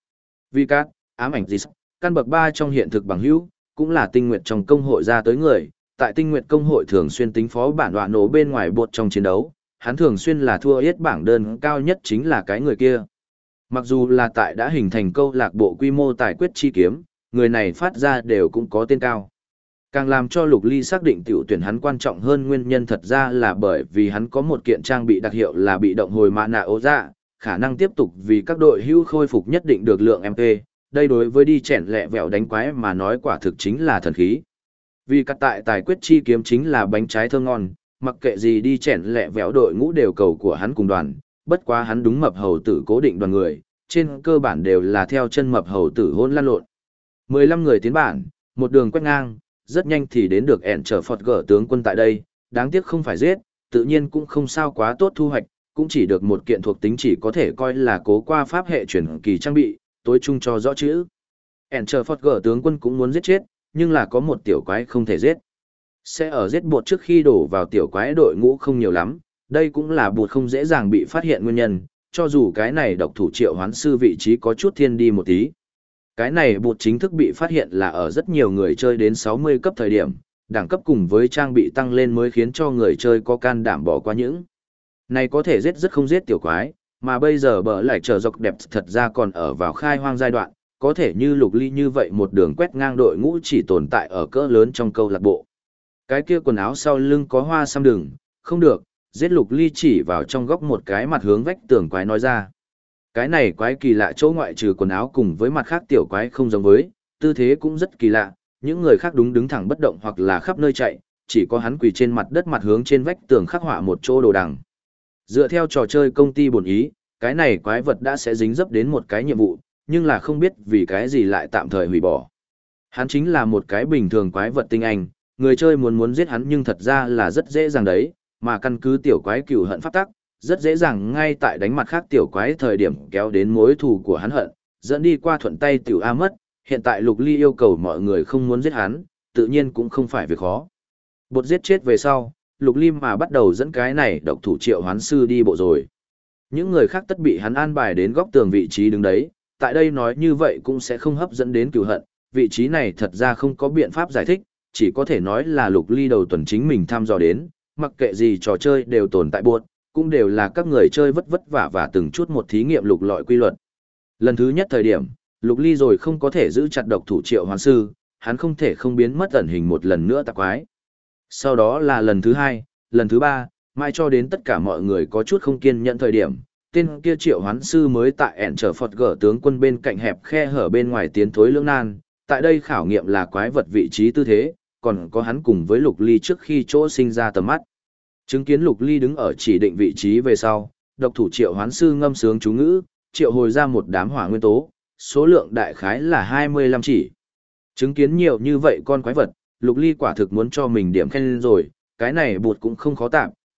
Speaker 1: vì cát, ám ảnh gì căn bậc 3 trong hiện thực bằng hữu, cũng là tinh nguyệt trong công hội ra tới người, tại tinh nguyệt công hội thường xuyên tính phó bản đoạn nổ bên ngoài bột trong chiến đấu, hắn thường xuyên là thua yết bảng đơn cao nhất chính là cái người kia. Mặc dù là tại đã hình thành câu lạc bộ quy mô tài quyết chi kiếm, người này phát ra đều cũng có tên cao. Càng làm cho Lục Ly xác định tiểu tuyển hắn quan trọng hơn nguyên nhân thật ra là bởi vì hắn có một kiện trang bị đặc hiệu là bị động hồi mã nạ ố dạ, khả năng tiếp tục vì các đội hữu khôi phục nhất định được lượng MP, đây đối với đi chèn lẹ vẹo đánh quái mà nói quả thực chính là thần khí. Vì cắt tại tài quyết chi kiếm chính là bánh trái thơm ngon, mặc kệ gì đi chèn lẹ vẹo đội ngũ đều cầu của hắn cùng đoàn, bất quá hắn đúng mập hầu tử cố định đoàn người, trên cơ bản đều là theo chân mập hầu tử hôn lăn lộn. 15 người tiến bản, một đường quét ngang, rất nhanh thì đến được ẻn trở Phật gở tướng quân tại đây, đáng tiếc không phải giết, tự nhiên cũng không sao quá tốt thu hoạch, cũng chỉ được một kiện thuộc tính chỉ có thể coi là cố qua pháp hệ chuyển kỳ trang bị, tối chung cho rõ chữ. ẻn trở Phật gở tướng quân cũng muốn giết chết, nhưng là có một tiểu quái không thể giết. Sẽ ở giết bột trước khi đổ vào tiểu quái đội ngũ không nhiều lắm, đây cũng là bột không dễ dàng bị phát hiện nguyên nhân, cho dù cái này độc thủ triệu hoán sư vị trí có chút thiên đi một tí. Cái này bột chính thức bị phát hiện là ở rất nhiều người chơi đến 60 cấp thời điểm, đẳng cấp cùng với trang bị tăng lên mới khiến cho người chơi có can đảm bỏ qua những. Này có thể giết rất không giết tiểu quái, mà bây giờ bờ lại chờ dọc đẹp thật ra còn ở vào khai hoang giai đoạn, có thể như Lục Ly như vậy một đường quét ngang đội ngũ chỉ tồn tại ở cỡ lớn trong câu lạc bộ. Cái kia quần áo sau lưng có hoa xăm đừng, không được, giết Lục Ly chỉ vào trong góc một cái mặt hướng vách tường quái nói ra. Cái này quái kỳ lạ chỗ ngoại trừ quần áo cùng với mặt khác tiểu quái không giống với, tư thế cũng rất kỳ lạ, những người khác đúng đứng thẳng bất động hoặc là khắp nơi chạy, chỉ có hắn quỳ trên mặt đất mặt hướng trên vách tường khắc họa một chỗ đồ đằng. Dựa theo trò chơi công ty bổn ý, cái này quái vật đã sẽ dính dấp đến một cái nhiệm vụ, nhưng là không biết vì cái gì lại tạm thời hủy bỏ. Hắn chính là một cái bình thường quái vật tinh anh, người chơi muốn giết hắn nhưng thật ra là rất dễ dàng đấy, mà căn cứ tiểu quái cừu hận pháp tắc, rất dễ dàng ngay tại đánh mặt khác tiểu quái thời điểm kéo đến mối thù của hắn hận, dẫn đi qua thuận tay tiểu A mất, hiện tại Lục Ly yêu cầu mọi người không muốn giết hắn, tự nhiên cũng không phải việc khó. Bột giết chết về sau, Lục Ly mà bắt đầu dẫn cái này độc thủ triệu hoán sư đi bộ rồi. Những người khác tất bị hắn an bài đến góc tường vị trí đứng đấy, tại đây nói như vậy cũng sẽ không hấp dẫn đến cừu hận, vị trí này thật ra không có biện pháp giải thích, chỉ có thể nói là Lục Ly đầu tuần chính mình thăm dò đến, mặc kệ gì trò chơi đều tồn tại buộc, cũng đều là các người chơi vất vả và từng chút một thí nghiệm lục lọi quy luật. Lần thứ nhất thời điểm, Lục Ly rồi không có thể giữ chặt độc thủ triệu hoán sư, hắn không thể không biến mất ẩn hình một lần nữa tạp quái. Sau đó là lần thứ hai, lần thứ ba, mai cho đến tất cả mọi người có chút không kiên nhẫn thời điểm, tên kia triệu hoán sư mới tại ẻn trở Phật gở tướng quân bên cạnh hẹp khe hở bên ngoài tiến thối lưỡng nan, tại đây khảo nghiệm là quái vật vị trí tư thế, còn có hắn cùng với Lục Ly trước khi chỗ sinh ra tầm mắt. Chứng kiến Lục Ly đứng ở chỉ định vị trí về sau, độc thủ triệu hoán sư ngâm sướng chú ngữ, triệu hồi ra một đám hỏa nguyên tố, số lượng đại khái là 25 chỉ. Chứng kiến nhiều như vậy con quái vật, Lục Ly quả thực muốn cho mình điểm khen rồi, cái này bụt cũng không khó tạm,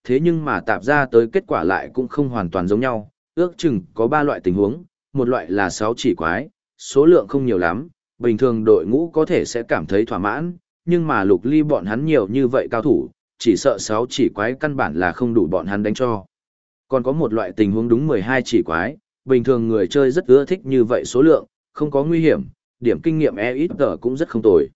Speaker 1: thế nhưng mà tạp ra tới kết quả lại cũng không hoàn toàn giống nhau, ước chừng có 3 loại tình huống, một loại là 6 chỉ quái, số lượng không nhiều lắm, bình thường đội ngũ có thể sẽ cảm thấy thỏa mãn, nhưng mà Lục Ly bọn hắn nhiều như vậy cao thủ, chỉ sợ 6 chỉ quái căn bản là không đủ bọn hắn đánh cho. Còn có một loại tình huống đúng 12 chỉ quái, bình thường người chơi rất ưa thích như vậy số lượng, không có nguy hiểm, điểm kinh nghiệm ít cũng rất không tồi.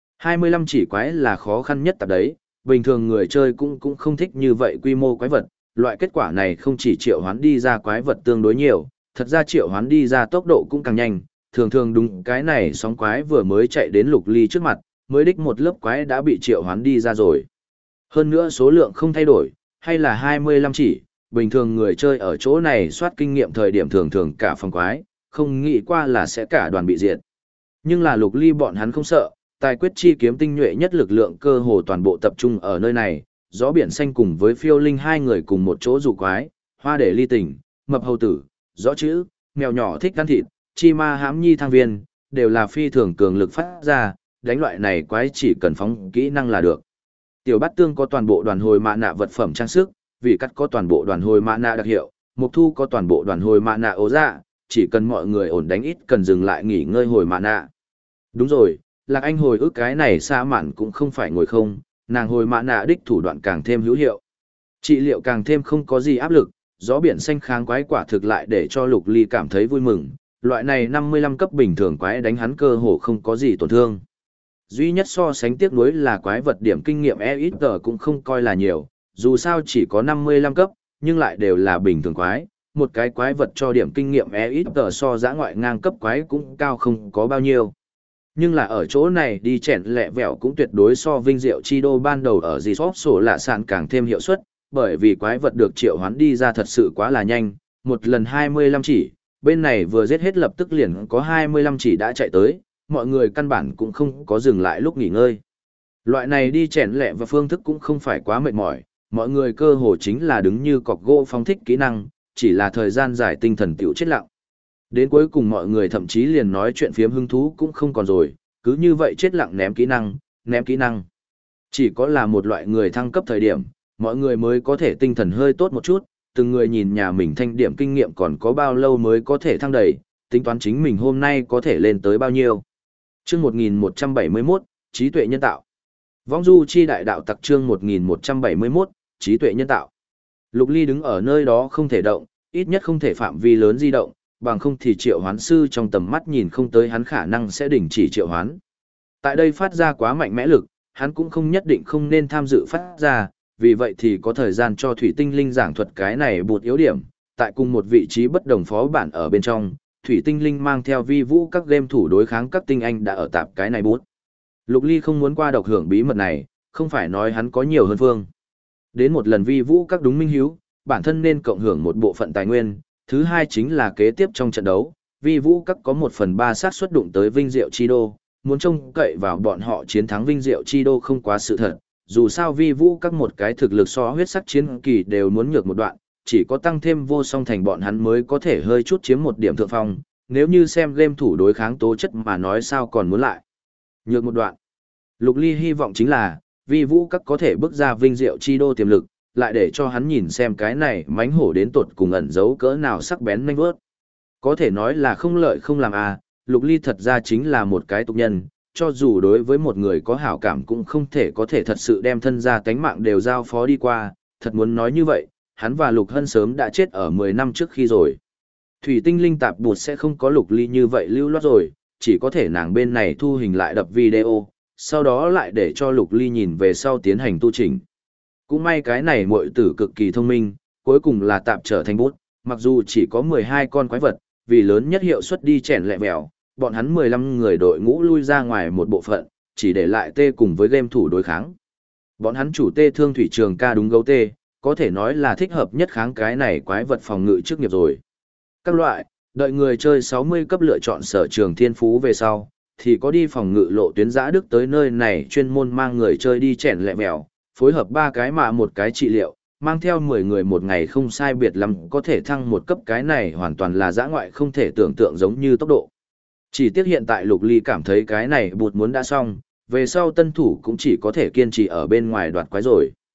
Speaker 1: 25 chỉ quái là khó khăn nhất tập đấy, bình thường người chơi cũng không thích như vậy quy mô quái vật, loại kết quả này không chỉ triệu hoán đi ra quái vật tương đối nhiều, thật ra triệu hoán đi ra tốc độ cũng càng nhanh, thường thường đúng cái này sóng quái vừa mới chạy đến Lục Ly trước mặt, mới đích một lớp quái đã bị triệu hoán đi ra rồi. Hơn nữa số lượng không thay đổi, hay là 25 chỉ, bình thường người chơi ở chỗ này soát kinh nghiệm thời điểm thường thường cả phòng quái, không nghĩ qua là sẽ cả đoàn bị diệt. Nhưng là Lục Ly bọn hắn không sợ, tài quyết chi kiếm tinh nhuệ nhất lực lượng cơ hồ toàn bộ tập trung ở nơi này, gió biển xanh cùng với phiêu linh hai người cùng một chỗ dụ quái, hoa để ly tình, mập hầu tử, rõ chữ, mèo nhỏ thích ăn thịt, chi ma hãm nhi thang viên, đều là phi thường cường lực phát ra, đánh loại này quái chỉ cần phóng kỹ năng là được. Tiểu bát tương có toàn bộ đoàn hồi mạ nạ vật phẩm trang sức, vì cắt có toàn bộ đoàn hồi mạ nạ đặc hiệu, mục thu có toàn bộ đoàn hồi mạ nạ ố dạ, chỉ cần mọi người ổn đánh ít cần dừng lại nghỉ ngơi hồi mạ nạ. Đúng rồi, Lạc Anh hồi ức cái này xa mạn cũng không phải ngồi không, nàng hồi mạ nạ đích thủ đoạn càng thêm hữu hiệu. Trị liệu càng thêm không có gì áp lực, gió biển xanh kháng quái quả thực lại để cho Lục Ly cảm thấy vui mừng, loại này 55 cấp bình thường quái đánh hắn cơ hồ không có gì tổn thương. Duy nhất so sánh tiếc nuối là quái vật điểm kinh nghiệm ít cũng không coi là nhiều, dù sao chỉ có 55 cấp, nhưng lại đều là bình thường quái, một cái quái vật cho điểm kinh nghiệm ít so dã ngoại ngang cấp quái cũng cao không có bao nhiêu. Nhưng là ở chỗ này đi chèn lẹ vẹo cũng tuyệt đối so vinh diệu chi đô ban đầu ở dì sóp sổ lạ sàn càng thêm hiệu suất, bởi vì quái vật được triệu hoán đi ra thật sự quá là nhanh, một lần 25 chỉ, bên này vừa giết hết lập tức liền có 25 chỉ đã chạy tới, mọi người căn bản cũng không có dừng lại lúc nghỉ ngơi. Loại này đi chèn lẹ và phương thức cũng không phải quá mệt mỏi, mọi người cơ hồ chính là đứng như cọc gỗ phóng thích kỹ năng, chỉ là thời gian dài tinh thần tiểu chết lặng. Đến cuối cùng mọi người thậm chí liền nói chuyện phiếm hứng thú cũng không còn rồi, cứ như vậy chết lặng ném kỹ năng. Chỉ có là một loại người thăng cấp thời điểm, mọi người mới có thể tinh thần hơi tốt một chút, từng người nhìn nhà mình thanh điểm kinh nghiệm còn có bao lâu mới có thể thăng đầy, tính toán chính mình hôm nay có thể lên tới bao nhiêu. Chương 1171, trí tuệ nhân tạo. Vong du chi đại đạo tặc chương 1171, trí tuệ nhân tạo. Lục Ly đứng ở nơi đó không thể động, ít nhất không thể phạm vi lớn di động, bằng không thì triệu hoán sư trong tầm mắt nhìn không tới hắn khả năng sẽ đình chỉ triệu hoán. Tại đây phát ra quá mạnh mẽ lực, hắn cũng không nhất định không nên tham dự phát ra, vì vậy thì có thời gian cho Thủy Tinh Linh giảng thuật cái này bụt yếu điểm, tại cùng một vị trí bất đồng phó bản ở bên trong, Thủy Tinh Linh mang theo vi vũ các game thủ đối kháng các tinh anh đã ở tạp cái này bút. Lục Ly không muốn qua độc hưởng bí mật này, không phải nói hắn có nhiều hơn phương. Đến một lần vi vũ các đúng minh hiếu, bản thân nên cộng hưởng một bộ phận tài nguyên, thứ hai chính là kế tiếp trong trận đấu, vi vũ các có 1/3 xác suất đụng tới Vinh Diệu Chi Đô, muốn trông cậy vào bọn họ chiến thắng Vinh Diệu Chi Đô không quá sự thật, dù sao vi vũ các một cái thực lực so huyết sắc chiến kỳ đều muốn nhược một đoạn, chỉ có tăng thêm vô song thành bọn hắn mới có thể hơi chút chiếm một điểm thượng phong, nếu như xem game thủ đối kháng tố chất mà nói sao còn muốn lại nhược một đoạn. Lục Ly hy vọng chính là vi vũ các có thể bước ra Vinh Diệu Chi Đô tiềm lực, lại để cho hắn nhìn xem cái này mánh hổ đến tột cùng ẩn giấu cỡ nào sắc bén nhanh vớt. Có thể nói là không lợi không làm à, Lục Ly thật ra chính là một cái tục nhân, cho dù đối với một người có hảo cảm cũng không thể có thể thật sự đem thân ra tánh mạng đều giao phó đi qua, thật muốn nói như vậy, hắn và Lục Hân sớm đã chết ở 10 năm trước khi rồi. Thủy Tinh Linh tạp bụt sẽ không có Lục Ly như vậy lưu loát rồi, chỉ có thể nàng bên này thu hình lại đập video, sau đó lại để cho Lục Ly nhìn về sau tiến hành tu chỉnh. Cũng may cái này muội tử cực kỳ thông minh, cuối cùng là tạp trở thành bút, mặc dù chỉ có 12 con quái vật, vì lớn nhất hiệu suất đi chèn lẹ vẹo, bọn hắn 15 người đội ngũ lui ra ngoài một bộ phận, chỉ để lại tê cùng với game thủ đối kháng. Bọn hắn chủ tê thương thủy trường ca đúng gấu tê, có thể nói là thích hợp nhất kháng cái này quái vật phòng ngự trước nghiệp rồi. Các loại, đợi người chơi 60 cấp lựa chọn sở trường thiên phú về sau, thì có đi phòng ngự lộ tuyến giã đức tới nơi này chuyên môn mang người chơi đi chèn lẹ vẹo, phối hợp 3 cái mà một cái trị liệu, mang theo 10 người một ngày không sai biệt lắm có thể thăng một cấp, cái này hoàn toàn là dã ngoại không thể tưởng tượng giống như tốc độ. Chỉ tiếc hiện tại Lục Ly cảm thấy cái này bụt muốn đã xong, về sau tân thủ cũng chỉ có thể kiên trì ở bên ngoài đoạt quái rồi.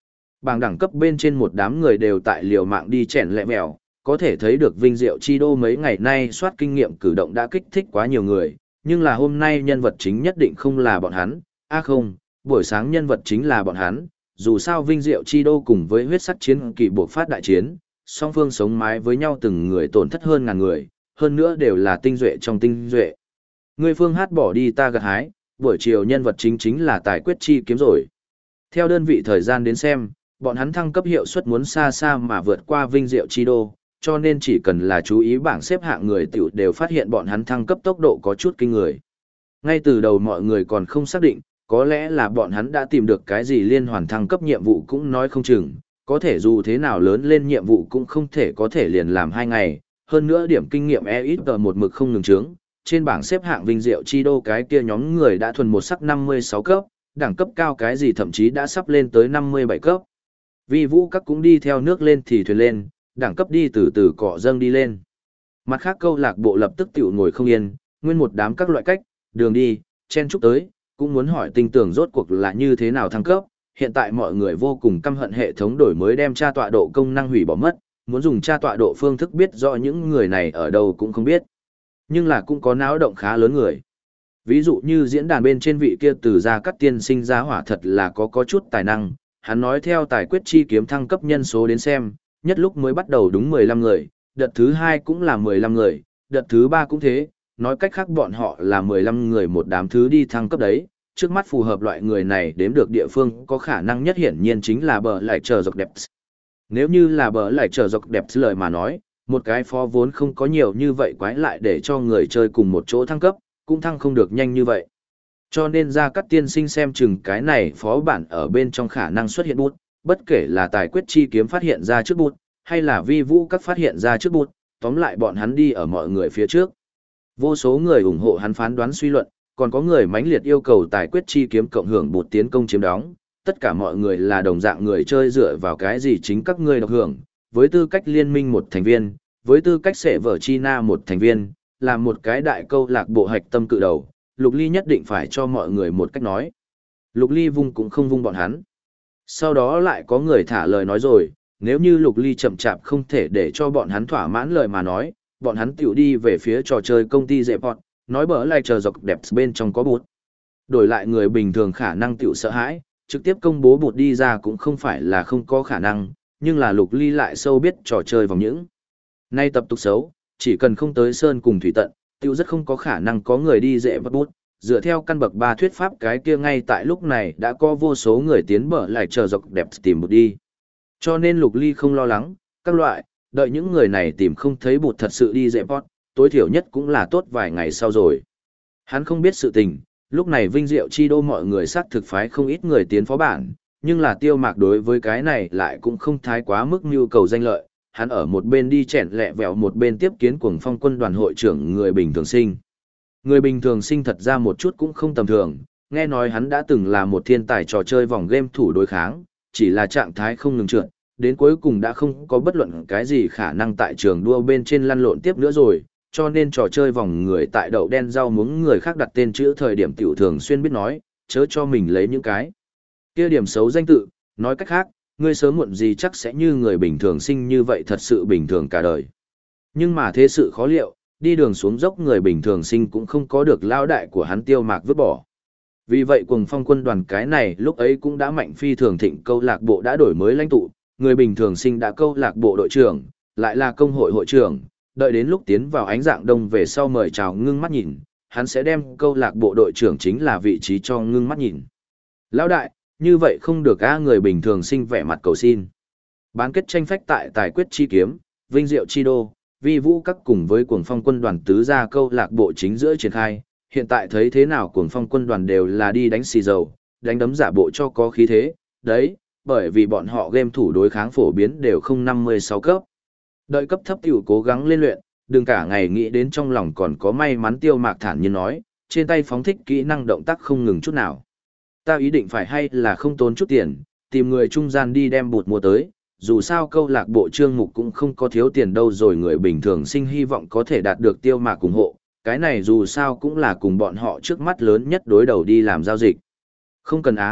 Speaker 1: Bảng đẳng cấp bên trên một đám người đều tại liều mạng đi chèn lẹ mèo, có thể thấy được Vinh Diệu Chi Đô mấy ngày nay soát kinh nghiệm cử động đã kích thích quá nhiều người, nhưng là hôm nay nhân vật chính nhất định không là bọn hắn, không, buổi sáng nhân vật chính là bọn hắn, dù sao Vinh Diệu Chi Đô cùng với huyết sắc chiến kỳ buộc phát đại chiến, song phương sống mái với nhau từng người tổn thất hơn ngàn người, hơn nữa đều là tinh duệ trong tinh duệ. Người phương hát bỏ đi ta gặt hái, buổi chiều nhân vật chính là tài quyết chi kiếm rồi. Theo đơn vị thời gian đến xem, bọn hắn thăng cấp hiệu suất muốn xa xa mà vượt qua Vinh Diệu Chi Đô, cho nên chỉ cần là chú ý bảng xếp hạng người tiểu đều phát hiện bọn hắn thăng cấp tốc độ có chút kinh người. Ngay từ đầu mọi người còn không xác định, có lẽ là bọn hắn đã tìm được cái gì liên hoàn thăng cấp nhiệm vụ cũng nói không chừng, có thể dù thế nào lớn lên nhiệm vụ cũng không thể có thể liền làm 2 ngày, hơn nữa điểm kinh nghiệm ít một mực không ngừng trướng, trên bảng xếp hạng Vinh Diệu Chi Đô cái kia nhóm người đã thuần một sắc 56 cấp, đẳng cấp cao cái gì thậm chí đã sắp lên tới 57 cấp. Vi vũ các cũng đi theo nước lên thì thuyền lên, đẳng cấp đi từ từ cọ dâng đi lên. Mặt khác câu lạc bộ lập tức tiểu ngồi không yên, nguyên một đám các loại cách, đường đi, chen chúc tới, cũng muốn hỏi tinh tưởng rốt cuộc là như thế nào thăng cấp. Hiện tại mọi người vô cùng căm hận hệ thống đổi mới đem tra tọa độ công năng hủy bỏ mất, muốn dùng tra tọa độ phương thức biết rõ những người này ở đâu cũng không biết. Nhưng là cũng có náo động khá lớn người. Ví dụ như diễn đàn bên trên vị kia từ Gia Cát Tiên sinh ra hỏa thật là có chút tài năng, hắn nói theo tài quyết chi kiếm thăng cấp nhân số đến xem, nhất lúc mới bắt đầu đúng 15 người, đợt thứ 2 cũng là 15 người, đợt thứ 3 cũng thế, nói cách khác bọn họ là 15 người một đám thứ đi thăng cấp đấy, trước mắt phù hợp loại người này đếm được địa phương có khả năng nhất hiển nhiên chính là bờ lại chờ dọc đẹp. Nếu như là bờ lại chờ dọc đẹp lời mà nói, một cái phó vốn không có nhiều như vậy quái lại để cho người chơi cùng một chỗ thăng cấp, cũng thăng không được nhanh như vậy. Cho nên Gia Cát Tiên sinh xem chừng cái này phó bản ở bên trong khả năng xuất hiện bút, bất kể là tài quyết chi kiếm phát hiện ra trước bút, hay là vi vũ các phát hiện ra trước bút, tóm lại bọn hắn đi ở mọi người phía trước. Vô số người ủng hộ hắn phán đoán suy luận, còn có người mãnh liệt yêu cầu tài quyết chi kiếm cộng hưởng bút tiến công chiếm đóng, tất cả mọi người là đồng dạng người chơi dựa vào cái gì chính các ngươi độc hưởng, với tư cách liên minh một thành viên, với tư cách sẽ vở China một thành viên, là một cái đại câu lạc bộ hạch tâm cự đầu, Lục Ly nhất định phải cho mọi người một cách nói. Lục Ly vung cũng không vung bọn hắn. Sau đó lại có người thả lời nói rồi, nếu như Lục Ly chậm chạp không thể để cho bọn hắn thỏa mãn lời mà nói, bọn hắn tiểu đi về phía trò chơi công ty dẹp bọn, nói bỡ lại chờ dọc đẹp bên trong có bút. Đổi lại người bình thường khả năng tiểu sợ hãi, trực tiếp công bố bút đi ra cũng không phải là không có khả năng, nhưng là Lục Ly lại sâu biết trò chơi vòng những. Nay tập tục xấu, chỉ cần không tới sơn cùng thủy tận, tiêu rất không có khả năng có người đi dễ bắt bút. Dựa theo căn bậc 3 thuyết pháp cái kia ngay tại lúc này đã có vô số người tiến bở lại chờ dọc đẹp tìm bút đi. Cho nên Lục Ly không lo lắng, các loại, đợi những người này tìm không thấy bút thật sự đi dễ bót, tối thiểu nhất cũng là tốt vài ngày sau rồi. Hắn không biết sự tình, lúc này Vinh Diệu Chi Đô mọi người xác thực phái không ít người tiến phó bản, nhưng là Tiêu Mạc đối với cái này lại cũng không thái quá mức nhu cầu danh lợi. Hắn ở một bên đi chèn lẹ vẹo một bên tiếp kiến Cuồng Phong quân đoàn hội trưởng người bình thường sinh. Người bình thường sinh thật ra một chút cũng không tầm thường, nghe nói hắn đã từng là một thiên tài trò chơi vòng game thủ đối kháng, chỉ là trạng thái không ngừng trượt, đến cuối cùng đã không có bất luận cái gì khả năng tại trường đua bên trên lăn lộn tiếp nữa rồi, cho nên trò chơi vòng người tại đậu đen rau muống người khác đặt tên chữ thời điểm tiểu thường xuyên biết nói, chớ cho mình lấy những cái kia điểm xấu danh tự, nói cách khác, ngươi sớm muộn gì chắc sẽ như người bình thường sinh như vậy thật sự bình thường cả đời. Nhưng mà thế sự khó liệu, đi đường xuống dốc người bình thường sinh cũng không có được lao đại của hắn Tiêu Mạc vứt bỏ. Vì vậy Cuồng Phong quân đoàn cái này lúc ấy cũng đã mạnh phi thường thịnh câu lạc bộ đã đổi mới lãnh tụ, người bình thường sinh đã câu lạc bộ đội trưởng, lại là công hội hội trưởng, đợi đến lúc tiến vào ánh dạng đông về sau mời chào ngưng mắt nhìn, hắn sẽ đem câu lạc bộ đội trưởng chính là vị trí cho ngưng mắt nhìn. Lão đại, như vậy không được người bình thường sinh vẻ mặt cầu xin. Bán kết tranh phách tại tài quyết chi kiếm, Vinh Diệu Chi Đô, Vi Vũ các cùng với Cuồng Phong quân đoàn tứ gia câu lạc bộ chính giữa triển khai, hiện tại thấy thế nào Cuồng Phong quân đoàn đều là đi đánh xì dầu, đánh đấm giả bộ cho có khí thế, đấy, bởi vì bọn họ game thủ đối kháng phổ biến đều không 56 cấp. Đợi cấp thấp tiểu cố gắng lên luyện, đừng cả ngày nghĩ đến trong lòng còn có may mắn Tiêu Mạc thản nhiên nói, trên tay phóng thích kỹ năng động tác không ngừng chút nào. Ta ý định phải hay là không tốn chút tiền, tìm người trung gian đi đem bột mua tới, dù sao câu lạc bộ trương mục cũng không có thiếu tiền đâu rồi người bình thường sinh hy vọng có thể đạt được Tiêu Mạc ủng hộ, cái này dù sao cũng là cùng bọn họ trước mắt lớn nhất đối đầu đi làm giao dịch. Không cần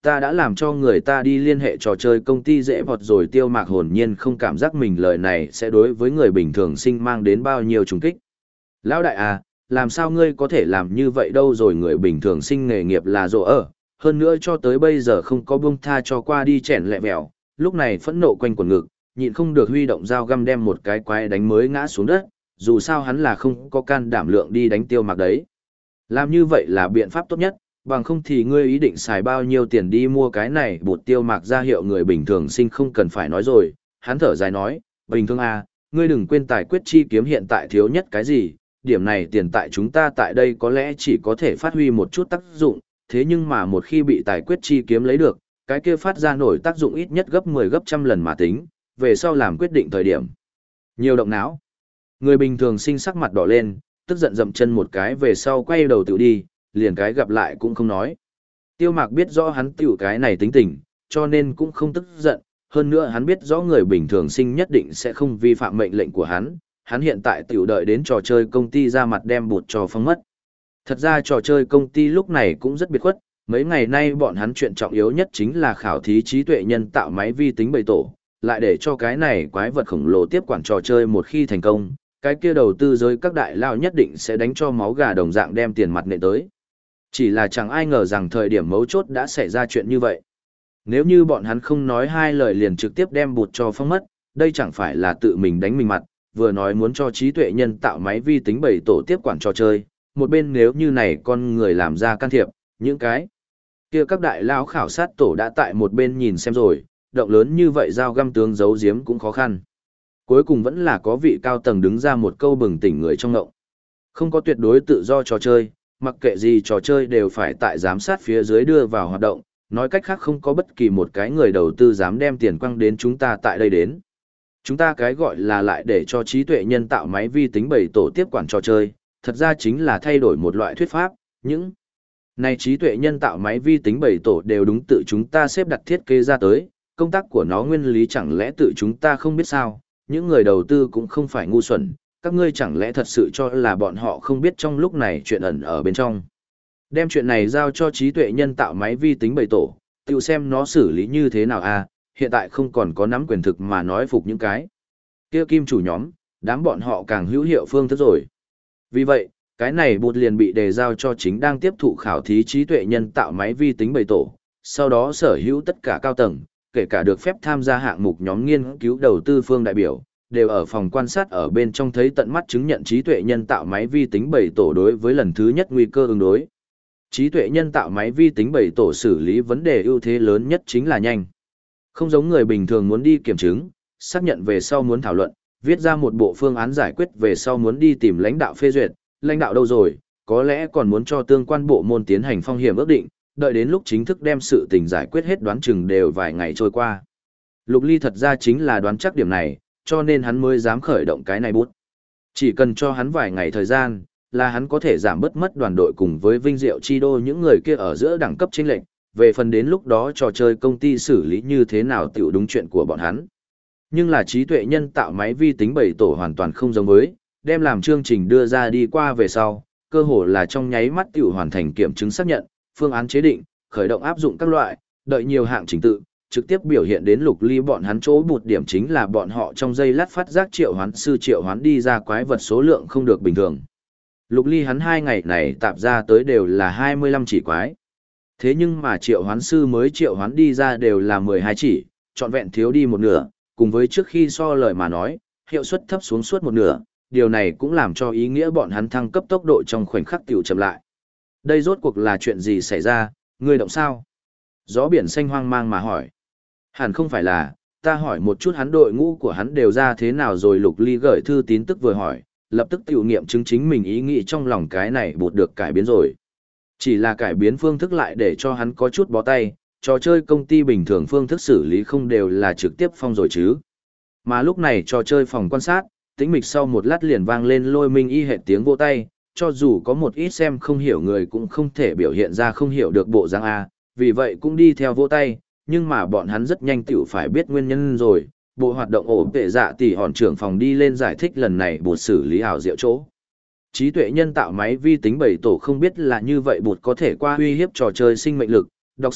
Speaker 1: ta đã làm cho người ta đi liên hệ trò chơi công ty dễ vọt rồi. Tiêu Mạc hồn nhiên không cảm giác mình lời này sẽ đối với người bình thường sinh mang đến bao nhiêu trùng kích. Lão đại à, làm sao ngươi có thể làm như vậy đâu rồi, người bình thường sinh nghề nghiệp là rộ ở, hơn nữa cho tới bây giờ không có buông tha cho qua đi chèn lẹ mèo. Lúc này phẫn nộ quanh quần ngực, nhịn không được huy động dao găm đem một cái quái đánh mới ngã xuống đất, dù sao hắn là không có can đảm lượng đi đánh Tiêu Mạc đấy. Làm như vậy là biện pháp tốt nhất, bằng không thì ngươi ý định xài bao nhiêu tiền đi mua cái này. Bột Tiêu Mạc ra hiệu người bình thường sinh không cần phải nói rồi, hắn thở dài nói, bình thường à, ngươi đừng quên tài quyết chi kiếm hiện tại thiếu nhất cái gì, điểm này tiền tại chúng ta tại đây có lẽ chỉ có thể phát huy một chút tác dụng, thế nhưng mà một khi bị tài quyết chi kiếm lấy được, cái kia phát ra nổi tác dụng ít nhất gấp 10 gấp trăm lần mà tính, về sau làm quyết định thời điểm. Nhiều động não. Người bình thường sinh sắc mặt đỏ lên, tức giận dậm chân một cái về sau quay đầu tự đi, liền cái gặp lại cũng không nói. Tiêu Mạc biết rõ hắn tiểu cái này tính tình, cho nên cũng không tức giận, hơn nữa hắn biết rõ người bình thường sinh nhất định sẽ không vi phạm mệnh lệnh của hắn hiện tại tiểu đợi đến trò chơi công ty ra mặt đem bột cho phong mất. Thật ra trò chơi công ty lúc này cũng rất biệt khuất, mấy ngày nay bọn hắn chuyện trọng yếu nhất chính là khảo thí trí tuệ nhân tạo máy vi tính bầy tổ, lại để cho cái này quái vật khổng lồ tiếp quản trò chơi. Một khi thành công, cái kia đầu tư giới các đại lao nhất định sẽ đánh cho máu gà đồng dạng đem tiền mặt nện tới. Chỉ là chẳng ai ngờ rằng thời điểm mấu chốt đã xảy ra chuyện như vậy. Nếu như bọn hắn không nói hai lời liền trực tiếp đem bột cho phong mất, đây chẳng phải là tự mình đánh mình mặt, vừa nói muốn cho trí tuệ nhân tạo máy vi tính bầy tổ tiếp quản trò chơi, một bên nếu như này con người làm ra can thiệp, những cái kia các đại lao khảo sát tổ đã tại một bên nhìn xem rồi, động lớn như vậy dao găm tướng giấu giếm cũng khó khăn. Cuối cùng vẫn là có vị cao tầng đứng ra một câu bừng tỉnh người trong ngộng. Không có tuyệt đối tự do trò chơi, mặc kệ gì trò chơi đều phải tại giám sát phía dưới đưa vào hoạt động, nói cách khác không có bất kỳ một cái người đầu tư dám đem tiền quăng đến chúng ta tại đây đến. Chúng ta cái gọi là lại để cho trí tuệ nhân tạo máy vi tính bầy tổ tiếp quản trò chơi, thật ra chính là thay đổi một loại thuyết pháp, những này trí tuệ nhân tạo máy vi tính bầy tổ đều đúng tự chúng ta xếp đặt thiết kế ra tới, công tác của nó nguyên lý chẳng lẽ tự chúng ta không biết sao, những người đầu tư cũng không phải ngu xuẩn, các ngươi chẳng lẽ thật sự cho là bọn họ không biết trong lúc này chuyện ẩn ở bên trong. Đem chuyện này giao cho trí tuệ nhân tạo máy vi tính bầy tổ, tự xem nó xử lý như thế nào à, hiện tại không còn có nắm quyền thực mà nói phục những cái kia kim chủ nhóm, đám bọn họ càng hữu hiệu phương thức rồi. Vì vậy, cái này bột liền bị đề giao cho chính đang tiếp thụ khảo thí trí tuệ nhân tạo máy vi tính bầy tổ, sau đó sở hữu tất cả cao tầng, kể cả được phép tham gia hạng mục nhóm nghiên cứu đầu tư phương đại biểu, đều ở phòng quan sát ở bên trong thấy tận mắt chứng nhận trí tuệ nhân tạo máy vi tính bầy tổ đối với lần thứ nhất nguy cơ ứng đối. Trí tuệ nhân tạo máy vi tính bầy tổ xử lý vấn đề ưu thế lớn nhất chính là nhanh. Không giống người bình thường muốn đi kiểm chứng, xác nhận về sau muốn thảo luận, viết ra một bộ phương án giải quyết về sau muốn đi tìm lãnh đạo phê duyệt, lãnh đạo đâu rồi, có lẽ còn muốn cho tương quan bộ môn tiến hành phong hiểm ước định, đợi đến lúc chính thức đem sự tình giải quyết hết đoán chừng đều vài ngày trôi qua. Lục Ly thật ra chính là đoán chắc điểm này, cho nên hắn mới dám khởi động cái này bút. Chỉ cần cho hắn vài ngày thời gian, là hắn có thể giảm bớt mất đoàn đội cùng với Vinh Diệu Chi Đô những người kia ở giữa đẳng cấp chênh lệch, về phần đến lúc đó trò chơi công ty xử lý như thế nào tiểu đúng chuyện của bọn hắn. Nhưng là trí tuệ nhân tạo máy vi tính bầy tổ hoàn toàn không giống với, đem làm chương trình đưa ra đi qua về sau, cơ hồ là trong nháy mắt tiểu hoàn thành kiểm chứng xác nhận, phương án chế định, khởi động áp dụng các loại, đợi nhiều hạng trình tự, trực tiếp biểu hiện đến Lục Ly bọn hắn chỗ bụt điểm chính là bọn họ trong giây lát phát giác triệu hoán đi ra quái vật số lượng không được bình thường. Lục Ly hắn 2 ngày này tạp ra tới đều là 25 chỉ quái. Thế nhưng mà triệu hoán sư mới triệu hoán đi ra đều là 12 chỉ, trọn vẹn thiếu đi một nửa, cùng với trước khi so lời mà nói, hiệu suất thấp xuống suốt một nửa, điều này cũng làm cho ý nghĩa bọn hắn thăng cấp tốc độ trong khoảnh khắc tiểu chậm lại. Đây rốt cuộc là chuyện gì xảy ra, ngươi động sao? Gió biển xanh hoang mang mà hỏi. Hẳn không phải là, ta hỏi một chút hắn đội ngũ của hắn đều ra thế nào rồi. Lục Ly gửi thư tín tức vừa hỏi, lập tức tiểu nghiệm chứng chính mình ý nghĩ trong lòng cái này bột được cải biến rồi. Chỉ là cải biến phương thức lại để cho hắn có chút bó tay, trò chơi công ty bình thường phương thức xử lý không đều là trực tiếp phong rồi chứ. Mà lúc này trò chơi phòng quan sát, tĩnh mịch sau một lát liền vang lên lôi minh y hệt tiếng vỗ tay, cho dù có một ít xem không hiểu người cũng không thể biểu hiện ra không hiểu được bộ dáng A, vì vậy cũng đi theo vỗ tay, nhưng mà bọn hắn rất nhanh tiểu phải biết nguyên nhân rồi. Bộ hoạt động ổ vệ dạ tỷ hòn trưởng phòng đi lên giải thích lần này bột xử lý ảo diệu chỗ. Trí tuệ nhân tạo máy vi tính bầy tổ không biết là như vậy bột có thể qua uy hiếp trò chơi sinh mệnh lực, đọc sách,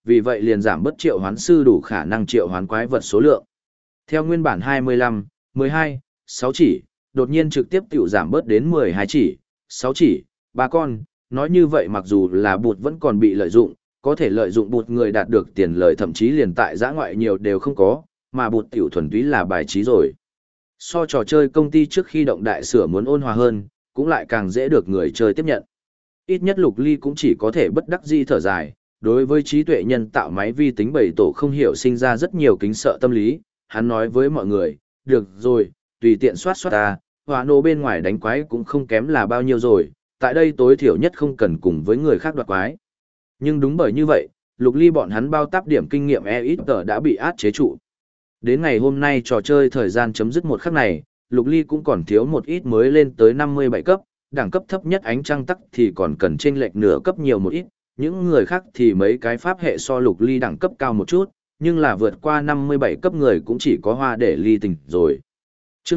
Speaker 1: vì vậy liền giảm bớt triệu hoán sư đủ khả năng triệu hoán quái vật số lượng. Theo nguyên bản 25, 12, 6 chỉ, đột nhiên trực tiếp tiểu giảm bớt đến 12 chỉ, 6 chỉ, 3 con, nói như vậy mặc dù là bụt vẫn còn bị lợi dụng, có thể lợi dụng bụt người đạt được tiền lợi thậm chí liền tại giã ngoại nhiều đều không có, mà bụt tiểu thuần túy là bài trí rồi. So trò chơi công ty trước khi động đại sửa muốn ôn hòa hơn, cũng lại càng dễ được người chơi tiếp nhận. Ít nhất Lục Ly cũng chỉ có thể bất đắc dĩ thở dài, đối với trí tuệ nhân tạo máy vi tính bảy tổ không hiểu sinh ra rất nhiều kính sợ tâm lý, hắn nói với mọi người, được rồi, tùy tiện soát soát ta, hòa nô bên ngoài đánh quái cũng không kém là bao nhiêu rồi, tại đây tối thiểu nhất không cần cùng với người khác đoạt quái. Nhưng đúng bởi như vậy, Lục Ly bọn hắn bao táp điểm kinh nghiệm ít đã bị át chế trụ. Đến ngày hôm nay trò chơi thời gian chấm dứt một khắc này, Lục Ly cũng còn thiếu một ít mới lên tới 57 cấp, đẳng cấp thấp nhất ánh trăng tắc thì còn cần chênh lệch nửa cấp nhiều một ít, những người khác thì mấy cái pháp hệ so Lục Ly đẳng cấp cao một chút, nhưng là vượt qua 57 cấp người cũng chỉ có hoa để ly tình rồi. Chương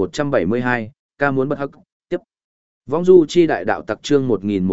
Speaker 1: 1172, ca muốn bật hắc, tiếp. Vong du chi đại đạo tặc chương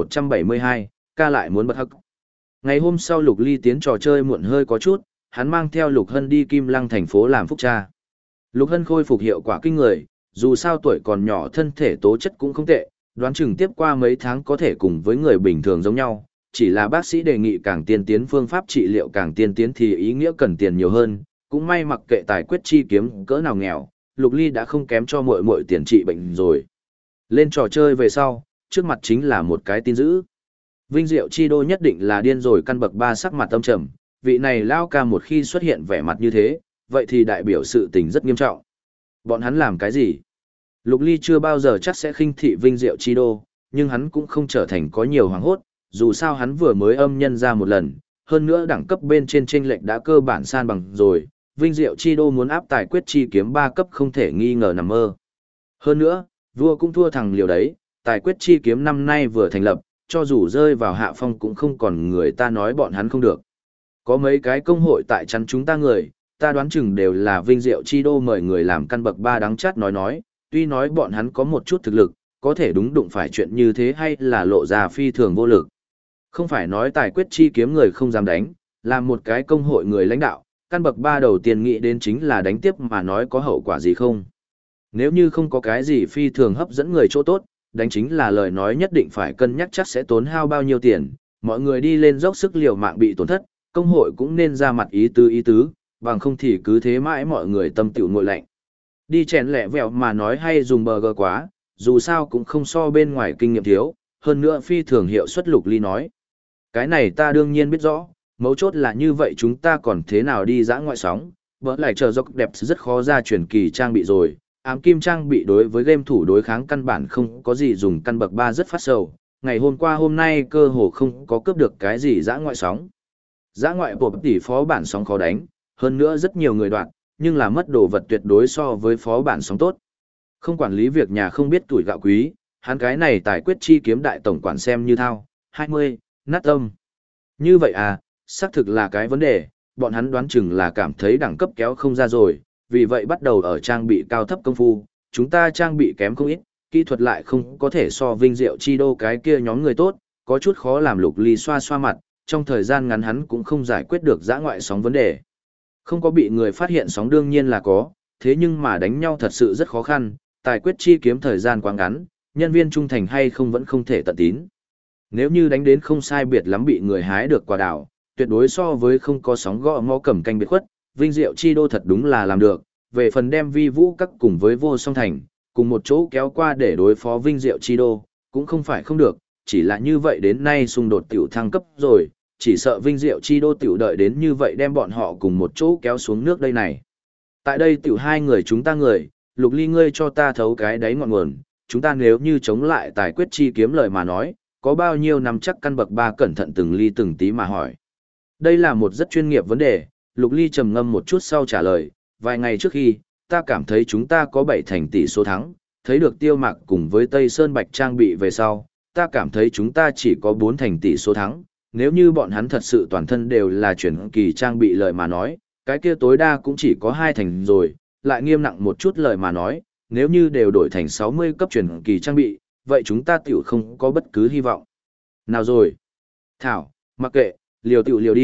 Speaker 1: 1172, ca lại muốn bật hắc. Ngày hôm sau Lục Ly tiến trò chơi muộn hơi có chút, hắn mang theo Lục Hân đi Kim Lăng thành phố làm phúc tra. Lục Hân khôi phục hiệu quả kinh người, dù sao tuổi còn nhỏ thân thể tố chất cũng không tệ, đoán chừng tiếp qua mấy tháng có thể cùng với người bình thường giống nhau, chỉ là bác sĩ đề nghị càng tiên tiến phương pháp trị liệu càng tiên tiến thì ý nghĩa cần tiền nhiều hơn, cũng may mặc kệ tài quyết chi kiếm cỡ nào nghèo, Lục Ly đã không kém cho muội muội tiền trị bệnh rồi. Lên trò chơi về sau, trước mặt chính là một cái tin dữ. Vinh Diệu Chi Đô nhất định là điên rồi căn bậc 3 sắc mặt âm trầm, vị này lao ca một khi xuất hiện vẻ mặt như thế, vậy thì đại biểu sự tình rất nghiêm trọng. Bọn hắn làm cái gì? Lục Ly chưa bao giờ chắc sẽ khinh thị Vinh Diệu Chi Đô, nhưng hắn cũng không trở thành có nhiều hoảng hốt, dù sao hắn vừa mới âm nhân ra một lần, hơn nữa đẳng cấp bên trên chênh lệch đã cơ bản san bằng rồi, Vinh Diệu Chi Đô muốn áp tài quyết chi kiếm 3 cấp không thể nghi ngờ nằm mơ. Hơn nữa, vua cũng thua thằng liều đấy, tài quyết chi kiếm năm nay vừa thành lập, cho dù rơi vào hạ phong cũng không còn người ta nói bọn hắn không được. Có mấy cái công hội tại chắn chúng ta người, ta đoán chừng đều là Vinh Diệu Chi Đô mời người làm căn bậc 3 đắng chát nói, tuy nói bọn hắn có một chút thực lực, có thể đúng đụng phải chuyện như thế hay là lộ ra phi thường vô lực. Không phải nói tài quyết chi kiếm người không dám đánh, làm một cái công hội người lãnh đạo, căn bậc 3 đầu tiên nghĩ đến chính là đánh tiếp mà nói có hậu quả gì không. Nếu như không có cái gì phi thường hấp dẫn người chỗ tốt, đánh chính là lời nói nhất định phải cân nhắc chắc sẽ tốn hao bao nhiêu tiền, mọi người đi lên dốc sức liều mạng bị tổn thất, công hội cũng nên ra mặt ý tứ, bằng không thì cứ thế mãi mọi người tâm tiểu ngội lạnh. Đi chèn lẹ vẹo mà nói hay dùng burger quá, dù sao cũng không so bên ngoài kinh nghiệm thiếu, hơn nữa phi thường hiệu suất. Lục Ly nói. Cái này ta đương nhiên biết rõ, mấu chốt là như vậy chúng ta còn thế nào đi dã ngoại sóng, vỡ lại chờ dọc đẹp rất khó ra truyền kỳ trang bị rồi, ám kim trang bị đối với game thủ đối kháng căn bản không có gì dùng căn bậc 3 rất phát sầu, ngày hôm qua hôm nay cơ hồ không có cướp được cái gì dã ngoại sóng. Dã ngoại bộ tỷ phó bản sóng khó đánh, hơn nữa rất nhiều người đoạn, nhưng là mất đồ vật tuyệt đối so với phó bản sóng tốt. Không quản lý việc nhà không biết tuổi gạo quý, hắn cái này tài quyết chi kiếm đại tổng quản xem như thao, 20, nát tâm. Như vậy à, xác thực là cái vấn đề, bọn hắn đoán chừng là cảm thấy đẳng cấp kéo không ra rồi, vì vậy bắt đầu ở trang bị cao thấp công phu, chúng ta trang bị kém không ít, kỹ thuật lại không có thể so Vinh Diệu Chi Đô cái kia nhóm người tốt, có chút khó làm. Lục Ly xoa xoa mặt, trong thời gian ngắn hắn cũng không giải quyết được dã ngoại sóng vấn đề. Không có bị người phát hiện sóng đương nhiên là có, thế nhưng mà đánh nhau thật sự rất khó khăn, tài quyết chi kiếm thời gian quá ngắn, nhân viên trung thành hay không vẫn không thể tận tín. Nếu như đánh đến không sai biệt lắm bị người hái được quả đảo, tuyệt đối so với không có sóng gõ mõ cầm canh biệt khuất, Vinh Diệu Chi Đô thật đúng là làm được, về phần đem Vi Vũ các cùng với Vô Song Thành, cùng một chỗ kéo qua để đối phó Vinh Diệu Chi Đô, cũng không phải không được, chỉ là như vậy đến nay xung đột tiểu thăng cấp rồi, chỉ sợ Vinh Diệu Chi Đô tiểu đợi đến như vậy đem bọn họ cùng một chỗ kéo xuống nước đây này. Tại đây tiểu hai người chúng ta người, Lục Ly ngươi cho ta thấu cái đáy ngọn nguồn, chúng ta nếu như chống lại tài quyết chi kiếm lời mà nói, có bao nhiêu năm chắc căn bậc 3 cẩn thận từng ly từng tí mà hỏi. Đây là một rất chuyên nghiệp vấn đề, Lục Ly trầm ngâm một chút sau trả lời, vài ngày trước khi, ta cảm thấy chúng ta có 7 thành tỷ số thắng, thấy được Tiêu Mạc cùng với Tây Sơn Bạch trang bị về sau, ta cảm thấy chúng ta chỉ có 4 thành tỷ số thắng, nếu như bọn hắn thật sự toàn thân đều là chuyển kỳ trang bị lời mà nói, cái kia tối đa cũng chỉ có 2 thành rồi, lại nghiêm nặng một chút lời mà nói, nếu như đều đổi thành 60 cấp chuyển kỳ trang bị, vậy chúng ta tiểu không có bất cứ hy vọng. Nào rồi? Thảo, mặc kệ, liều tiểu liều đi,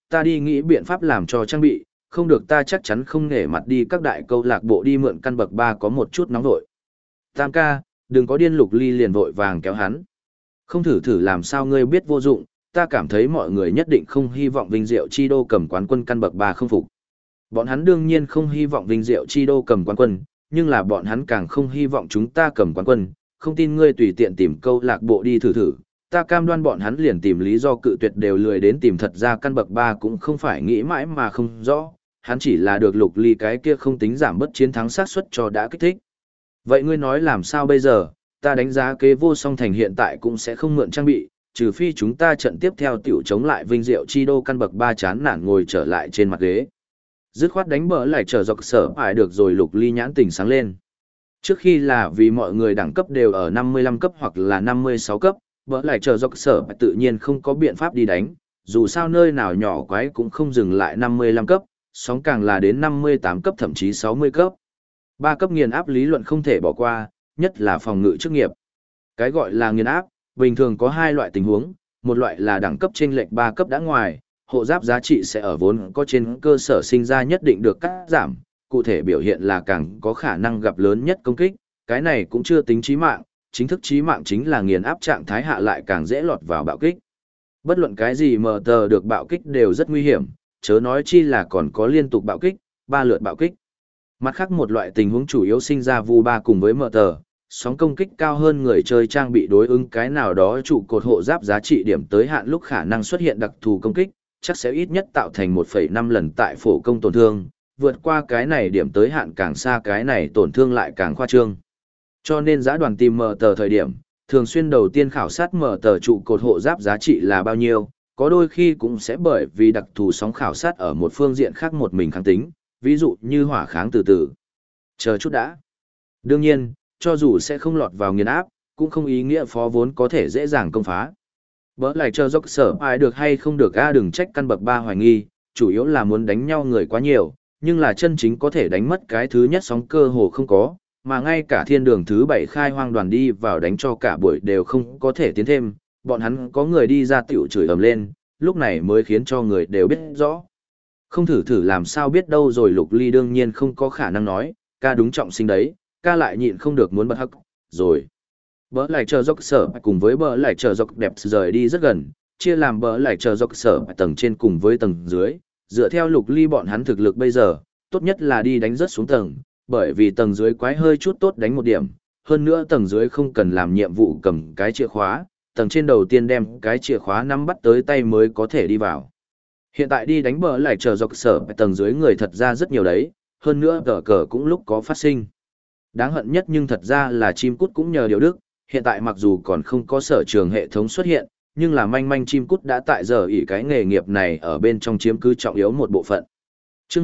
Speaker 1: ta đi nghĩ biện pháp làm cho trang bị, không được ta chắc chắn không nể mặt đi các đại câu lạc bộ đi mượn căn bậc 3 có một chút nóng vội. Tam ca, đừng có điên. Lục Ly liền vội vàng kéo hắn. Không thử thử làm sao ngươi biết vô dụng, ta cảm thấy mọi người nhất định không hy vọng Vinh Diệu Chi Đô cầm quán quân căn bậc 3 không phục. Bọn hắn đương nhiên không hy vọng Vinh Diệu Chi Đô cầm quán quân, nhưng là bọn hắn càng không hy vọng chúng ta cầm quán quân, không tin ngươi tùy tiện tìm câu lạc bộ đi thử thử, ta cam đoan bọn hắn liền tìm lý do cự tuyệt đều lười đến tìm. Thật ra căn bậc 3 cũng không phải nghĩ mãi mà không rõ, hắn chỉ là được Lục Ly cái kia không tính giảm bất chiến thắng xác suất cho đã kích thích. Vậy ngươi nói làm sao bây giờ, ta đánh giá kế vô song thành hiện tại cũng sẽ không mượn trang bị, trừ phi chúng ta trận tiếp theo tiểu chống lại Vinh Diệu Chi Đô căn bậc 3 chán nản ngồi trở lại trên mặt ghế. Dứt khoát đánh bờ lại trở dọc sở ải được rồi. Lục Ly nhãn tỉnh sáng lên. Trước khi là vì mọi người đẳng cấp đều ở 55 cấp hoặc là 56 cấp, bờ lại trở dọc sở ải tự nhiên không có biện pháp đi đánh, dù sao nơi nào nhỏ quái cũng không dừng lại 55 cấp, sóng càng là đến 58 cấp thậm chí 60 cấp. 3 cấp nghiền áp lý luận không thể bỏ qua, nhất là phòng ngự chức nghiệp. Cái gọi là nghiền áp, bình thường có hai loại tình huống, một loại là đẳng cấp chênh lệch 3 cấp đã ngoài, hộ giáp giá trị sẽ ở vốn có trên cơ sở sinh ra nhất định được cắt giảm, cụ thể biểu hiện là càng có khả năng gặp lớn nhất công kích, cái này cũng chưa tính chí mạng, chính thức chí mạng chính là nghiền áp trạng thái hạ lại càng dễ lọt vào bạo kích. Bất luận cái gì mờ tờ được bạo kích đều rất nguy hiểm, chớ nói chi là còn có liên tục bạo kích, 3 lượt bạo kích. Mặt khác một loại tình huống chủ yếu sinh ra vu 3 cùng với mờ tờ, sóng công kích cao hơn người chơi trang bị đối ứng cái nào đó trụ cột hộ giáp giá trị điểm tới hạn lúc khả năng xuất hiện đặc thù công kích, chắc sẽ ít nhất tạo thành 1,5 lần tại phổ công tổn thương, vượt qua cái này điểm tới hạn càng xa cái này tổn thương lại càng khoa trương. Cho nên giã đoàn tìm mở tờ thời điểm, thường xuyên đầu tiên khảo sát mở tờ trụ cột hộ giáp giá trị là bao nhiêu, có đôi khi cũng sẽ bởi vì đặc thù sóng khảo sát ở một phương diện khác một mình kháng tính, ví dụ như hỏa kháng từ từ. Chờ chút đã. Đương nhiên, cho dù sẽ không lọt vào nghiền áp, cũng không ý nghĩa phó vốn có thể dễ dàng công phá. Bỡ lại chờ dốc sở ai được hay không được đừng trách căn bậc 3 hoài nghi, chủ yếu là muốn đánh nhau người quá nhiều, nhưng là chân chính có thể đánh mất cái thứ nhất sóng cơ hồ không có, mà ngay cả thiên đường thứ 7 khai hoang đoàn đi vào đánh cho cả buổi đều không có thể tiến thêm, bọn hắn có người đi ra tiểu chửi ầm lên, lúc này mới khiến cho người đều biết rõ. Không thử thử làm sao biết đâu rồi. Lục Ly đương nhiên không có khả năng nói, ca đúng trọng sinh đấy, ca lại nhịn không được muốn bật hắc, rồi. Bỡ lại chờ dốc sở cùng với bỡ lại chờ dốc đẹp rời đi rất gần, chia làm bỡ lại chờ dốc sở tầng trên cùng với tầng dưới, dựa theo Lục Ly bọn hắn thực lực bây giờ, tốt nhất là đi đánh rất xuống tầng, bởi vì tầng dưới quái hơi chút tốt đánh một điểm, hơn nữa tầng dưới không cần làm nhiệm vụ cầm cái chìa khóa, tầng trên đầu tiên đem cái chìa khóa nắm bắt tới tay mới có thể đi vào. Hiện tại đi đánh bỡ lại chờ dọc sở tầng dưới người thật ra rất nhiều đấy, hơn nữa cờ cũng lúc có phát sinh. Đáng hận nhất nhưng thật ra là chim cút cũng nhờ điều đức, hiện tại mặc dù còn không có sở trường hệ thống xuất hiện, nhưng là manh manh chim cút đã tại giờ ỷ cái nghề nghiệp này ở bên trong chiếm cứ trọng yếu một bộ phận. Chương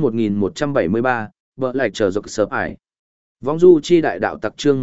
Speaker 1: 1173, bỡ lại chờ dọc sở ải. Vong du chi đại đạo tặc chương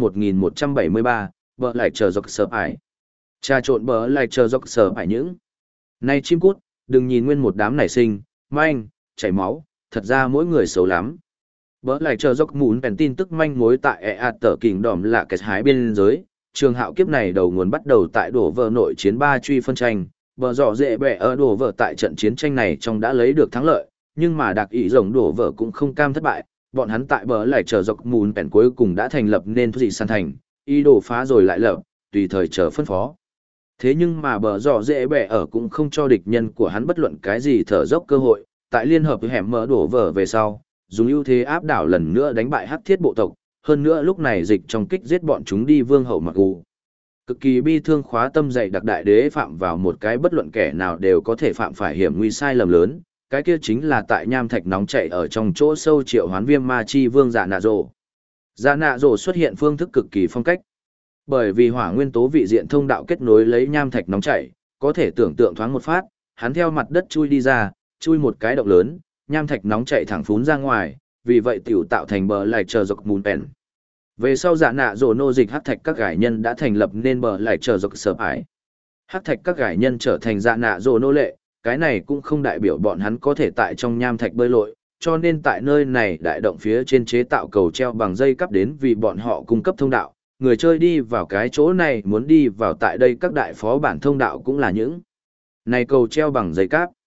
Speaker 1: 1173, bỡ lại chờ dọc sở ải. Trà trộn bỡ lại chờ dọc sở ải những. Này chim cút, đừng nhìn nguyên một đám nảy sinh, manh, chảy máu, thật ra mỗi người xấu lắm. Bỡ lại chờ dốc muốn bèn tin tức manh mối tại ea tờ kình đỏm là cái hái biên giới. Trường hạo kiếp này đầu nguồn bắt đầu tại đổ vợ nội chiến 3 truy phân tranh, bờ dọ dễ bẻ ở đổ vợ tại trận chiến tranh này trong đã lấy được thắng lợi, nhưng mà đặc ý rồng đổ vợ cũng không cam thất bại, bọn hắn tại bờ lại chờ dốc muốn bèn cuối cùng đã thành lập nên gì san thành, ý đồ phá rồi lại lập, tùy thời chờ phân phó. Thế nhưng mà bờ dọ dễ bẻ ở cũng không cho địch nhân của hắn bất luận cái gì thở dốc cơ hội, tại liên hợp với hẻm mở đổ vỡ về sau, dùng ưu thế áp đảo lần nữa đánh bại hắc thiết bộ tộc, hơn nữa lúc này dịch trong kích giết bọn chúng đi vương hậu mặc u. Cực kỳ bi thương khóa tâm dạy đặc đại đế phạm vào một cái bất luận kẻ nào đều có thể phạm phải hiểm nguy sai lầm lớn, cái kia chính là tại nham thạch nóng chảy ở trong chỗ sâu triệu hoán viêm ma chi vương dạ nạ rồ. Dạ nạ rồ xuất hiện phương thức cực kỳ phong cách. Bởi vì hỏa nguyên tố vị diện thông đạo kết nối lấy nham thạch nóng chảy, có thể tưởng tượng thoáng một phát, hắn theo mặt đất chui đi ra, chui một cái động lớn, nham thạch nóng chảy thẳng phún ra ngoài, vì vậy tiểu tạo thành bờ lại chờ dọc mùn pèn. Về sau dạ nạ rồ nô dịch hắc thạch các gải nhân đã thành lập nên bờ lại chờ dọc sở ải. Hắc thạch các gải nhân trở thành dạ nạ rồ nô lệ, cái này cũng không đại biểu bọn hắn có thể tại trong nham thạch bơi lội, cho nên tại nơi này đại động phía trên chế tạo cầu treo bằng dây cắp đến vì bọn họ cung cấp thông đạo. Người chơi đi vào cái chỗ này muốn đi vào tại đây các đại phó bản thông đạo cũng là những này cầu treo bằng dây cáp.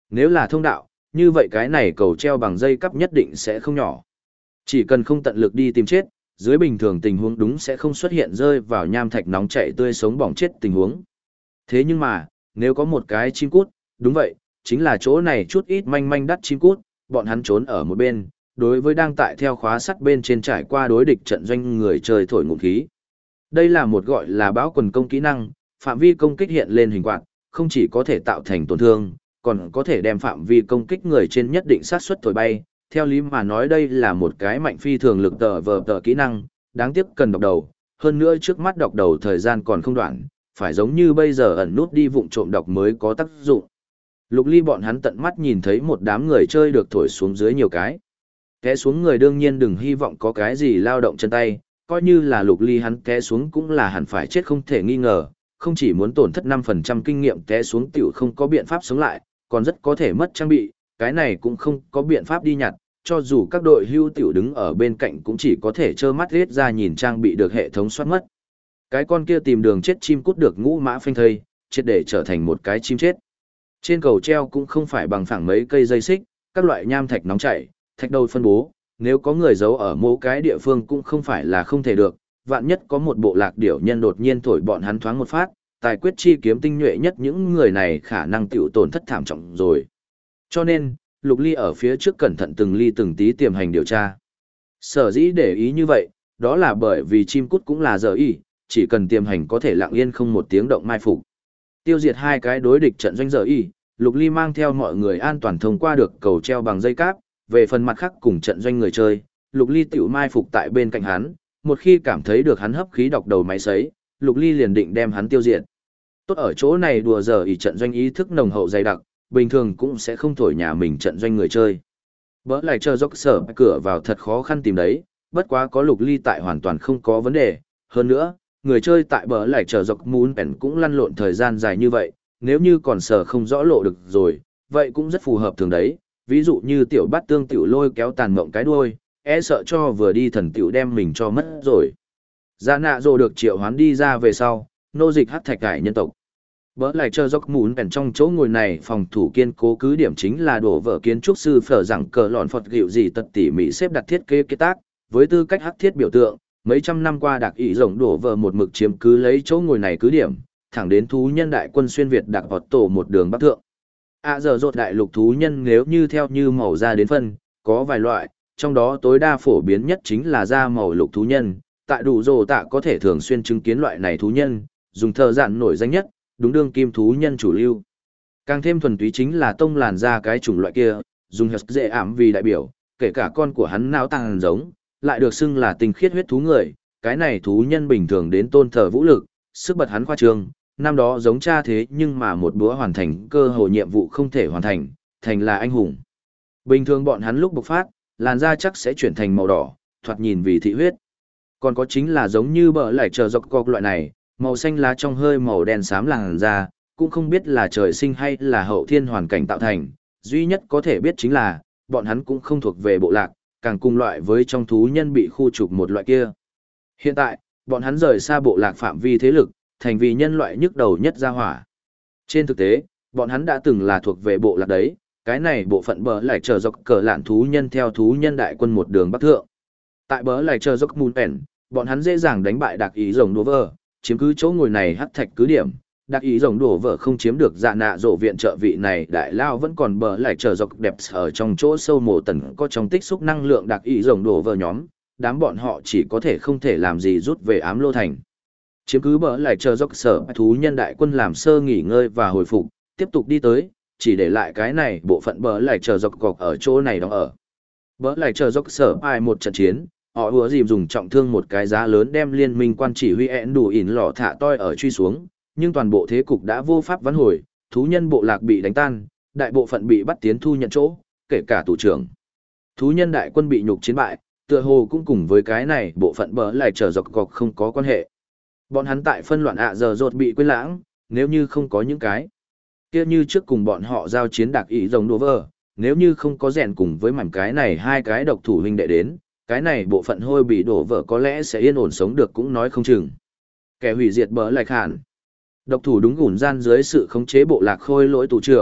Speaker 1: Nếu là thông đạo, như vậy cái này cầu treo bằng dây cắp nhất định sẽ không nhỏ. Chỉ cần không tận lực đi tìm chết, dưới bình thường tình huống đúng sẽ không xuất hiện rơi vào nham thạch nóng chảy tươi sống bỏng chết tình huống. Thế nhưng mà, nếu có một cái chim cút, đúng vậy, chính là chỗ này chút ít manh manh đắt chim cút, bọn hắn trốn ở một bên, đối với đang tại theo khóa sắt bên trên trải qua đối địch trận doanh người chơi thổi ngụm khí. Đây là một gọi là bão quần công kỹ năng, phạm vi công kích hiện lên hình quạt, không chỉ có thể tạo thành tổn thương, còn có thể đem phạm vi công kích người trên nhất định sát suất thổi bay. Theo lý mà nói đây là một cái mạnh phi thường lực tờ kỹ năng, đáng tiếc cần đọc đầu, hơn nữa trước mắt đọc đầu thời gian còn không đoạn, phải giống như bây giờ ẩn nút đi vụng trộm đọc mới có tác dụng. Lục Ly bọn hắn tận mắt nhìn thấy một đám người chơi được thổi xuống dưới nhiều cái. Té xuống người đương nhiên đừng hy vọng có cái gì lao động chân tay, coi như là Lục Ly hắn té xuống cũng là hẳn phải chết không thể nghi ngờ, không chỉ muốn tổn thất 5% kinh nghiệm té xuống tiểu không có biện pháp sống lại, còn rất có thể mất trang bị, cái này cũng không có biện pháp đi nhặt, cho dù các đội hưu tiểu đứng ở bên cạnh cũng chỉ có thể trơ mắt hết ra nhìn trang bị được hệ thống soát mất. Cái con kia tìm đường chết chim cút được ngũ mã phanh thây, triệt để trở thành một cái chim chết. Trên cầu treo cũng không phải bằng phẳng mấy cây dây xích, các loại nham thạch nóng chảy, thạch đầu phân bố, nếu có người giấu ở mỗi cái địa phương cũng không phải là không thể được, vạn nhất có một bộ lạc điểu nhân đột nhiên thổi bọn hắn thoáng một phát, tài quyết chi kiếm tinh nhuệ nhất những người này khả năng tiểu tổn thất thảm trọng rồi. Cho nên, Lục Ly ở phía trước cẩn thận từng ly từng tí tiềm hành điều tra. Sở dĩ để ý như vậy, đó là bởi vì chim cút cũng là giờ y, chỉ cần tiềm hành có thể lặng yên không một tiếng động mai phục. Tiêu diệt hai cái đối địch trận doanh giờ y, Lục Ly mang theo mọi người an toàn thông qua được cầu treo bằng dây cáp, về phần mặt khác cùng trận doanh người chơi, Lục Ly tiểu mai phục tại bên cạnh hắn, một khi cảm thấy được hắn hấp khí độc đầu máy sấy, Lục Ly liền định đem hắn tiêu diệt. Tốt ở chỗ này đùa giờ y trận doanh ý thức nồng hậu dày đặc, bình thường cũng sẽ không thổi nhà mình trận doanh người chơi. Bỡ lại chờ dốc sở cửa vào thật khó khăn tìm đấy, bất quá có Lục Ly tại hoàn toàn không có vấn đề, hơn nữa, người chơi tại bờ lại chờ dọc muốn bèn cũng lăn lộn thời gian dài như vậy, nếu như còn sở không rõ lộ được rồi, vậy cũng rất phù hợp thường đấy, ví dụ như tiểu bát tương tiểu lôi kéo tàn mộng cái đuôi, e sợ cho vừa đi thần tiểu đem mình cho mất rồi. Dạ nạ rồi được triệu hoán đi ra về sau, nô dịch hắc thạch cải nhân tộc. Bỡ lại chờ dốc muốn bèn trong chỗ ngồi này phòng thủ kiên cố cứ điểm chính là đổ vỡ kiến trúc sư phở rằng cờ lọn phật gịu gì tật tỉ mỉ xếp đặt thiết kế kế tác, với tư cách hắc thiết biểu tượng, mấy trăm năm qua đặc ý rồng đổ vỡ một mực chiếm cứ lấy chỗ ngồi này cứ điểm, thẳng đến thú nhân đại quân xuyên Việt đặc hoạt tổ một đường bắc thượng. Giờ rột đại lục thú nhân nếu như theo như màu da đến phân, có vài loại, trong đó tối đa phổ biến nhất chính là da màu lục thú nhân, tại đủ rồ tạ có thể thường xuyên chứng kiến loại này thú nhân, dùng thợ dạn nổi danh nhất, đúng đương kim thú nhân chủ lưu. Càng thêm thuần túy chính là tông làn da cái chủng loại kia, dùng hệt dễ ảm vì đại biểu, kể cả con của hắn não tàng giống, lại được xưng là tinh khiết huyết thú người, cái này thú nhân bình thường đến tôn thờ vũ lực, sức bật hắn khoa trương, năm đó giống cha thế nhưng mà một búa hoàn thành cơ hội nhiệm vụ không thể hoàn thành, thành là anh hùng. Bình thường bọn hắn lúc bộc phát, làn da chắc sẽ chuyển thành màu đỏ, thoạt nhìn vì thị huyết. Còn có chính là giống như bờ lại chờ dọc cọc loại này, màu xanh lá trong hơi màu đen xám làn da, cũng không biết là trời sinh hay là hậu thiên hoàn cảnh tạo thành, duy nhất có thể biết chính là, bọn hắn cũng không thuộc về bộ lạc, càng cùng loại với trong thú nhân bị khu trục một loại kia. Hiện tại, bọn hắn rời xa bộ lạc phạm vi thế lực, thành vì nhân loại nhức đầu nhất ra hỏa. Trên thực tế, bọn hắn đã từng là thuộc về bộ lạc đấy, cái này bộ phận bờ lại chờ dọc cờ lạn thú nhân theo thú nhân đại quân một đường bắc thượng. Tại bờ lại chờ dọc mùn ẻn, bọn hắn dễ dàng đánh bại đặc ý rồng đổ vỡ, chiếm cứ chỗ ngồi này hắc thạch cứ điểm. Đặc ý rồng đổ vỡ không chiếm được dạ nạ rộ viện trợ vị này đại lao vẫn còn bờ lại chờ dọc đẹp ở trong chỗ sâu mồ tần có trong tích xúc năng lượng đặc ý rồng đổ vỡ nhóm, đám bọn họ chỉ có thể không thể làm gì rút về ám lô thành. Chiếm cứ bờ lại chờ dốc sở thú nhân đại quân làm sơ nghỉ ngơi và hồi phục, tiếp tục đi tới, chỉ để lại cái này bộ phận bờ lại chờ dốc cọc ở chỗ này đóng ở. Bờ lại chờ dốc sở ai một trận chiến, họ hứa dìm dùng trọng thương một cái giá lớn đem liên minh quan chỉ huy ẹn đủ ỉn lò thả toi ở truy xuống, nhưng toàn bộ thế cục đã vô pháp vãn hồi, thú nhân bộ lạc bị đánh tan, đại bộ phận bị bắt tiến thu nhận chỗ, kể cả thủ trưởng. Thú nhân đại quân bị nhục chiến bại, tựa hồ cũng cùng với cái này bộ phận bờ lại chờ dọc cọc không có quan hệ. Bọn hắn tại phân loạn giờ rột bị quên lãng, nếu như không có những cái kia như trước cùng bọn họ giao chiến đặc ý rồng đổ vỡ, nếu như không có rèn cùng với mảnh cái này hai cái độc thủ huynh đệ đến, cái này bộ phận hôi bị đổ vỡ có lẽ sẽ yên ổn sống được cũng nói không chừng. Kẻ hủy diệt bờ lại khản. Độc thủ đúng gùn gian dưới sự khống chế bộ lạc khôi lỗi tù trưởng,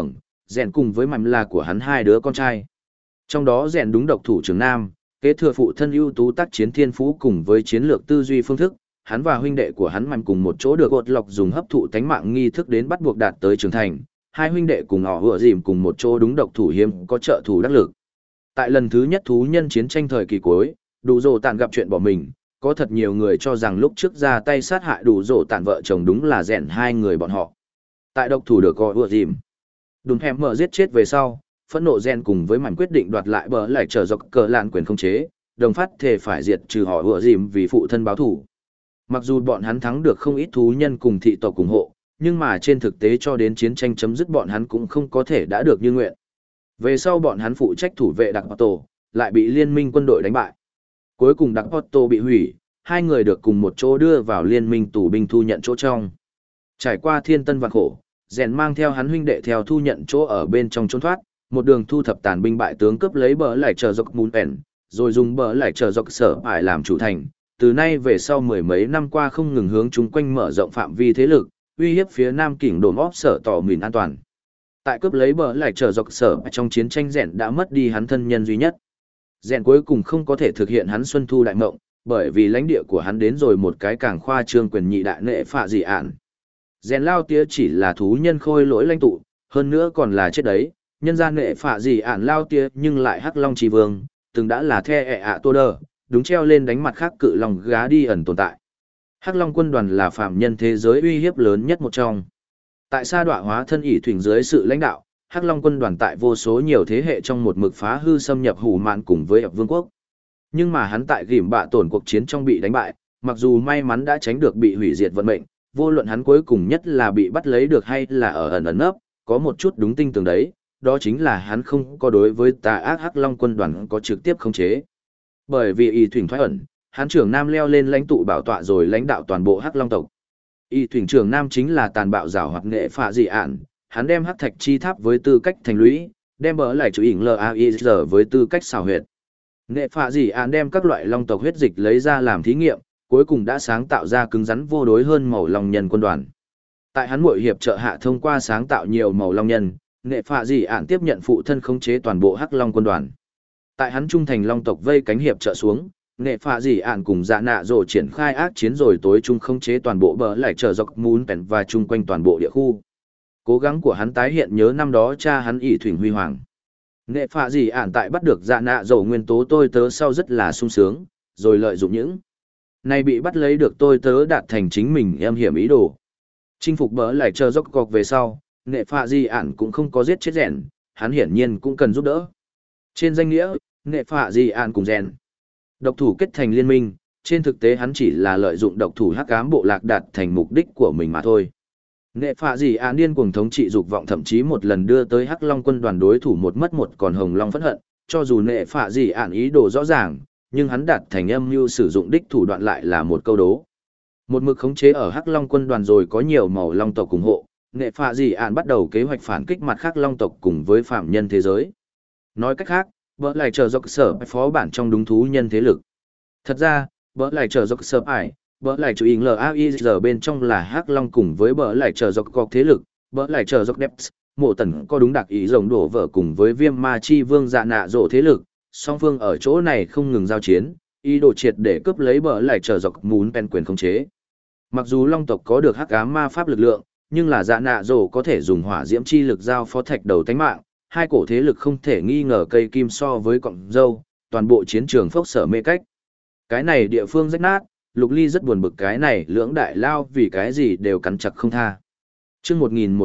Speaker 1: rèn cùng với mầm là của hắn hai đứa con trai. Trong đó rèn đúng độc thủ trưởng nam, kế thừa phụ thân ưu tú tác chiến thiên phú cùng với chiến lược tư duy phương thức, hắn và huynh đệ của hắn mầm cùng một chỗ được gột lọc dùng hấp thụ tánh mạng nghi thức đến bắt buộc đạt tới trưởng thành. Hai huynh đệ cùng họ vừa dìm cùng một chỗ đúng độc thủ hiếm có trợ thủ đắc lực. Tại lần thứ nhất thú nhân chiến tranh thời kỳ cuối, đủ rồ tàn gặp chuyện bỏ mình, có thật nhiều người cho rằng lúc trước ra tay sát hại đủ rồ tàn vợ chồng đúng là rèn hai người bọn họ. Tại độc thủ được gọi vừa dìm, đùm hẻm mở giết chết về sau, phẫn nộ rèn cùng với mảnh quyết định đoạt lại bờ lại trở dọc cờ lạn quyền không chế, đồng phát thề phải diệt trừ họ vừa dìm vì phụ thân báo thủ. Mặc dù bọn hắn thắng được không ít thú nhân cùng thị tộc ủng hộ, nhưng mà trên thực tế cho đến chiến tranh chấm dứt bọn hắn cũng không có thể đã được như nguyện. Về sau bọn hắn phụ trách thủ vệ Đặc Otto, lại bị liên minh quân đội đánh bại. Cuối cùng Đặc Otto bị hủy, hai người được cùng một chỗ đưa vào liên minh tù binh thu nhận chỗ trong. Trải qua thiên tân vạn khổ, rèn mang theo hắn huynh đệ theo thu nhận chỗ ở bên trong trốn thoát, một đường thu thập tàn binh bại tướng cướp lấy bờ lại chờ dọc mùn ẻn, rồi dùng bờ lại chờ dọc sở ải làm chủ thành. Từ nay về sau mười mấy năm qua không ngừng hướng chúng quanh mở rộng phạm vi thế lực, uy hiếp phía nam kỉnh đồn óp sở tỏ mìn an toàn. Tại cướp lấy bờ lại trở dọc sở trong chiến tranh rèn đã mất đi hắn thân nhân duy nhất. Rèn cuối cùng không có thể thực hiện hắn xuân thu đại mộng, bởi vì lãnh địa của hắn đến rồi một cái càng khoa trương quyền nhị đại nệ phạ dị ản. Rèn lao tía chỉ là thú nhân khôi lỗi lãnh tụ, hơn nữa còn là chết đấy, nhân gian nệ phạ dị ản lao tía nhưng lại hắc long trì vương, từng đã là the ẹ ạ tô đơ, đúng treo lên đánh mặt khác cự long gá đi ẩn tồn tại. Hắc Long quân đoàn là phạm nhân thế giới uy hiếp lớn nhất một trong. Tại sa đọa hóa thân ỷ thủy dưới sự lãnh đạo, Hắc Long quân đoàn tại vô số nhiều thế hệ trong một mực phá hư xâm nhập hủ mạn cùng với ập vương quốc. Nhưng mà hắn tại gỉm bạ tổn cuộc chiến trong bị đánh bại, mặc dù may mắn đã tránh được bị hủy diệt vận mệnh, vô luận hắn cuối cùng nhất là bị bắt lấy được hay là ở ẩn ẩn nấp, có một chút đúng tinh tường đấy, đó chính là hắn không có đối với tà ác Hắc Long quân đoàn có trực tiếp khống chế. Bởi vì ỷ thủy thoái ẩn, hắn trưởng nam leo lên lãnh tụ bảo tọa rồi lãnh đạo toàn bộ Hắc Long tộc. Y thuyền trưởng nam chính là tàn bạo giảo hoặc nghệ phạ dị ản, hắn đem hắc thạch chi tháp với tư cách thành lũy, đem bỡ lại chủ ỉn LAIR với tư cách xào huyệt. Nghệ phạ dị ản đem các loại long tộc huyết dịch lấy ra làm thí nghiệm, cuối cùng đã sáng tạo ra cứng rắn vô đối hơn màu long nhân quân đoàn. Tại hắn muội hiệp trợ hạ thông qua sáng tạo nhiều màu long nhân, nghệ phạ dị ản tiếp nhận phụ thân khống chế toàn bộ Hắc Long quân đoàn. Tại hắn trung thành long tộc vây cánh hiệp trợ xuống, nghệ phạ dị ạn cùng dạ nạ rồ triển khai ác chiến rồi tối trung khống chế toàn bộ bờ lại trở dọc mún pèn và chung quanh toàn bộ địa khu. Cố gắng của hắn tái hiện nhớ năm đó cha hắn ỷ thủy huy hoàng. Nghệ phạ dị ạn tại bắt được dạ nạ rồ nguyên tố tôi tớ sau rất là sung sướng, rồi lợi dụng những này bị bắt lấy được tôi tớ đạt thành chính mình em hiểm ý đồ. Chinh phục bờ lại trở dọc cọc về sau, nghệ phạ dị ạn cũng không có giết chết rèn, hắn hiển nhiên cũng cần giúp đỡ. Trên danh nghĩa, nghệ phạ dị ạn cùng rèn độc thủ kết thành liên minh, trên thực tế hắn chỉ là lợi dụng độc thủ hắc ám bộ lạc đạt thành mục đích của mình mà thôi. Nghệ phạ dị ạn điên cuồng thống trị dục vọng thậm chí một lần đưa tới Hắc Long quân đoàn đối thủ một mất một còn Hồng Long phẫn hận, cho dù nghệ phạ dị ạn ý đồ rõ ràng, nhưng hắn đạt thành âm mưu sử dụng đích thủ đoạn lại là một câu đố. Một mực khống chế ở Hắc Long quân đoàn rồi có nhiều màu long tộc ủng hộ, nghệ phạ dị ạn bắt đầu kế hoạch phản kích mặt khác long tộc cùng với phạm nhân thế giới. Nói cách khác, bỡ lại chờ dọc sở phó bản trong đúng thú nhân thế lực. Thật ra, bỡ lại chờ dọc sở ải, bỡ lại chủ yếu LAIR bên trong là Hắc Long cùng với bỡ lại chờ dọc cọc thế lực, bỡ lại chờ dọc Depths, mộ tần có đúng đặc ý rồng đổ vỡ cùng với viêm ma chi vương dạ nạ rộ thế lực, song phương ở chỗ này không ngừng giao chiến, ý đồ triệt để cướp lấy bỡ lại chờ dọc mún pen quyền khống chế. Mặc dù long tộc có được hắc ám ma pháp lực lượng, nhưng là dạ nạ rộ có thể dùng hỏa diễm chi lực giao phó thạch đầu tánh mạng. Hai cổ thế lực không thể nghi ngờ cây kim so với cọng dâu, toàn bộ chiến trường phốc sở mê cách. Cái này địa phương rách nát, Lục Ly rất buồn bực cái này lưỡng đại lao vì cái gì đều cắn chặt không tha. Chương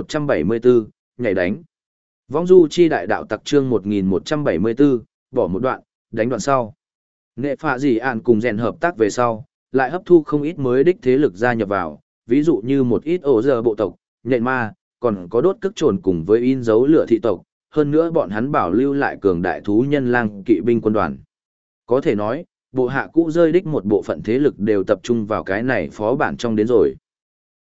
Speaker 1: 1174, nhảy đánh. Vong du chi đại đạo tặc chương 1174, bỏ một đoạn, đánh đoạn sau. Nghệ phạ dị ạn cùng rèn hợp tác về sau, lại hấp thu không ít mới đích thế lực gia nhập vào, ví dụ như một ít ổ giờ bộ tộc, nhện ma, còn có đốt cức trồn cùng với in dấu lửa thị tộc. Hơn nữa bọn hắn bảo lưu lại cường đại thú nhân lang kỵ binh quân đoàn. Có thể nói, bộ hạ cũ rơi đích một bộ phận thế lực đều tập trung vào cái này phó bản trong đến rồi.